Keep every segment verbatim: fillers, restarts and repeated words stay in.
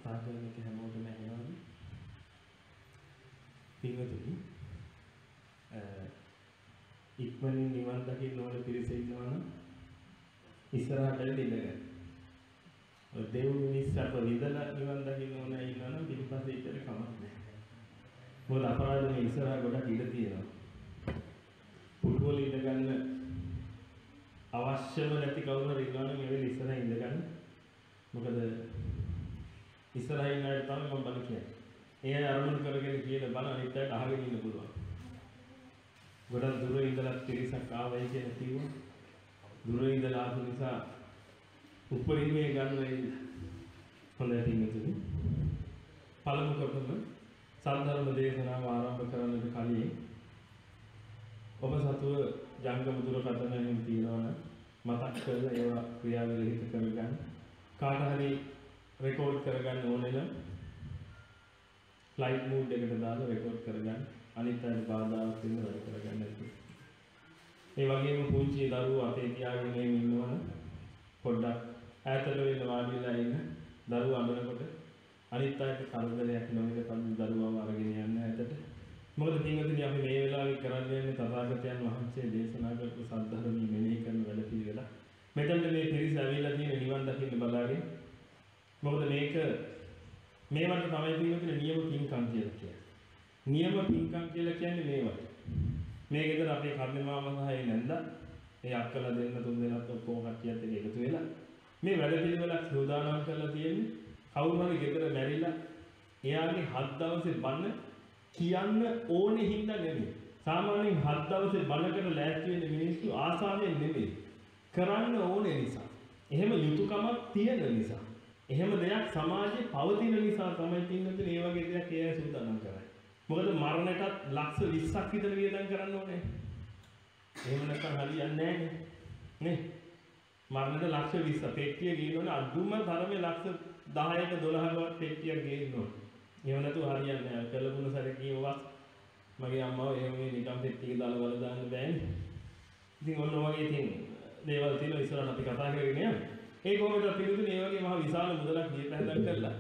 කතා කරන එක හැමෝටම ඇහෙනවද? පින්වතුනි ඉක්මනින් නිවන් දකින්න ඕන පිරිස ඉන්නවනම් ඉස්සරහට ඉඳගෙන. ඔය දෙව් මිනිස්සුන්ට විදලා නිවන් දකින්න ඕන ඉන්නවනම් පිටිපස්සේ ඉතල කමක් නැහැ. මොකද අපරාධ මේ ඉස්සරහ ගොඩක් ඉඳ තියෙනවා. පුටුවල ඉඳ ගන්න අවශ්‍යම නැති කවුරු හරි ඉන්නවනම් මේ වෙලේ ඉස්සරහ ඉඳ ගන්න. මොකද ඉස්සරහින් ඉන්න අය තමයි මම බල කියන්නේ. ඒ අය අරමුණු කරගෙන කියන බල අනිත් අයට අහගෙන ඉන්න පුළුවන්. ගොඩක් දුර ඉඳලා තිරසක් ආවයි කියන කිව්වා. දුර ඉඳලා ආපු නිසා උපරිමයේ ගන්න වෙයි. හොඳයි පින්වතුනි. පළමු කොටම සාධර්ම දේශනාව ආරම්භ කරන්නට කලින් ඔබ සතුව ජංගම දුරකථන එහෙම තියනවනම් මතක් කරලා ඒවා ක්‍රියාවලියට කරගන්න. කාට හරි රෙකෝඩ් කරගන්න ඕනේ නම් ෆ්ලයිට් මූඩ් එකට දාලා රෙකෝඩ් කරගන්න. අනිත් අයට බාධාවක් වෙන වැඩ කරගන්න නැති. ඒ වගේම පුංචි දරුවෝ අපේ තියාගෙන ඉන්නවනම් පොඩ්ඩක් ඈතට වෙන්න වාඩි වෙලා ඉන්න. දරුවෝ අඬනකොට අනිත් අයට කරදරයක් නොවන කඳු දරුවව අරගෙන යන්න ඈතට. මොකද පින්වතුනි අපි මේ වෙලාවේ කරන්න යන්නේ තථාගතයන් වහන්සේ දේශනා කරපු සද්ධර්මයේ මෙනෙහි කරන වැඩ පිළිවෙල. මෙතනට මේ පිරිස ඇවිල්ලා තියෙන නිවන් දකින්න බලාගෙන. මොකද මේක මේවට තමයි පින්වතුනි නියම පින්කම් කියලා කියන්නේ. නියම පින්කම් කියලා කියන්නේ මේවට. මේ ගෙදර අපේ කර්ණ මාමා සහ ඒ නැන්දා ඒ අක්කලා දෙන්න තුන් දෙනාත් ඔක්කොම කට්ටියත් එක්ක එකතු වෙලා මේ වැඩ පිළිවෙලක් සෝදානම් කරලා තියෙන්නේ. කවුරු හරි ගෙදර මැරිලා එයාගේ හත් දවසේ බණ කියන්න ඕනේ හින්දා නෙමෙයි. සාමාන්‍යයෙන් හත් දවසේ බණකට ලෑස්ති වෙන මිනිස්සු ආසාවෙන් නෙමෙයි. කරන්න ඕනේ නිසා. එහෙම යුතුයකමක් තියෙන නිසා. එහෙම දෙයක් සමාජයේ පවතින නිසා තමයි පින්නතුනේ මේ වගේ දෙයක් ඒ අය සූදානම් කරන්නේ. මොකද මරණයටත් ලක්ෂ විස්සක් විතර වියදම් කරන්න ඕනේ. එහෙම නැත්නම් හරියන්නේ නැහැ නේ. මරණයට ලක්ෂ විස්ස පෙට්ටිය ගේනවනේ අදුම තරමේ ලක්ෂ දහයක දොළහකවත් පෙට්ටියක් ගේන්න ඕනේ. එහෙම නැතුව හරියන්නේ නැහැ. කළගුණ සැරේ කියවස් මගේ අම්මව එහෙම මේ නිකම් පෙට්ටියක දාලා වල දාන්න බෑනේ. ඉතින් ඔන්න ඔයගේ තියෙන දේවල් තියෙනවා ඉස්සරහට අපි කතා කරගෙන යන්නේ. ඒ කොහොමද පිළිතුරු මේ වගේ මහ විශාල මුදලක් දීපැහැදම් කරලා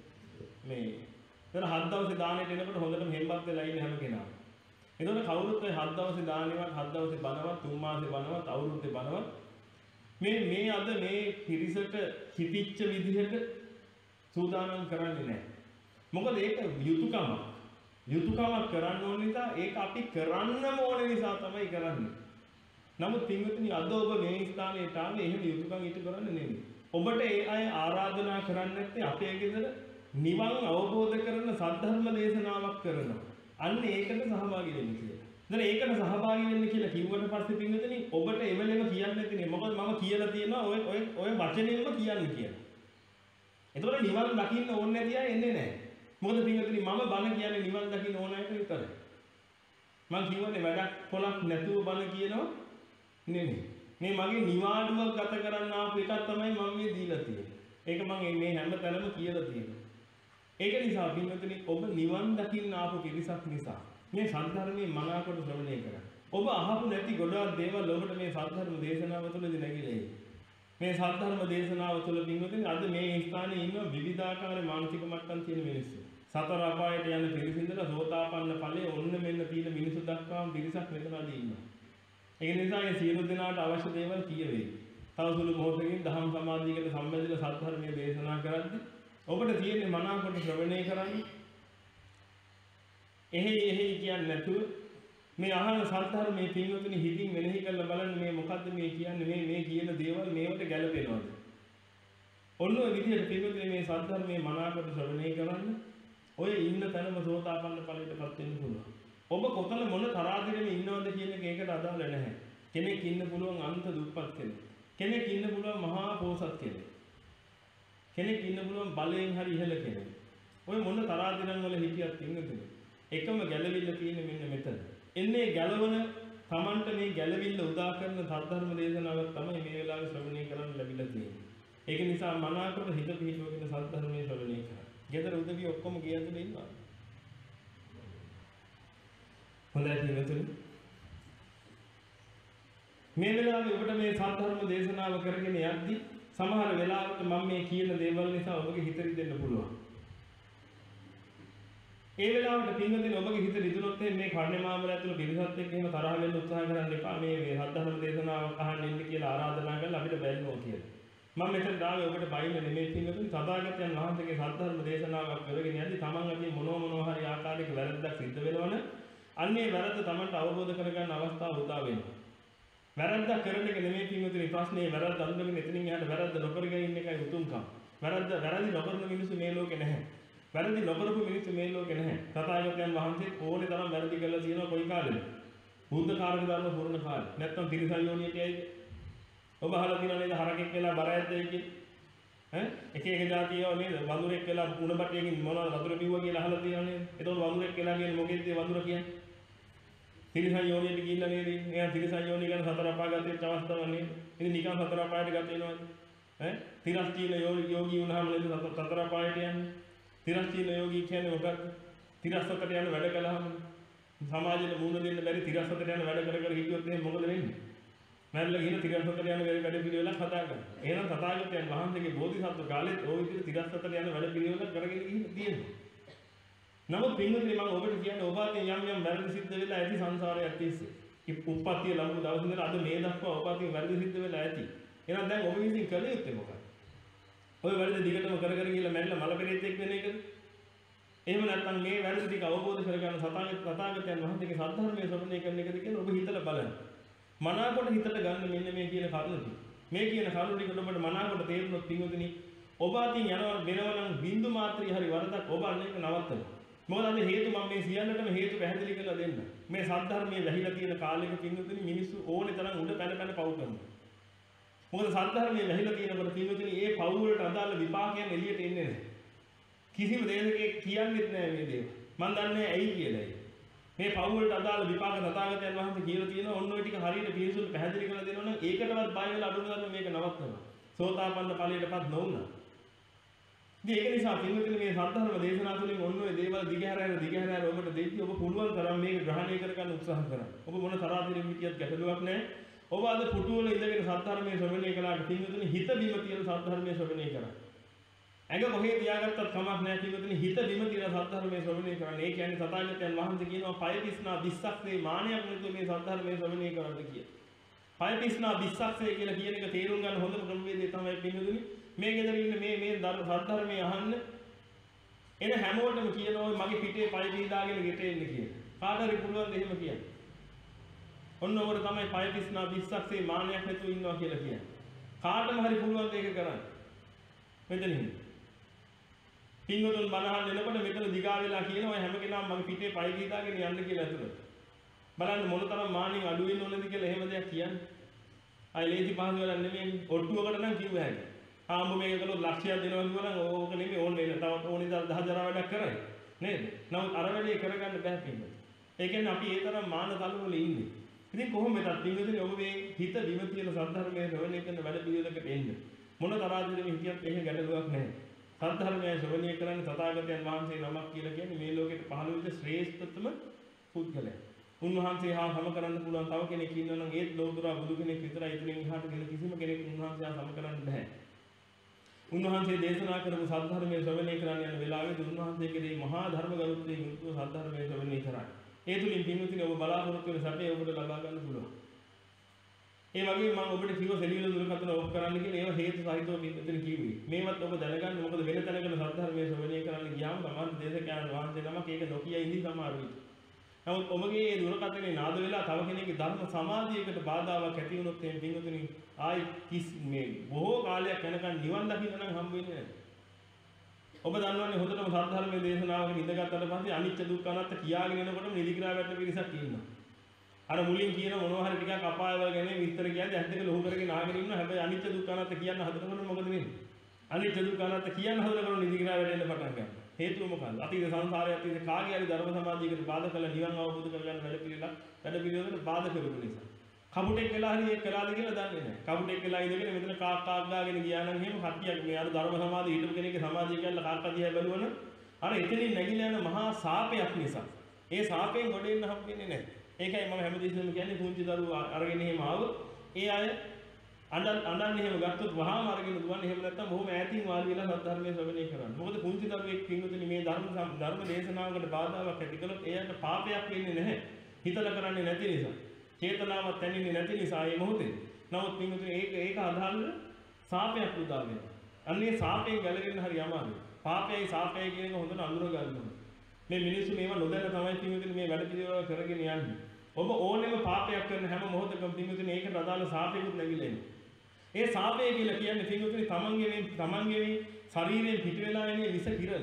මේ එතන හත් දවසේ දානෙට එනකොට හොඳටම හෙම්බත් වෙලා ඉන්නේ හැම කෙනාම. එතකොට කවුරුත් ඔය හත් දවසේ දානෙවත් හත් දවසේ බණවත් තුන් මාසේ බණවත් අවුරුද්දේ බණවත් මේ මේ අද මේ පිරිසට හිතිච්ච විදිහට සූදානම් කරන්නේ නැහැ. මොකද ඒක යුතුයකමක්. යුතුයකමක් කරන්න ඕන නිසා ඒක අපි කරන්නම ඕන නිසා තමයි කරන්නේ. නමුත් පින්වතුනි අද ඔබ මේ ස්ථානයට ආවේ එහෙම යුතුයකම් ඉටු කරන්න නෙමෙයි. ඔබට ඒ අය ආරාධනා කරන්නේ නැත්නම් අපේ ගෙදර නිවන් අවබෝධ කරන සද්ධර්ම දේශනාවක් කරනවා. අන්න ඒකට සහභාගී වෙන්න කියලා. දැන් ඒකට සහභාගී වෙන්න කියලා කිව්වට පස්සේ පින්වතුනි ඔබට එවලෙම කියන්න නැති නේ. මොකද මම කියලා තියෙනවා ඔය ඔය ඔය වචනේම කියන්නේ කියලා. එතකොට නිවන් දකින්න ඕනේ නැති අය එන්නේ නැහැ. මොකද පින්වතුනි මම බණ කියන්නේ නිවන් දකින්න ඕන අයට විතරයි. මම කියවනේ වැඩක් පොලක් නැතුව බණ කියනවා නෙමෙයි. මේ මගේ නිවාඩුවක් ගත කරන්න ආපු එකක් තමයි මම මේ දීලා තියෙන්නේ. ඒක මම මේ හැම තැනම කියලා තියෙනවා. ඒක නිසා පින්වතුනි ඔබ නිවන් දකින්න ආපු පිරිසක් නිසා මේ සද්ධර්මයේ මනාකොට ශ්‍රවණය කරන්න. ඔබ අහපු නැති ගොඩාක් දේවල් ඔබට මේ සද්ධර්ම දේශනාව තුළදී නැගිලා එයි. මේ සද්ධර්ම දේශනාව තුළ පින්වතුනි අද මේ ස්ථානයේ ඉන්න විවිධාකාර මානසික මට්ටම් තියෙන මිනිස්සු. සතර අපායට යන පිරිසින්දලා සෝතාපන්න ඵලයේ ඔන්න මෙන්න තියෙන මිනිසු දක්වාම පිරිසක් මෙතනදී ඉන්නවා. ඒ නිසා මේ සියලු දෙනාට අවශ්‍ය දේවල් කියවේ. තව සුළු මොහොතකින් දහම් සමාධියකට සම්බන්ධව සද්ධර්මයේ දේශනා කරද්දී ඔබට තියෙන්නේ මනාකොට ශ්‍රවණය කරන්න. එහෙ එහෙ කියන්නේ නැතුව මේ අහන සද්ධර්මයේ පින්වතුනි හිතින් මෙනෙහි කරලා බලන්න මේ මොකද්ද මේ කියන්නේ මේ මේ කියන දේවල් මේවට ගැලපෙනවද? ඔන්න ඔය විදිහට පින්වතුනි මේ සද්ධර්මයේ මනාකොට ශ්‍රවණය කරන්න. ඔය ඉන්න තැනම සෝතාපන්න ඵලයටපත් වෙන්න පුළුවන්. ඔබ කොතන මොන තරාදිරෙම ඉන්නවද කියන එක ඒකට අදාළ නැහැ. කෙනෙක් ඉන්න පුළුවන් අන්ත දුප්පත් කෙනෙක්. කෙනෙක් ඉන්න පුළුවන් මහා පොහොසත් කෙනෙක්. කෙනෙක් ඉන්න පුළුවන් බලයෙන් හරි ඉහළ කෙනෙක්. ඔය මොන තරාදිරන් වල හිටියත් ඉන්නකද? එකම ගැළවිල්ල තියෙන්නේ මෙන්න මෙතන. එන්නේ ගැළවන Tamanට මේ ගැළවිල්ල උදා කරන සද්ධර්ම දේශනාවක් තමයි මේ වෙලාවේ ශ්‍රවණය කරන්න ලැබිලා තියෙන්නේ. ඒක නිසා මනාකොට හිත පිහිටවගෙන සද්ධර්මයේ ශ්‍රවණය කරන්න. ගෙදර උදවිය ඔක්කොම ගියතුල ඉන්නවා. හොඳයි පින්වතුනි. මේ වෙලාවේ ඔබට මේ සද්ධර්ම දේශනාව කරගෙන යද්දී සමහර වෙලාවට මම මේ කියන දේවල් නිසා ඔබගේ හිත රිදෙන්න පුළුවන්. ඒ වෙලාවට පින්වතුනි ඔබගේ හිත රිදුනොත් මේ කර්ණේ මාමල ඇතුළු පිරිසත් එක්ක එහෙම තරහ වෙන්න උත්සාහ කරන්න එපා. මේ මේ සද්ධර්ම දේශනාවක් අහන්න ඉන්න කියලා ආරාධනා කරලා අපිට බැරිනෝ කියලා. මම මෙතන දාවේ ඔබට බයින්න නෙමෙයි පින්වතුනි සදාගතයන් වහන්සේගේ සද්ධර්ම දේශනාවක් කරගෙන යද්දි තමන් අතින් මොනවා මොනවා හරි ආකාරයක වැරද්දක් සිද්ධ වෙනවනේ අන්නේ වැරද්ද තමන්ට අවබෝධ කරගන්න අවස්ථාව උදා වෙනවා. වැරද්ද කරන එක නෙමෙයි පින්වතුනි ප්‍රශ්නේ වැරද්ද අඳුනගෙන එතනින් එහාට වැරද්ද නොකරගෙන ඉන්න එකයි උතුම්කම. වැරද්ද වැරදි නොකරන මිනිස්සු මේ ලෝකේ නැහැ. වැරදි නොකරපු මිනිස්සු මේ ලෝකේ නැහැ. තථාගතයන් වහන්සේ ඕනේ තරම් වැරදි කළා තියෙනවා කොයි කාලෙද? බුද්ධ කාර්ය ධර්ම පුරණ කාලේ. නැත්තම් තිරිසන් යෝනියට යයිද? ඔබ අහලා තියෙනව නේද හරකෙක් වෙලා බර ඇද්දයි කිය? ඈ එක එක જાතියෝ නේද? වඳුරෙක් වෙලා කුණ බට්ටියකින් මොනවද වතුර පිව්වා කියලා අහලා තියෙනව නේද? එතකොට වඳුරෙක් වෙලා කියන්නේ මොකෙද්ද වඳුර කියන්නේ? තිරිසන් යෝනියට ගිහිල්ලා නේද? එයා තිරිසන් යෝනිය ගැන සතර අපාගතයට අවස්ථාවක් නේද? ඉතින් නිකන් සතර අපායට ගත වෙනවද? ඈ තිරස්චීන යෝගී වුණාම නේද සතර අපායට යන්නේ? තිරස්චීන යෝගී කියන්නේ මොකක්ද? තිරස්සතට යන වැඩ කළාම සමාජයේ මුණ දෙන්න බැරි තිරස්සතට යන වැඩ කර කර හිටියොත් එහෙනම් මොකද වෙන්නේ? මැරලා ගිහින් තිරස්සතට යන වැඩ පිළිවෙලක් හදා ගන්න. එහෙනම් තථාගතයන් වහන්සේගේ බෝධිසත්ව කාලෙත් ওই විදිහට තිරස්සතට යන වැඩ පිළිවෙලක් කරගෙන ගිහින් තියෙනවා. නමුත් පින්වතුනි මම ඔබට කියන්නේ ඔබ අතින් යම් යම් වැරදි සිද්ධ වෙලා ඇති සංසාරයක් තිස්සේ. ඒ උප්පත්තිය ලැබුණු දවස් ඉඳලා අද මේ දක්වා ඔබ අතින් වැරදි සිද්ධ වෙලා ඇති. එහෙනම් දැන් ඔබ විසින් කළ යුත්තේ මොකක්ද? ඔය වැරදි දිගටම කර කර ගිහලා මැරිලා මල පෙරේතෙක් වෙන එකද? එහෙම නැත්නම් මේ වැරදි ටික අවබෝධ කරගන්න සතාගත තථාගතයන් වහන්සේගේ සද්ධර්මයේ ශ්‍රවණය කරන එකද කියලා ඔබ හිතලා බලන්න. මනාකොට හිතට ගන්න මෙන්න මේ කියන කරුණු ටික. මේ කියන කරුණු ටික ඔබට මනාකොට තේරුනොත් පින්වතුනි ඔබ අතින් යනවා වෙනවනම් බින්දු මාත්‍රි හරි වරදක් ඔබ අන්න එක නවත්තන්න. මොකද අද හේතු මම මේ සියල්ලටම හේතු පැහැදිලි කරලා දෙන්න. මේ සද්ධර්මයේ වැහිලා තියෙන කාලෙක පින්වතුනි මිනිස්සු ඕනේ තරම් උඩ පැන පැන පව් කරනවා. මොකද සද්ධර්මයේ වැහිලා තියෙනකොට පින්වතුනි ඒ පව් වලට අදාළ විපාකයන් එළියට එන්නේ නැහැ. කිසිම දෙයක කියන්නෙත් නැහැ මේ දේ. මම දන්නේ ඇයි කියලායි. මේ පව් වලට අදාළ විපාක තථාගතයන් වහන්සේ කියලා තියෙනවා. ඔන්න ඔය ටික හරියට පිරිසුදු පැහැදිලි කරලා දෙනවා නම් ඒකටවත් බය වෙලා අඳුනගන්න මේක නවත්තනවා. සෝතාපන්න ඵලයටපත් නොවුණා. ඉතින් ඒක නිසා පින්වතුනි මේ සද්ධර්ම දේශනා තුළින් ඔන්න ඔය දේවල් දිගහැරගෙන දිගහැරගෙන ඔබට දෙද්දි ඔබ පුළුවන් තරම් මේක ග්‍රහණය කරගන්න උත්සාහ කරන්න. ඔබ මොන තරහකින් හිටියත් ගැටලුවක් නැහැ. ඔබ අද පුටුවල ඉඳගෙන සද්ධර්මයේ ශ්‍රවණය කළාට පින්වතුනි හිත බිම තියන සද්ධර්මයේ ශ්‍රවණය කරන්න. ඇඟ කොහේ තියාගත්තත් කමක් නැහැ පින්වතුනි හිත බිම තියන සද්ධර්මයේ ශ්‍රවණය කරන්න. ඒ කියන්නේ තථාගතයන් වහන්සේ කියනවා පය පිස්නා විස්සක්සේ මානයක් නැතුව මේ සද්ධර්මයේ ශ්‍රවණය කරන්න කියලා. පය පිස්නා විස්සක්සේ කියලා කියන එක තේරුම් ගන්න හොඳම ක්‍රමවේදය තමයි පින්වතුනි මේ ගෙදර ඉන්න මේ මේ සද්ධර්මයේ අහන්න එන හැමෝටම කියනවා මගේ පිටේ පය දීදාගෙන ගෙට එන්න කියලා. කාට හරි පුළුවන් එහෙම කියන්න. ඔන්න ඔකට තමයි පය පිස්නා විස්සක්සේ මානයක් නැතුව ඉන්නවා කියලා කියන්නේ. කාටම හරි පුළුවන් දෙයක කරන්න. මෙතනින්. පින්වතුන් බණහන් එනකොට මෙතන දිගා වෙලා කියනවා හැම කෙනාම මගේ පිටේ පය දීදාගෙන යන්න කියලා ඇතුළට. බලන්න මොනතරම් මානෙන් අඩු වෙන්න ඕනද කියලා එහෙම දෙයක් කියන්නේ. අය ලේසි පහසු වෙලා නෙමෙයි ඔට්ටුවකට නම් කිව්ව හැකියි. ආම්බ මේක කළොත් ලක්ෂයක් දෙනවා කිව්වනම් ඕක නෙමෙයි ඕනේ නේද? තවත් ඕනේ දහ ජරා වැඩක් කරයි. නේද? නමුත් අර වැඩේ කරගන්න බෑ පින්වතුනි. ඒ කියන්නේ අපි ඒ තරම් මාන තලවල ඉන්නේ. ඉතින් කොහොම වෙතත් පින්වතුනි ඔබ මේ හිත බිම තියෙන සද්ධර්මයේ ශ්‍රවණය කරන වැඩ පිළිවෙලකට එන්න. මොන තරහදින් හිතියත් එහෙ ගැටලුවක් නැහැ. සද්ධර්මයේ ශ්‍රවණය කරන්නේ තථාගතයන් වහන්සේ නමක් කියලා කියන්නේ මේ ලෝකෙට පහළ වෙච්ච ශ්‍රේෂ්ඨතම පුද්ගලයා. උන්වහන්සේ හා සම කරන්න පුළුවන් තව කෙනෙක් ඉන්නවා නම් ඒත් ලෝතුරා බුදු කෙනෙක් විතරයි. ඉතින් එහාට වෙන කිසිම කෙනෙක් උන්වහන්සේ හා සම කරන්න බෑ. උන්වහන්සේ දේශනා කරපු සද්ධර්මයේ ශ්‍රවණය කරන්න යන වෙලාවෙදී උන්වහන්සේගේ මහා ධර්ම ගරුත්වයෙන් යුක්තව සද්ධර්මයේ ශ්‍රවණය කරා. ඒ තුලින් පින්වතුනි ඔබ බලාපොරොත්තු වෙන සැපේ ඔබට ලබා ගන්න පුළුවන්. ඒ වගේම මම ඔබට කිව්ව සෙලියුලර් දුරකථන ඔෆ් කරන්න කියලා ඒවා හේතු සහිතව පින්වතුනි කිව්වේ. මේවත් ඔබ දැනගන්න මොකද වෙන තැනකට සද්ධර්මයේ ශ්‍රවණය කරන්න ගියාම සමහර දේශකයන් වහන්සේ නමක් ඒක නොකිය ඉඳි සමහර විට. නමුත් ඔබගේ මේ දුරකථනේ නාද වෙලා තව කෙනෙක්ගේ ධර්ම සමාධියකට බාධාවක් ඇති වුණොත් එහෙනම් පින්වතුනි ආයි කිස් මේ බොහෝ කාලයක් යනකම් නිවන් දකින්න නම් හම්බ වෙන්නේ නැහැ. ඔබ දන්නවනේ හොඳටම සද්ධර්මයේ දේශනාවක ඉඳගත්තාට පස්සේ අනිච්ච දුක්ඛ අනාත්ම කියාගෙන එනකොටම නිදිග්‍රහ වැටෙන පිරිසක් ඉන්නවා. අර මුලින් කියන මොනවා හරි ටිකක් අපායවල ගැන විස්තර කියන්නේ ඇස් දෙක ලොහු කරගෙන ආගෙන ඉන්නවා. හැබැයි අනිච්ච දුක්ඛ අනාත්ම කියන්න හදනකොට මොකද වෙන්නේ? අනිච්ච දුක්ඛ අනාත්ම කියන්න හදනකොට නිදිග්‍රහ වැටෙන්න පටන් ගන්නවා. හේතුව මොකක්ද? අතීත සංසාරයේ අතීත කාගේ හරි ධර්ම සමාධියකට බාධා කළ නිවන් අවබෝධ කරගන්න වැඩ පිළිවෙලක් වැඩ පිළිවෙලකට බාධා කරපු නිසා. කපුටෙක් වෙලා හරි ඒක කළාද කියලා දන්නේ නැහැ. කපුටෙක් වෙලා ඉඳගෙන මෙතන කාක් කාක් ගාගෙන ගියා නම් එහෙම කට්ටියක් මේ අර ධර්ම සමාධිය හිටපු කෙනෙක්ගේ සමාධිය කියලා කාක්කා දිහා බැලුවනම් අර එතනින් නැගිලා යන මහා සාපයක් නිසා. ඒ සාපයෙන් ගොඩ එන්න හම්බෙන්නේ නැහැ. ඒකයි මම හැමදෙස්සෙම කියන්නේ පුංචි දරුවෝ අරගෙන එහෙම ආවොත් ඒ අය අඬන් අඬන් එහෙම ගත්තොත් වහාම අරගෙන දුවන්නේ එහෙම නැත්නම් බොහොම ඈතින් වාඩි වෙලා සද්ධර්මයේ ශ්‍රවණය කරන්න. මොකද පුංචි දරුවෙක් පින්වතුනි මේ ධර්ම ධර්ම දේශනාවකට බාධාවක් ඇති කළොත් එයාට පාපයක් වෙන්නේ නැහැ. හිතලා කරන්නේ නැති නිසා. චේතනාවක් තැනෙන්නේ නැති නිසා මේ මොහොතේ. නමුත් පින්වතුනි ඒක ඒක අදහන්න සාපයක් උදා වෙනවා. අන්නේ සාපයෙන් ගැලවෙන්න හරි අමාරුයි. පාපයයි සාපයයි කියන එක හොඳට අඳුර ගන්න ඕනේ. මේ මිනිස්සු මේවා නොදැන තමයි පින්වතුනි මේ වැඩ පිළිවෙල කරගෙන යන්නේ. ඔබ ඕනෙම පාපයක් කරන හැම මොහොතකම පින්වතුනි ඒකට අදාළ සාපයකුත් නැగిලා එන්නේ. ඒ සාපය කියලා කියන්නේ පින්වතුනි තමන්ගේ මේ තමන්ගේ මේ ශරීරයෙන් පිට වෙලා එන විස කිරණ.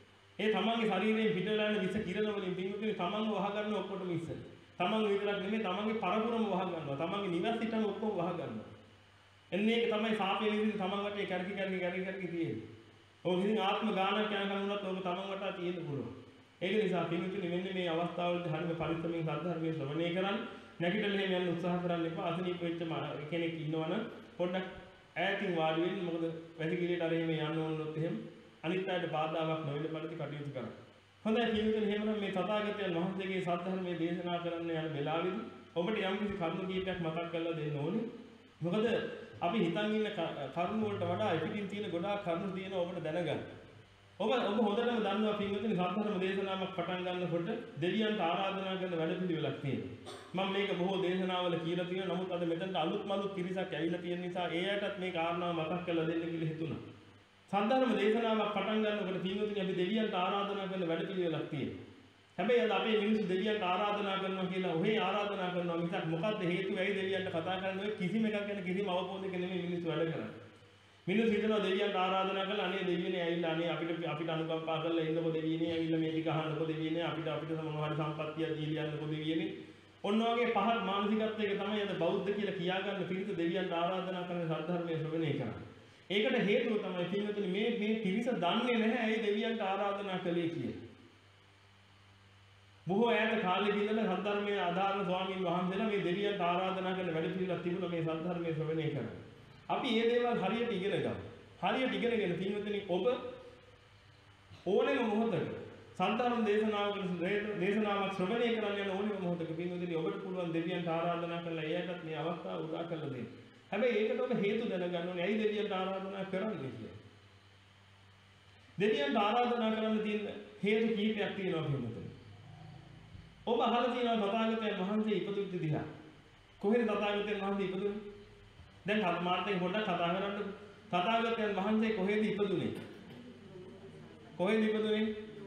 ඒ තමන්ගේ ශරීරයෙන් පිට වෙලා එන විස කිරණ වලින් පින්වතුනි තමන්ව වහ ගන්න ඔක්කොටම ඉස්සෙල්. තමන් විතරක් නෙමෙයි තමන්ගේ පරපුරම වහ ගන්නවා. තමන්ගේ නිවස් හිටම ඔක්කොම වහ ගන්නවා. එන්නේ ඒක තමයි සාපේ විදිහට තමන් වටේ කැරකි කැරකි කැරකි කැරකි තියෙන්නේ. ඔය ඉතින් ආත්ම ගානක් යනකම් වුණත් ඔබ තමන් වටා තියෙන්න පුළුවන්. ඒක නිසා පින්වතුනි මෙන්න මේ අවස්ථාවලදී හරිම පරිස්සමෙන් සද්ධර්මයේ ශ්‍රවණය කරන්න. නැගිටලා එහෙම යන්න උත්සාහ කරන්න එපා. අසනීප වෙච්ච කෙනෙක් ඉන්නවනම් පොඩ්ඩක් ඈතින් වාඩි වෙන්න. මොකද වැසිකිළියට අර එහෙම යන්න ඕනොත් එහෙම අනිත් අයට බාධාවක් නොවෙන්න පරිදි කටයුතු කරන්න. හොඳයි පින්වතුනි එහෙමනම් මේ තථාගතයන් වහන්සේගේ සද්ධර්මයේ දේශනා කරන්න යන වෙලාවෙදී ඔබට යම්කිසි කරුණු කීපයක් මතක් කරලා දෙන්න ඕනේ. මොකද අපි හිතන් ඉන්න කරුණු වලට වඩා පිටින් තියෙන ගොඩාක් කරුණු තියෙනවා ඔබට දැනගන්න. ඔබ ඔබ හොඳටම දන්නවා පින්වතුනි සද්ධර්ම දේශනාවක් පටන් ගන්නකොට දෙවියන්ට ආරාධනා කරන වැඩපිළිවෙලක් තියෙනවා. මම මේක බොහෝ දේශනාවල කියලා තියෙනවා. නමුත් අද මෙතනට අලුත් මලුත් පිරිසක් ඇවිල්ලා තියෙන නිසා ඒ අයටත් මේ කාරණාව මතක් කරලා දෙන්න කියලා හිතුණා. සද්ධර්ම දේශනාවක් පටන් ගන්නකොට පින්වතුනි අපි දෙවියන්ට ආරාධනා කරන වැඩපිළිවෙලක් තියෙනවා. හැබැයි අද අපේ මිනිස්සු දෙවියන්ට ආරාධනා කරනවා කියලා ඔහේ ආරාධනා කරනවා මිසක් මොකද්ද හේතුව ඇයි දෙවියන්ට කතා කරන්නේ කිසිම එකක් ගැන කිසිම අවබෝධයක් නෙමෙයි මිනිස්සු වැඩ කරන්නේ. මිනිස්සු හිතනවා දෙවියන්ට ආරාධනා කරලා අනේ දෙවියනේ ඇවිල්ලා අනේ අපිට අපිට අනුකම්පා කරලා එන්නකො දෙවියනේ ඇවිල්ලා මේ ටික අහන්නකො දෙවියනේ අපිට අපිට මොනවා හරි සම්පත්තියක් දීලා යන්නකො දෙවියනේ. ඔන්න ඔයගේ පහත් මානසිකත්වයක තමයි අද බෞද්ධ කියලා කියාගන්න පිරිස දෙවියන්ට ආරාධනා කරන සද්ධර්මයේ ශ්‍රවණය කරන්නේ. ඒකට හේතුව තමයි පින්වතුනි මේ මේ පිරිස දන්නේ නැහැ ඇයි දෙවියන්ට ආරාධනා කළේ කියලා. බොහෝ ඈත කාලෙක ඉඳලා සද්ධර්මයේ ආධාරණ ස්වාමීන් වහන්සේලා මේ දෙවියන්ට ආරාධනා කරන වැඩ පිළිවෙලක් තිබුණා මේ සද්ධර්මයේ ශ්‍රවණය කරන්න. අපි මේ දේවල් හරියට ඉගෙන ගමු. හරියට ඉගෙනගෙන පින්වතුනි ඔබ ඕනෙම මොහොතක සද්ධර්ම දේශනාවකට දේශනාවක් ශ්‍රවණය කරන්න යන ඕනෙම මොහොතක පින්වතුනි ඔබට පුළුවන් දෙවියන්ට ආරාධනා කරලා එයාටත් මේ අවස්ථාව උදා කරලා දෙන්න. හැබැයි ඒකට ඔබ හේතු දැනගන්න ඕනේ. ඇයි දෙවියන්ට ආරාධනා කරන්නේ කියලා. දෙවියන්ට ආරාධනා කරන්න තියෙන හේතු කීපයක් තියෙනවා පින්වතුනි. ඔබ අහලා තියෙනවා තථාගතයන් වහන්සේ ඉපදුච්ච දිහා. කොහෙද තථාගතයන් වහන්සේ ඉපදුනේ? දැන් මාර්ථයෙන් පොඩ්ඩක් කතා කරන්න. තථාගතයන් වහන්සේ කොහෙද ඉපදුනේ? කොහෙද ඉපදුනේ?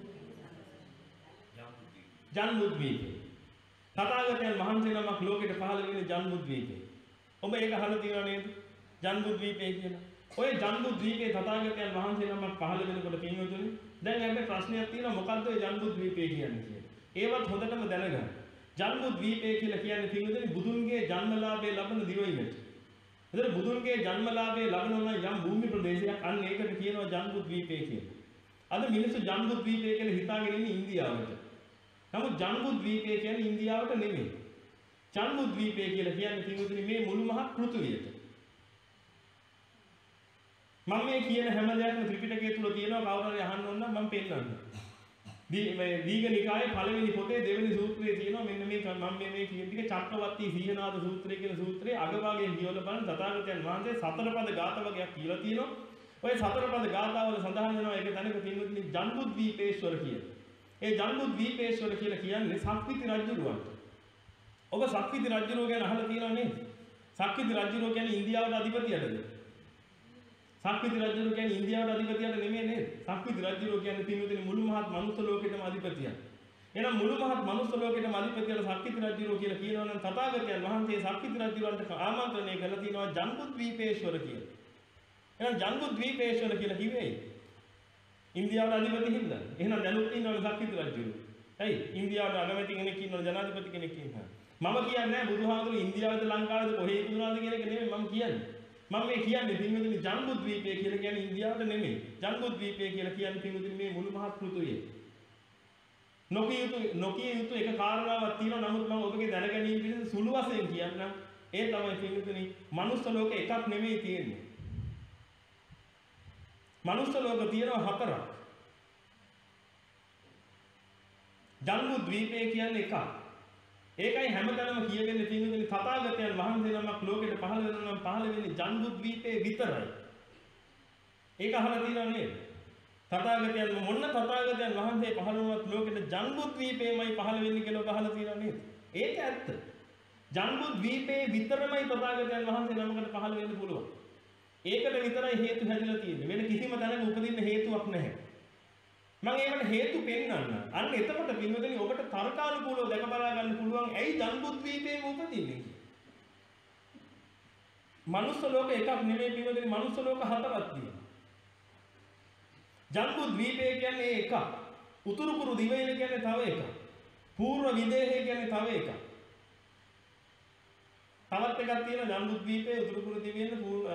ජන්මුද්වීපේ. තථාගතයන් වහන්සේ නමක් ලෝකෙට පහළ වෙන්නේ ජන්මුද්වීපේ. ඔබ ඒක අහලා තියෙනව නේද? ජන්මුද්වීපේ කියලා. ඔය ජන්මුද්වීපේ තථාගතයන් වහන්සේ නමක් පහළ වෙනකොට පින්වතුනි දැන් අපේ ප්‍රශ්නයක් තියෙනවා මොකද්ද ඔය ජන්මුද්වීපේ කියන්නේ කියලා. ඒවත් හොඳටම දැනගන්න. ජන්මුද්වීපේ කියලා කියන්නේ පින්වතුනි බුදුන්ගේ ජන්මලාභය ලබන දිවයිනට. එතන බුදුන්ගේ ජන්මලාභය ලබනවා යම් භූමි ප්‍රදේශයක් අන්න ඒකට කියනවා ජන්මුද්වීපේ කියලා. අද මිනිස්සු ජන්මුද්වීපේ කියලා හිතාගෙන ඉන්නේ ඉන්දියාවට. නමුත් ජන්මුද්වීපේ කියන්නේ ඉන්දියාවට නෙමෙයි. ජන්මුද්වීපේ කියලා කියන්නේ පින්වතුනි මේ මුළු මහත් පෘථුවියට. මම මේ කියන හැම දෙයක්ම ත්‍රිපිටකය තුල තියෙනවා කවුරු හරි අහන්න ඕන නම් මම පෙන්නන්නම්. දී මේ දීඝනිකායේ පළවෙනි පොතේ දෙවෙනි සූත්‍රයේ තියෙනවා මෙන්න මේ මම මේ මේ කියන ටික චක්‍රවර්ති සීහනාද සූත්‍රය කියන සූත්‍රයේ අගභාගයේ කියවල බලන තථාගතයන් වහන්සේ සතර පද ගාථා වගේක් කියලා තියෙනවා. ඔය සතර පද ගාථාවල සඳහන් වෙනවා ඒක තැනක පින්වතුනි ජන්මුද්වීපේශ්වර කියලා. ඒ ජන්මුද්වීපේශ්වර කියලා කියන්නේ සක්විති රජුරුවන්ට. ඔබ සක්විති රජුරුව ගැන අහලා තියෙනව නේද? සක්විති රජුරුව කියන්නේ ඉන්දියාවට අධිපතියටද? සක්විති රජුරුව කියන්නේ ඉන්දියාවට අධිපතියට නෙමෙයි නේද? සක්විති රජුරුව කියන්නේ පින්වතුනි මුළු මහත් මනුස්ස ලෝකෙටම අධිපතියක්. එහෙනම් මුළු මහත් මනුස්ස ලෝකෙටම අධිපතියට සක්විති රජුරුව කියලා කියනවා නම් තථාගතයන් වහන්සේ සක්විති රජුරන්ට ආමන්ත්‍රණය කරලා තියෙනවා ජන්මුද්වීපේශ්වර කියලා. එහෙනම් ජන්මුද්වීපේශ්වර කියලා කිව්වේ ඉන්දියාවට අධිපති හින්දා. එහෙනම් දැනුත් ඉන්නවනේ සක්විති රජුරුව. ඇයි? ඉන්දියාවට අගමැති කෙනෙක් ඉන්නවනේ ජනාධිපති කෙනෙක් ඉන්නවා. මම කියන්නේ නැහැ බුදුහාමුදුරුවෝ ඉන්දියාවේද ලංකාවේද කොහේ ඉපදුනාද කියන එක නෙමෙයි මම කියන්නේ. මම මේ කියන්නේ පින්වතුනි ජන්මුද්වීපය කියලා කියන්නේ ඉන්දියාවට නෙමෙයි. ජන්මුද්වීපය කියලා කියන්නේ පින්වතුනි මේ මුළු මහත් පෘථුවිය. නොකිය යුතු නොකිය යුතු එක කාරණාවක් තියෙනවා. නමුත් මම ඔබගේ දැනගැනීම පිණිස සුළු වශයෙන් කියන්නම්. ඒ තමයි පින්වතුනි මනුස්ස ලෝකෙ එකක් නෙමෙයි තියෙන්නේ. මනුස්ස ලෝක තියෙනවා හතරක්. ජන්මුද්වීපය කියන්නේ එකක්. ඒකයි හැමතැනම කියවෙන්නේ පින්වතුනි තථාගතයන් වහන්සේ නමක් ලෝකෙට පහළ වෙනවා නම් පහළ වෙන්නේ ජන්බුද්වීපේ විතරයි. ඒක අහලා තියෙනව නේද? තථාගතයන් මොන්න තථාගතයන් වහන්සේ පහළ වුණත් ලෝකෙට ජන්බුද්වීපේමයි පහළ වෙන්නේ කියලා අහලා තියෙනව නේද? ඒක ඇත්ත. ජන්බුද්වීපේ විතරමයි තථාගතයන් වහන්සේ නමකට පහළ වෙන්න පුළුවන්. ඒකට විතරයි හේතු හැදිලා තියෙන්නේ. වෙන කිසිම තැනක උපදින්න හේතුවක් නැහැ. මම ඒකට හේතු පෙන්නන්න. අන්න එතකොට පින්වතුනි ඔබට තර්කානුකූලව දැක බලා ගන්න පුළුවන් ඇයි ජන්බුද්වීපේම උපදින්නේ. මනුස්ස ලෝක එකක් නෙමෙයි පින්වතුනි මනුස්ස ලෝක හතරක් තියෙනවා. ජන්බුද්වීපේ කියන්නේ එකක්. උතුරු කුරු දිවයින කියන්නේ තව එකක්. පූර්ව විදේහය කියන්නේ තව එකක්. තවත් එකක් තියෙනවා ජන්බුද්වීපේ උතුරු කුරු දිවයින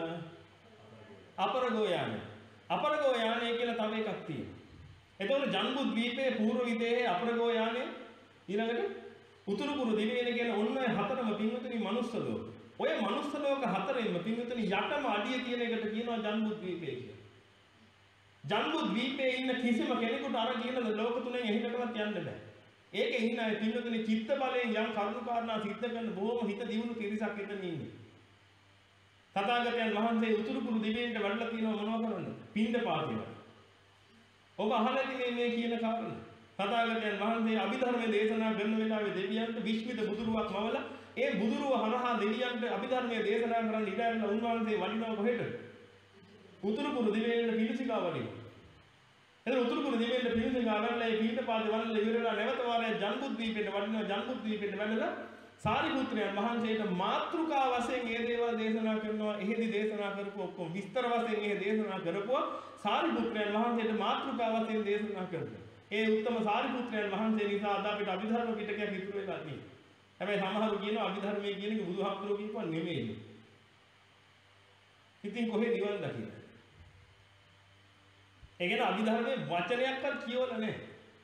අපරගෝ යානය. අපරගෝ යානය කියලා තව එකක් තියෙනවා. එතකොට ජන්බුද්වීපේ පූර්ව විදේහේ අපරගෝ යානය ඊළඟට උතුරු කුරු දිවයින කියන ඔන්න ඔය හතරම පින්වතුනි මනුස්ස ලෝක. ඔය මනුස්ස ලෝක හතරෙන්ම පින්වතුනි යටම අඩිය තියෙන එකට කියනවා ජන්බුද්වීපේ කියලා. ජන්බුද්වීපේ ඉන්න කිසිම කෙනෙකුට අර කියන ලෝක තුනෙන් එහිකටවත් යන්න බෑ. ඒකේ ඉන්න අය පින්වතුනි චිත්ත බලයෙන් යම් කරුණු කාරණා සිද්ධ කරන බොහොම හිත දියුණු පිරිසක් එතන ඉන්නේ. තථාගතයන් වහන්සේ උතුරු කුරු දිවයිනට වැඩලා තියෙනවා මොනව කරන්නේ? පින්ඳ පාතිනවා. ඔබ අහලා ඉන්නේ මේ කියන කාරණා. තථාගතයන් වහන්සේ අභිධර්මයේ දේශනා කරන වෙලාවේ දෙවියන්ට විශ්මිත බුදුරුවක් මවලා ඒ බුදුරුව හරහා දෙවියන්ට අභිධර්මයේ දේශනා කරන්න ඉඩ ඇරලා උන්වහන්සේ වඩිනවා කොහෙද? උතුරු කුරු දිවයිනට පිළිසිකා වඩිනවා. එතන උතුරු කුරු දිවයිනට පිළිසිකා වඩලා ඒ පීඨපාත වඩලා ඉවරලා නැවත වාරයක් ජන්බුද්වීපෙට වඩිනවා. ජන්බුද්වීපෙට වැඩලා සාරිපුත්‍රයන් වහන්සේට මාත්‍රිකා වශයෙන් මේ දේවල් දේශනා කරනවා. එහෙදි දේශනා කරපු ඔක්කොම විස්තර වශයෙන් මේ දේශනා කරපුවා සාරිපුත්‍රයන් වහන්සේට මාත්‍රිකා වශයෙන් දේශනා කරනවා. ඒ උත්තම සාරිපුත්‍රයන් වහන්සේ නිසා අද අපිට අභිධර්ම පිටකයක් ඉතුරු වෙලා තියෙනවා. හැබැයි සමහරු කියනවා අභිධර්මයේ කියන එක බුදුහාමුදුරුවෝ කියපුවා නෙමෙයි. ඉතින් කොහෙද නිවන් දකින්නේ? ඒ කියන්නේ අභිධර්මයේ වචනයක්වත් කියවලා නැහැ.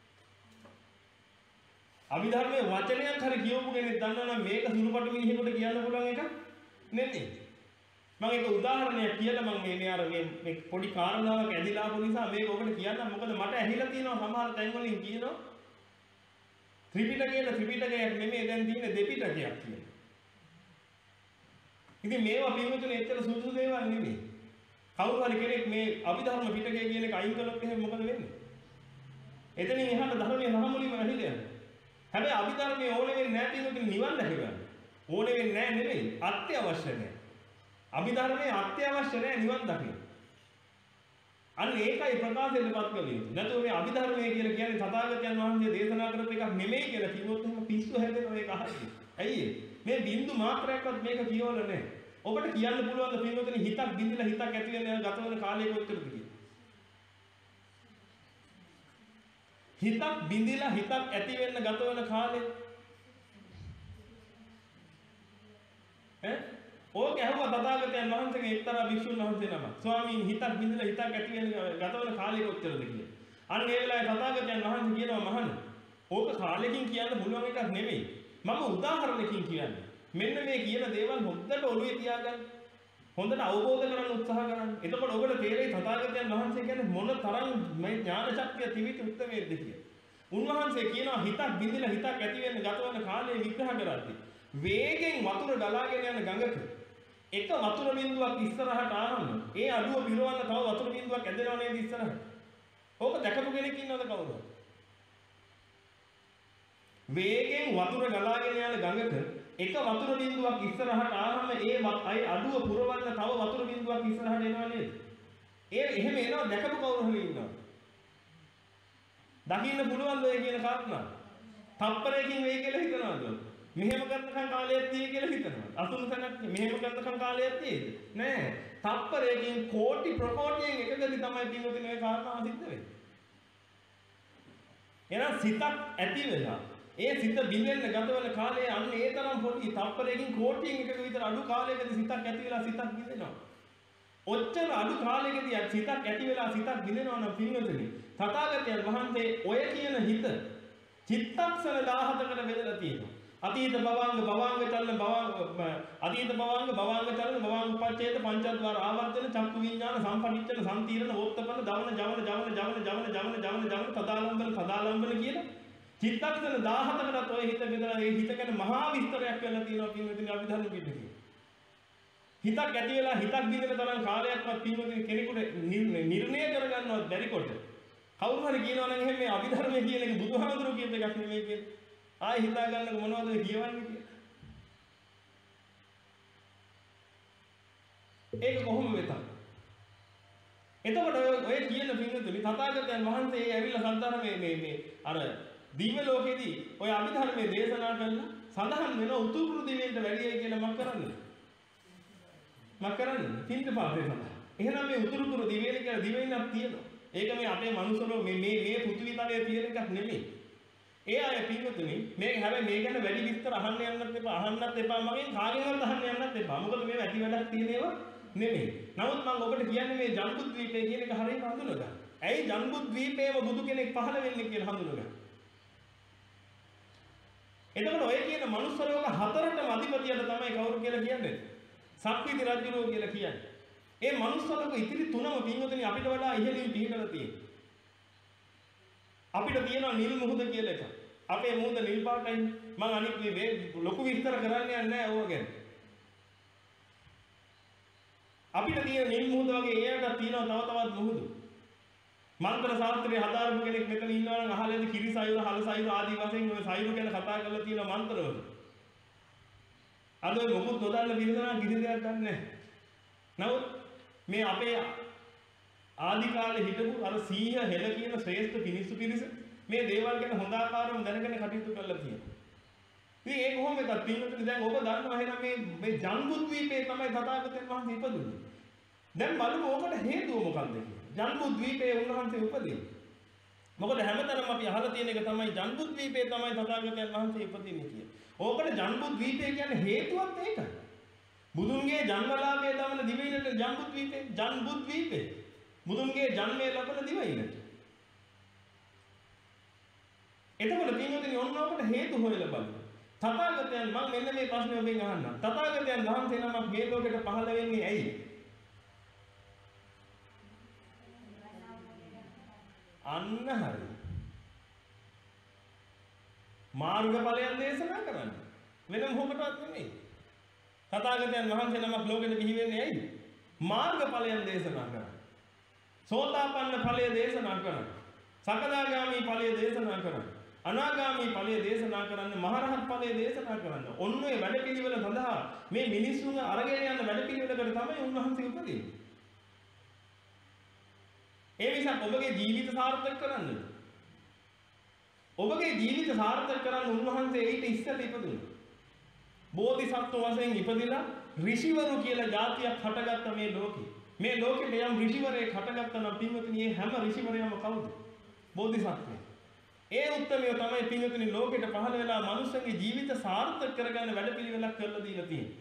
අභිධර්මයේ වචනයක් හරි කියවපු කෙනෙක් දන්නවනම් මේක සුළුපටු මිනිහෙකුට කියන්න පුළුවන් එකක් නෙමෙයි. මම ඒක උදාහරණයක් කියලා මම මේ මේ අර මේ පොඩි කාරණාවක් ඇදිලා ආපු නිසා මේක ඔබට කියන්නම්. මොකද මට ඇහිලා තියෙනවා සමහර තැන් වලින් කියනවා ත්‍රිපිටකයේ ත්‍රිපිටකයක් නෙමෙයි දැන් තියෙන දෙපිටකයක් කියලා. ඉතින් මේවා පින්වතුනි එච්චර සුදුසු දේවල් නෙමෙයි. කවුරු හරි කෙනෙක් මේ අභිධර්ම පිටකය කියන එක අයින් කළොත් එහෙනම් මොකද වෙන්නේ? එතනින් එහාට ධර්මයේ රහමුලින්ම ඇහිලා යනවා. හැබැයි අභිධර්මයේ ඕනේ වෙන්නේ නැහැ පින්වතුනි නිවන් දැකගන්න. ඕනේ වෙන්නේ නැහැ නෙමෙයි අත්‍යවශ්‍ය නැහැ. අභිධර්මයේ අත්‍යවශ්‍ය නැහැ නිවන් දකින්න. අන්න ඒකයි ප්‍රකාශයටපත් කළේ. නැතුව මේ අභිධර්මයේ කියලා කියන්නේ තථාගතයන් වහන්සේ දේශනා කරපු එකක් නෙමෙයි කියලා කිව්වොත් එහෙනම් පිස්සු හැදෙනවා ඒක අහන්නේ. ඇයි මේ බින්දු මාත්‍රයක්වත් මේක කියවල නැහැ. ඔබට කියන්න පුළුවන් ද පින්වතුනි හිතක් බින්දලා හිතක් ඇති වෙන ගත වෙන කාලය කොච්චරද කියලා? හිතක් බින්දලා හිතක් ඇති වෙන්න ගත වෙන කාලේ ඈ ඕක ඇහුවා තථාගතයන් වහන්සේගේ එක්තරා භික්ෂුන් වහන්සේ නමක්. ස්වාමීන් හිතක් බින්දලා හිතක් ඇති වෙන ගත වෙන කාලය කොච්චරද කියලා. අන්න ඒ වෙලාවේ තථාගතයන් වහන්සේ කියනවා මහණ ඕක කාලෙකින් කියන්න පුළුවන් එකක් නෙමෙයි. මම උදාහරණකින් කියන්නේ. මෙන්න මේ කියන දේවල් හොඳට ඔළුවේ තියාගන්න. හොඳට අවබෝධ කරගන්න උත්සාහ කරන්න. එතකොට ඔබට තේරෙයි තථාගතයන් වහන්සේ කියන්නේ මොන තරම් මේ ඥාන ශක්තිය තිබිච්ච උත්තරමේද කියලා. උන්වහන්සේ කියනවා හිතක් බින්දලා හිතක් ඇති වෙන්න ගත වෙන කාලය විග්‍රහ කරද්දී වේගෙන් වතුර ගලාගෙන යන ගඟක එක වතුර බින්දුවක් ඉස්සරහට ආවම ඒ අඩුව පිරවන්න තව වතුර බින්දුවක් ඇදෙනව නේද ඉස්සරහට? ඕක දැකපු කෙනෙක් ඉන්නවද කවුරුද? වේගෙන් වතුර ගලාගෙන යන ගඟක එක වතුර බින්දුවක් ඉස්සරහට ආවම ඒ අයි අඩුව පුරවන්න තව වතුර බින්දුවක් ඉස්සරහට එනවා නේද? ඒ එහෙම එනවා දැකපු කවුරු හරි ඉන්නවද? දකින්න පුළුවන්ද ඒ කියන කාරණා? තප්පරයකින් වෙයි කියලා හිතනවද? මෙහෙම කරනකන් කාලයක් තියෙයි කියලා හිතනවා. අසුන්සනක් මෙහෙම කරනකන් කාලයක් තියෙයිද? නෑ. තප්පරයකින් කෝටි ප්‍රකෝටියෙන් එකකදී තමයි පින්වතුනි මේ කාරණා සිද්ධ වෙන්නේ. එහෙනම් සිතක් ඇති වෙලා ඒ සිත බිඳෙන්න ගත වෙන කාලය අන්න ඒ තරම් පොඩි තප්පරයකින් කෝටියෙන් එකක විතර අඩු කාලයකදී සිතක් ඇති වෙලා සිතක් බිඳෙනවා. ඔච්චර අඩු කාලයකදී සිතක් ඇති වෙලා සිතක් බිඳෙනවා නම් පින්වතුනි තථාගතයන් වහන්සේ ඔය කියන හිත චිත්තක්ෂණ දහහකට බෙදලා තියෙනවා. අතීත භවංග භවංග චලන භවංග අතීත භවංග භවංග චලන භවංග උපච්ඡේද පංචද්වාර ආවර්තන චක්කු විඥාන සම්පටිච්ඡන සම්තීරණ වෝත්තපන දවන ජවන ජවන ජවන ජවන ජවන ජවන තදාලම්බන තදාලම්බන කියන චිත්තක්ෂණ දහහතකටත් ඔය හිත බෙදලා ඒ හිත ගැන මහා විස්තරයක් කරලා තියෙනවා පින්වතුනි අභිධර්ම පිටකේ. හිතක් ඇති වෙලා හිතක් බින්දෙන තරම් කාලයක්වත් පින්වතුනි කෙනෙකුට නිර්ණය කරගන්නවත් බැරි කොට කවුරු හරි කියනවා නම් එහෙම මේ අභිධර්මයේ කියන එක බුදුහාමුදුරුවෝ කියන එකක් නෙමෙයි කියන්නේ. ආයෙ හිතා ගන්නකො මොනවද ඔය කියවන්නේ කියලා. ඒක කොහොම වෙතත්. එතකොට ඔය කියන පින්වතුනි තථාගතයන් වහන්සේ ඇවිල්ලා සද්ධර්මයේ මේ මේ අර දිව්‍ය ලෝකෙදී ඔය අභිධර්මයේ දේශනා කළා සඳහන් වෙන උතුරු දිවයින්ට වැඩියයි කියලා මම කරන්නේ. මම කරන්නේ පින්ද පාපේ සඳහා. එහෙනම් මේ උතුරු පුරු දිවයින කියලා දිවයිනක් තියෙනවා. ඒක මේ අපේ මනුස්සලෝ මේ මේ මේ පෘථිවි තලයේ තියෙන එකක් නෙමෙයි. ඒ අය පින්වතුනි මේක හැබැයි මේ ගැන වැඩි විස්තර අහන්න යන්නත් එපා අහන්නත් එපා මගෙන් කාගෙන්වත් අහන්න යන්නත් එපා. මොකද මේ වැඩි වැඩක් තියෙන ඒවා නෙමෙයි. නමුත් මම ඔබට කියන්නේ මේ ජම්බුද්වීපය කියන එක හරියට හඳුනගන්න. ඇයි ජම්බුද්වීපයේම බුදු කෙනෙක් පහළ වෙන්නේ කියලා හඳුනගන්න. එතකොට ඔය කියන මනුස්ස ලෝක හතරටම අධිපතියට තමයි කවුරු කියලා කියන්නේ? සක්විති රජුරෝ කියලා කියන්නේ. ඒ මනුස්ස ලෝක ඉතිරි තුනම පින්වතුනි අපිට වඩා ඉහළින් පිහිටලා තියෙනවා. අපිට තියෙනවා නිල් මුහුද කියලා එකක්. අපේ මුහුද නිල් පාටයි. මම අනිත් මේ ලොකු විස්තර කරන්න යන්නේ නැහැ ඕවා ගැන. අපිට තියෙන නිල් මුහුද වගේ එයාට තියෙනවා තව තවත් මුහුදු. මන්ත්‍ර ශාස්ත්‍රයේ හදාරපු කෙනෙක් මෙතන ඉන්නවා නම් අහලේද කිරි සයුර හල සයුර ආදී වශයෙන් ඔය සයුර ගැන කතා කරලා තියෙන මන්ත්‍රවල. අද ඔය මොකුත් නොදන්න පිළිසනා කිසි දෙයක් දන්නේ නැහැ. නමුත් මේ අපේ ආදි කාලේ හිටපු අර සීහ හෙළ කියන ශ්‍රේෂ්ඨ පිනිස්සු පිරිස මේ දේවල් ගැන හොඳ ආකාරව දැනගෙන කටයුතු කරලා තියෙනවා. ඉතින් ඒක කොහොමද පින්වතුනි දැන් ඔබ දන්නවා එහෙනම් මේ මේ ජම්බුද්වීපේ තමයි තථාගතයන් වහන්සේ ඉපදුනේ. දැන් බලමු ඕකට හේතුව මොකක්ද කියලා. ජම්බුද්වීපේ උන්වහන්සේ උපදින්නේ. මොකද හැමතැනම අපි අහලා තියෙන එක තමයි ජම්බුද්වීපේ තමයි තථාගතයන් වහන්සේ ඉපදින්නේ කියලා. ඕකට ජම්බුද්වීපේ කියන්නේ හේතුවත් ඒකයි. බුදුන්ගේ ජන්මලාභයේ දමන දිවයිනට ජම්බුද්වීපේ ජම්බුද්වීපේ. බුදුන්ගේ ජන්මයේ ලබන දිවයිනට. එතකොට පින්වතුනි ඔන්න ඔකට හේතු හොයලා බලන්න. තථාගතයන් මම මෙන්න මේ ප්‍රශ්නේ ඔබෙන් අහන්නම්. තථාගතයන් වහන්සේ නමක් මේ ලෝකෙට පහළ වෙන්නේ ඇයි? අන්න හරි. මාර්ගඵලයන් දේශනා කරන්න. වෙන මොකටවත් නෙමෙයි. තථාගතයන් වහන්සේ නමක් ලෝකෙට බිහි වෙන්නේ ඇයි? මාර්ගඵලයන් දේශනා කරන්න. සෝතාපන්න ඵලය දේශනා කරන්න. සකදාගාමි ඵලය දේශනා කරන්න. අනාගාමී ඵලය දේශනා කරන්න, මහරහත් ඵලය දේශනා කරන්න. ඔන්න ඔය වැඩපිළිවෙල සඳහා මේ මිනිස්සුන් අරගෙන යන වැඩපිළිවෙලකට තමයි උන්වහන්සේ උපදින්නේ. ඒ නිසා ඔබගේ ජීවිත සාර්ථක කරන්න. ඔබගේ ජීවිත සාර්ථක කරන්න උන්වහන්සේ ඊට ඉස්සෙල්ලා ඉපදුණා. බෝධිසත්ව වශයෙන් ඉපදිලා ඍෂිවරු කියලා જાතියක් හටගත්ත මේ ලෝකේ. මේ ලෝකෙට යම් ඍෂිවරයෙක් හටගත්තා නම් පින්වතුනි මේ හැම ඍෂිවරයම කවුද? බෝධිසත්වය. ඒ උත්තරමය තමයි පින්වතුනි ලෝකෙට පහළ වෙලා මනුස්සන්ගේ ජීවිත සාර්ථක කරගන්න වැඩපිළිවෙලක් කරලා දීලා තියෙන්නේ.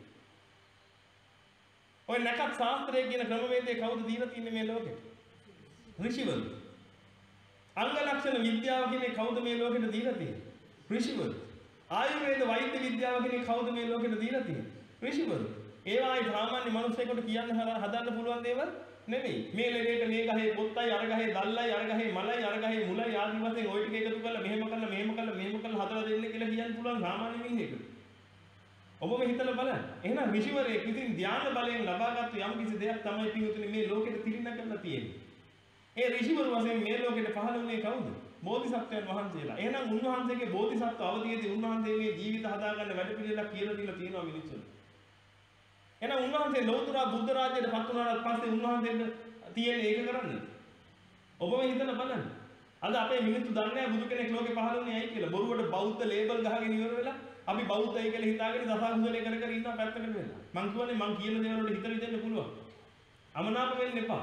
ඔය නැකත් ශාස්ත්‍රය කියන ක්‍රමවේදය කවුද දීලා තින්නේ මේ ලෝකෙට? ඍෂිවරු. අංග ලක්ෂණ විද්‍යාව කියන්නේ කවුද මේ ලෝකෙට දීලා තියෙන්නේ? ඍෂිවරු. ආයුර්වේද වෛද්‍ය විද්‍යාව කියන්නේ කවුද මේ ලෝකෙට දීලා තියෙන්නේ? ඍෂිවරු. ඒවායි සාමාන්‍ය මනුස්සයෙකුට කියන්න හදන්න පුළුවන් දේවල් නෙමෙයි. මේ ලෙඩේට මේ ගහේ පොත්තයි අර ගහේ දල්ලයි අර ගහේ මලයි අර ගහේ මුලයි ආදී වශයෙන් ওই ටික එකතු කරලා මෙහෙම කරලා මෙහෙම කරලා මෙහෙම කරලා හදලා දෙන්න කියලා කියන්න පුළුවන් සාමාන්‍ය මිනිහෙකුට. ඔබම හිතලා බලන්න. එහෙනම් ඍෂිවරයෙක් ඉතින් ධානය බලයෙන් ලබාගත් යම් කිසි දෙයක් තමයි පිටුතුනේ මේ ලෝකෙට තිරින්න කරලා තියෙන්නේ. ඒ ඍෂිවරු වශයෙන් මේ ලෝකෙට පහළ වුණේ කවුද? බෝධිසත්වයන් වහන්සේලා. එහෙනම් උන්වහන්සේගේ බෝධිසත්ව අවධියේදී උන්වහන්සේ මේ ජීවිත හදාගන්න වැඩපිළිවෙලක් කියලා දීලා තියෙනවා මිනිස්සුන්ට. එහෙනම් උන්වහන්සේ ලෞතර බුද්ධ රාජ්‍යයට පත් වුණාට පස්සේ උන්වහන්සේට තියෙන ඒක කරන්නේ. ඔබම හිතලා බලන්න. අද අපේ මිනිස්සු දන්නේ නැහැ බුදු කෙනෙක් ලෝකේ පහළ වුණේ ඇයි කියලා. බොරුවට බෞද්ධ ලේබල් ගහගෙන ඉවර වෙලා අපි බෞද්ධයි කියලා හිතාගෙන දසකුසලේ කර කර ඉන්නවා පැත්තකට වෙලා. මං කියන්නේ මං කියන දේවල් වලට හිතලා දෙන්න පුළුවන්. අමනාප වෙන්න එපා.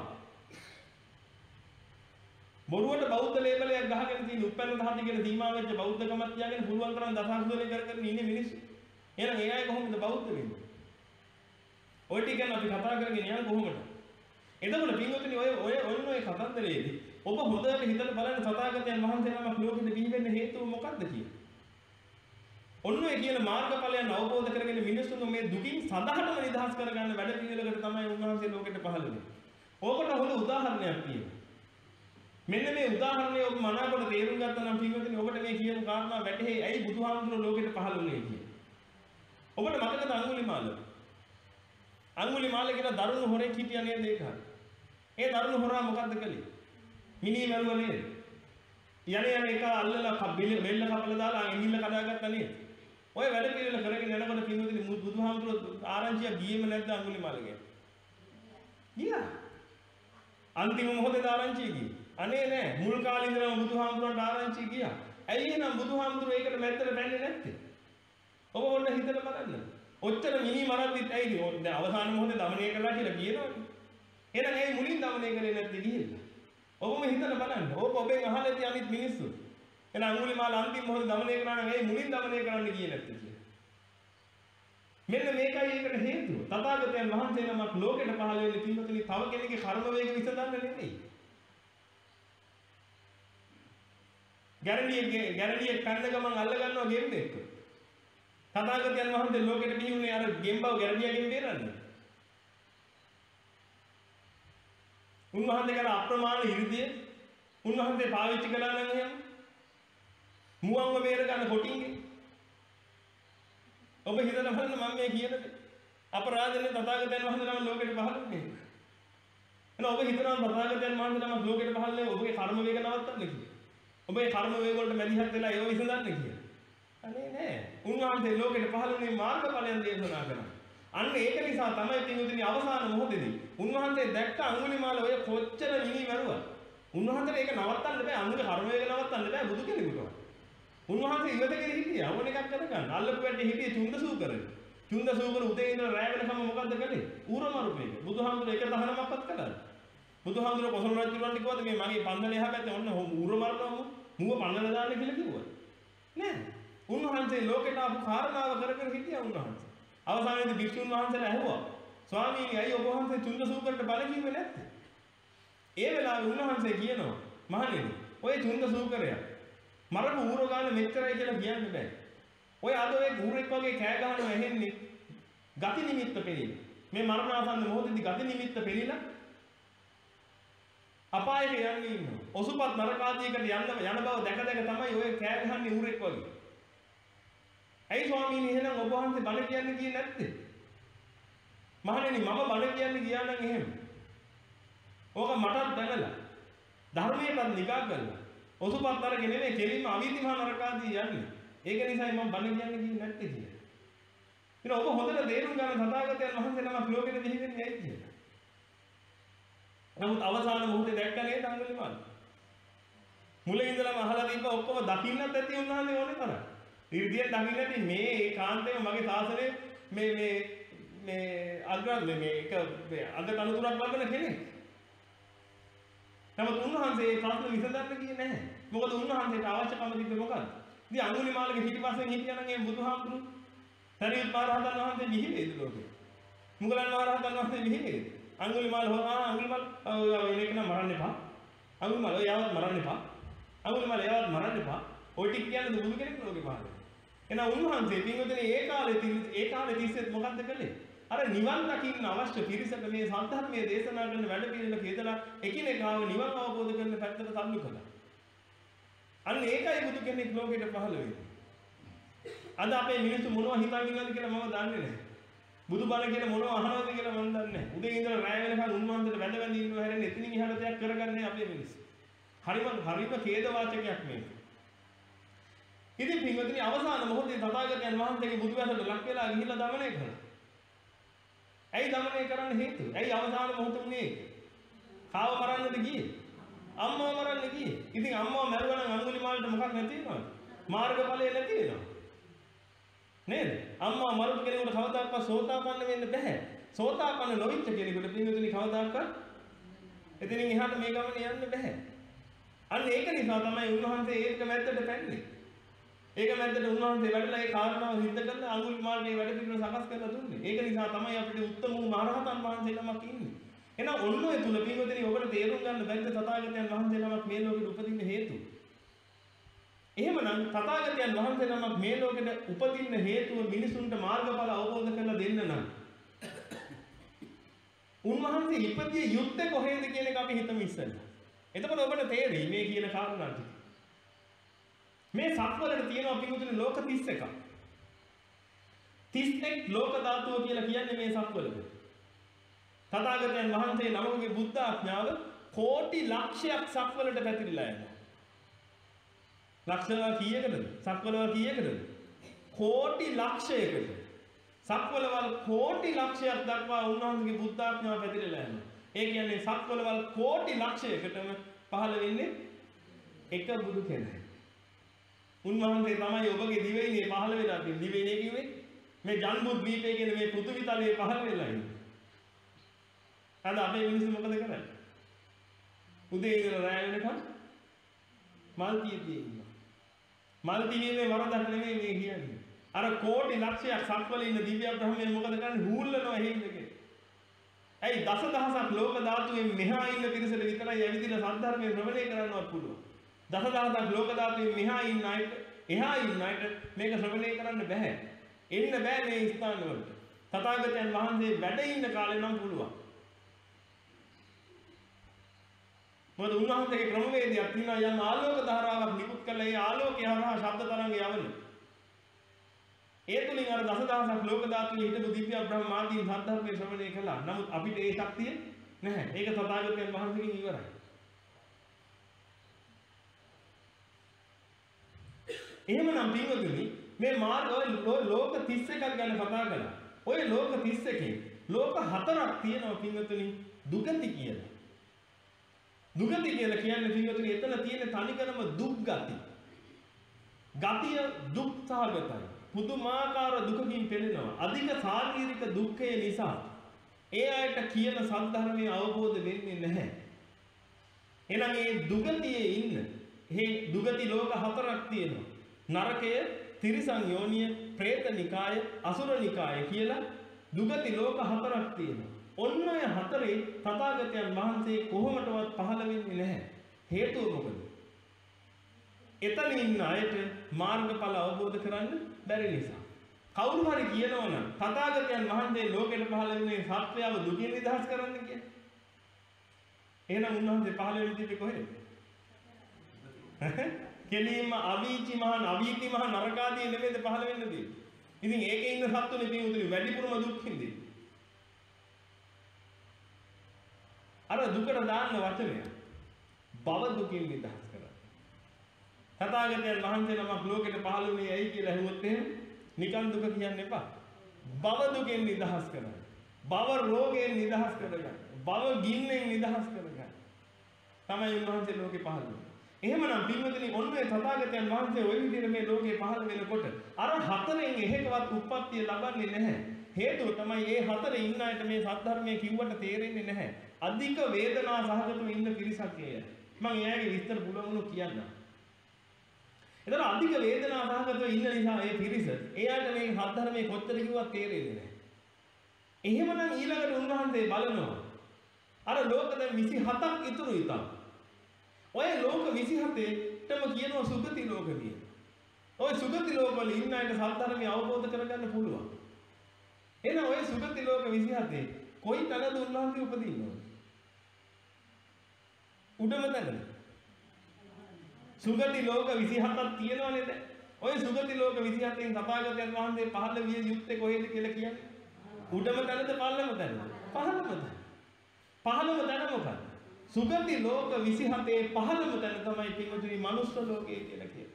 බොරුවට බෞද්ධ ලේබලයක් ගහගෙන තියෙන උපැන්න දහති කියලා සීමා වෙච්ච බෞද්ධකමක් තියාගෙන පුළුවන් තරම් දසකුසලේ කර කර ඉන්නේ මිනිස්සු. එහෙනම් ඒ අය කොහොමද බෞද්ධ වෙන්නේ? ඔය ටික ගැන අපි කතා කරගෙන යන්නේ කොහොමද? එතකොට පින්වතුනි ඔය ඔය ඔන්න ඔය කතන්දරයේදී ඔබ හොඳට හිතලා බලන්න තථාගතයන් වහන්සේ නමක් ලෝකෙට බිහි වෙන්න හේතුව මොකක්ද කියලා. ඔන්න ඔය කියන මාර්ගඵලයන් අවබෝධ කරගෙන මිනිස්සුන් මේ දුකින් සදාටම නිදහස් කරගන්න වැඩ පිළිවෙලකට තමයි උන්වහන්සේ ලෝකෙට පහළ වෙන්නේ. ඕකට හොඳ උදාහරණයක් තියෙනවා. මෙන්න මේ උදාහරණය ඔබ මනාකොට තේරුම් ගත්තා නම් පින්වතුනි ඔබට මේ කියපු කාරණා වැටහෙයි ඇයි බුදුහාමුදුරුවෝ ලෝකෙට පහළ වුණේ කියලා. ඔබට මතකද අඟුලිමාල? අඟුලිමාල කියන දරුණු හොරෙක් හිටියා නේද ඒක? ඒ දරුණු හොරා මොකද්ද කළේ? මිනි මරුව නේද? යන්නේ යන්නේ එක අල්ලලා බෙල්ල කපලා දාලා ඇඟිල්ල කඩාගත්තා නේද? ඔය වැඩ පිළිවෙල කරගෙන යනකොට පින්වතුනි බුදුහාමුදුරුවෝ ආරංචිය ගියේම නැද්ද අඟුලිමාලගේ? ගියා. අන්තිම මොහොතේ ආරංචිය ගියේ. අනේ නෑ මුල් කාලේ ඉඳලම බුදුහාමුදුරන්ට ආරංචි ගියා. ඇයි එහෙනම් බුදුහාමුදුරුවෝ ඒකට මැත්තට බැන්නේ නැත්තේ? ඔබ ඔන්න හිතලා බලන්න. ඔච්චර මිනි මරද්දිත් ඇයිද? දැන් අවසාන මොහොතේ দমনය කළා කියලා කියනවනේ. එහෙනම් ඇයි මුලින් দমনය කරේ නැත්තේ ගිහිල්ලා? ඔබම හිතලා බලන්න. ඕක ඔබෙන් අහලා ඇති අනිත් මිනිස්සු. එහෙනම් අඟුලිමාල අන්තිම මොහොතේ দমনය කරා නම් ඇයි මුලින් দমনය කරන්න ගියේ නැත්තේ කියලා. මෙන්න මේකයි ඒකට හේතුව. තථාගතයන් වහන්සේ නමක් ලෝකෙට පහළ වෙන්නේ පින්වතුනි තව කෙනෙක්ගේ කර්ම වේග විසඳන්න නෙමෙයි. ගැරඩිය ගැරඩිය කන්න ගමන් අල්ල ගන්නවා ගෙම්බෙක්. තථාගතයන් වහන්සේ ලෝකෙට බිහිුනේ අර ගෙම්බව ගැරඩියගෙන් බේරන්න. උන්වහන්සේ කර අප්‍රමාණ ඉර්ධිය උන්වහන්සේ පාවිච්චි කළා නම් එහෙම මුවන්ව බේර ගන්න කොටින්ගේ. ඔබ හිතලා බලන්න මම මේ කියන දේ අපරාධනේ තථාගතයන් වහන්සේ නම ලෝකෙට පහළ වුනේ. එහෙනම් ඔබ හිතනවා තථාගතයන් වහන්සේ නම ලෝකෙට පහළ වෙන්නේ ඔබගේ කර්ම වේග නවත්තන්න කියලා. ඔබේ කර්ම වේග වලට මැදිහත් වෙලා ඒව විසඳන්න කියලා. අනේ නෑ. උන්වහන්සේ ලෝකෙට පහළ වුණේ මාර්ගඵලයන් දේශනා කරනවා. අන්න ඒක නිසා තමයි පින්වතුනි අවසාන මොහොතේදී උන්වහන්සේ දැක්ක අඟුලිමාල ඔය කොච්චර මිනි මරුවා. උන්වහන්සේට ඒක නවත්තන්න බෑ. අනුගේ කර්ම වේග නවත්තන්න බෑ බුදු කෙනෙකුට. උන්වහන්සේ ඉවතගෙන හිටියා. ඕන එකක් කරගන්න. අල්ලපු වැඩේ හිටියේ චුන්දසූකරේ. චුන්දසූකර උදේ ඉඳලා රැ වෙනකම් මොකද්ද කළේ? ඌර මරුපේක. බුදුහාමුදුර එක දහනමක්වත් කළාද? බුදුහාමුදුර කොසල් රජුන්ට කිව්වද මේ මගේ පන්දල එහා පැත්තේ ඔන්න ඌර මරනවා මුව පන්නල දාන්න කියලා කිව්වා. නෑ. උන්වහන්සේ ලෝකෙට ආපු කාරණාව කරගෙන හිටියා උන්වහන්සේ. අවසානයේදී භික්ෂුන් වහන්සේලා ඇහුවා. ස්වාමීනි අයි ඔබ වහන්සේ චුන්දසූකරට බල කිව්වේ නැත්තේ? ඒ වෙලාවේ උන්වහන්සේ කියනවා මහණෙනි ඔය චුන්දසූකරයා මරපු ඌර ගාන මෙච්චරයි කියලා කියන්න බෑ. ඔය අද ඔය ඌරෙක් වගේ කෑ ගහනවා ඇහෙන්නේ ගති නිමිත්ත පෙළිලා. මේ මරණාසන්න මොහොතේදී ගති නිමිත්ත පෙළිලා අපායට යන්නේ ඉන්නවා. ඔසුපත් නරකාදියකට යන්න යන බව දැක දැක තමයි ඔය කෑ ගහන්නේ ඌරෙක් වගේ. ඇයි ස්වාමීනි එහෙනම් ඔබ වහන්සේ බණ කියන්නේ කියේ නැත්තේ? මහණෙනි මම බණ කියන්නේ ගියා නම් එහෙම. ඕක මටත් දැනලා ධර්මයටත් නිගා කරලා ඔසුපත් නරක නෙමෙයි කෙලින්ම අවිධිමා නරකාදී යන්නේ. ඒක නිසායි මම බණ කියන්නේ කියේ නැත්තේ කියලා. ඉතින් ඔබ හොඳට තේරුම් ගන්න තථාගතයන් වහන්සේ නමක් ලෝකෙට දිවි වෙන්නේ ඇයි කියලා. නමුත් අවසාන මොහොතේ දැක්ක නේද අඟුලිමාල? මුලින් ඉඳලම අහලා තිබ්බ ඔක්කොම දකින්නත් ඇති උන්වහන්සේ ඕනේ තරම්. ඉර්ධියෙන් දකින්න ඇති මේ ඒකාන්තයෙන් මගේ සාසනේ මේ මේ මේ අග්‍ර මේ එක අග කනුතුරක් ලබන කෙනෙක්. නමුත් උන්වහන්සේ ඒ ප්‍රශ්න විසඳන්න ගියේ නැහැ. මොකද උන්වහන්සේට අවශ්‍යකම තිබ්බේ මොකක්ද? ඉතින් අඟුලිමාලගේ පිටිපස්සෙන් හිටියනම් ඒ බුදුහාමුදුරු සරියුත් මහ රහතන් වහන්සේ මිහි වේද ලෝකේ. මුගලන් මහ රහතන් වහන්සේ මිහි වේද? අඟුලිමාල හොරා අඟුලිමාල එනක නම් මරන්න එපා. අඟුලිමාල ඔයාවත් මරන්න එපා. අඟුලිමාල එයාවත් මරන්න එපා. ඔය ටික කියන්නේ දුරු කෙනෙක් ලෝකේ පහළ. එහෙනම් උන්වහන්සේ පින්වතුනි ඒ කාලේ ඒ කාලේ තිස්සෙත් මොකද්ද කළේ? අර නිවන් දකින්න අවශ්‍ය පිරිසට මේ සත්‍යධර්මයේ දේශනා කරන වැඩ පිළිවෙල කියලා එකිනෙකාව නිවන් අවබෝධ කරන පැත්තට සම්ලු කළා. අන්න ඒකයි බුදු කෙනෙක් ලෝකෙට පහළ වෙන්නේ. අද අපේ මිනිස්සු මොනවා හිතාගෙන ඉන්නවද කියලා මම දන්නේ නැහැ. බුදුබණ කියන මොනව අහනවද කියලා මම දන්නේ නැහැ. උදේ ඉඳලා රැය වෙනකන් උන්වහන්සේට වැඳ වැඳ ඉන්නව හැරෙන්නේ එතනින් එහාට දෙයක් කරගන්නේ අපේ මිනිස්සු. හරිම හරිම ඛේද වාචකයක් මේක. ඉතින් පින්වතුනි අවසාන මොහොතේ තථාගතයන් වහන්සේගේ බුදුවැසට ලක් වෙලා ගිහිල්ලා දමනය කළා. ඇයි දමනය කරන්න හේතුව? ඇයි අවසාන මොහොත උනේ? කාව මරන්නද ගියේ? අම්මව මරන්න ගියේ. ඉතින් අම්මව මරුවා නම් අඟුලිමාලට මොකක් නැති වෙනවද? මාර්ගඵලය නැති වෙනවා. නේද? අම්මා මරුපු කෙනෙකුට කවදාකවත් සෝතාපන්න වෙන්න බෑ. සෝතාපන්න නොවිච්ච කෙනෙකුට පින්වතුනි කවදාකවත් එතනින් එහාට මේ ගමනේ යන්න බෑ. අන්න ඒක නිසා තමයි උන්වහන්සේ ඒක මැද්දට පැන්නේ. ඒක මැද්දට උන්වහන්සේ වැඩලා ඒ කාරණාව සිද්ධ කරලා අඟුලිමාලට මේ වැඩ පිළිවෙල සකස් කරලා දුන්නේ. ඒක නිසා තමයි අපිට උත්තම වූ මහරහතන් වහන්සේ නමක් ඉන්නේ. එහෙනම් ඔන්න ඔය තුල පින්වතුනි ඔබට තේරුම් ගන්න බැරිද තථාගතයන් වහන්සේ නමක් මේ ලෝකෙට උපදින්න හේතුව? එහෙමනම් තථාගතයන් වහන්සේ නමක් මේ ලෝකෙට උපදින්න හේතුව මිනිසුන්ට මාර්ගඵල අවබෝධ කරලා දෙන්න නම් උන්වහන්සේ ඉපදිය යුත්තේ කොහේද කියන එක අපි හිතමු ඉස්සෙල්ලා. එතකොට ඔබට තේරෙයි මේ කියන කාරණා ටික. මේ සක්වලට තියෙනවා පිටුතුනේ ලෝක තිස් එකක්. තිස් එක් ලෝක ධාතුව කියලා කියන්නේ මේ සක්වලට. තථාගතයන් වහන්සේ නමකගේ බුද්ධ ආඥාව කෝටි ලක්ෂයක් සක්වලට පැතිරිලා යනවා. ලක්ෂණා කීයකටද? සක්වලවල් කීයකටද? කෝටි ලක්ෂයකට. සක්වලවල් කෝටි ලක්ෂයක් දක්වා උන්වහන්සේගේ බුද්ධ ආඥාව පැතිරලා යනවා. ඒ කියන්නේ සක්වලවල් කෝටි ලක්ෂයකටම පහළ වෙන්නේ එක බුදු කෙනෙක්. උන්වහන්සේ තමයි ඔබගේ දිවයිනේ පහළ වෙලා තියෙන්නේ. දිවයිනේ කිව්වේ මේ ජන්බුද් දීපේ කියන මේ පෘථිවි තලයේ පහළ වෙලා ඉන්නේ. අද අපේ මිනිස්සු මොකද කරන්නේ? උදේ ඉඳලා රැය වෙනකන් මල් තියදී ඉන්නවා. මල් තියීමේ වරදක් නෙමෙයි මේ කියන්නේ. අර කෝටි ලක්ෂයක් සක්වල ඉන්න දිව්‍ය බ්‍රහ්මයන් මොකද කරන්නේ? හූල්ලනවා හේින්දකේ. ඇයි දසදහසක් ලෝක ධාතුවේ මෙහා ඉන්න පිරිසට විතරයි ඇවිදින සද්ධර්මයේ ශ්‍රවණය කරන්නවත් පුළුවන්. දසදහසක් ලෝක ධාතුවේ මෙහා ඉන්න අයට, එහා ඉන්න අයට මේක ශ්‍රවණය කරන්න බෑ. එන්න බෑ මේ ස්ථාන වලට. තථාගතයන් වහන්සේ වැඩ ඉන්න කාලේ නම් පුළුවන්. මොකද උන්වහන්සේගේ ක්‍රමවේදයක් තියෙනවා යම් ආලෝක ධාරාවක් නිකුත් කළා ඒ ආලෝකය හරහා ශබ්ද තරංග යවන. ඒ තුලින් අර දසදහසක් ලෝක ධාතුවේ හිටපු දිව්‍ය බ්‍රහ්මාදීන් සද්ධර්මයේ ශ්‍රවණය කළා. නමුත් අපිට ඒ ශක්තිය නැහැ. ඒක තථාගතයන් වහන්සේගෙන් ඉවරයි. එහෙමනම් පින්වතුනි මේ මාර්ග ලෝක තිස් එකක් ගැන කතා කළා. ওই ලෝක තිස් එකේ ලෝක හතරක් තියෙනවා පින්වතුනි දුගති කියලා. දුගති කියලා කියන්නේ පින්වතුනි එතන තියෙන තනිකරම දුක් ගති. ගතිය දුක් සහගතයි. පුදුමාකාර දුකකින් පෙළෙනවා. අධික ශාරීරික දුක්ඛය නිසා ඒ අයට කියන සද්ධර්මයේ අවබෝධ වෙන්නේ නැහැ. එහෙනම් මේ දුගතියේ ඉන්න මේ දුගති ලෝක හතරක් තියෙනවා. නරකය, තිරිසන් යෝනිය, പ്രേත නිකාය, අසුර නිකාය කියලා දුගති ලෝක හතරක් තියෙනවා. ඔන්න ඔය හතරේ තථාගතයන් වහන්සේ කොහොමදවත් පහළ වෙන්නේ නැහැ. හේතුව මොකද? එතන ඉන්න අයට මාර්ගඵල අවබෝධ කරන්න බැරි නිසා. කවුරු හරි කියනවා නම් තථාගතයන් වහන්සේ ලෝකෙට පහළ වෙන්නේ සත්‍යයව දුකින් නිදහස් කරන්න කියලා. එහෙනම් උන්වහන්සේ පහළ වෙන්නේ තිබ්බේ කොහෙද? කෙලින්ම අවීචි මහ නවීති මහ නරකාදී නෙමෙයිද පහළ වෙන්න තියෙන්නේ. ඉතින් ඒකේ ඉන්න සත්තුනේ පිටුතුනි වැඩිපුරම දුක් හින්දේ. අර දුකට දාන්න වචනය භව දුකින් නිදහස් කරන්න. තථාගතයන් වහන්සේ නමක් ලෝකෙට පහළ වුණේ ඇයි කියලා අහුවොත් එහෙම නිකන් දුක කියන්න එපා. භව දුකෙන් නිදහස් කරන්න. භව රෝගයෙන් නිදහස් කරගන්න. භව ගින්නෙන් නිදහස් කරගන්න. තමයි උන්වහන්සේ ලෝකෙ පහළ වුණේ. එහෙමනම් පින්වතුනි ඔන්න ඒ තථාගතයන් වහන්සේ ওই විදිහට මේ ලෝකේ පහළ වෙනකොට අර හතරෙන් එකකවත් උප්පත්තිය ලබන්නේ නැහැ. හේතුව තමයි මේ හතරේ ඉන්න අයට මේ සද්ධර්මයේ කිව්වට තේරෙන්නේ නැහැ. අධික වේදනා සහගතව ඉන්න පිරිසක් එය. මම එයාගේ විස්තර පුළුවන් කියන්න. ඒතර අධික වේදනා සහගතව ඉන්න නිසා මේ පිරිස එයාට මේ සද්ධර්මයේ කොච්චර කිව්වත් තේරෙන්නේ නැහැ. එහෙමනම් ඊළඟට උන්වහන්සේ බලනවා අර ලෝක දැන් විසි හතක් ඉතුරුයි තාම. ඔය ලෝක විසි හතේටම කියනවා සුගති ලෝක කියලා. ඔය සුගති ලෝකවල ඉන්න අයට සද්ධර්මය අවබෝධ කරගන්න පුළුවන්. එහෙනම් ඔය සුගති ලෝක විසි හතේ කොයි තැනද උන්වහන්සේ උපදින්නේ? උඩම තැනද? සුගති ලෝක විසි හතක් තියෙනවා නේද? ඔය සුගති ලෝක විසි හතෙන් තථාගතයන් වහන්සේ පහළ විය යුත්තේ කොහෙද කියලා කියන්නේ? උඩම තැනද පහළම තැනද? පහළම තැන. පහළම තැන මොකක්ද? සුගති ලෝක විසි හතේ පහළම තැන තමයි පින්වතුනි මනුස්ස ලෝකය කියලා කියන්නේ.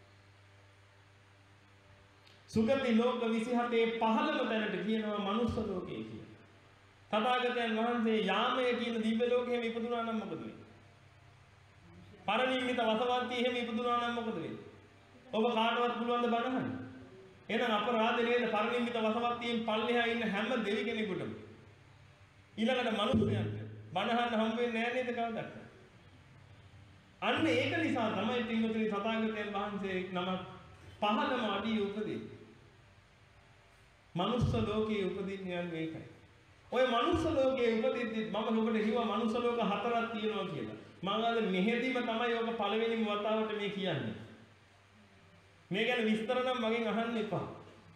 සුගති ලෝක විසි හතේ පහළම තැනට කියනවා මනුස්ස ලෝකය කියලා. තථාගතයන් වහන්සේ යාමය කියන දිව්‍ය ලෝකෙම ඉපදුනා නම් මොකද වෙන්නේ? පරිනිම්මිත වසවන්ති එහෙම ඉපදුනා නම් මොකද වෙන්නේ? ඔබ කාටවත් පුළුවන් ද බණහන්න? එහෙනම් අපරාධ නේද පරිනිම්මිත වසවන්තියෙන් පල්ලෙහා ඉන්න හැම දෙවි කෙනෙකුටම. ඊළඟට මනුස්සයන්ට බණහන්න හම්බ වෙන්නේ නැහැ නේද කවදාවත්? අන්න ඒක නිසා තමයි පින්වතුනි තථාගතයන් වහන්සේ නම පහළම අඩිය උපදී. මනුස්ස ලෝකයේ උපදින්නේ යන්නේ ඒකයි. ඔය මනුස්ස ලෝකයේ උපදිද්දි මම ඔබට කිව්වා මනුස්ස ලෝක හතරක් තියෙනවා කියලා. මම අද මෙහෙදීම තමයි ඔබ පළවෙනිම වතාවට මේ කියන්නේ. මේ ගැන විස්තර නම් මගෙන් අහන්න එපා.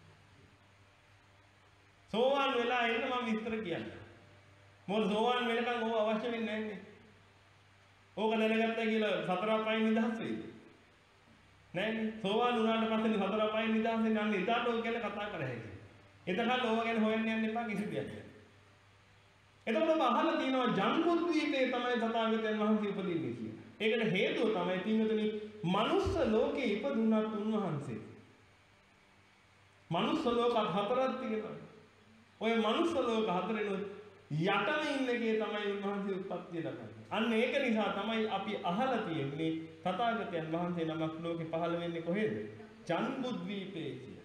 සෝවාන් වෙලා ඉන්න මම විස්තර කියන්නේ. මොකද සෝවාන් වෙනකන් ඕව අවශ්‍ය වෙන්නේ නැහැ. ඕක දැනගත්තා කියලා සතර අපායෙන් නිදහස් වෙයිද? නෑනේ. සෝවාන් වුණාට පස්සේ සතර අපායෙන් නිදහස් වෙන්න අන්න එදාට ඕක ගැන කතා කර හැකියි. එතකල් ඕක ගැන හොයන්න යන්න එපා කිසි දෙයක්. එතකොට ඔබ අහලා තියෙනවා ජම්බුද්වීපේ තමයි තථාගතයන් වහන්සේ උපදින්නේ කියලා. ඒකට හේතුව තමයි පින්වතුනි මනුස්ස ලෝකේ ඉපදුනත් උන්වහන්සේ. මනුස්ස ලෝක හතරක් තියෙනවා. ඔය මනුස්ස ලෝක හතරෙනුත් යටම ඉන්න එකේ තමයි උන්වහන්සේ උත්පත්ති ලබන්නේ. අන්න ඒක නිසා තමයි අපි අහලා තියෙන්නේ තථාගතයන් වහන්සේ නමක් ලෝකේ පහළ වෙන්නේ කොහෙද? ජම්බුද්වීපේ කියලා.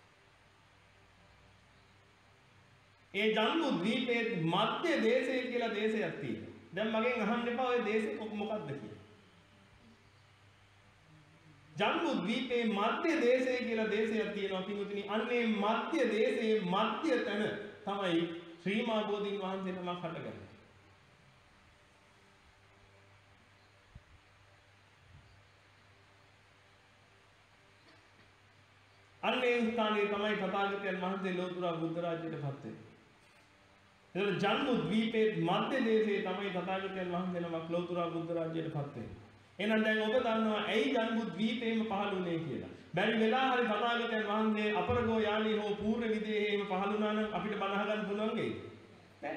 ඒ ජම්බුද්වීපයේ මධ්‍ය දේශය කියලා දේශයක් තියෙනවා. දැන් මගෙන් අහන්න එපා ඔය දේශේ මොකක්ද කියලා. ජම්බුද්වීපයේ මධ්‍ය දේශය කියලා දේශයක් තියෙනවා පිටුතුනි. අන්නේ මධ්‍ය දේශයේ මධ්‍ය තැන තමයි ශ්‍රී මා බෝධීන් වහන්සේ නමක් හටගන්නේ. අන්නේ ස්ථානයේ තමයි තථාගතයන් වහන්සේ ලෝතුරා බුද්ධ රාජ්‍යයට පත් වෙන්නේ. එතකොට ජම්බුද්වීපයේ මධ්‍ය දේශයේ තමයි තථාගතයන් වහන්සේ නමක් ලෝතුරා බුද්ධ රාජ්‍යයට පත් වෙන්නේ. එහෙනම් දැන් ඔබ දන්නවා ඇයි ජම්බුද්වීපේම පහළුනේ කියලා. බැරි වෙලා හරි තථාගතයන් වහන්සේ අපරගෝ යාලී හෝ පූර්ව විදේහේම පහළුණා නම් අපිට බණ අහගන්න පුළුවන් වෙයිද? නෑ.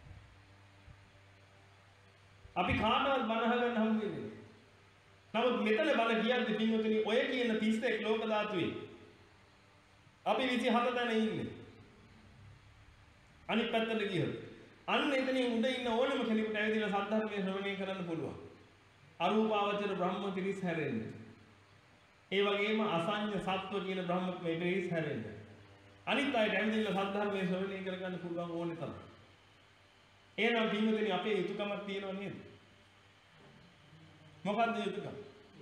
අපි කාටවත් බණ අහගන්න හම්බ වෙන්නේ නෑ. නමුත් මෙතන බණ කියද්දි පින්වතුනි ඔය කියන තිස් එක් ලෝක ධාතුවේ අපි විසිහත තැන ඉන්නේ. අනිත් පැත්තට ගියොත් අන්න එතනින් උඩ ඉන්න ඕනම කෙනෙකුට ඇවිදලා සද්ධර්මයේ ශ්‍රවණය කරන්න පුළුවන්. අරූපාවචර බ්‍රහ්ම තිරිස් හැරෙන්නේ. ඒ වගේම අසඤ්ඤ සත්ව කියන බ්‍රහ්ම මේ තිරිස් හැරෙන්නේ. අනිත් අයට ඇවිදලා සද්ධර්මයේ ශ්‍රවණය කරගන්න පුළුවන් ඕනේ තමයි. එහෙනම් පින්වතුනි අපේ යුතුයකමක් තියෙනව නේද? මොකක්ද යුතුයකම?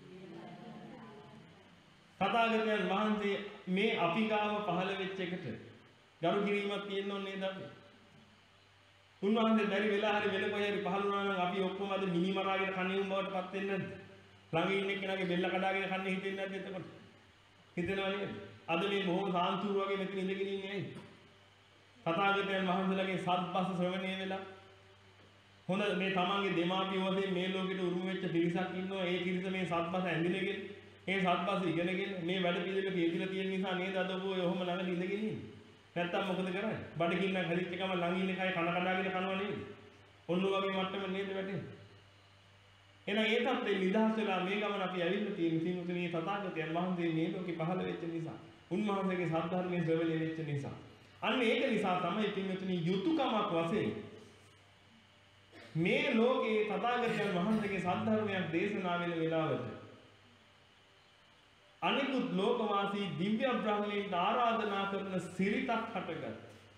තථාගතයන් වහන්සේ මේ අපි ගාව පහළ වෙච්ච එකට ගරු කිරීමක් තියෙන්න ඕනේ නේද අපි? උන්වහන්සේ බැරි වෙලා හරි වෙන කොහේ හරි පහළ වුණා නම් අපි ඔක්කොම අද මිනි මරාගෙන කන්නේ උන් බවට පත් වෙන්නේ නැද්ද? ළඟ ඉන්න කෙනාගේ බෙල්ල කඩාගෙන කන්නේ හිතෙන්නේ නැද්ද එතකොට? හිතෙනව නේද? අද මේ බොහොම සාන්තුරු වගේ මෙතන ඉඳගෙන ඉන්නේ ඇයි? තථාගතයන් වහන්සේලාගේ සත්පස් ශ්‍රවණය වෙලා හොඳ මේ තමන්ගේ දෙමාපිය වශයෙන් මේ ලෝකෙට උරුම වෙච්ච පිරිසක් ඉන්නවා. ඒ පිරිස මේ සත්පස් ඇඳිනගෙන ඒ සත්පස් ඉගෙනගෙන මේ වැඩ පිළිවෙල කියලා තියෙන නිසා නේද අද ඔබ ඔය ඔහොම ළඟට ඉඳගෙන ඉන්නේ? නැත්තම් මොකද කරන්නේ? බඩගින්න හදිච්ච එකම ළඟ ඉන්න කය කන කඩාගෙන කනවා නේද? ඔන්න වගේ මට්ටම නේද වැටෙන්නේ? එහෙනම් ඒ තත්ත්වෙ නිදහස් වෙලා මේ ගමන අපි ඇවිල්ලා තියෙන තිනුතුණී තථාගතයන් වහන්සේ මේ ලෝකේ පහළ වෙච්ච නිසා, උන්වහන්සේගේ සද්ධර්මයේ ශ්‍රවණය වෙච්ච නිසා. අන්න ඒක නිසා තමයි තිනුතුණී යුතුයකමක් වශයෙන් මේ ලෝකේ තථාගතයන් වහන්සේගේ සද්ධර්මයක් දේශනා වෙන වෙලාවට අනිකුත් ලෝකවාසී දිව්‍ය බ්‍රහ්මීන්ට ආරාධනා කරන සිරිතක් හටගත්.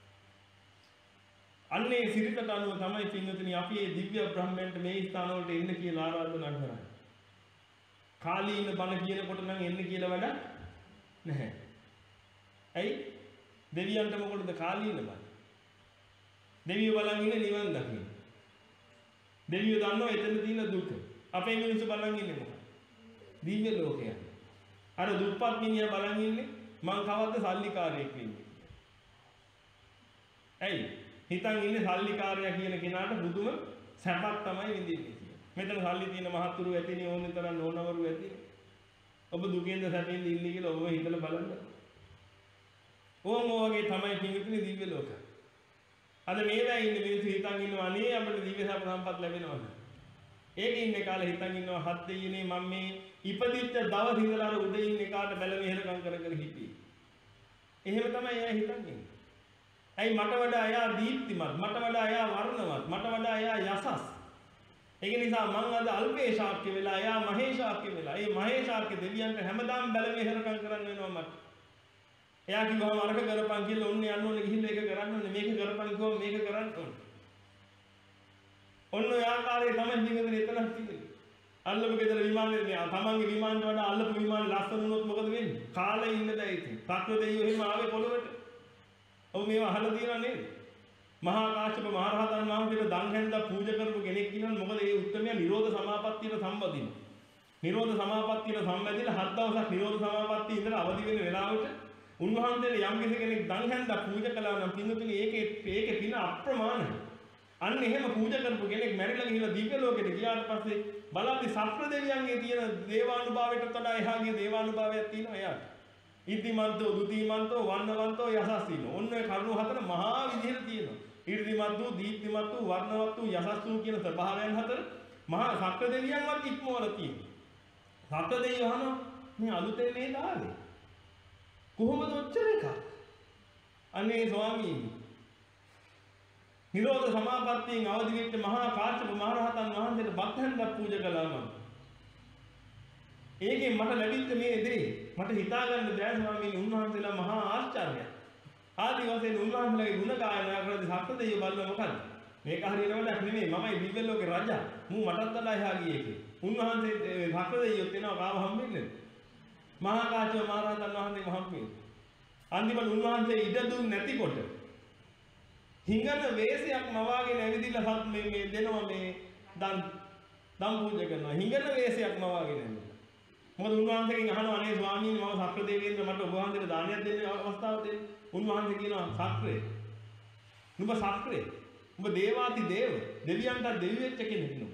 අන්නේ සිරිතට අනුව තමයි පින්වතුනි අපි මේ දිව්‍ය බ්‍රහ්මයන්ට මේ ස්ථාන වලට එන්න කියලා ආරාධනා කරන්නේ. කාලීන බණ කියනකොට නම් එන්න කියලා වැඩක් නැහැ. ඇයි? දෙවියන්ට මොකටද කාලීන බණ? දෙවියෝ බලන් ඉන්නේ නිවන් දකින්න. දෙවියෝ දන්නවා එතන තියෙන දුක. අපේ මිනිස්සු බලන් ඉන්නේ මොකක්ද? දිව්‍ය ලෝකයක්. අර දුප්පත් මිනිහා බලන් ඉන්නේ මං කවද්ද සල්ලිකාරයෙක් වෙන්නේ. ඇයි? හිතන් ඉන්නේ සල්ලිකාරයා කියන කෙනාට බුදුම සැපක් තමයි විඳින්නේ කියලා. මෙතන සල්ලි තියෙන මහත්තුරු ඇතිනේ ඕනෙ තරම් නෝනවරු ඇතිනේ. ඔබ දුකෙන්ද සැපෙන්ද ඉන්නේ කියලා ඔබ හිතලා බලන්න. ඕම වගේ තමයි පින්විතනේ දිව්‍ය ලෝක. අද මේවා ඉන්නේ මිනිස්සු හිතන් ඉන්නවා අනේ අපිට දිව්‍ය සැප සම්පත් ලැබෙනවා. ඒකේ ඉන්නේ කාලේ හිතන් ඉන්නවා හත් දෙයිනේ මම මේ ඉපදිච්ච දවස් ඉඳලා අර උඩ ඉන්න එකාට බැල මෙහෙරකම් කර කර හිටියේ. එහෙම තමයි එයා හිතන්නේ. ඇයි මට වඩා එයා දීප්තිමත්, මට වඩා එයා වර්ණවත්, මට වඩා එයා යසස්. ඒක නිසා මං අද අල්පේශාක්‍ය වෙලා එයා මහේශාක්‍ය වෙලා. ඒ මහේශාක්‍ය දෙවියන්ට හැමදාම බැල මෙහෙරකම් කරන්න වෙනවා මට. එයා කිව්වම අරක කරපන් කියලා ඔන්න යන්න ඕනේ ගිහිල්ලා ඒක කරන්න ඕනේ. මේක කරපන් කිව්වම මේක කරන්න ඕනේ. ඔන්න ඔය ආකාරයේ තමයි නිකන් එතනක් තියෙන්නේ. අල්ලපු ගෙදර විමානේ මේ තමන්ගේ විමානට වඩා අල්ලපු විමානේ ලස්සන වුණොත් මොකද වෙන්නේ? කාලේ ඉන්න දැයි ඉතින්. තක්ව දෙයියෝ එහෙම ආවේ පොළොවට. ඔව් මේව අහලා තියෙනව නේද? මහා කාශ්‍යප මහ රහතන් වහන්සේට දන් හැන්දා පූජා කරපු කෙනෙක් කියනවා මොකද ඒ උත්තරමයා නිරෝධ සමාපත්තියට සම්බන්ධින. නිරෝධ සමාපත්තියට සම්බන්ධිලා හත් දවසක් නිරෝධ සමාපත්තිය ඉඳලා අවදි වෙන වෙලාවට උන්වහන්සේට යම් කෙනෙක් දන් හැන්දා පූජා කළා නම් පින්තුනි ඒකේ ඒකේ පින අප්‍රමාණයි. අන්න එහෙම පූජා කරපු කෙනෙක් මැරිලා ගිහිල්ලා දිව්‍ය ලෝකෙට ගියාට පස්සේ බලද්දි සත්‍ර දෙවියන්ගේ තියෙන දේවානුභාවයට වඩා එහාගේ දේවානුභාවයක් තියෙනවා එයාට. ඉද්ධිමන්තෝ, දුතිමන්තෝ, වන්නවන්තෝ, යසස්සිනෝ. ඔන්න ඔය කරුණු හතර මහා විදිහට තියෙනවා. ඉර්ධිමත්තු, දීප්තිමත්තු, වර්ණවත්තු, යසස්සු කියන ස්වභාවයන් හතර මහා සත්‍ර දෙවියන්වත් ඉක්මවලා තියෙනවා. සත්‍ර දෙවියෝ අහනවා මේ අලුතෙන් මේ දාන්නේ. කොහොමද ඔච්චර එකක්? අනේ ස්වාමීනි නිරෝධ සමාපත්තියෙන් අවදි වෙච්ච මහා කාශ්‍යප මහ රහතන් වහන්සේට බක්තෙන්ද පූජා කළා මම. ඒකෙන් මට ලැබිච්ච මේ දේ මට හිතා ගන්න බැහැ ස්වාමීනි උන්වහන්සේලා මහා ආශ්චර්යයක්. ආදි වශයෙන් උන්වහන්සේලාගේ ගුණ ගායනා කරද්දී සත්‍ය දෙවියෝ බලන මොකද? මේක හරියට වැඩක් නෙමෙයි මමයි දිව්‍ය ලෝකේ රජා. මූ මටත් වඩා එහා ගියේ එකේ. උන්වහන්සේ සත්‍ය දෙවියොත් එනවා කාව හම්බෙන්නේ. මහා කාශ්‍යප මහ රහතන් වහන්සේ හම්බෙන්නේ. අන්තිමට උන්වහන්සේ ඉඩ දුන්නේ නැතිකොට හිඟන වේශයක් මවාගෙන ඇවිදිලා හත් මේ මේ දෙනවා මේ දන් දම් පූජා කරනවා. හිඟන වේශයක් මවාගෙන ඇවිල්ලා. මොකද උන්වහන්සේගෙන් අහනවා අනේ ස්වාමීනි මම සක්‍ර දෙවියන්ට මට ඔබ වහන්සේට දානයක් දෙන්න අවස්ථාවක් දෙන්න. උන්වහන්සේ කියනවා සක්‍රේ. නුඹ සක්‍රේ. උඹ දේවාති දේව. දෙවියන්ට දෙවි වෙච්ච කෙනෙක් නුඹ.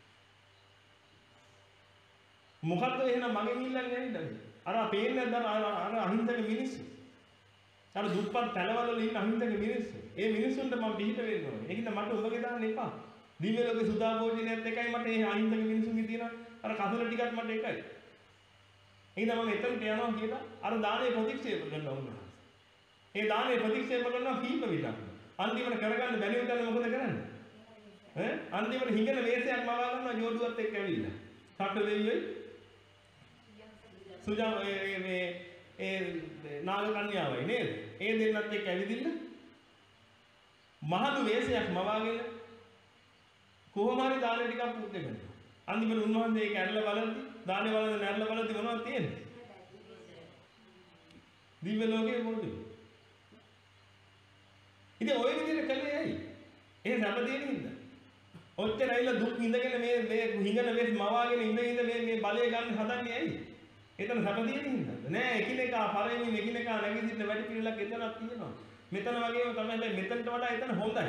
මොකද්ද එහෙනම් මගෙන් ඉල්ලන්නේ නැද්ද? අර පේන්නේ නැද්ද අර අහිංසක මිනිස්සු. අර දුප්පත් තැනවල ඉන්න අහිංසක මිනිස්සු. ඒ මිනිස්සුන්ට මම පිළිහිට වෙන්න ඕනේ. ඒකින්ද මට උඹගේ දාන්න එපා. දිව්‍ය ලෝකේ සුදා භෝජනයත් එකයි මට මේ අහිංසක මිනිස්සුන්ගේ තියෙන අර කසල ටිකත් මට එකයි. ඒකින්ද මම එතනට යනවා කියලා අර දානේ ප්‍රතික්ෂේප කරනවා උන්වහන්සේ. ඒ දානේ ප්‍රතික්ෂේප කරනවා කීප විටක්. අන්තිමට කරගන්න බැරි වෙලාවට මොකද කරන්නේ? ඈ අන්තිමට හිඟන වේශයක් මවා ගන්නවා ජෝඩුවත් එක්ක ඇවිල්ලා. සක්‍ර දෙවියෝයි සුජා මේ ඒ නාග කන්‍යාවයි නේද? ඒ දෙන්නත් එක්ක ඇවිදින්න මහලු වේශයක් මවාගෙන කොහොම හරි දානේ ටිකක් පුත් දෙන්න. අන්තිමට උන්වහන්සේ ඒක ඇරලා බලද්දි දානේ බලන නැරලා බලද්දි මොනවද තියෙන්නේ? දිව්‍ය ලෝකේ මොකද? ඉතින් ඔය විදිහට කළේ ඇයි? ඒ සැප දෙන්නේ හින්දා. ඔච්චර ඇවිල්ලා දුක් විඳගෙන මේ මේ හිඟන වෙස් මවාගෙන ඉඳ ඉඳ මේ මේ බලය ගන්න හදන්නේ ඇයි? එතන සැප දෙන්නේ හින්දාද? නෑ එකිනෙකා පරෙමින් එකිනෙකා නැගිටින්න වැඩි පිළිලක් එතනක් තියෙනවා. මෙතන වගේම තමයි මෙතනට වඩා එතන හොඳයි.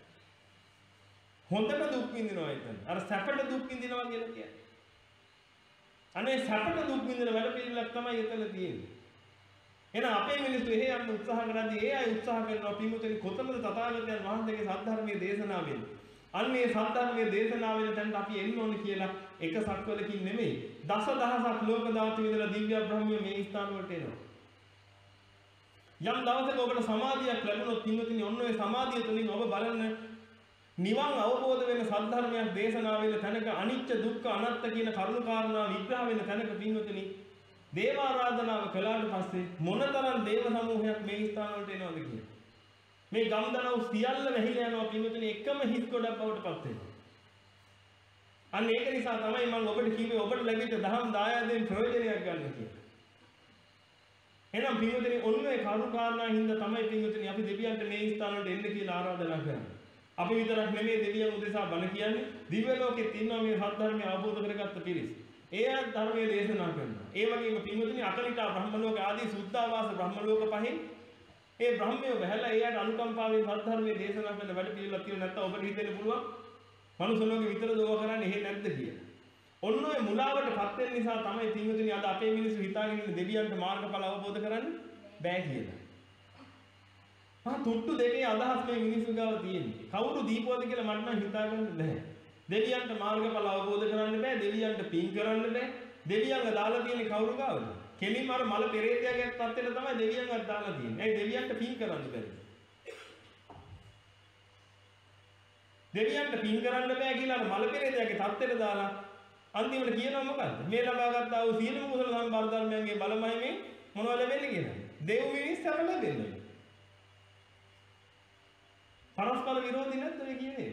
හොඳට දුක් විඳිනවා එතන. අර සැපට දුක් විඳිනවා කියලා කියන්නේ. අනේ සැපට දුක් විඳින වැඩ පිළිලක් තමයි එතන තියෙන්නේ. එහෙනම් අපේ මිනිස්සු එහෙ යන්න උත්සාහ කරද්දී ඒ අය උත්සාහ කරනවා පින්වතුනි කොතනද තථාගතයන් වහන්සේගේ සද්ධර්මයේ දේශනාව වෙන්නේ. අන්න ඒ සද්ධර්මයේ දේශනාව වෙන තැනට අපි එන්න ඕනේ කියලා එක සක්වලකින් නෙමෙයි දස දහසක් ලෝක ධාතු විදලා දිව්‍ය බ්‍රහ්මිය මේ ස්ථාන වලට එනවා. යම් දවසක ඔබට සමාධියක් ලැබුණොත් පින්වතුනි ඔන්න ඔය සමාධිය තුලින් ඔබ බලන්න නිවන් අවබෝධ වෙන සද්ධර්මයක් දේශනා වෙන තැනක අනිච්ච දුක්ඛ අනාත්ත කියන කරුණු කාරණා විග්‍රහ වෙන තැනක පින්වතුනි දේව ආරාධනාව කළාට පස්සේ මොනතරම් දේව සමූහයක් මේ ස්ථාන වලට එනවද කියලා. මේ ගම්දනව් සියල්ල වැහිලා යනවා පින්වතුනි එකම හිස් ගොඩක් බවට පත් වෙනවා. අන්න ඒක නිසා තමයි මම ඔබට කිව්වේ ඔබට ලැබිච්ච දහම් දායාදයෙන් ප්‍රයෝජනයක් ගන්න කියලා. එහෙනම් පින්වතුනි ඔන්න ඒ කරුණු කාරණා හින්දා තමයි පින්වතුනි අපි දෙවියන්ට මේ ස්ථාන වලට එන්න කියලා ආරාධනා කරන්නේ. අපි විතරක් නෙමෙයි දෙවියන් උදෙසා බණ කියන්නේ දිව්‍ය ලෝකෙත් ඉන්නවා මේ සත්‍ය ධර්මය අවබෝධ කරගත්ත පිරිස. ඒ අය ධර්මයේ දේශනා කරනවා. ඒ වගේම පින්වතුනි අකනිටා බ්‍රහ්ම ලෝක ආදී සුද්ධාවාස බ්‍රහ්ම ලෝක පහෙන් ඒ බ්‍රහ්මයෝ බහැලා ඒ අයට අනුකම්පාවෙන් සත්‍ය ධර්මයේ දේශනා කරන වැඩ පිළිවෙලක් තියෙන නැත්නම් ඔබට හිතෙන්න පුළුවන් මනුස්ස ලෝකෙ විතරද ඕවා කරන්නේ එහෙ නැද්ද කියලා. ඔන්න ඔය මුලාවටපත් වෙන නිසා තමයි පින්වතුනි අද අපේ මිනිස්සු හිතාගෙන ඉන්නේ දෙවියන්ට මාර්ගඵල අවබෝධ කරන්න බෑ කියලා. ආ තුට්ටු දෙකේ අදහස් මේ මිනිස්සු ගාව තියෙන්නේ. කවුරු දීපෝද කියලා මට නම් හිතාගන්න බෑ. දෙවියන්ට මාර්ගඵල අවබෝධ කරන්න බෑ. දෙවියන්ට පින් කරන්න බෑ. දෙවියන්ව දාලා තියෙන්නේ කවුරු ගාවද? කෙලින්ම අර මල පෙරේතයාගේ තත්ත්වෙට තමයි දෙවියන්වත් දාලා තියෙන්නේ. ඒ දෙවියන්ට පින් කරන්න බැරි. දෙවියන්ට පින් කරන්න බෑ කියලා අර මල පෙරේතයාගේ තත්ත්වෙට දාලා අන්තිමට කියනවා මොකද්ද? මේ ලබාගත් ආ වූ සියලුම කුසල සම්පන්න ධර්මයන්ගේ බලමහිමෙන් මොනවද වෙන්නේ කියලා. දෙව් මිනිස් සැප ලැබෙන්නේ. පරස්පර විරෝධී නැද්ද මේ කියන්නේ?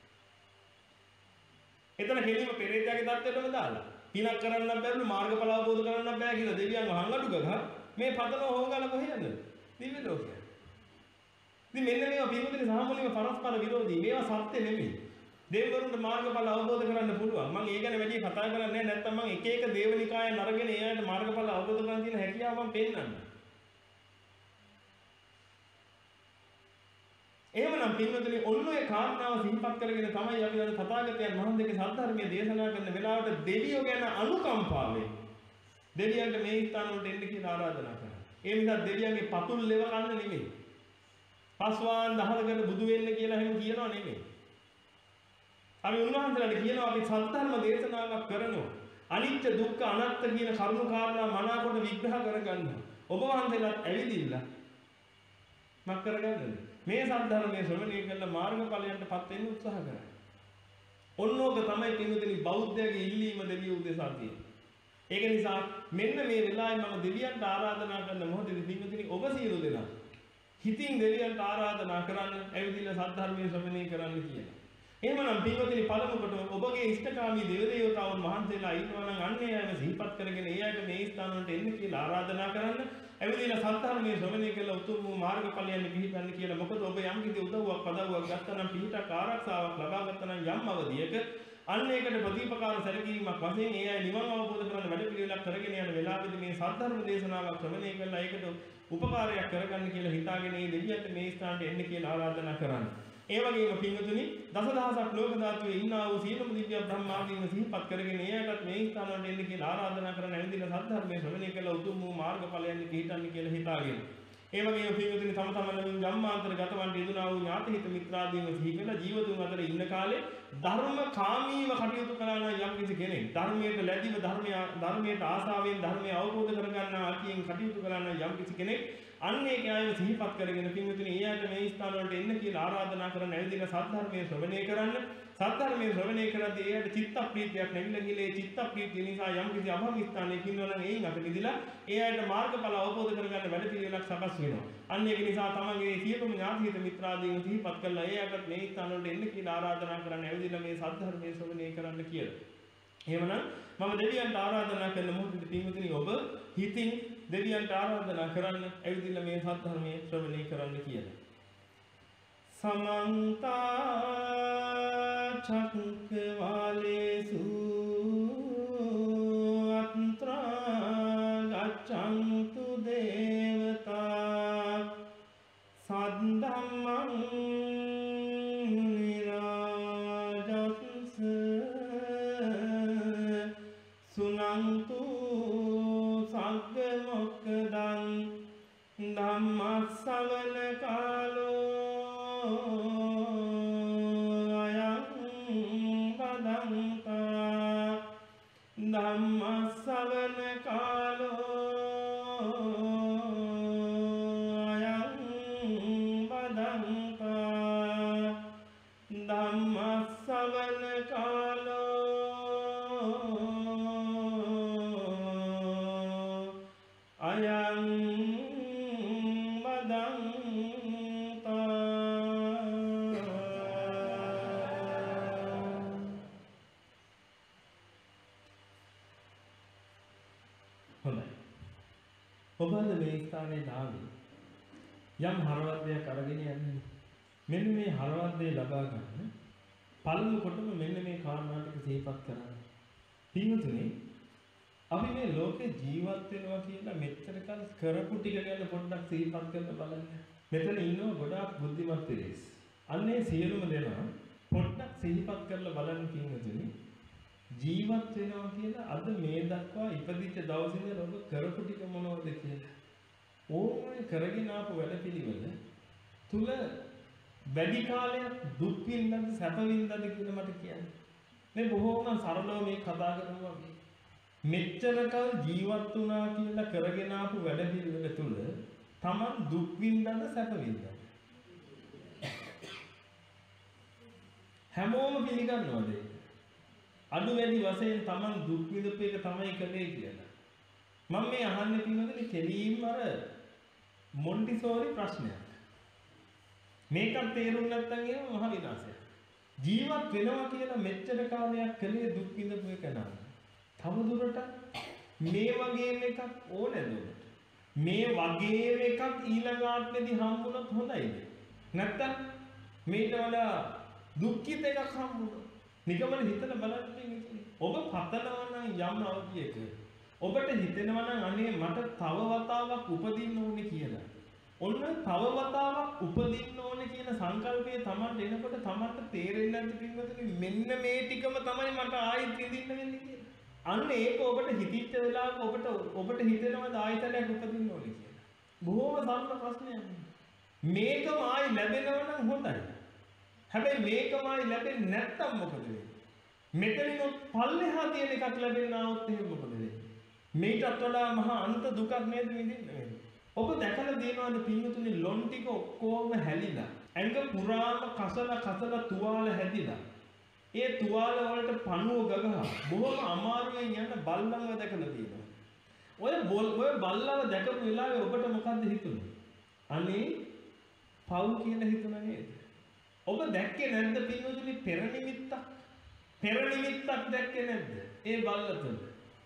එතන කෙලින්ම පෙරේතයාගේ தත්ත්වයටම දාලා පිනක් කරන්න බැරිලු මාර්ගඵල අවබෝධ කරන්න බෑ කියලා දෙවියන් වහංගඩු ගහ මේ පතන හොගාලා කොහෙ යන්නද? දිව්‍ය ලෝකයට. ඉතින් මෙන්න මේවා පිටුදින සාමාන්‍යව පරස්පර විරෝධී. මේවා සත්‍ය නෙමෙයි. දෙවිවරුන්ට මාර්ගඵල අවබෝධ කරන්න පුළුවන්. මම ඒ ගැන වැඩි කතා කරන්නේ නැහැ. නැත්තම් මම එක එක දේවනිකායන් අරගෙන එයාට මාර්ගඵල අවබෝධ කරගන්න තියෙන හැකියාව මම පෙන්නන්නම්. එහෙමනම් පින්වතුනි ඔන්න ඔය කාරණාව සිහිපත් කරගෙන තමයි අපි අද තථාගතයන් වහන්සේගේ සද්ධර්මයේ දේශනා කරන වෙලාවට දෙවියෝ ගැන අනුකම්පාවෙන් දෙවියන්ට මේ ස්ථාන වලට එන්න කියලා ආරාධනා කරනවා. ඒ නිසා දෙවියන්ගේ පතුල් ලෙව කන්න නෙමෙයි. පස්වාන් දහලකට බුදු වෙන්න කියලා එහෙම කියනවා නෙමෙයි. අපි උන්වහන්සේලාට කියනවා අපි සද්ධර්ම දේශනාවක් කරනවා. අනිත්‍ය දුක්ඛ අනාත්ම කියන කරුණු කාරණා මනාකොට විග්‍රහ කරගන්න. ඔබ වහන්සේලාත් ඇවිදින්න මක් කරගන්නද? මේ සද්ධර්මයේ ශ්‍රවණය කළ මාර්ගඵලයන්ටපත් වෙන්න උත්සාහ කරන්න. ඔන්නෝක තමයි පින්වතුනි බෞද්ධයාගේ ඉල්ලීම දෙවිය උදෙසා තියෙන්නේ. ඒක නිසා මෙන්න මේ වෙලාවේ මම දෙවියන්ට ආරාධනා කරන මොහොතේදී පින්වතුනි ඔබ සියලු දෙනා හිතින් දෙවියන්ට ආරාධනා කරන්න ඇවිදින්න සද්ධර්මයේ ශ්‍රවණය කරන්න කියලා. එහෙමනම් පින්වතුනි පළමු කොට ඔබගේ ඉෂ්ඨකාමී දේව දේවතාවුන් වහන්සේලා ඉන්නවා නම් අන්නේ අයව සිහිපත් කරගෙන ඒ අයට මේ ස්ථාන වලට එන්න කියලා ආරාධනා කරන්න. ඇවිදලා සද්ධර්මයේ ශ්‍රවණය කළ උතුම් වූ මාර්ගඵලයන් පිහිටන්න කියලා. මොකද ඔබ යම් කිසි උදව්වක් පදව්වක් ගත්තා නම් පිහිටක් ආරක්ෂාවක් ලබා ගත්තා නම් යම් අවධියක අන්න ඒකට ප්‍රතිපකාර සැලකීමක් වශයෙන් ඒ අය නිවන් අවබෝධ කරගන්න වැඩ පිළිවෙලක් කරගෙන යන වෙලාවෙදී මේ සද්ධර්ම දේශනාවක් ශ්‍රවණය කළා ඒකට උපකාරයක් කරගන්න කියලා හිතාගෙන මේ දෙවියන්ට මේ ස්ථානට එන්න කියලා ආරාධනා කරන්න. ඒ වගේම පින්වතුනි දසදහසක් ලෝක ධාතුවේ ඉන්නා වූ සීලම දිව්‍ය බ්‍රහ්මාදීන් සිහිපත් කරගෙන එයාටත් මේ ස්ථාන වලට එන්න කියලා ආරාධනා කරන ඇවිදින සද්ධර්මයේ ශ්‍රවණය කළ උතුම් වූ මාර්ගඵලයන් පිහිටන්න කියලා හිතාගෙන. ඒ වගේම පින්වතුනි තම තමන්ගේ ජම්මාන්තර ගතවන්ට යෙදුනා වූ ඥාති හිත මිත්‍රාදීන් සිහි කළ ජීවතුන් අතර ඉන්න කාලේ ධර්ම කාමීව කටයුතු කළා නම් යම් කිසි කෙනෙක් ධර්මයට ලැබීම ධර්මය ධර්මයට ආසාවෙන් ධර්මය අවබෝධ කරගන්නා ආකාරයෙන් කටයුතු කළා නම් යම් කිසි කෙනෙක් අන්න ඒක ආයව සිහිපත් කරගෙන පින්වතුනි එයාට මේ ස්ථාන වලට එන්න කියලා ආරාධනා කරන ඇවිදින සද්ධර්මයේ ශ්‍රවණය කරන්න. සද්ධර්මයේ ශ්‍රවණය කරද්දී එයාට චිත්ත ප්‍රීතියක් නැగిලා ගිහලා ඒ චිත්ත ප්‍රීතිය නිසා යම් කිසි අභව ස්ථානයක ඉන්නවා නම් එයින් අපිට නිදිලා එයාට මාර්ගඵල අවබෝධ කරගන්න වැඩ පිළිවෙලක් සකස් වෙනවා. අන්න ඒක නිසා තමන්ගේ සියලුම ඥාතිහිත මිත්‍රාදීන් සිහිපත් කළා එයාට මේ ස්ථාන වලට එන්න කියලා ආරාධනා කරන ඇවිදින මේ සද්ධර්මයේ ශ්‍රවණය කරන්න කියලා. එහෙමනම් මම දෙවියන්ට ආරාධනා කරන මොහොතේ පින්වතුනි ඔබ හිතින් දෙවියන්ට ආරාධනා කරන්න ඇවිදින්න මේ සද්ධර්මයේ ශ්‍රවණය කරන්න කියලා. සමන්ත චක්කවාලේසු අත්‍රා ගච්ඡන්තු දේවතා සද්ධම්මං නිරාජස්ස සුනන්තු සග්ග මොක්ඛදං ධම්මස්සවන කාලෝ අයං බදන්තා ධම්මස්සවන කාලෝ අයං බදන්තා ධම්මස්සවන කාලෝ අයං ඔබ අද මේ ස්ථානයේ ආවේ යම් හරවත් දෙයක් අරගෙන යන්නේ. මෙන්න මේ හරවත් දෙය ලබා ගන්න පළමු කොටම මෙන්න මේ කාරණා ටික සිහිපත් කරන්න. පින්වතුනි අපි මේ ලෝකේ ජීවත් වෙනවා කියලා මෙච්චර කල් කරපු ටික ගැන පොඩ්ඩක් සිහිපත් කරලා බලන්න. මෙතන ඉන්නව ගොඩාක් බුද්ධිමත් පිරිස්. අන්නේ සියලුම දෙනා පොඩ්ඩක් සිහිපත් කරලා බලන්න පින්වතුනි. ජීවත් වෙනවා කියලා අද මේ දක්වා ඉපදිච්ච දවසේ ඉඳන් ඔබ කරපු ටික මොනවද කියලා. ඕනේ කරගෙන ආපු වැඩපිළිවෙල තුල වැඩි කාලයක් දුක් විඳින්නද සැප විඳින්නද කියලා මට කියන්න. මේ බොහෝම සරලව මේ කතා කරනවා වගේ. මෙච්චර කල් ජීවත් වුණා කියලා කරගෙන ආපු වැඩපිළිවෙල තුල Taman දුක් විඳින්නද සැප විඳින්නද? හැමෝම පිළිගන්නවද? අඩු වැඩි වශයෙන් Taman දුක් විඳපු එක තමයි කළේ කියලා. මම මේ අහන්නේ පින්නදනේ කෙලින්ම අර මොන්ටිසෝරි ප්‍රශ්නයක්. මේකත් තේරුම් නැත්නම් ඒක මහ විනාශයක්. ජීවත් වෙනවා කියලා මෙච්චර කාලයක් කළේ දුක් විඳපු එක නෑ. තව දුරට මේ වගේම එකක් ඕනේද උඹට? මේ වගේම එකක් ඊළඟ ආත්මෙදී හම්බුනොත් හොඳයිද? නැත්තම් මේට වඩා දුක්ඛිත එකක් හම්බුනොත් නිකම්ම හිතලා බලන්න ඉන්නේ. ඔබ පතනවා නම් යම් අවධියක ඔබට හිතෙනවා නම් අනේ මට තව වතාවක් උපදින්න ඕනේ කියලා. ඔන්න තව වතාවක් උපදින්න ඕනේ කියන සංකල්පය තමයි එනකොට තමන්ට තේරෙන්නේ නැද්ද පින්වතුනි මෙන්න මේ ටිකම තමයි මට ආයෙත් විඳින්න වෙන්නේ කියලා. අන්න ඒක ඔබට හිතිච්ච වෙලාවක ඔබට ඔබට හිතෙනවද ආයතනයක් උපදින්න ඕනේ කියලා. බොහොම සරල ප්‍රශ්නයක්. මේකම ආයෙ ලැබෙනවා නම් හොඳයි. හැබැයි මේකම ආයෙ ලැබෙන්නේ නැත්තම් මොකද වෙන්නේ? මෙතනින් පල්ලෙහා තියෙන එකක් ලැබෙන්න આવොත් එහෙම මොකද වෙන්නේ? මේකටත් වඩා මහා අන්ත දුකක් නේද විඳින්න වෙන්නේ. ඔබ දැකලා දිනවද පින්වතුනි ලොන් ටික ඔක්කොම හැලිලා ඇඟ පුරාම කසල කසල තුවාල හැදිලා ඒ තුවාල වලට පණුව ගගහා බොහොම අමාරුවෙන් යන බල්ලන්ව දැකලා තියෙනවා. ඔය ඔය බල්ලව දැකපු වෙලාවේ ඔබට මොකද්ද හිතුනේ? අනේ පව් කියලා හිතුණා නේද? ඔබ දැක්කේ නැද්ද පින්වතුනි පෙර නිමිත්තක්? පෙර නිමිත්තක් දැක්කේ නැද්ද? ඒ බල්ල තුළ.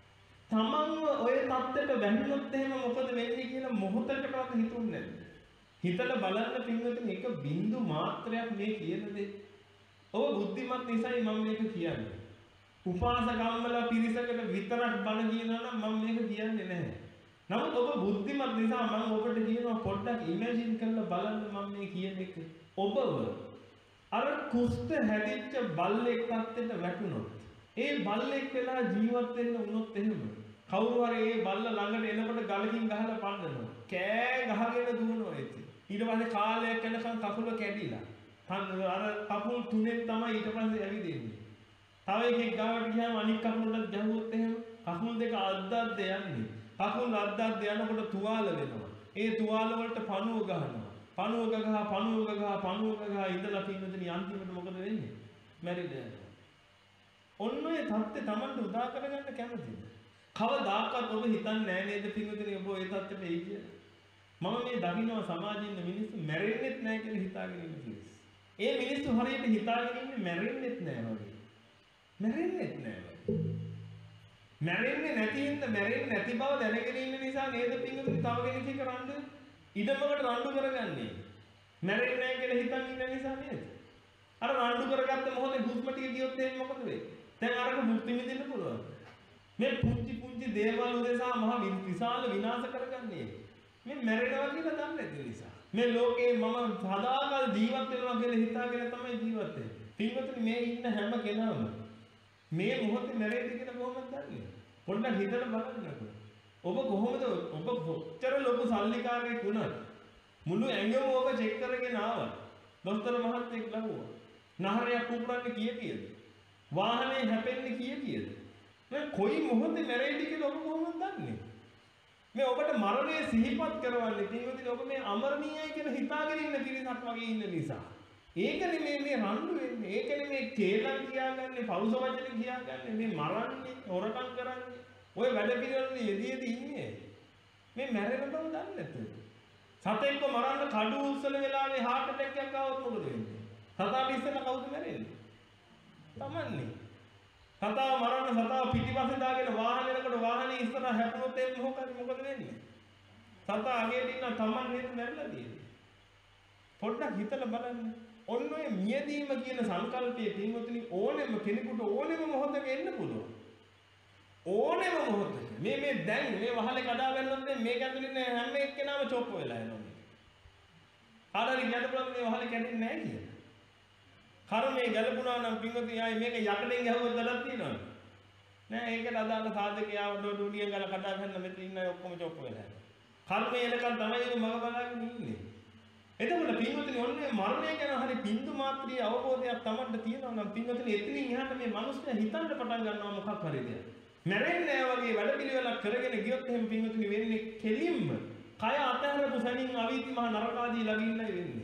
තමන්ව ඔය தත්තට වැහුනොත් එහෙම මොකද වෙන්නේ කියලා මොහොතකටවත් හිතුන්නේ නැද්ද? හිතලා බලන්න පින්වතුනි එක බින්දු මාත්‍රයක් මේ කියන දේ. ඔබ බුද්ධිමත් නිසායි මම මේක කියන්නේ. උපාසකම්මලා පිරිසකට විතරක් බණ කියනවා නම් මම මේක කියන්නේ නැහැ. නමුත් ඔබ බුද්ධිමත් නිසා මම ඔබට කියනවා පොඩ්ඩක් ඉමේජින් කරලා බලන්න මම මේ කියන එක. ඔබව අර කුෂ්ඨ හැදිච්ච බල්ලෙක් තත්ත්වයට වැටුනොත් ඒ බල්ලෙක් වෙලා ජීවත් වෙන්න වුණොත් එහෙම කවුරු හරි ඒ බල්ල ළඟට එනකොට ගලකින් ගහලා පන්නනවා. කෑ ගහගෙන දුවනවා ඒක. ඊට පස්සේ කාලයක් යනකම් කකුල කැඩිලා. අර කකුල් තුනෙන් තමයි ඊට පස්සේ ඇවිදින්නේ. තව එකෙක් ගාවට ගියාම අනිත් කකුලට ගැහුවොත් එහෙම කකුල් දෙක අද්දද්ද යන්නේ. කකුල් අද්දද්ද යනකොට තුවාල වෙනවා. ඒ තුවාල වලට පණුව ගහනවා. පණුව ගගහා පණුව ගගහා පණුව ගගහා ඉඳලා පින්නදෙනි අන්තිමට මොකද වෙන්නේ? මැරිලා යනවා. ඔන්න ඔය தත්ත්වය Tamanට උදා කරගන්න කැමතිද? කවදාකවත් ඔබ හිතන්නේ නැහැ නේද පින්නදෙනි ඔබ ඔය தත්ත්වෙට එයි කියලා? මම මේ දකින්නවා සමාජයේ ඉන්න මිනිස්සු මැරෙන්නෙත් නැහැ කියලා හිතාගෙන ඉන්න මිනිස්සු. ඒ මිනිස්සු හරියට හිතාගෙන ඉන්නේ මැරෙන්නෙත් නැහැ වගේ. මැරෙන්නෙත් නැහැ වගේ. මැරෙන්නේ නැති හින්දා මැරෙන්නේ නැති බව දැනගෙන ඉන්න නිසා නේද පින්නදෙනි තව කෙනෙක් එක රණ්ඩු ඉඩමකට රණ්ඩු කරගන්නේ. මැරෙන්නේ නැහැ කියලා හිතන් ඉන්න නිසා නේද? අර රණ්ඩු කරගත්ත මොහොතේ හුස්ම ටික ගියොත් එහෙනම් මොකද වෙන්නේ? දැන් අරක මුක්ති විඳින්න පුළුවන්. මේ පුංචි පුංචි දේවල් උදෙසා මහ විශාල විනාශ කරගන්නේ. මේ මැරෙනවා කියලා දන්නේ නැති නිසා. මේ ලෝකේ මම සදාකල් ජීවත් වෙනවා කියලා හිතාගෙන තමයි ජීවත් වෙන්නේ. පින්වතුනි මේ ඉන්න හැම කෙනාම මේ මොහොතේ මැරෙයිද කියලා කොහොමද දන්නේ? පොඩ්ඩක් හිතලා බලන්නකෝ. ඔබ කොහොමද ඔබ කොච්චර ලොකු සල්ලිකාරයෙක් වුණත් මුළු ඇඟම ඔබ චෙක් කරගෙන ආවා. දොස්තර මහත්තයෙක් ලඟුවා. නහරයක් පුපුරන්නේ කීය කීයද? වාහනේ හැපෙන්නේ කීය කීයද? මේ කොයි මොහොතේ මැරෙයිද කියලා ඔබ කොහොමද දන්නේ? මේ ඔබට මරණය සිහිපත් කරවන්නේ පින්වතුනි ඔබ මේ අමරණීයයි කියලා හිතාගෙන ඉන්න පිරිසක් වගේ ඉන්න නිසා. ඒකනේ මේ මේ රණ්ඩු වෙන්නේ. ඒකනේ මේ කේලම් කියාගන්නේ, පෞස වචන කියාගන්නේ, මේ මරන්නේ, හොරකම් කරන්නේ. ඔය වැඩ පිළිවෙලනේ යෙදීදී ඉන්නේ. මේ මැරෙන බව දන්නේ නැතුව. සතෙක්ව මරන්න කඩු උස්සන වෙලාවේ heart attack එකක් ආවොත් මොකද වෙන්නේ? සතාට ඉස්සෙල්ලා කවුද මැරෙන්නේ? තමන්නේ. සතාව මරන්න සතාව පිටිපස්සේ දාගෙන වාහනේකට වාහනේ ඉස්සරහ හැපුණොත් එන්නේ මොකද මොකද වෙන්නේ? සතා අගේට ඉන්න තමන් නේද මැරිලා තියෙන්නේ. පොඩ්ඩක් හිතලා බලන්න. ඔන්න ඔය මියදීම කියන සංකල්පයේ පින්වතුනි ඕනෙම කෙනෙකුට ඕනෙම මොහොතක එන්න පුළුවන්. ඕනෙම මොහොතක. මේ මේ දැන් මේ වහලේ කඩා වැන්නොත් මේක ඇතුළේ ඉන්න හැම එක්කෙනාම චොප් වෙලා යනවා. කාටරි කියන්න පුළුවන් මේ වහලේ කැඩෙන්නේ නැහැ කියලා. කර්මයේ ගැලපුණා නම් පින්වතුනි ආයේ මේක යකඩෙන් ගැහුවොත් වැඩක් තියෙනවද? නෑ ඒකට අදාළ සාධකයාව ඩොඩුලියෙන් ගල කඩා ගන්න මෙතන ඉන්න අය ඔක්කොම චොප් වෙලා යනවා. කර්මයේ එනකන් තමයි මම බලාගෙන ඉන්නේ. එතකොට පින්වතුනි ඔන්නේ මරණය ගැන හරි බින්දු මාත්‍රිය අවබෝධයක් Tamanට තියෙනවා නම් පින්වතුනි එතනින් එහාට මේ මිනිස්සු හිතන්න පටන් ගන්නවා මොකක් හරි දෙයක්. මැරෙන්නේ නැහැ වගේ වැඩ පිළිවෙලක් කරගෙන ගියොත් එහෙම පින්වතුනි වෙන්නේ කෙලින්ම කය අතහැරපු සැනින් අවීති මහ නරකාදී ළඟින්නයි වෙන්නේ.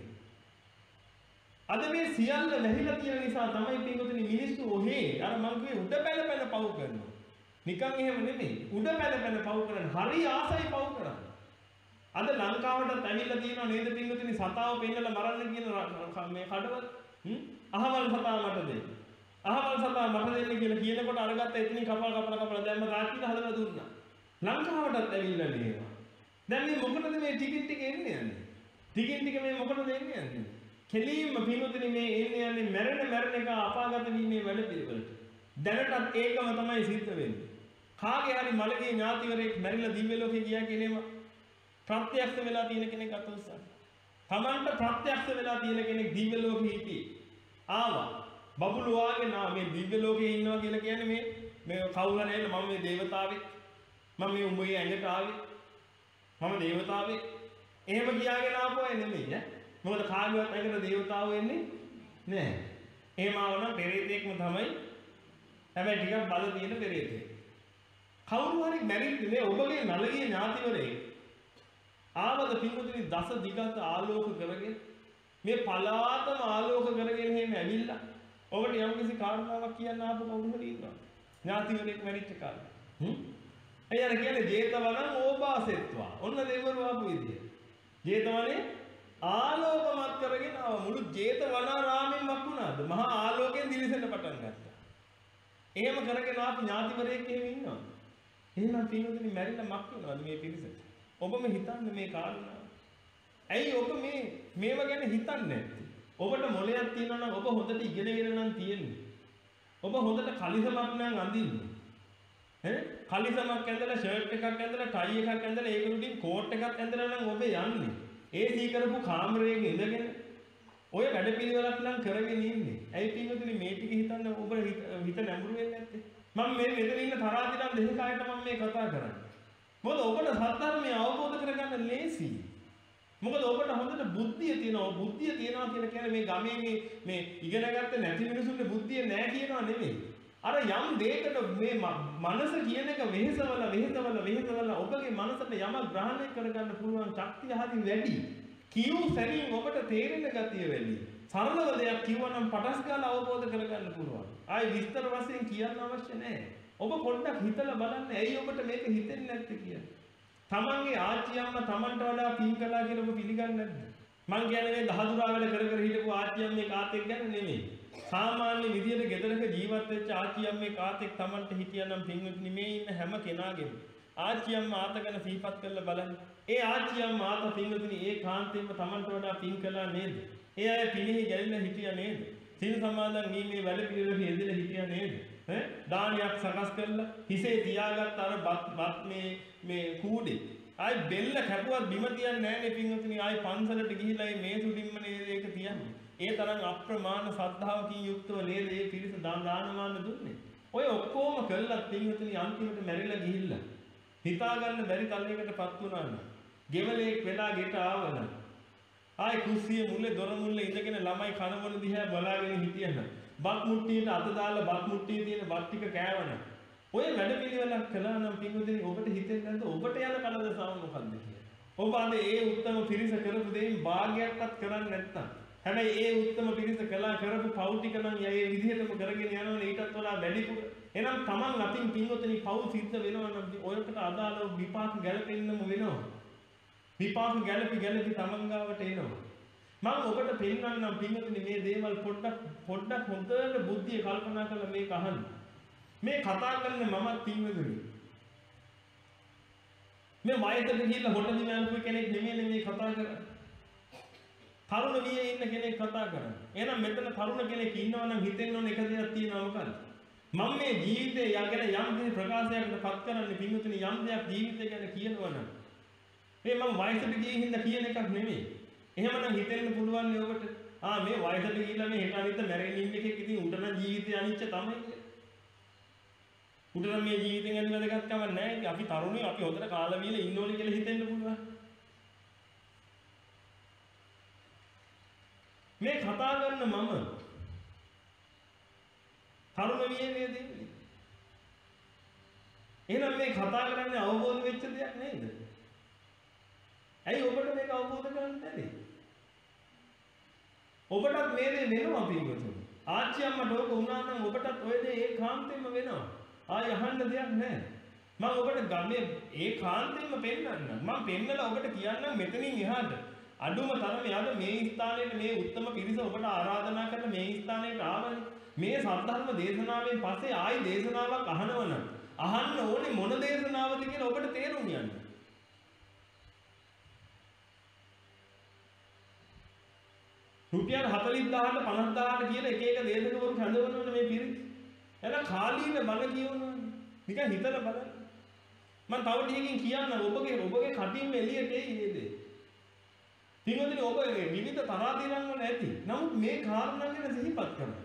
අද මේ සියල්ල වැහිලා තියෙන නිසා තමයි පින්වතුනි මිනිස්සු ඔහේ අර මං කිව්වේ උඩ පැල පැල පව් කරනවා. නිකන් එහෙම නෙමෙයි. උඩ පැල පැල පව් කරන හරි ආසයි පව් කරන්නේ. අද ලංකාවටත් ඇවිල්ලා තියෙනවා නේද පින්වතුනි සතාව පෙන්නලා මරන්න කියන මේ කඩවල හ්ම් අහවල් සතා මට දෙන්න. අහවල් සතා මට දෙන්න කියලා කියනකොට අරගත්ත එතනින් කපල කපල කපල දැම්ම තාක්ෂිත හදලා දුන්නා. ලංකාවටත් ඇවිල්ලා නේවා. දැන් මේ මොකටද මේ ටිකින් ටික එන්නේ යන්නේ? ටිකින් ටික මේ මොකටද එන්නේ යන්නේ? කෙලින්ම පින්වතුනි මේ එන්නේ යන්නේ මැරෙන මැරෙන එක අපාගත වීමේ වැඩ පිළිවෙලට. දැනටත් ඒකම තමයි සිද්ධ වෙන්නේ. කාගේ හරි මලගේ ඥාතිවරයෙක් මැරිලා දිව්‍ය ලෝකේ ගියා කියනේම ප්‍රත්‍යක්ෂ වෙලා තියෙන කෙනෙක් අත උස්සන්න. තමන්ට ප්‍රත්‍යක්ෂ වෙලා තියෙන කෙනෙක් දිව්‍ය ලෝකෙ හිටියේ. ආවා. බබුලු වාගේ නා මේ දිව්‍ය ලෝකේ ඉන්නවා කියලා කියන්නේ මේ මේ කවුරු හරි එන්න මම මේ දේවතාවෙක්. මම මේ උඹේ ඇඟට ආවේ. මම දේවතාවෙක්. එහෙම කියාගෙන ආපු අය නෙමෙයි ඈ. මොකද කාගේවත් ඇඟට දේවතාවෝ එන්නේ නැහැ. එහෙම ආවනම් පෙරේතෙක්ම තමයි. හැබැයි ටිකක් බල තියෙන පෙරේතෙක්. කවුරු හරි මැරිලා මේ ඔබගේ නලගේ ඥාතිවරේ ආවද පින්වතුනි දස දිගත් ආලෝක කරගෙන මේ පලාතම ආලෝක කරගෙන එහෙම ඇවිල්ලා ඔබට යම්කිසි කාරණාවක් කියන්න ආපු කවුරු හරි ඉන්නවා ඥාතිවරයෙක් මැරිච්ච කාලේ හ්ම් එයි අර කියන්නේ ජේතවනං ඕපාසෙත්වා ඔන්න දෙවරු ආපු විදිය ජේතවනේ ආලෝකමත් කරගෙන ආව මුළු ජේතවනාරාමෙන් වක්ුණාද මහා ආලෝකයෙන් දිලිසෙන්න පටන් ගත්තා එහෙම කරගෙන ආපු ඥාතිවරයෙක් එහෙම ඉන්නවා එහෙනම් පින්වතුනි මැරිලා මක් වෙනවද මේ පිරිසට ඔබම හිතන්න මේ කාරණාව. ඇයි ඔබ මේ මේව ගැන හිතන්නේ නැත්තේ? ඔබට මොලයක් තියෙනවා නම් ඔබ හොඳට ඉගෙනගෙන නම් තියෙන්නේ. ඔබ හොඳට කලිසමක් නම් අඳින්නේ. ඈ කලිසමක් ඇඳලා ෂර්ට් එකක් ඇඳලා ටයි එකක් ඇඳලා ඒක උඩින් කෝට් එකක් ඇඳලා නම් ඔබ යන්නේ. ඒ සී කරපු කාමරයක ඉඳගෙන ඔය වැඩ පිළිවෙලක් නම් කරගෙන ඉන්නේ. ඇයි පින්වතුනි මේ ටික හිතන්න ඔබ හිත නැඹුරු වෙන්නේ නැත්තේ? මම මේ මෙතන ඉන්න තරාතිරම් දෙහිකායට මම මේ කතා කරන්නේ. මොකද ඔබට සත්‍යධර්මය අවබෝධ කරගන්න ලේසි. මොකද ඔබට හොඳට බුද්ධිය තියෙනවා. බුද්ධිය තියෙනවා කියලා කියන්නේ මේ ගමේ මේ මේ ඉගෙන ගත්ත නැති මිනිසුන්ගේ බුද්ධිය නැහැ කියනවා නෙමෙයි. අර යම් දෙයකට මේ මනස කියන එක වෙහෙසවල වෙහෙසවල වෙහෙසවල ඔබගේ මනසට යමක් ග්‍රහණය කරගන්න පුළුවන් ශක්තිය හරි වැඩි. කියු සැරින් ඔබට තේරෙන ගතිය වැඩි. සරලව දෙයක් කිව්වනම් පටස් ගාලා අවබෝධ කරගන්න පුළුවන්. ආයි විස්තර වශයෙන් කියන්න අවශ්‍ය නැහැ. ඔබ පොඩ්ඩක් හිතලා බලන්න ඇයි ඔබට මේක හිතෙන්නේ නැත්තේ කියලා. තමන්ගේ ආච්චි අම්මා තමන්ට වඩා පින් කළා කියලා ඔබ පිළිගන්නේ නැද්ද? මං කියන්නේ මේ දහදුරා වැඩ කර කර හිටපු ආච්චි අම්මේ කාතෙක් ගැන නෙමෙයි. සාමාන්‍ය විදියට ගෙදරක ජීවත් වෙච්ච ආච්චි අම්මේ කාතෙක් තමන්ට හිටියනම් පින්වතුනි මේ ඉන්න හැම කෙනාගේම ආච්චි අම්මා ආත ගැන සිහිපත් කරලා බලන්න. ඒ ආච්චි අම්මා ආත පින්වතුනි ඒ කාන්තේම තමන්ට වඩා පින් කළා නේද? ඒ අය පිනෙහි ගැලිලා හිටියා නේද? සිල් සමාදන් වීමේ වැඩ පිළිවෙලෙහි යෙදලා හිටියා නේද? ඈ දානයක් සකස් කරලා හිසේ තියාගත්ත අර බත් මේ මේ කූඩේ ආයි බෙල්ල කැපුවත් බිම තියන්නේ නැහැනේ පින්වතුනි ආයි පන්සලට ගිහිලා මේ සුලින්ම නේද ඒක තියන්නේ ඒ තරම් අප්‍රමාණ ශ්‍රද්ධාවකින් යුක්තව නේද මේ පිරිස දාන දානමාන දුන්නේ ඔය ඔක්කොම කළා පින්වතුනි අන්තිමට මැරිලා ගිහිල්ලා හිතා ගන්න බැරි තලයකටපත් වුණා නම් ගෙවලේක් වෙලා ගෙට ආවනම් ආයි කුස්සිය මුල්ලේ දොර මුල්ලේ ඉඳගෙන ළමයි කනබොන දිහා බලාගෙන හිටියනම් බත් මුට්ටියට අත දාලා බත් මුට්ටියේ තියෙන බත් ටික කෑවනම් ඔය වැඩ පිළිවෙලක් කළා නම් පින්වතුනි ඔබට හිතෙන්නේ නැද්ද ඔබට යන කලදසාව මොකක්ද කියලා? ඔබ අද ඒ උත්තම පිරිස කරපු දෙයින් භාගයක්වත් කරන්නේ නැත්තම් හැබැයි ඒ උත්තම පිරිස කළා කරපු පව් ටික නම් ඒ විදිහටම කරගෙන යනවනේ ඊටත් වඩා වැඩිපුර. එහෙනම් Taman අතින් පින්වතුනි පව් සිද්ධ වෙනවා නම් ඔයකට අදාළව විපාක ගැලපෙන්නම වෙනවා. විපාක ගැලපි ගැලපි Taman ගාවට එනවා. මම ඔබට පෙන්වන්නම් පින්වතුනි මේ දේවල් පොඩ්ඩක් පොඩ්ඩක් හොඳට බුද්ධිය කල්පනා කරලා මේක අහන්න. මේ කතා කරන්නේ මමත් පින්වතුනි. මේ වයසට ගිහිල්ලා හොටදින යනපු කෙනෙක් නෙමෙයි මේ කතා කරන්නේ. තරුණ වියේ ඉන්න කෙනෙක් කතා කරන්නේ. එහෙනම් මෙතන තරුණ කෙනෙක් ඉන්නවා නම් හිතෙන්න ඕන එක දෙයක් තියෙනවා මොකක්ද? මම මේ ජීවිතේ යගෙන යම් කිසි ප්‍රකාශයකට පත් කරන්නේ පින්වතුනි යම් දෙයක් ජීවිතය ගැන කියනවා නම් මේ මම වයසට ගියේ හින්දා කියන එකක් නෙමෙයි. එහෙමනම් හිතෙන්න පුළුවන් නේ ඔබට ආ මේ වයසට ගිහිල්ලා මේ හෙට අනිත් මැරෙන්න ඉන්න එකෙක් ඉතින් උඩ නම් ජීවිතය අනිච්ච තමයි කියලා. උඩ නම් මේ ජීවිතෙන් යන වැදගත් කමක් නැහැ. ඉතින් අපි තරුණයෝ අපි හොඳට කාලා වීලා ඉන්න ඕනේ කියලා හිතෙන්න පුළුවන්. මේ කතා කරන මම තරුණ වියේ නේද ඉන්නේ. එහෙනම් මේ කතා කරන්නේ අවබෝධ වෙච්ච දෙයක් නේද? ඇයි ඔබට මේක අවබෝධ කරගන්න බැරි? ඔබටත් මේ දේ වෙනවා පින්වතුනි. ආච්චි අම්මට ඕක වුණා නම් ඔබටත් ඔය දේ ඒකාන්තයෙන්ම වෙනවා. ආය අහන්න දෙයක් නැහැ. මම ඔබට ගමේ ඒකාන්තයෙන්ම පෙන්නන්නම්. මම පෙන්නලා ඔබට කියන්නම් මෙතනින් එහාට අඩුම තරමේ අද මේ ස්ථානයේ මේ උත්තම පිරිස ඔබට ආරාධනා කරන මේ ස්ථානයට ආවනේ. මේ සද්ධර්ම දේශනාවෙන් පස්සේ ආයි දේශනාවක් අහනවනම් අහන්න ඕනේ මොන දේශනාවද කියලා ඔබට තේරුම් යන්න. රුපියල් හතළිස් දහසට පනස් දහසට කියලා එක එක දේශකවරු හඳවනවනේ මේ පිරිස. එලා කාලීන බණ කියවනවනේ. නිකන් හිතලා බලන්න. මම තව ටිකකින් කියන්න ඔබගේ ඔබගේ කටින්ම එළියට එයි මේ දේ. පින්වතුනි ඔබ විවිධ තරාතිරම් වල ඇති. නමුත් මේ කාරණා ගැන සිහිපත් කරන්න.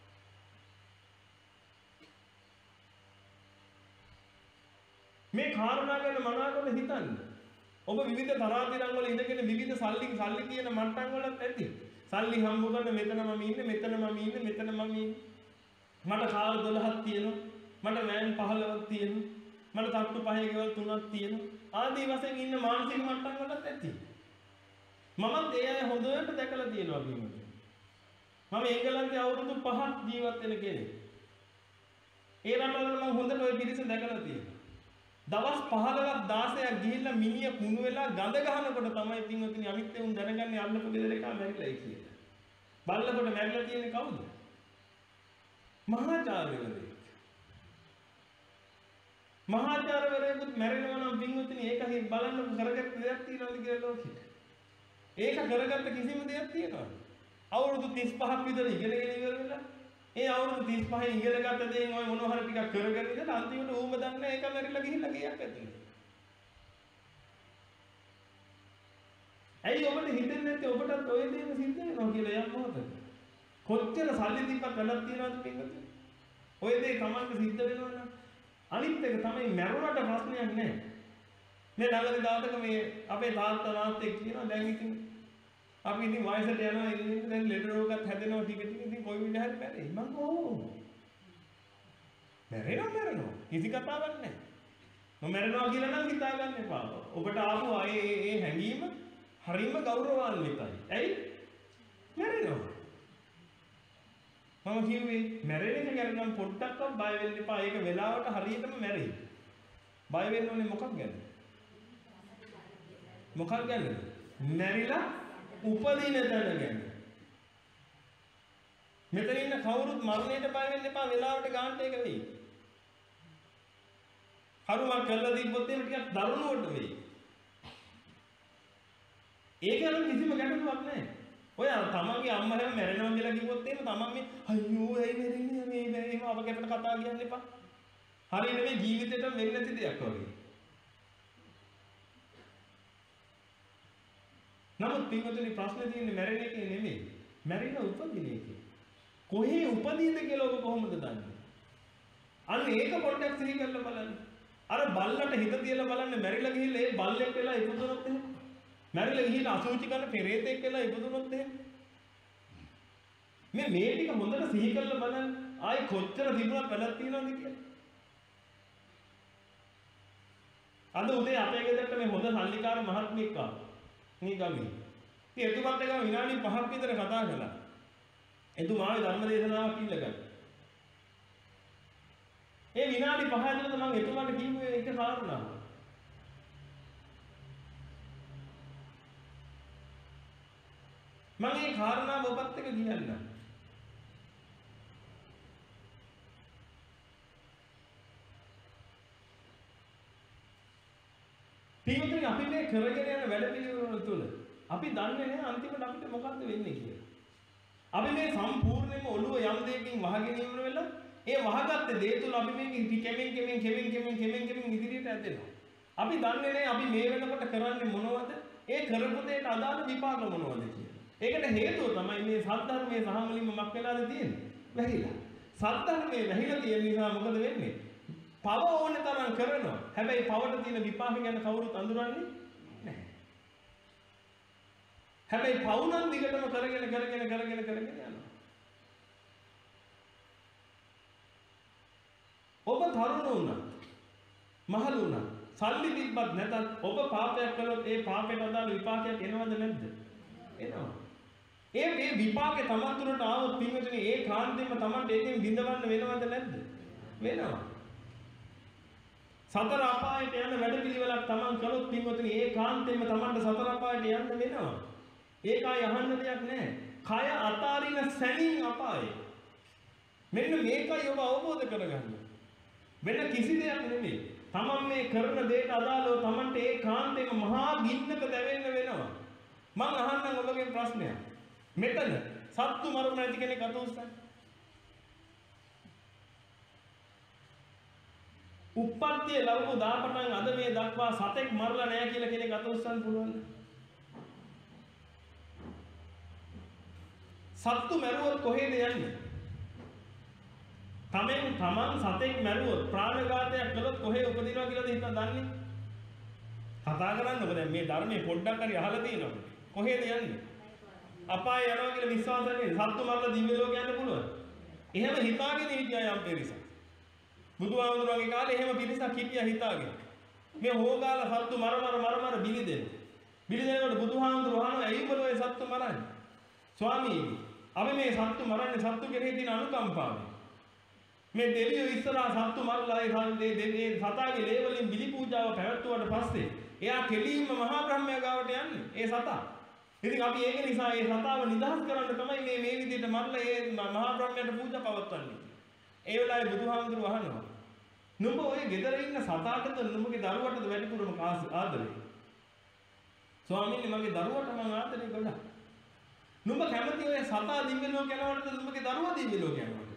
මේ කාරණා ගැන මනාකොට හිතන්න. ඔබ විවිධ තරාතිරම් වල ඉඳගෙන විවිධ සල්ලි සල්ලි කියන මට්ටම් වලත් ඇති. සල්ලි හම්බ කරන මෙතන මම ඉන්නේ මෙතන මම ඉන්නේ මෙතන මම ඉන්නේ. මට කාර් දොළහක් තියෙනවා. මට වෑන් පහළොවක් තියෙනවා. මට තට්ටු පහේ ගෙවල් තුනක් තියෙනවා. ආදී වශයෙන් ඉන්න මානසික මට්ටම් වලත් ඇති. මමත් ඒ අය හොඳට දැකලා තියෙනවා පින්වතුනි. මම එංගලන්තේ අවුරුදු පහක් ජීවත් වෙන කෙනෙක්. ඒ රටවල මම හොඳට ওই පිරිස දැකලා තියෙනවා. දවස් පහළොවක් දාසයක් ගිහිල්ලා මිනිහ කුණු වෙලා ගඳ ගහනකොට තමයි පින්වතුනි අනිත් උන් දැනගන්නේ අල්ලපු ගෙදර එකා මැරිලායි කියලා. බල්ලකොට මැරිලා තියෙන්නේ කවුද? මහාචාර්යවරයෙක්. මහාචාර්යවරයෙකුත් මැරෙනවා නම් පින්වතුනි ඒක හි බලන්න කරගත්ත දෙයක් තියනවද කියලා ලෝකෙට. ඒක කරගත්ත කිසිම දෙයක් තියනවද? අවුරුදු තිස් පහක් විතර ඉගෙනගෙන ඉවර වෙලා ඒ අවුරුදු තිස් පහෙන් ඉගෙන ගත්ත දේෙන් ඔය මොනවා හරි ටිකක් කරගෙන ඉඳලා අන්තිමට ඌම දන්නේ ඒක මැරිලා ගිහිල්ලා ගියක් ඇතුලේ. ඇයි ඔබට හිතෙන්නේ නැත්තේ ඔබටත් ඔය දේම සිද්ධ වෙනවා කියලා යම් මොහොතක? කොච්චර සල්ලි දීපක් වැඩක් තියනවද පින්වතුනි? ඔය දේ Tamanට සිද්ධ වෙනවනම් අනිත් එක තමයි මැරුණට ප්‍රශ්නයක් නැහැ. මේ ළඟදී දාතක මේ අපේ තාත්තා තාත්තෙක් කියනවා දැන් ඉතින් අපි ඉතින් වයසට යනවා ඉතින් දැන් ලෙඩ රෝගත් හැදෙනවා ටික ටික ඉතින් කොයි විදිහට හරි මැරෙයි. මම ඕ මැරෙනවා මැරෙනවා කිසි කතාවක් නැහැ. මම මැරෙනවා කියලා නම් හිතාගන්න එපා. ඔබට ආපු ඒ ඒ හැඟීම හරිම ගෞරවාන්විතයි. ඇයි? මැරෙනවා. මම කිව්වේ මැරෙන එක ගැන නම් පොඩ්ඩක්වත් බය වෙන්න එපා. ඒක වෙලාවට හරියටම මැරෙයි. බය වෙන්න ඕනේ මොකක් ගැනද? මොකක් ගැනද? මැරිලා උපදින තැන ගැන. මෙතන ඉන්න කවුරුත් මරණයට බය වෙන්න එපා. වෙලාවට ගාන්ට ඒක වෙයි. හරුවක් කරලා දීපොත් එහෙම ටිකක් දරුණුවට වෙයි. ඒක නම් කිසිම ගැටලුවක් නැහැ. ඔය තමන්ගේ අම්මා හැම මැරෙනවා කියලා කිව්වොත් එහෙම තමන් මේ අයියෝ ඇයි මැරෙන්නේ මේ මේ අප කැපට කතා කියන්න එපා. හරිය නෙමෙයි ජීවිතේට වෙන්නේ නැති දෙයක් වගේ. නමුත් පින්වතුනි ප්‍රශ්නේ තියෙන්නේ මැරෙන එකේ නෙමෙයි. මැරෙන උපදින එකේ. කොහේ උපදීද කියලා ඔබ කොහොමද දන්නේ? අන්න ඒක පොඩ්ඩක් සිහි කරලා බලන්න. අර බල්ලට හිත තියලා බලන්න මැරිලා ගිහිල්ලා ඒ බල්ලෙක් වෙලා ඉපදුනොත් එහෙම. මැරිලා ගිහින් අසුචි කරන පෙරේතෙක් වෙලා ඉපදුනොත් එහෙම. මේ මේ ටික හොඳට සිහි කරලා බලන්න. ආයි කොච්චර තිබුණා පැලක් තියනවද කියලා. අද උදේ අපේ ගෙදරට මේ හොඳ සල්ලිකාර මහත්මියක් ආවා. මේ ගමේ. ඉතින් එතුමත් එක්ක විනාඩි පහක් විතර කතා කළා. එතුමාගේ ධර්ම දේශනාවක් ඉල්ලගත්තා. ඒ විනාඩි පහ ඇතුළත මම එතුමාට කිව්වේ එක කාරණාවක්. මම මේ කාරණාව ඔබත් එක්ක කියන්නම්. පින්වතුනි අපි මේ කරගෙන යන වැඩ පිළිවෙල තුළ අපි දන්නේ නැහැ අන්තිමට අපිට මොකද්ද වෙන්නේ කියලා. අපි මේ සම්පූර්ණයෙන්ම ඔළුව යම් දෙයකින් වහගෙන ඉවර වෙලා ඒ වහගත්ත දේ තුළ අපි මේක කෙමෙන් කෙමෙන් කෙමෙන් කෙමෙන් කෙමෙන් කෙමෙන් ඉදිරියට ඇදෙනවා. අපි දන්නේ නැහැ අපි මේ වෙනකොට කරන්නේ මොනවද? ඒ කරපු දෙයට අදාළ විපාක මොනවද කියලා. ඒකට හේතුව තමයි මේ සද්ධර්මයේ සහ මුලින්ම මක් වෙලාද තියෙන්නේ? වැහිලා. සද්ධර්මයේ වැහිලා තියෙන නිසා මොකද වෙන්නේ? පව ඕනේ තරම් කරනවා. හැබැයි පවට තියෙන විපාක ගැන කවුරුත් අඳුරන්නේ නැහැ. හැබැයි පව නම් දිගටම කරගෙන කරගෙන කරගෙන කරගෙන යනවා. ඔබ තරුණ වුණා, මහලු වුණා, සල්ලි තිබ්බත් නැතත් ඔබ පාපයක් කළොත් ඒ පාපයට අදාළ විපාකයක් එනවද නැද්ද? එනවා. ඒ මේ විපාකේ තමන් තුරට ආවොත් පින්වතුනි ඒ කාන්තේම තමන්ට ඒකෙන් විඳවන්න වෙනවද නැද්ද? වෙනවා. සතර අපායට යන වැඩපිළිවෙලක් තමන් කළොත් පින්වතුනි ඒ කාන්තේම තමන්ට සතර අපායට යන්න වෙනවා. ඒකයි අහන්න දෙයක් නැහැ. කය අතාරින සැනින් අපායේ. මෙන්න මේකයි ඔබ අවබෝධ කරගන්න. වෙන කිසි දෙයක් නෙමෙයි. තමන් මේ කරන දෙයට අදාළව තමන්ට ඒ කාන්තේම මහා ගින්නක දැවෙන්න වෙනවා. මම අහන්නම් ඔබගෙන් ප්‍රශ්නයක්. මෙතන සත්තු මරුණ නැති කෙනෙක් අත උස්සන්න. උප්පත්තිය ලැබු දාපටන් අද මේ දක්වා සතෙක් මරලා නැහැ කියලා කෙනෙක් අත උස්සන්න පුළුවන්ද? සත්තු මැරුවොත් කොහෙද යන්නේ? තමෙන් තමන් සතෙක් මැරුවොත් ප්‍රාණඝාතයක් කළොත් කොහේ උපදිනවා කියලාද හිතා දන්නේ? කතා කරන්නකො දැන් මේ ධර්මයේ පොඩ්ඩක් හරි අහලා තියෙනවා. කොහෙද යන්නේ? අපාය යනවා කියලා විශ්වාස නැහැ. සත්තු මරලා දිව්‍ය ලෝක යන්න පුළුවන්. එහෙම හිතාගෙන හිටියා යම් පිරිසක්. බුදුහාමුදුරුවන්ගේ කාලේ එහෙම පිරිසක් හිටියා හිතාගෙන. මේ හොගාලා සත්තු මර මර මර මර බිලි දෙන්න. බිලි දෙනකොට බුදුහාමුදුරුවෝ අහනවා ඇයි උඹලා ඔය සත්තු මරන්නේ? ස්වාමීනි, අපි මේ සත්තු මරන්නේ සත්තු කෙරෙහි තියෙන අනුකම්පාවෙන්. මේ දෙවියෝ ඉස්සරහා සත්තු මරලා ඒ දෙවියන් සතාගේ ලේ වලින් බිලි පූජාව පැවැත්වුවාට පස්සේ එයා කෙලින්ම මහා බ්‍රහ්මයා ගාවට යන්නේ ඒ සතා. ඉතින් අපි ඒක නිසා ඒ සතාව නිදහස් කරන්න තමයි මේ මේ විදිහට මරලා ඒ මහා බ්‍රහ්මයාට පූජා පවත්වන්නේ. ඒ වෙලාවේ බුදුහාමුදුරුවෝ අහනවා නුඹ ඔය ගෙදර ඉන්න සතාටද නුඹගේ දරුවටද වැඩිපුරම ආදරේ? ස්වාමීනි මගේ දරුවට මම ආදරේ කළා. නුඹ කැමති ඔය සතා දිව්‍ය ලෝක යනවටද නුඹගේ දරුවා දිව්‍ය ලෝක යනවටද?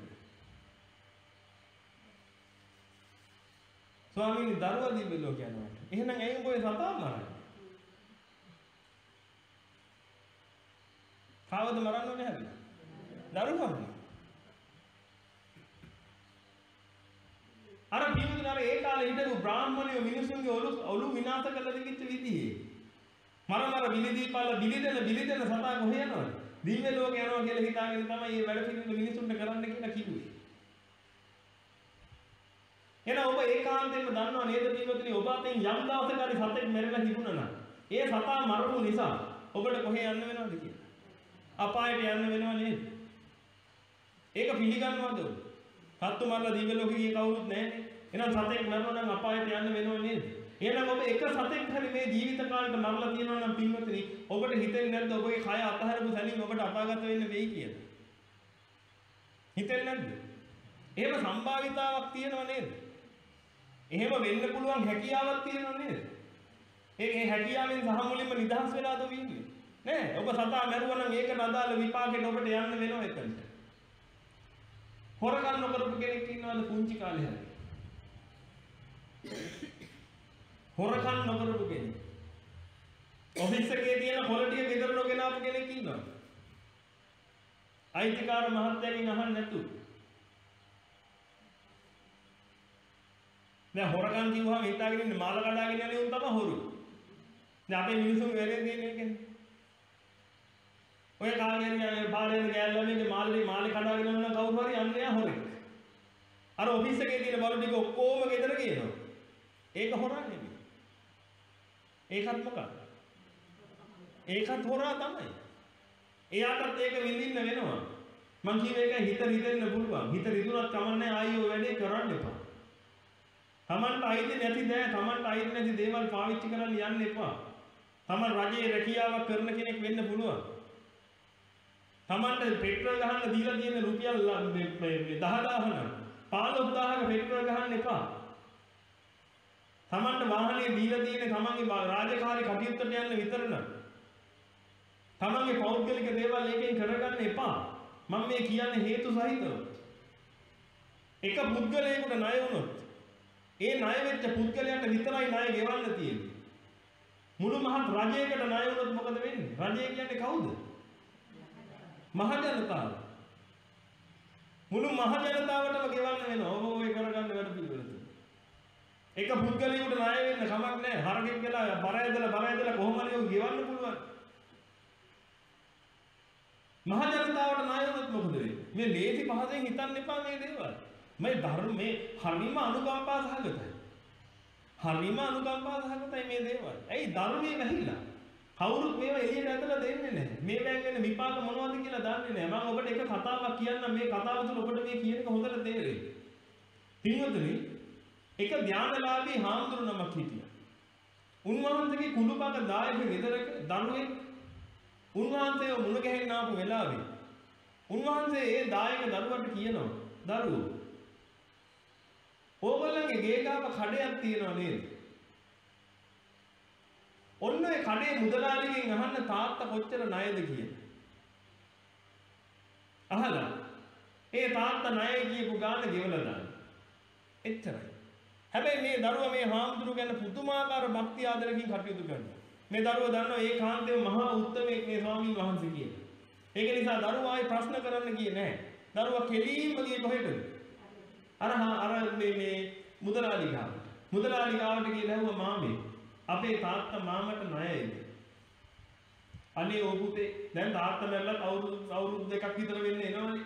ස්වාමීනි දරුවා දිව්‍ය ලෝක යනවට. එහෙනම් ඇයි උඹ ඔය සතා මරන්නේ? කාවද මරන්න ඕනේ හැබැයි? දරුවානේ. අර පිටුදින අර ඒ කාලේ හිටපු බ්‍රාහ්මණයෝ මිනිසුන්ගේ ඔලු ඔලු විනාශ කළ දෙකිච්ච විදිහේ මර මර බිලිදීපාල බිලිදෙන බිලිදෙන සතා කොහේ යනවද? දිව්‍ය ලෝක යනවා කියලා හිතාගෙන තමයි මේ වැඩ පිළිවෙල මිනිසුන්ට කරන්න කියලා කිව්වේ. එහෙනම් ඔබ ඒකාන්තයෙන්ම දන්නව නේද පිටුදින ඔබ අතෙන් යම් දවසක හරි සතෙක් මැරෙලා තිබුණා නම් ඒ සතා මරපු නිසා ඔබට කොහේ යන්න වෙනවද කියලා? අපායට යන්න වෙනව නේද? ඒක පිළිගන්නවද ඔබ? සත්තු මරලා දිව්‍ය ලෝකෙ ගියේ කවුරුත් නැහැනේ. එහෙනම් සතෙක් මරනවා නම් අපායට යන්න වෙනව නේද? එහෙනම් ඔබ එක සතෙක් හරි මේ ජීවිත කාලෙට මරලා තියෙනවා නම් පින්වත්නි ඔබට හිතෙන්නේ නැද්ද ඔබගේ කය අතහැරපු සැනින් ඔබට අපාගත වෙන්න වෙයි කියලා? හිතෙන්නේ නැද්ද? එහෙම සම්භාවිතාවක් තියෙනව නේද? එහෙම වෙන්න පුළුවන් හැකියාවක් තියෙනව නේද? ඒ ඒ හැකියාවෙන් සහ මුලින්ම නිදහස් වෙලාද ඔබ ඉන්නේ? නෑ ඔබ සතා මැරුවා නම් ඒකට අදාළ විපාකෙට ඔබට යන්න වෙනවා එතනට. හොරකම් නොකරපු කෙනෙක් ඉන්නවද පුංචි කාලේ හැරි? හොරකම් නොකරපු කෙනෙක්. ඔෆිස් එකේ තියෙන පොලිටිය ගෙදර නොගෙනාපු කෙනෙක් ඉන්නවද? අයිතිකාර මහත්තයාගෙන් අහන්න නැතුව. දැන් හොරකම් කිව්වම හිතාගෙන ඉන්නේ මාල කඩාගෙන යන්නේ උන් තමයි හොරු. දැන් අපේ මිනිස්සුන් වෙලේ තියෙන එකනේ. ඔය කාගෙන් යන්නේ බාලෙන් ගෑල්ලාමේ මාළේ මාළේ කඩාගෙන යන කවුරු හරි යන්නේ යා හොරෙක්. අර ඔෆිස් එකේ තියෙන බඩු ටික ඔක්කොම ගෙදර ගියනවා. ඒක හොරා නෙමෙයි. ඒකත් මොකක්ද? ඒකත් හොරා තමයි. එයාටත් ඒක විඳින්න වෙනවා. මං කියවේ ඒක හිත රිදෙන්න පුළුවන්. හිත රිදුනත් කමන්නේ ආයෙ ඔය වැඩේ කරන්න එපා. Tamanට අයිති නැති දේ Tamanට අයිති නැති දේවල් පාවිච්චි කරන්න යන්න එපා. Taman රජයේ රැකියාවක් කරන කෙනෙක් වෙන්න පුළුවන්. Tamanට පෙට්‍රල් ගහන්න දීලා තියෙන රුපියල් දහදාහක් පහළොස් දහසක පෙට්‍රල් ගහන්න එපා. Tamanට වාහනේ දීලා තියෙන තමන්ගේ රාජකාරී කටයුත්තට යන්න විතර නම් තමන්ගේ පෞද්ගලික දේවල් එකෙන් කරගන්න එපා. මම මේ කියන්නේ හේතු සහිතව. එක පුද්ගලයෙකුට ණය වුණොත් ඒ ණය වෙච්ච පුද්ගලයාට විතරයි ණය ගෙවන්න තියෙන්නේ. මුළු මහත් රජයකට ණය වුණොත් මොකද වෙන්නේ? රජය කියන්නේ කවුද? මහ ජනතාව. මුළු මහ ජනතාවටම ගෙවන්න වෙනවා. ඔබ ඔය කරගන්න වැඩ පිළිවෙල. එක පුද්ගලයෙකුට ණය වෙන්න කමක් නැහැ. හරකෙක් වෙලා බර ඇදලා බර ඇදලා කොහොම හරි ඔය ගෙවන්න පුළුවන්. මහ ජනතාවට ණය වුණොත් මොකද වෙන්නේ? මේ ලේසි පහසෙන් හිතන්න එපා මේ දේවල්. මේ ධර්ම මේ හරිම අනුකම්පා සහගතයි. හරිම අනුකම්පා සහගතයි මේ දේවල්. ඇයි ධර්මයේ වැහිලා? කවුරුත් මේවා එළියට ඇදලා දෙන්නේ නැහැ. මේ වැන් වෙන විපාක මොනවද කියලා දන්නේ නැහැ. මම ඔබට එක කතාවක් කියන්නම්. මේ කතාව තුළ ඔබට මේ කියන එක හොඳට තේරෙයි. පින්වතුනි, එක ධානලාභී හාමුදුරු නමක් හිටියා. උන්වහන්සේගේ කුළුපක දායක ගෙදරක දරුවෙක් උන්වහන්සේව මුණ ගැහෙන්න ආපු වෙලාවේ උන්වහන්සේ ඒ දායක දරුවට කියනවා, දරුවෝ ඕගොල්ලන්ගේ ගේ ගාව කඩයක් තියෙනව නේද? ඔන්න ඒ කඩේ මුදලාලිගෙන් අහන්න තාත්තා කොච්චර ණයද කියලා. අහලා ඒ තාත්තා ණය කියපු ගාන ගෙවලා දාන්න. එච්චරයි. හැබැයි මේ දරුවා මේ හාමුදුරුවෝ ගැන පුදුමාකාර භක්ති ආදරකින් කටයුතු කරනවා. මේ දරුවා දන්නවා ඒකාන්තයෙන් මහා උත්තමයෙක් මේ ස්වාමීන් වහන්සේ කියලා. ඒක නිසා දරුවා ආයි ප්‍රශ්න කරන්න ගියේ නැහැ. දරුවා කෙලින්ම ගියේ කොහෙටද? අර අර මේ මේ මුදලාලි ගාවට. මුදලාලි ගාවට ගිහලා ඇහුවා මාමේ අපේ තාත්තා මාමට ණයයිද? අනේ ඔව් පුතේ දැන් තාත්තා මැරලා අවුරුදු අවුරුදු දෙකක් විතර වෙන්න එනවනේ.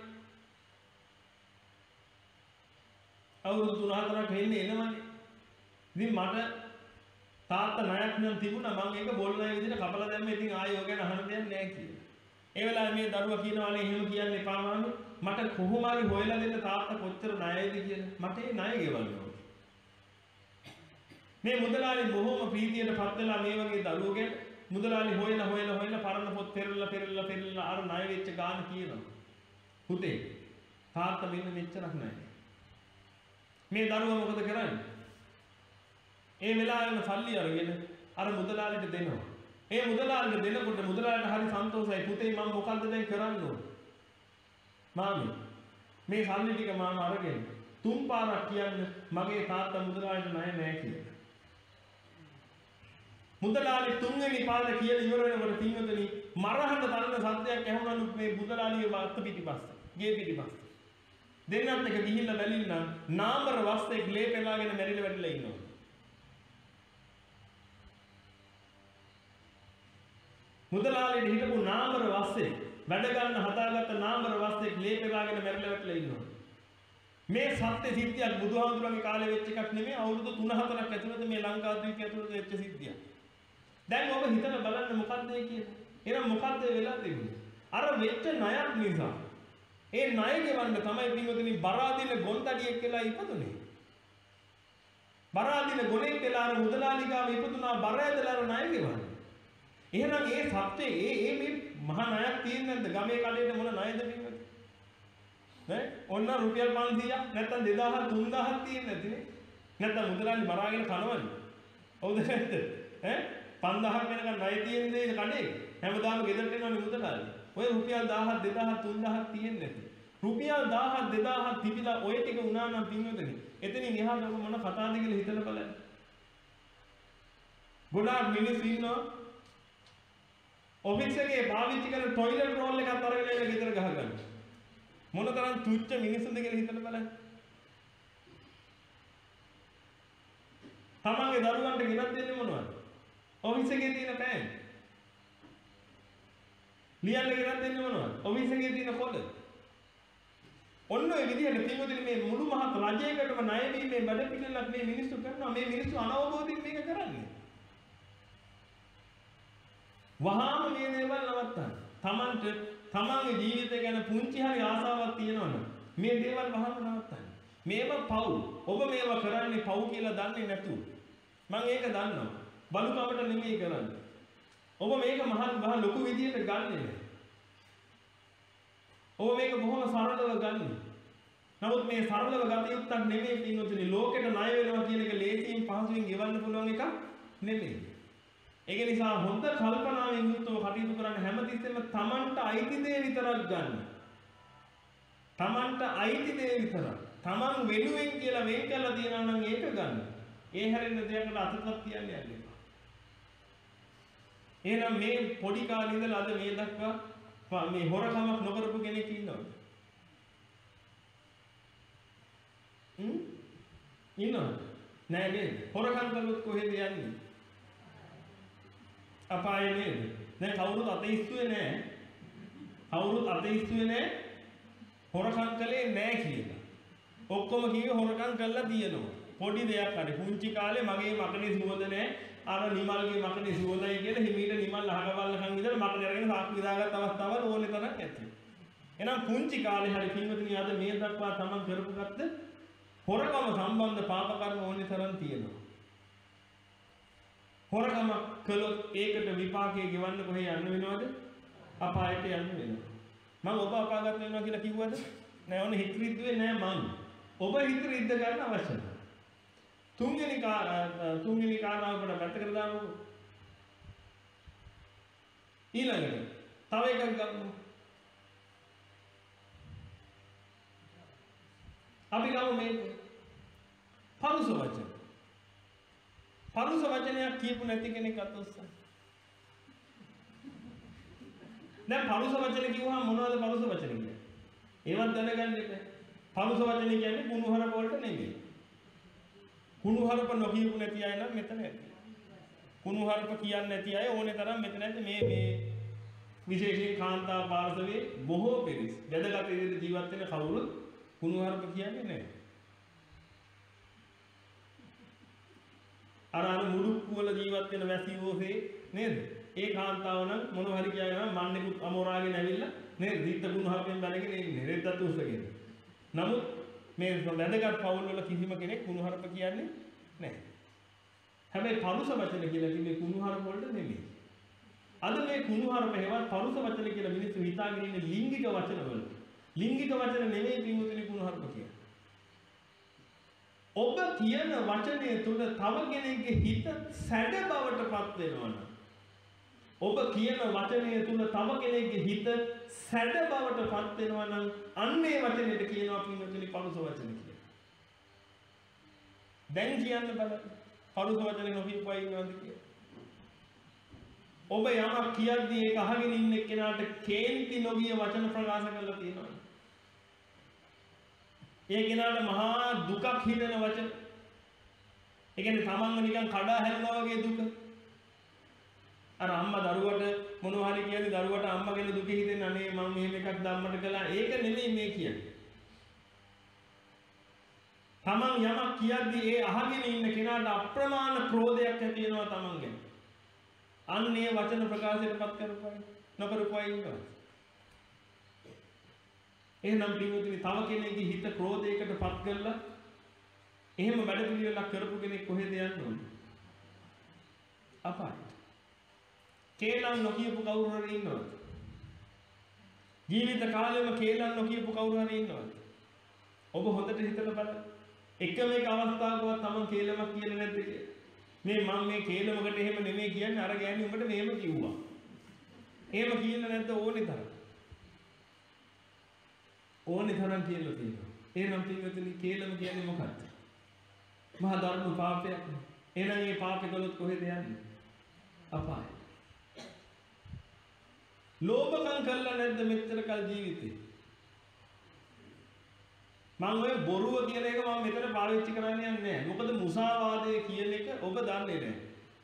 අවුරුදු තුන හතරක් වෙන්න එනවනේ. ඉතින් මට තාත්තා ණයක් නම් තිබුණා මම ඒක බොල් ණය විදිහට කපලා දැම්ම. ඉතින් ආයෙ ඔය ගැන අහන්න දෙයක් නැහැ කියලා. ඒ වෙලාවේ මේ දරුවා කියනවානේ එහෙම කියන්න එපා මාමේ. මට කොහොම හරි හොයලා දෙන්න තාත්තා කොච්චර ණයයිද කියලා. මට ඒ ණය ගෙවන්න ඕනේ. මේ මුදලාලි බොහොම ප්‍රීතියටපත් වෙලා මේ වගේ දරුවෝ ගැන මුදලාලි හොයලා හොයලා හොයලා පරණ පොත් පෙරලා පෙරලා පෙරලා අර ණය වෙච්ච ගාන කියනවා. පුතේ තාත්තා මෙන්න මෙච්චරක් ණයයි. මේ දරුවා මොකද කරන්නේ? ඒ වෙලාවෙම සල්ලි අරගෙන අර මුදලාලිට දෙනවා. ඒ මුදලාලිට දෙනකොට මුදලාලිට හරි සන්තෝෂයි. පුතේ මම මොකද්ද දැන් කරන්න ඕන? මාමි මේ සල්ලි ටික මම අරගෙන තුන් පාරක් කියන්න මගේ තාත්තා මුදලාලිට ණය නැහැ කියලා. මුදලාලි තුන්වෙනි පාර කියලා ඉවර වෙනකොට පින්වතුනි මරහඬ තරන සත්‍යයක් ඇහුණලු මේ මුදලාලිගේ වාස්ත පිටිපස්සේ. ගේ පිටිපස්සේ. දෙන්නත් එක ගිහිල්ලා බැලින්න නාමර වස්තේ ගලේ පෙලාගෙන මැරිලා වැටිලා ඉන්නවා. මුදලාලිට හිටපු නාමර වස්තේ වැඩ ගන්න හදාගත්ත නාමර වස්තේ ගලේ පෙලාගෙන මැරිලා වැටිලා ඉන්නවා. මේ සත්‍ය සිද්ධියක් බුදුහාමුදුරන්ගේ කාලේ වෙච්ච එකක් නෙමෙයි අවුරුදු තුන හතරක් ඇතුළත මේ ලංකාද්වීපය ඇතුළත වෙච්ච සිද්ධියක්. දැන් ඔබ හිතලා බලන්න මොකද්ද ඒ කියන්නේ? එහෙනම් මොකද්ද වෙලා තිබුණේ? අර වෙච්ච ණයක් නිසා ඒ ණය ගෙවන්න තමයි පින්වතුනි බරාදින ගොන්තඩියෙක් කියලා ඉපදුනේ. බරාදින ගොනෙක් කියලා අර මුදලාලි ගාව ඉපදුනා බර ඇදලා අර ණය ගෙවන්න. එහෙනම් ඒ සත්‍යේ ඒ ඒ මේ මහා ණයක් තියෙන්නේ නැද්ද? ගමේ කඩේට මොන ණයද පින්වතුනි? නේ? ඔන්න රුපියල් පන්සීයක් නැත්නම් දෙදාහක් තුන්දාහක් තියෙන්නේ නැතිනේ. නැත්නම් මුදලාලි මරාගෙන කනවනේ. හවුද නැද්ද? ඈ පන්දාහක් වෙනකන් ණය තියෙන දේ කඩේ. හැමදාම ගෙදරට එනවනේ මුදලාලි. ඔය රුපියල් දහයක් දෙදාහක් තුන්දාහක් තියෙන්නේ නැති. රුපියල් දහයක් දෙදාහක් තිබිලා ඔය ටික උනා නම් පින්වතුනි එතනින් එහාට ඔබ මොන කතාවද කියලා හිතලා බලන්න. ගොඩාක් මිනිස්සු ඉන්නවා ඔෆිස් එකේ පාවිච්චි කරන টয়ලට් රෝල් එකක් අරගෙන එන ගෙදර ගහගන්න. මොනතරම් තුච්ච මිනිස්සුන්ද කියලා හිතලා බලන්න. තමන්ගේ දරුවන්ට ගෙනත් දෙන්නේ මොනවද? ඔෆිස් එකේ තියෙන පෑන්. ලියන්න ගෙනත් දෙන්නේ මොනවද? ඔෆිස් එකේ තියෙන පොත. ඔන්න ඔය විදිහට පින්වතුනි මේ මුළු මහත් රජයකටම ණය දීමේ වැඩ පිළිවෙලක් මේ මිනිස්සු කරනවා. මේ මිනිස්සු අනවබෝධයෙන් මේක කරන්නේ. වහාම මේ දේවල් නවත්තන්න. තමන්ට තමන්ගේ ජීවිතය ගැන පුංචි හරි ආසාවක් තියෙනවනම් මේ දේවල් වහාම නවත්තන්න. මේවා පව්. ඔබ මේවා කරන්නේ පව් කියලා දන්නේ නැතුව. මම ඒක දන්නවා. බලුකමට නෙමෙයි කරන්නේ. ඔබ මේක මහත් මහ ලොකු විදියට ගන්නෙ නැහැ. ඔබ මේක බොහොම සරලව ගන්න. නමුත් මේ සරලව ගත යුත්තක් නෙමෙයි පින්වතුනි. ලෝකෙට ණය වෙනවා කියන එක ලේසියෙන් පහසුවෙන් ගෙවන්න පුළුවන් එකක් නෙමෙයි. ඒක නිසා හොඳ කල්පනාවෙන් යුක්තව කටයුතු කරන්න හැමතිස්සෙම තමන්ට අයිති දේ විතරක් ගන්න. තමන්ට අයිති දේ විතරක්. තමන් වෙනුවෙන් කියලා වෙන් කරලා තියනවා නම් ඒක ගන්න. ඒ හැරෙන්න දෙයකට අතපත් තියන්නේ නැහැ. එහෙනම් මේ පොඩි කාලේ ඉඳලා අද මේ දක්වා මේ හොරකමක් නොකරපු කෙනෙක් ඉන්නවද? හ්ම්? ඉන්නවද? නෑ නේද? හොරකම් කළොත් කොහෙද යන්නේ? අපායේ නේද? දැන් කවුරුත් අතීස්තුවේ නෑ. කවුරුත් අතීස්තුවේ නෑ. හොරකම් කළේ නෑ කියලා. ඔක්කොම කිව්වේ හොරකම් කළා තියෙනවා. පොඩි දෙයක් හරි පුංචි කාලේ මගේ මකනේ සුවඳ නෑ. අර නිමල්ගේ මකනේ සුවඳයි කියලා හිමීට නිමල් අහකවල්ලකන් ඉඳලා මකනේ අරගෙන සාක්කු විදාගත් අවස්ථාවල් ඕනේ තරක් ඇති. එහෙනම් පුංචි කාලේ හරි පින්වතුනි අද මේ දක්වා තමන් කරපු ගත්ත හොරකම සම්බන්ධ පාප කර්ම ඕනේ තරම් තියෙනවා. හොරකම කළොත් ඒකට විපාකයේ ගෙවන්න කොහේ යන්න වෙනවද? අපායට යන්න වෙනවා. මම ඔබ අපාගත වෙනවා කියලා කිව්වද? නෑ ඕනේ හිත රිද්දුවේ නෑ මං. ඔබ හිත රිද්ද ගන්න අවශ්‍ය නැහැ. තුන්වෙනි තුන්වෙනි කාරණාවට පැත්තකට දාමු. ඊළඟට තව එකක් ගමු. අපි ගමු මේක. පරුස වචන. පරුස වචනයක් කියපු නැති කෙනෙක් අත උස්සන්න. දැන් පරුස වචන කිව්වහම මොනවද පරුස වචන කියන්නේ? ඒවත් දැනගන්න එක. පරුස වචන කියන්නේ කුණුහරුප වලට නෙමෙයි. කුණුහරුප නොකියපු නැති අය නම් මෙතන ඇති. කුණුහරුප කියන්නේ නැති අය ඕනේ තරම් මෙතන ඇති. මේ මේ විශේෂයෙන් කාන්තා පාර්ශවයේ බොහෝ පිරිස් වැදගත් විදිහට ජීවත් වෙන කවුරුත් කුණුහරුප කියන්නේ නැහැ. අර අර මුඩුක්කු වල ජීවත් වෙන වැසියෝසේ නේද? ඒ කාන්තාව නම් මොනවා හරි කියනවා මන්නේකුත් අමෝරාගෙන ඇවිල්ලා නේද? දිත්ත කුණුහරුපෙන් බැලගෙන ඉන්නේ රෙද්දත් උස්සගෙන. නමුත් මේ වැදගත් පවුල් වල කිසිම කෙනෙක් කුණුහරුප කියන්නේ නැහැ. හැබැයි පරුස වචන කියලා කිව්වේ කුණුහරුප වලට නෙමෙයි. අද මේ කුණුහරුප හේවත් පරුස වචන කියලා මිනිස්සු හිතාගෙන ඉන්නේ ලිංගික වචන වලට. ලිංගික වචන නෙමෙයි පින්වතුනි කුණුහරුප කියන්නේ. ඔබ කියන වචනය තුල තව කෙනෙක්ගේ හිත සැඩ බවට පත් වෙනවා නම් ඔබ කියන වචනය තුල තව කෙනෙක්ගේ හිත සැඩ බවට පත් වෙනවා නම් අන්නේ වචනෙට කියනවා පින්වතුනි පරුස වචන කියලා. දැන් කියන්න බලන්න පරුස වචන නොකියපුවා ඉන්නවද කියලා. ඔබ යමක් කියද්දී ඒක අහගෙන ඉන්න එක්කෙනාට කේන්ති නොගිය වචන ප්‍රකාශ කරලා තියෙනවා. ඒ කෙනාට මහා දුකක් හිතෙන වචන. ඒ කියන්නේ තමන්ව නිකන් කඩා හැරුණා වගේ දුක. අර අම්මා දරුවට මොනවා හරි කියන්නේ දරුවට අම්මා ගැන දුක හිතෙන අනේ මම මෙහෙම එකක් ධම්මට කළා. ඒක නෙමෙයි මේ කියන්නේ. තමන් යමක් කියද්දී ඒ අහගෙන ඉන්න කෙනාට අප්‍රමාණ ක්‍රෝධයක් ඇති වෙනවා තමන් ගැන. අන්නේ වචන ප්‍රකාශයටපත් කරපුවයි නොකරපුවයි ඉන්නවා. එහෙනම් පින්වතුනි තව කෙනෙක්ගේ හිත ක්‍රෝධයකට පත් කරලා එහෙම වැඩ පිළිවෙලක් කරපු කෙනෙක් කොහෙද යන්න ඕනේ? අපායට. කේලම් නොකියපු කවුරු හරි ඉන්නවද? ජීවිත කාලෙම කේලම් නොකියපු කවුරු හරි ඉන්නවද? ඔබ හොඳට හිතලා බලන්න. එකම එක අවස්ථාවකවත් තමන් කේලමක් කියන්නේ නැද්ද කියලා? මේ මම මේ කේලමකට එහෙම නෙමෙයි කියන්නේ අර ගෑණි උඹට මෙහෙම කිව්වා. එහෙම කියන්නේ නැද්ද ඕනේ තරම්? ඕනේ තරම් කියලා තියෙනවා. එහෙනම් පින්වතුනි කේලම කියන්නේ මොකක්ද? මහා ධර්ම පාපයක්. එහෙනම් මේ පාපේ කළොත් කොහෙද යන්නේ? අපාය. ලෝභකම් කළා නැද්ද මෙච්චර කල් ජීවිතේ? මම ඔය බොරුව කියන එක මම මෙතන පාවිච්චි කරන්න යන්නේ නැහැ. මොකද මුසාවාදය කියන එක ඔබ දන්නේ නැහැ.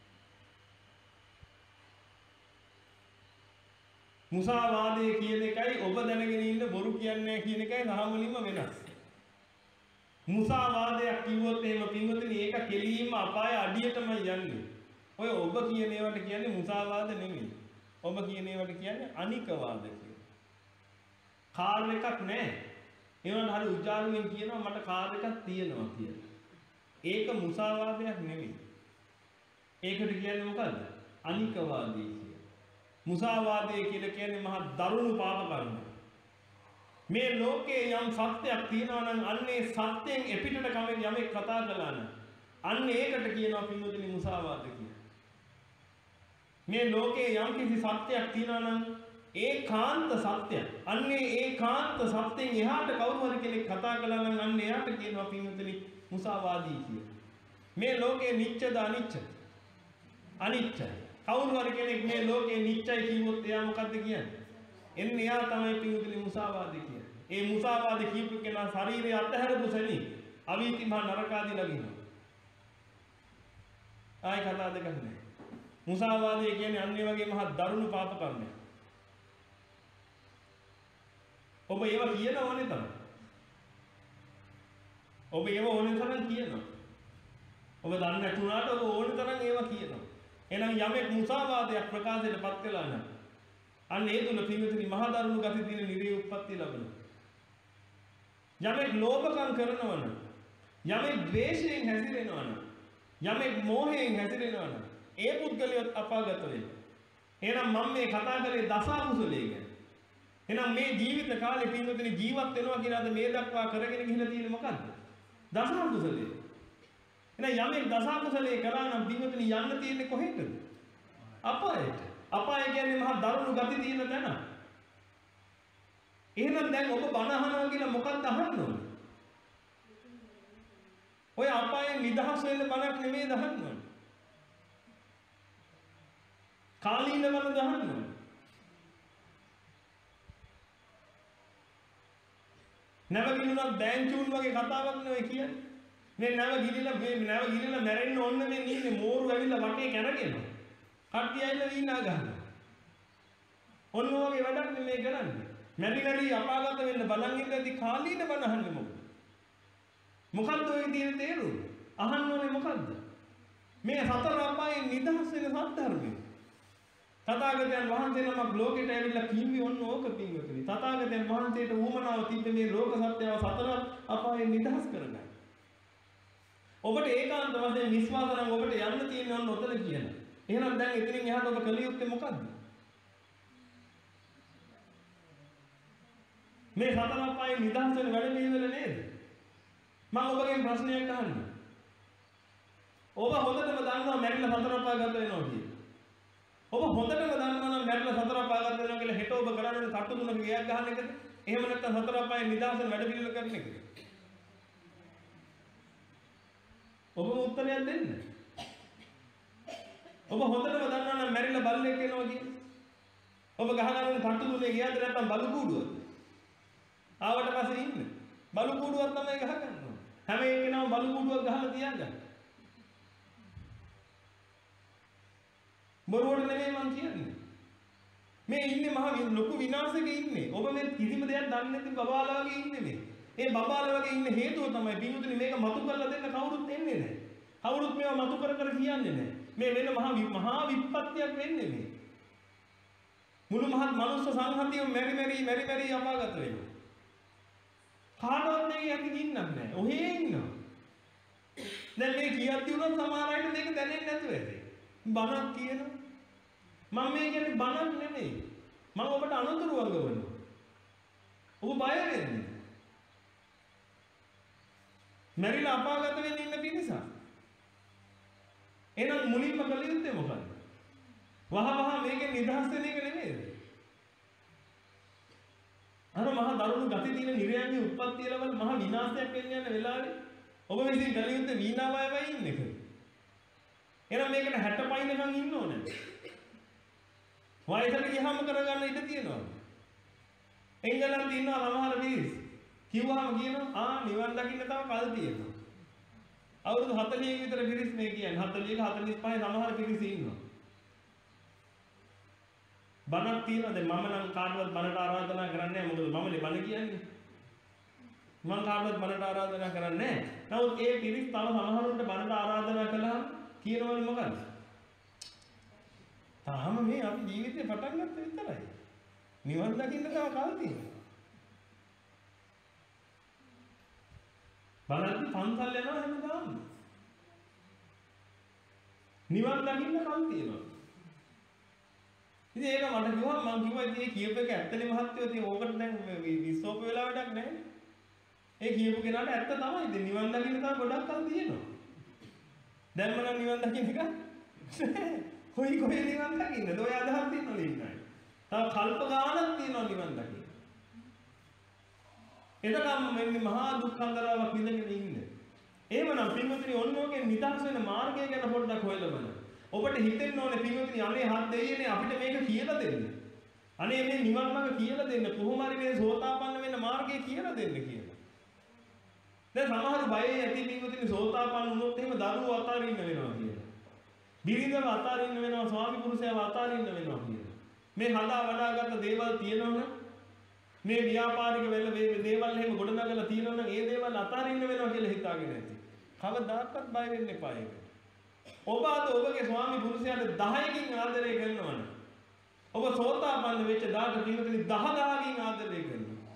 මුසාවාදය කියන එකයි ඔබ දැනගෙන ඉන්න බොරු කියන්නේ කියන එකයි දහම් වලින්ම වෙනස්. මුසාවාදයක් කිව්වොත් එහෙම පින්වතුනි ඒක කෙලින්ම අපාය අඩියටම යන්නේ. ඔය ඔබ කියන ඒවාට කියන්නේ මුසාවාද නෙමෙයි. ඔබ කියන ඒවාට කියන්නේ අනිකවාද කියලා. කාර් එකක් නැහැ. ඒ වුණාට හරි උජාරුවෙන් කියනවා මට කාර් එකක් තියෙනවා කියලා. ඒක මුසාවාදයක් නෙමෙයි. ඒකට කියන්නේ මොකද්ද? අනිකවාදී කියලා. මුසාවාදය කියලා කියන්නේ මහා දරුණු පාප කර්ම. මේ ලෝකේ යම් සත්‍යයක් තියෙනවා නම් අන්නේ සත්‍යයෙන් එපිටට කමෙන් යමෙක් කතා කළා නම් අන්න ඒකට කියනවා පින්වතුනි මුසාවාද කියලා. මේ ලෝකේ යම් කිසි සත්‍යයක් තියෙනවා නම් ඒකාන්ත සත්‍යය. අන්නේ ඒකාන්ත සත්‍යයෙන් එහාට කවුරු හරි කෙනෙක් කතා කළා නම් අන්න එයාට කියනවා පින්වතුනි මුසාවාදී කියලා. මේ ලෝකේ නිච්චද අනිච්චද? අනිච්චයි. කවුරු හරි කෙනෙක් මේ ලෝකේ නිච්චයි කිව්වොත් එයා මොකද්ද කියන්නේ? එන්නේ එයා තමයි පින්වතුනි මුසාවාදී කියන්නේ. ඒ මුසාවාදී කියපු කෙනා ශරීරය අතහැරපු සෙනී අවීති මහ නරකාදී ලගිනවා. ආයි කතා දෙකක් නැහැ. මුසාවාදී කියන්නේ අන්නේ වගේ මහ දරුණු පාප කර්මයක්. ඔබ ඒව කියන ඕනේ තමයි. ඔබ ඒව ඕනේ තරම් කියනවා. ඔබ දන්නේ නැතුණාට ඔබ ඕනේ තරම් ඒව කියනවා. එහෙනම් යමෙක් මුසාවාදයක් ප්‍රකාශයට පත් කළා නම් අන්න ඒ තුල පින්විතනි මහා දරුණු ගති දින නිරේ උප්පත්ති ලැබෙනවා. යමෙක් ලෝභකම් කරනවා නම් යමෙක් ද්වේෂයෙන් හැසිරෙනවා නම් යමෙක් මෝහයෙන් හැසිරෙනවා නම් ඒ පුද්ගලයාත් අපාගත වෙනවා. එහෙනම් මම මේ කතා කරේ දසකුසලයේ ගැන. එහෙනම් මේ ජීවිත කාලේ පින්වතුනි ජීවත් වෙනවා කියලාද මේ දක්වා කරගෙන ගිහිල්ලා තියෙන්නේ මොකද්ද? දසකුසලයේ. එහෙනම් යමෙක් දසකුසලයේ කරා නම් පින්වතුනි යන්න තියෙන්නේ කොහෙටද? අපායට. අපාය කියන්නේ මහා දරුණු ගති තියෙන තැන. එහෙනම් දැන් ඔබ බණ අහනවා කියලා මොකක්ද අහන්න ඕනේ? ඔය අපායෙන් නිදහස් වෙන්න බණක් නෙමෙයි අහන්න ඕනේ. කාලීන වල දහන්න ඕනේ. නැව ගිනුනක් දෑන්චූන් වගේ කතාවක් නෙවෙයි කියන්නේ. මේ නැව ගිලිලා මේ නැව ගිලිලා මැරෙන්න ඕන මේ ඉන්නේ මෝරු ඇවිල්ලා වටේ කැරගෙනවා. කට්ටිය ඇවිල්ලා වීණා ගන්නවා. ඔන්න ඔයගේ වැඩක් නෙමෙයි කරන්නේ. මැරි මැරි අපාගත වෙන්න බලන් ඉඳදී කාලීන බණ අහන්නේ මොකද? මොකද්ද ඔය තියෙන තේරුම? අහන්න ඕනේ මොකද්ද? මේ සතර අපායෙන් නිදහස් වෙන සත්‍යධර්මය. තථාගතයන් වහන්සේ නමක් ලෝකෙට ඇවිල්ලා කිව්වේ ඔන්න ඕක පින්වතුනි. තථාගතයන් වහන්සේට ඌමනාව තිබ්බේ මේ ලෝක සත්‍යව සතර අපායෙන් නිදහස් කරගන්න. ඔබට ඒකාන්ත වශයෙන් විශ්වාස නම් ඔබට යන්න තියෙන ඔන්න ඔතන කියන. එහෙනම් දැන් එතනින් එහාට ඔබ කළ යුත්තේ මොකද්ද? මේ සතර අපායෙන් නිදහස් වෙන වැඩ පිළිවෙල නේද? මම ඔබගෙන් ප්‍රශ්නයක් අහන්නේ. ඔබ හොඳටම දන්නවා මැරිලා සතර අපාය ගත වෙනවා කියලා. ඔබ හොඳටම දන්නවා නම් මැරිලා සතර අපාය ගත වෙනවා කියලා හෙට ඔබ කරන්නේ තට්ටු තුනක ගියක් ගන්න එකද? එහෙම නැත්නම් සතර අපායෙන් නිදහස් වෙන වැඩ පිළිවෙල කරන එකද? ඔබම උත්තරයක් දෙන්න. ඔබ හොඳටම දන්නවා නම් මැරිලා බල්ලෙක් වෙනවා කියලා. ඔබ ගහගන්න තට්ටු තුනේ ගියාද නැත්නම් බලු කූඩුවද? ආවට පස්සේ ඉන්න. බලු කූඩුවක් තමයි ගහගන්න ඕනේ. හැම එකේනම බලු කූඩුවක් ගහලා තියන්න. බොරුවට නෙමෙයි මං කියන්නේ. මේ ඉන්නේ මහ ලොකු විනාශයක ඉන්නේ. ඔබ මේ කිසිම දෙයක් දන්නේ නැති බබාලා වගේ ඉන්නේ මේ. ඒ බබාලා වගේ ඉන්න හේතුව තමයි පින්වතුනි මේක මතු කරලා දෙන්න කවුරුත් එන්නේ නැහැ. කවුරුත් මේවා මතු කර කර කියන්නේ නැහැ. මේ වෙන මහා මහා විපත්තියක් වෙන්නේ මේ. මුළු මහත් මනුස්ස සංහතියම මෙරි මෙරි මෙරි මෙරි අපාගත වෙනවා. කාටවත් මේක යටි ඉන්නක් නැහැ. ඔහේ ඉන්නවා. දැන් මේ කියද්දි උනත් සමහර අයට මේක දැනෙන්නේ නැතුව ඇති. බණක් කියනවා. මම මේ කියන්නේ බණක් නෙමෙයි. මම ඔබට අනුතුරු වගවනවා. ඔබ බය වෙන්නේ. මැරිලා අපාගත වෙන්න ඉන්න පිණිස. එහෙනම් මුලින්ම කළ යුත්තේ මොකක්ද? වහ වහ මේකෙන් නිදහස් වෙන එක නෙමෙයිද? අර මහා දරුණු ගති තියෙන නිර්යන්ගේ උත්පත්ති ලබන මහා විනාශයක් වෙන්න යන වෙලාවේ ඔබ විසින් කළ යුත්තේ වීණාවයවයි ඉන්න එක. එහෙනම් මේකට හැට පයින්නකම් ඉන්න ඕනේ. වයසට ගියාම කරගන්න ඉඩ තියෙනවා. එංගලන්තේ ඉන්නවා සමහර මිනිස්. කිව්වහම කියනවා ආ නිවන් දකින්න තව කල් තියෙනවා. අවුරුදු හතළිහක විතර මිනිස් මේ කියන්නේ. හතළිහක හතළිස් පහේ සමහර මිනිස් ඉන්නවා. බණක් තියෙනවා. දැන් මම නම් කාටවත් බණට ආරාධනා කරන්නේ නැහැ. මොකද මමනේ බණ කියන්නේ. මම කාටවත් බණට ආරාධනා කරන්නේ නැහැ. නමුත් ඒ මිනිස් තව සමහරුන්ට බණට ආරාධනා කළාම කියනවනේ මොකද? තාම මේ අපි ජීවිතේ පටන් ගත්ත විතරයි. නිවන් දකින්න තව කල් තියෙනවා. බලන්න පන්සල් යනවා හැමදාම. නිවන් දකින්න කල් තියෙනවා. ඉතින් ඒක මට කිව්වා මම කිව්වා ඉතින් ඒ කියප එක ඇත්තනේ මහත්තයෝ ඉතින් ඕකට දැන් විශ්වාස වෙලා වැඩක් නැහැ. ඒ කියපු කෙනාට ඇත්ත තමයි. ඉතින් නිවන් දකින්න තව ගොඩක් කල් තියෙනවා. දැන් මම නිවන් දකින්න එක කොයි කොයි නිවන් දකින්නද? ඔය අදහස් තියෙනවද ඉන්නයි. තව කල්ප ගානක් තියෙනවා නිවන් දකින්න. එතකම් මෙන්න මහා දුක්ඛන්දරාවක් විඳගෙන ඉන්නේ. එහෙමනම් පින්වතුනි ඔන්න ඔයගේ නිදහස් වෙන මාර්ගය ගැන පොඩ්ඩක් හොයලා බලන්න. ඔබට හිතෙන්න ඕනේ පින්වතුනි අනේ හත් දෙයියනේ අපිට මේක කියලා දෙන්න. අනේ මේ නිවන් මාර්ග කියලා දෙන්න. කොහොම හරි මේ සෝතාපන්න වෙන්න මාර්ගය කියලා දෙන්න කියලා. දැන් සමහර බයේ ඇති පින්වතුනි සෝතාපන්න වුණොත් එහෙම දරුවෝ අතාරින්න වෙනවා කියලා. බිරිඳව අතාරින්න වෙනවා, ස්වාමි පුරුෂයව අතාරින්න වෙනවා කියලා. මේ හදා වඩාගත්ත දේවල් තියෙනවනේ මේ ව්‍යාපාරික වෙල මේ දේවල් එහෙම ගොඩනගලා තියෙනවනම් ඒ දේවල් අතාරින්න වෙනවා කියලා හිතාගෙන ඇති. කවදාකවත් බය වෙන්න එපා ඒක. ඔබ අද ඔබගේ ස්වාමි පුරුෂයාට දහයකින් ආදරය කරනවනේ. ඔබ සෝතාපන්න වෙච්ච දාට පින්වතුනි දහ දහකින් ආදරය කරනවා.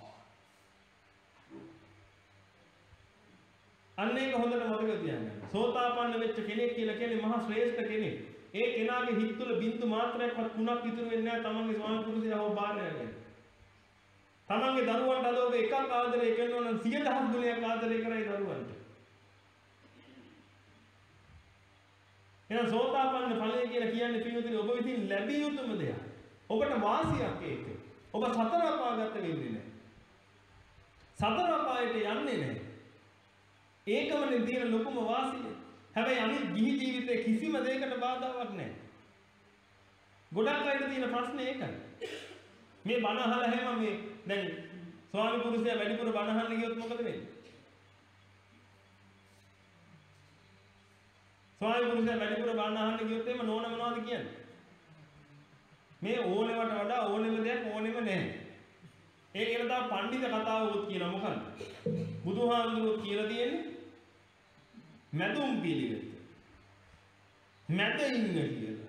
අන්න ඒක හොඳට මතක තියාගන්න. සෝතාපන්න වෙච්ච කෙනෙක් කියලා කියන්නේ මහා ශ්‍රේෂ්ඨ කෙනෙක්. ඒ කෙනාගේ හිත තුළ බින්දු මාත්‍රයක්වත් කුණක් ඉතුරු වෙන්නේ නැහැ තමන්ගේ ස්වාමි පුරුෂයාව බාරගෙන. තමන්ගේ දරුවන්ට අද ඔබ එකක් ආදරය කරනවා නම් සිය දහස් ගුණයක් ආදරය කරයි දරුවන්ට. එහෙනම් සෝතාපන්න ඵලය කියලා කියන්නේ පින්වතුනි ඔබ විසින් ලැබිය යුතුම දෙයක්. ඔබට වාසියක් ඒක. ඔබ සතර අපාගත වෙන්නේ නැහැ. සතර අපායට යන්නේ නැහැ. ඒකමනේ තියෙන ලොකුම වාසිය. හැබැයි අනිත් ගිහි ජීවිතේ කිසිම දෙයකට බාධාවක් නැහැ. ගොඩක් අයට තියෙන ප්‍රශ්නේ ඒකයි. මේ බණ අහලා හැම මේ දැන් ස්වාමි පුරුෂයා වැඩිපුර බණ අහන්න ගියොත් මොකද වෙන්නේ? ස්වාමි පුරුෂයා වැඩිපුර බණ අහන්න ගියොත් එimhe නෝන මොනවද කියන්නේ? මේ ඕනෙවට වඩා ඕනෙම දෙයක් ඕනෙම නැහැ. ඒ කියන තා පඬිත කතාවකුත් කියන මොකක්ද? බුදුහාමුදුරුවෝ කියලා තියෙන්නේ මැදුම් පිළිවෙත. මැද ඉන්න කියලා.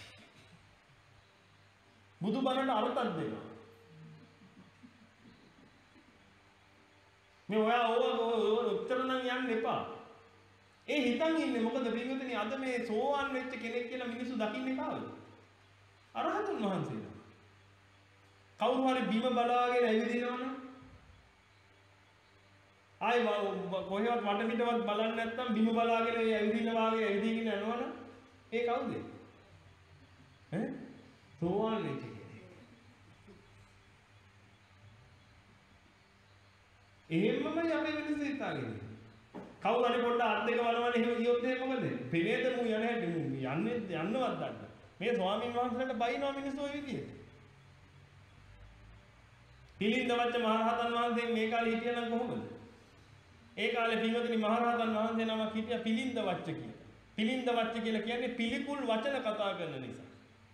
බුදුබණට අර්ථයක් දෙනවා. මේ ඔයා ඕව උත්තර නම් යන්න එපා. ඒ හිතන් ඉන්නේ මොකද පින්වතුනි අද මේ සෝවාන් වෙච්ච කෙනෙක් කියලා මිනිස්සු දකින්නේ කාවද? අරහතුන් වහන්සේලා. කවුරු හරි බිම බලාගෙන ඇවිදිනවනම් ආයි කොහෙවත් වට පිටවත් බලන්නේ නැත්නම් බිම බලාගෙන ඇවිදින වාගේ ඇවිදීගෙන යනවනම් ඒ කවුද? ඈ? සෝවාන් වෙච්ච කෙනෙක්. එහෙමමයි අපි මිනිස්සු හිතාගෙන ඉන්නේ. කවුරු හරි පොඩ්ඩක් අත් දෙක වලවන්නේ එහෙම ගියොත් එහෙම මොකද? පෙනේද මු යන හැටි මු යන්නේ යන්නවත් දන්න. මේ ස්වාමීන් වහන්සේලාට බයිනවා මිනිස්සු ඔය විදියට. පිළිඳවච්ච මහරහතන් වහන්සේ මේ කාලේ හිටියනම් කොහොමද? ඒ කාලේ පින්වතුනි මහරහතන් වහන්සේ නමක් හිටියා පිළිඳවච්ච කියලා. පිළිඳවච්ච කියලා කියන්නේ පිළිකුල් වචන කතා කරන නිසා.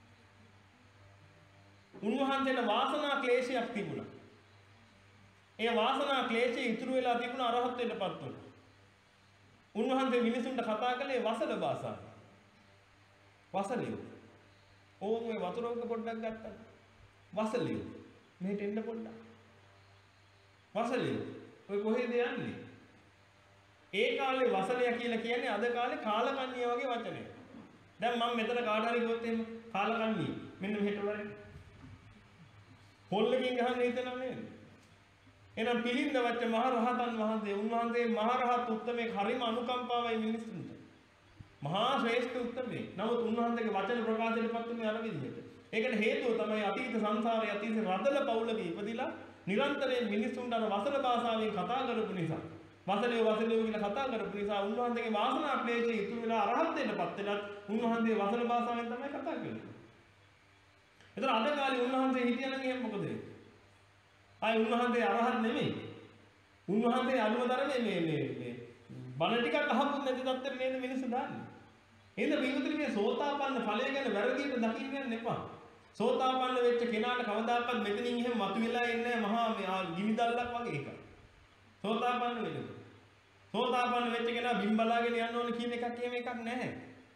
උන්වහන්සේට වාසනා ක්ලේශයක් තිබුණා. ඒ වාසනා ක්ලේශය ඉතුරු වෙලා තිබුණ අරහත්ත්වයටපත් වුණා. උන්වහන්සේ මිනිසුන්ට කතා කළේ වසල භාෂාවෙන්. වසලියෝ. ඕන් මේ වතුරක පොඩ්ඩක් ගත්තා. වසලියෝ. මෙහෙට එන්න පොඩ්ඩක්. වසලියෝ. ඔය කොහෙද යන්නේ? ඒ කාලේ වසලයා කියලා කියන්නේ අද කාලේ කාලකන්ණිය වගේ වචනයක්. දැන් මම මෙතන කාට හරි කිව්වොත් එහෙම කාලකන්ණිය. මෙන්න මෙහෙට වරේ. පොල්ලකින් ගහන්න හිතනව නේද? එහෙනම් පිළිඳවච්ච මහ රහතන් වහන්සේ උන්වහන්සේ මහ රහත් උත්තමේ හරිම අනුකම්පාවයි මිනිස්සුන්ට. මහා ශ්‍රේෂ්ඨ උත්තමේ. නමුත් උන්වහන්සේගේ වචන ප්‍රකාශයටපත් වුණේ අර විදිහට. ඒකට හේතුව තමයි අතීත සංසාරයේ අතීත රදල පවුලක ඉපදිලා නිරන්තරයෙන් මිනිස්සුන්ට අර වසල භාෂාවෙන් කතා කරපු නිසා. වසලිය වසලිය කියලා කතා කරපු නිසා උන්වහන්සේගේ වාසනා ක්ලේශය ඉතුරු වෙලා අරහත්ත්වයටපත් වෙලත් උන්වහන්සේ වසල භාෂාවෙන් තමයි කතා කරන්නේ. ඒතර අද කාලේ උන්වහන්සේ හිටියනම් එහෙම මොකද වෙන්නේ? ආයි උන්වහන්සේ අරහත් නෙමෙයි. උන්වහන්සේ අනුවතරනේ මේ මේ මේ බණ ටිකක් අහපුත් නැති තත්ත්වෙට නේද මිනිස්සු දාන්නේ. එහෙනම් විමුක්තිය මේ සෝතාපන්න ඵලය ගැන වැරදියට දකින්න යන්න එපා. සෝතාපන්න වෙච්ච කෙනාට කවදාකවත් මෙතනින් එහෙම මතුවෙලා එන්නේ නැහැ මහා ගිනි දැල්ලක් වගේ එකක්. සෝතාපන්න වෙන්නේ. සෝතාපන්න වෙච්ච කෙනා බිම් බලාගෙන යන්න ඕන කියන එකක් එහෙම එකක් නැහැ.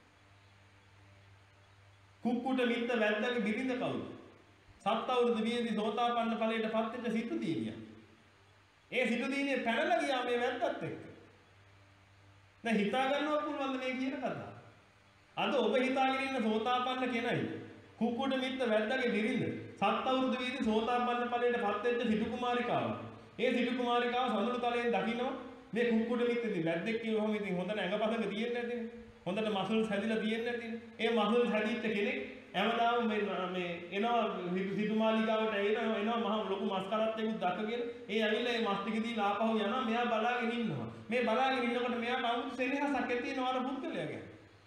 කුක්කුට මිත්ත වැද්දාගේ බිරිඳ කවුද? සත් අවුරුදු වියේදී සෝතාපන්න ඵලයට පත් වෙච්ච සිටු දීනිය. ඒ සිටු දීනිය පැනලා ගියා මේ වැද්දත් එක්ක. දැන් හිතා ගන්නව පුළුවන්ද මේ කියන කතාව? අද ඔබ හිතාගෙන ඉන්න සෝතාපන්න කෙනයි කුක්කුට මිත්ත වැද්දාගේ බිරිඳ සත් අවුරුදු වියේදී සෝතාපන්න ඵලයට පත් වෙච්ච සිටු කුමාරිකාව. ඒ සිටු කුමාරිකාව සඳුරු තලයෙන් දකින්නවා මේ කුක්කුට මිත්තදී වැද්දෙක් කියවම ඉතින් හොඳට ඇඟපතක තියෙන්නේ නැතිනේ. හොඳට මසල් හැදිලා තියෙන්නේ නැතිනේ. ඒ මසල් හැදිච්ච කෙනෙක් හැමදාම මේ මේ එනවා සිටු මාලිකාවට එනවා එනවා මහ ලොකු මස් කරත්තෙකුත් දක්කගෙන ඒ ඇවිල්ලා මේ මස් ටික දීලා ආපහු යනවා මෙයා බලාගෙන ඉන්නවා. මේ බලාගෙන ඉන්නකොට මෙයාට අමුතු සෙනෙහසක් ඇති වෙනවා අර පුද්ගලයා ගැන.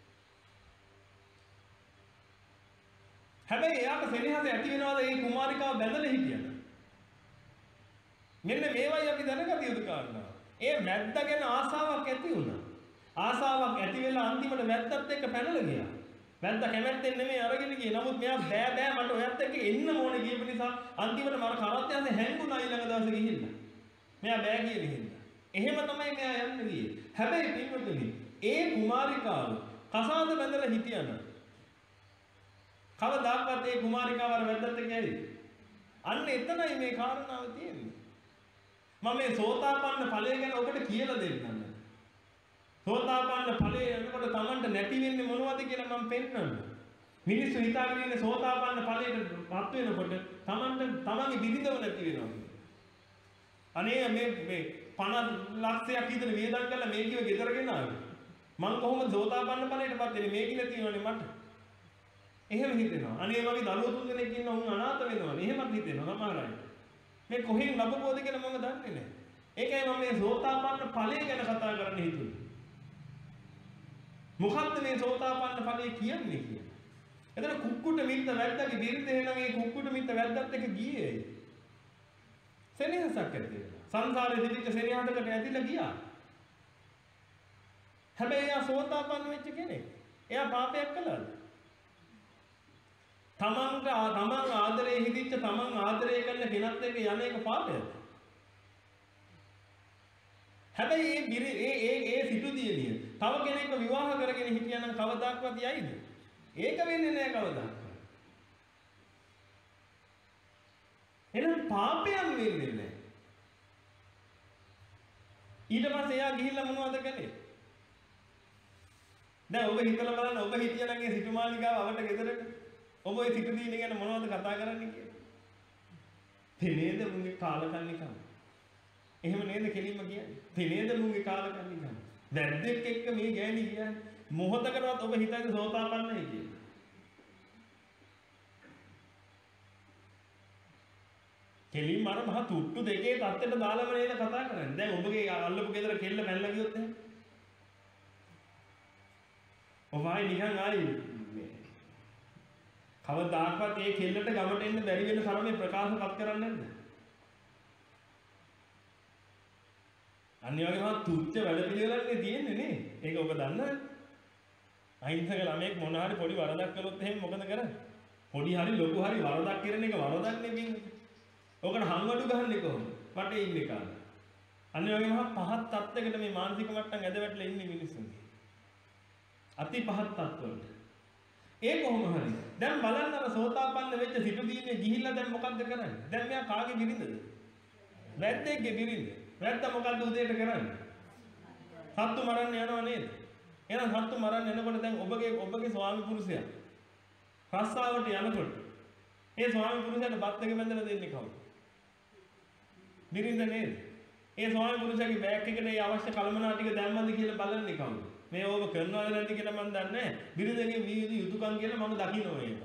හැබැයි එයාට සෙනෙහස ඇති වෙනවාද මේ කුමාරිකාව බැඳලා හිටියද? මෙන්න මේවයි අපි දැනගත යුතු කාරණා. ඒ වැද්දා ගැන ආසාවක් ඇති වුණා. ආසාවක් ඇති වෙලා අන්තිමට වැද්දත් එක්ක පැනලා ගියා. වැද්දා කැමැත්තෙන් නෙමෙයි අරගෙන ගියේ. නමුත් මෙයා බෑ බෑ මට ඔයත් එක්ක එන්න ඕනේ කියපු නිසා අන්තිමට මර කරත්තයන්සේ හැංගුණා ඊළඟ දවසේ ගිහිල්ලා. මෙයා බෑ කියන හින්දා. එහෙම තමයි මෙයා යන්න ගියේ. හැබැයි පින්වතුනි, ඒ කුමාරිකාව කසාද බැඳලා හිටියන කවදාකවත් ඒ කුමාරිකාව අර වැද්දත් එක්ක ඇවිත්. අන්න එතනයි මේ කාරණාව තියෙන්නේ. මම මේ සෝතාපන්න ඵලය ගැන ඔබට කියලා දෙන්නම්. සෝතාපන්න ඵලය එනකොට Tamanට නැති වෙන්නේ මොනවද කියලා මම පෙන්නන්න. මිනිස්සු හිතාගෙන ඉන්නේ සෝතාපන්න ඵලයටපත් වෙනකොට Tamanට Tamanගේ බිරිඳව නැති වෙනවා. අනේ මේ මේ පනස් ලක්ෂයක් විතර වියදම් කරලා මේ කිව ගෙදරගෙන ආවේ. මං කොහොමද සෝතාපන්න ඵලයටපත් වෙන්නේ? මේක නැතිවනේ මට. එහෙම හිතෙනවා. අනේ මගේ දරුවෝ තුන් දෙනෙක් ඉන්න උන් අනාථ වෙනවනේ. එහෙමත් හිතෙනවා සමහර අය. මේ කොහෙන් ලැබුවෝද කියලා මම දන්නේ නැහැ. ඒකයි මම මේ සෝතාපන්න ඵලය ගැන කතා කරන්න හිතුවේ. මොකක්ද මේ සෝතාපන්න ඵලය කියන්නේ කියලා? එතන කුක්කුට මිත්ත වැද්දාගේ බිරිඳ එනනම් ඒ කුක්කුට මිත්ත වැද්දත් එක ගියේ. සෙනෙහසක් ඇති වෙනවා. සංසාරේ දිවිච්ච සෙනෙහසකට ඇදිලා ගියා. හැබැයි එයා සෝතාපන්න වෙච්ච කෙනෙක්. එයා පාපයක් කළාද? තමන්ට තමන් ආදරේ හිතිච්ච තමන් ආදරය කරන කෙනත් එක්ක යන එක පාපයක්ද? හැබැයි ඒ බිරි ඒ ඒ ඒ සිටු දියණිය තව කෙනෙක්ව විවාහ කරගෙන හිටියනම් කවදාක්වත් යයිද? ඒක වෙන්නේ නැහැ කවදාවත්. එහෙනම් පාපයක් වෙන්නේ නැහැ. ඊට පස්සේ එයා ගිහිල්ලා මොනවද කළේ? දැන් ඔබ හිතලා බලන්න ඔබ හිටියනම් ඒ සිටුමාලිගාව අවට ගෙදරට ඔබ ඒ සිටු දියණිය ගැන මොනවද කතා කරන්නේ කියලා? තේනේද මුගේ කාලකන්නිකම? එහෙම නේද කෙලින්ම කියන්නේ? තේනේද මුගේ කාලකන්නිකම? වැද්දෙක් එක්ක මේ ගෑණි කියන්නේ මොහොතකටවත් ඔබ හිතන්නේ සෝතාපන්නයි කියලා. කෙලින්ම අර මහ තුට්ටු දෙකේ තත්ත්වයට දාලම නේද කතා කරන්නේ. දැන් ඔබගේ අල්ලපු ගෙදර කෙල්ල මැල්ලා ගියොත් එහෙම. ඔබ ආයි නිකන් ආයි කවදාකවත් ඒ කෙල්ලට ගමට එන්න බැරි වෙන තරමේ ප්‍රකාශපත් කරන්නේ නැද්ද? අනිවාර්යයෙන්ම තුච්ච වැඩ පිළිවෙලක් තියෙන්නේ නේ. ඒක ඔබ දන්නවද? අහිංසක ළමයෙක් මොන හරි පොඩි වරදක් කළොත් එහෙම මොකද කරන්නේ? පොඩි හරි ලොකු හරි වරදක් කරන එක වරදක් නෙමෙයි. ඔකට හංගඩු ගහන්නේ කොහොමද? වටේ ඉන්නේ කාලා. අනිවාර්යයෙන්ම පහත් තත්ත්වයකට මේ මානසික මට්ටම් ඇද වැටලා ඉන්නේ මිනිස්සුන්ගේ. අති පහත් තත්ත්වවලට. ඒ කොහොම හරි. දැන් බලන්න අර සෝතාපන්න වෙච්ච සිටු දිනේ ගිහිල්ලා දැන් මොකද්ද කරන්නේ? දැන් මෙයා කාගේ බිරිඳද? වැද්දෙක්ගේ බිරිඳ. වැද්ද මොකද්ද උදේට කරන්නේ? සත්තු මරන්න යනවා නේද? එහෙනම් සත්තු මරන්න එනකොට දැන් ඔබගේ ඔබගේ ස්වාමි පුරුෂයා රස්සාවට යනකොට ඒ ස්වාමි පුරුෂයාට බත් එක බඳලා දෙන්නේ කවුද? බිරිඳ නේද? ඒ ස්වාමි පුරුෂයාගේ බෑග් එකට ඒ අවශ්‍ය කලමනා ටික දැම්මද කියලා බලන්නේ කවුද? මේ ඕක කරනවද නැද්ද කියලා මම දන්නේ නැහැ. බිරිඳගේ විවිධ යුතුයකම් කියලා මම දකිනවා ඒක.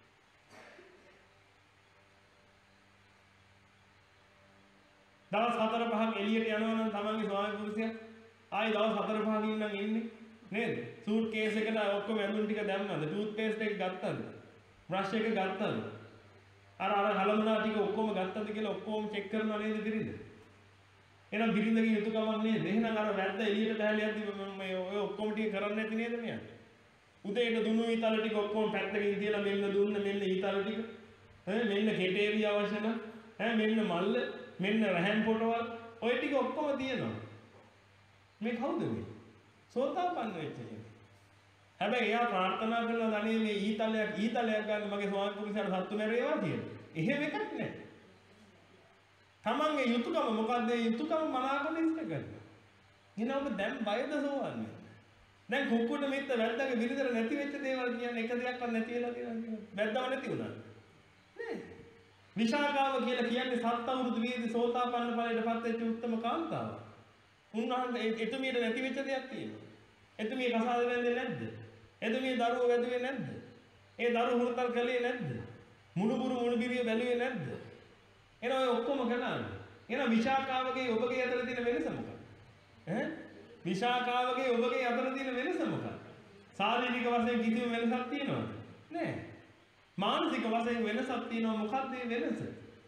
දවස් හතර පහක් එළියට යනවා නම් තමන්ගේ ස්වාමි පුරුෂයා ආයි දවස් හතර පහක් ඉන්නම් ඉන්නේ නේද? සූට් කේස් එකට ඔක්කොම ඇඳුම් ටික දැම්මද? ටූත් පේස්ට් එක ගත්තද? බ්‍රෂ් එක ගත්තද? අර අර හලමුනා ටික ඔක්කොම ගත්තද කියලා ඔක්කොම චෙක් කරනවා නේද බිරිඳ? එහෙනම් බිරිඳගේ යුතුයකමක් නේද? එහෙනම් අර වැද්දා එළියට බහැලා යද්දි මේ ඔය ඔක්කොම ටික කරන්නේ නැති නේද මෙයා? උදේට දුන්නු ඊතල ටික ඔක්කොම පැත්තකින් තියලා මෙන්න දුන්න මෙන්න ඊතල ටික. ඈ මෙන්න කෙටේරිය අවශ්‍ය නම් ඈ මෙන්න මල්ල මෙන්න රහන් පොටවල් ඔය ටික ඔක්කොම තියෙනවා. මේ කවුද මේ? සෝතාපන්න වෙච්ච කෙනෙක්. හැබැයි එයා ප්‍රාර්ථනා කරනවා ධනෙ මේ ඊතලයක් ඊතලයක් ගන්න මගේ ස්වාමි පුරුෂයාට සත්තු මැරේවා කියලා. එහෙම එකක් නැහැ. තමන්ගේ යුතුයකම මොකද්ද? ඒ යුතුයකම මනාකොට ඉෂ්ට කරනවා. එහෙනම් ඔබ දැන් බයද සෝවන්නේ? දැන් කුක්කුට මිත්ත වැද්දාගේ විරිදර නැති වෙච්ච දේවල් කියන්නේ එක දෙයක්වත් නැති වෙලා තියෙනවා. වැද්දාව නැති වුණා. නේ? විශාකාව කියලා කියන්නේ සත් අවුරුදු වීදී සෝතාපන්න ඵලයට පත් වෙච්ච උත්තම කාන්තාව. උන්වහන්සේ එතුමියට නැති වෙච්ච දෙයක් තියෙනවා. එතුමිය කසාද වෙන්නේ නැද්ද? එතුමිය දරුවෝ වැදුවේ නැද්ද? ඒ දරුවෝ හුරුතල් කළේ නැද්ද? මුණුබුරු මුණුබිරිය බැලුවේ නැද්ද? එන ඔය ඔක්කොම කරනාද? එන විශාකාවගේ ඔබගේ අතර තියෙන වෙනස මොකක්ද? ඈ? විශාකාවගේ ඔබගේ අතර තියෙන වෙනස මොකක්ද? ශාරීරික වශයෙන් කිසිම වෙනසක් තියෙනවද? නෑ. මානසික වශයෙන් වෙනසක් තියෙනවා. මොකක්ද මේ වෙනස?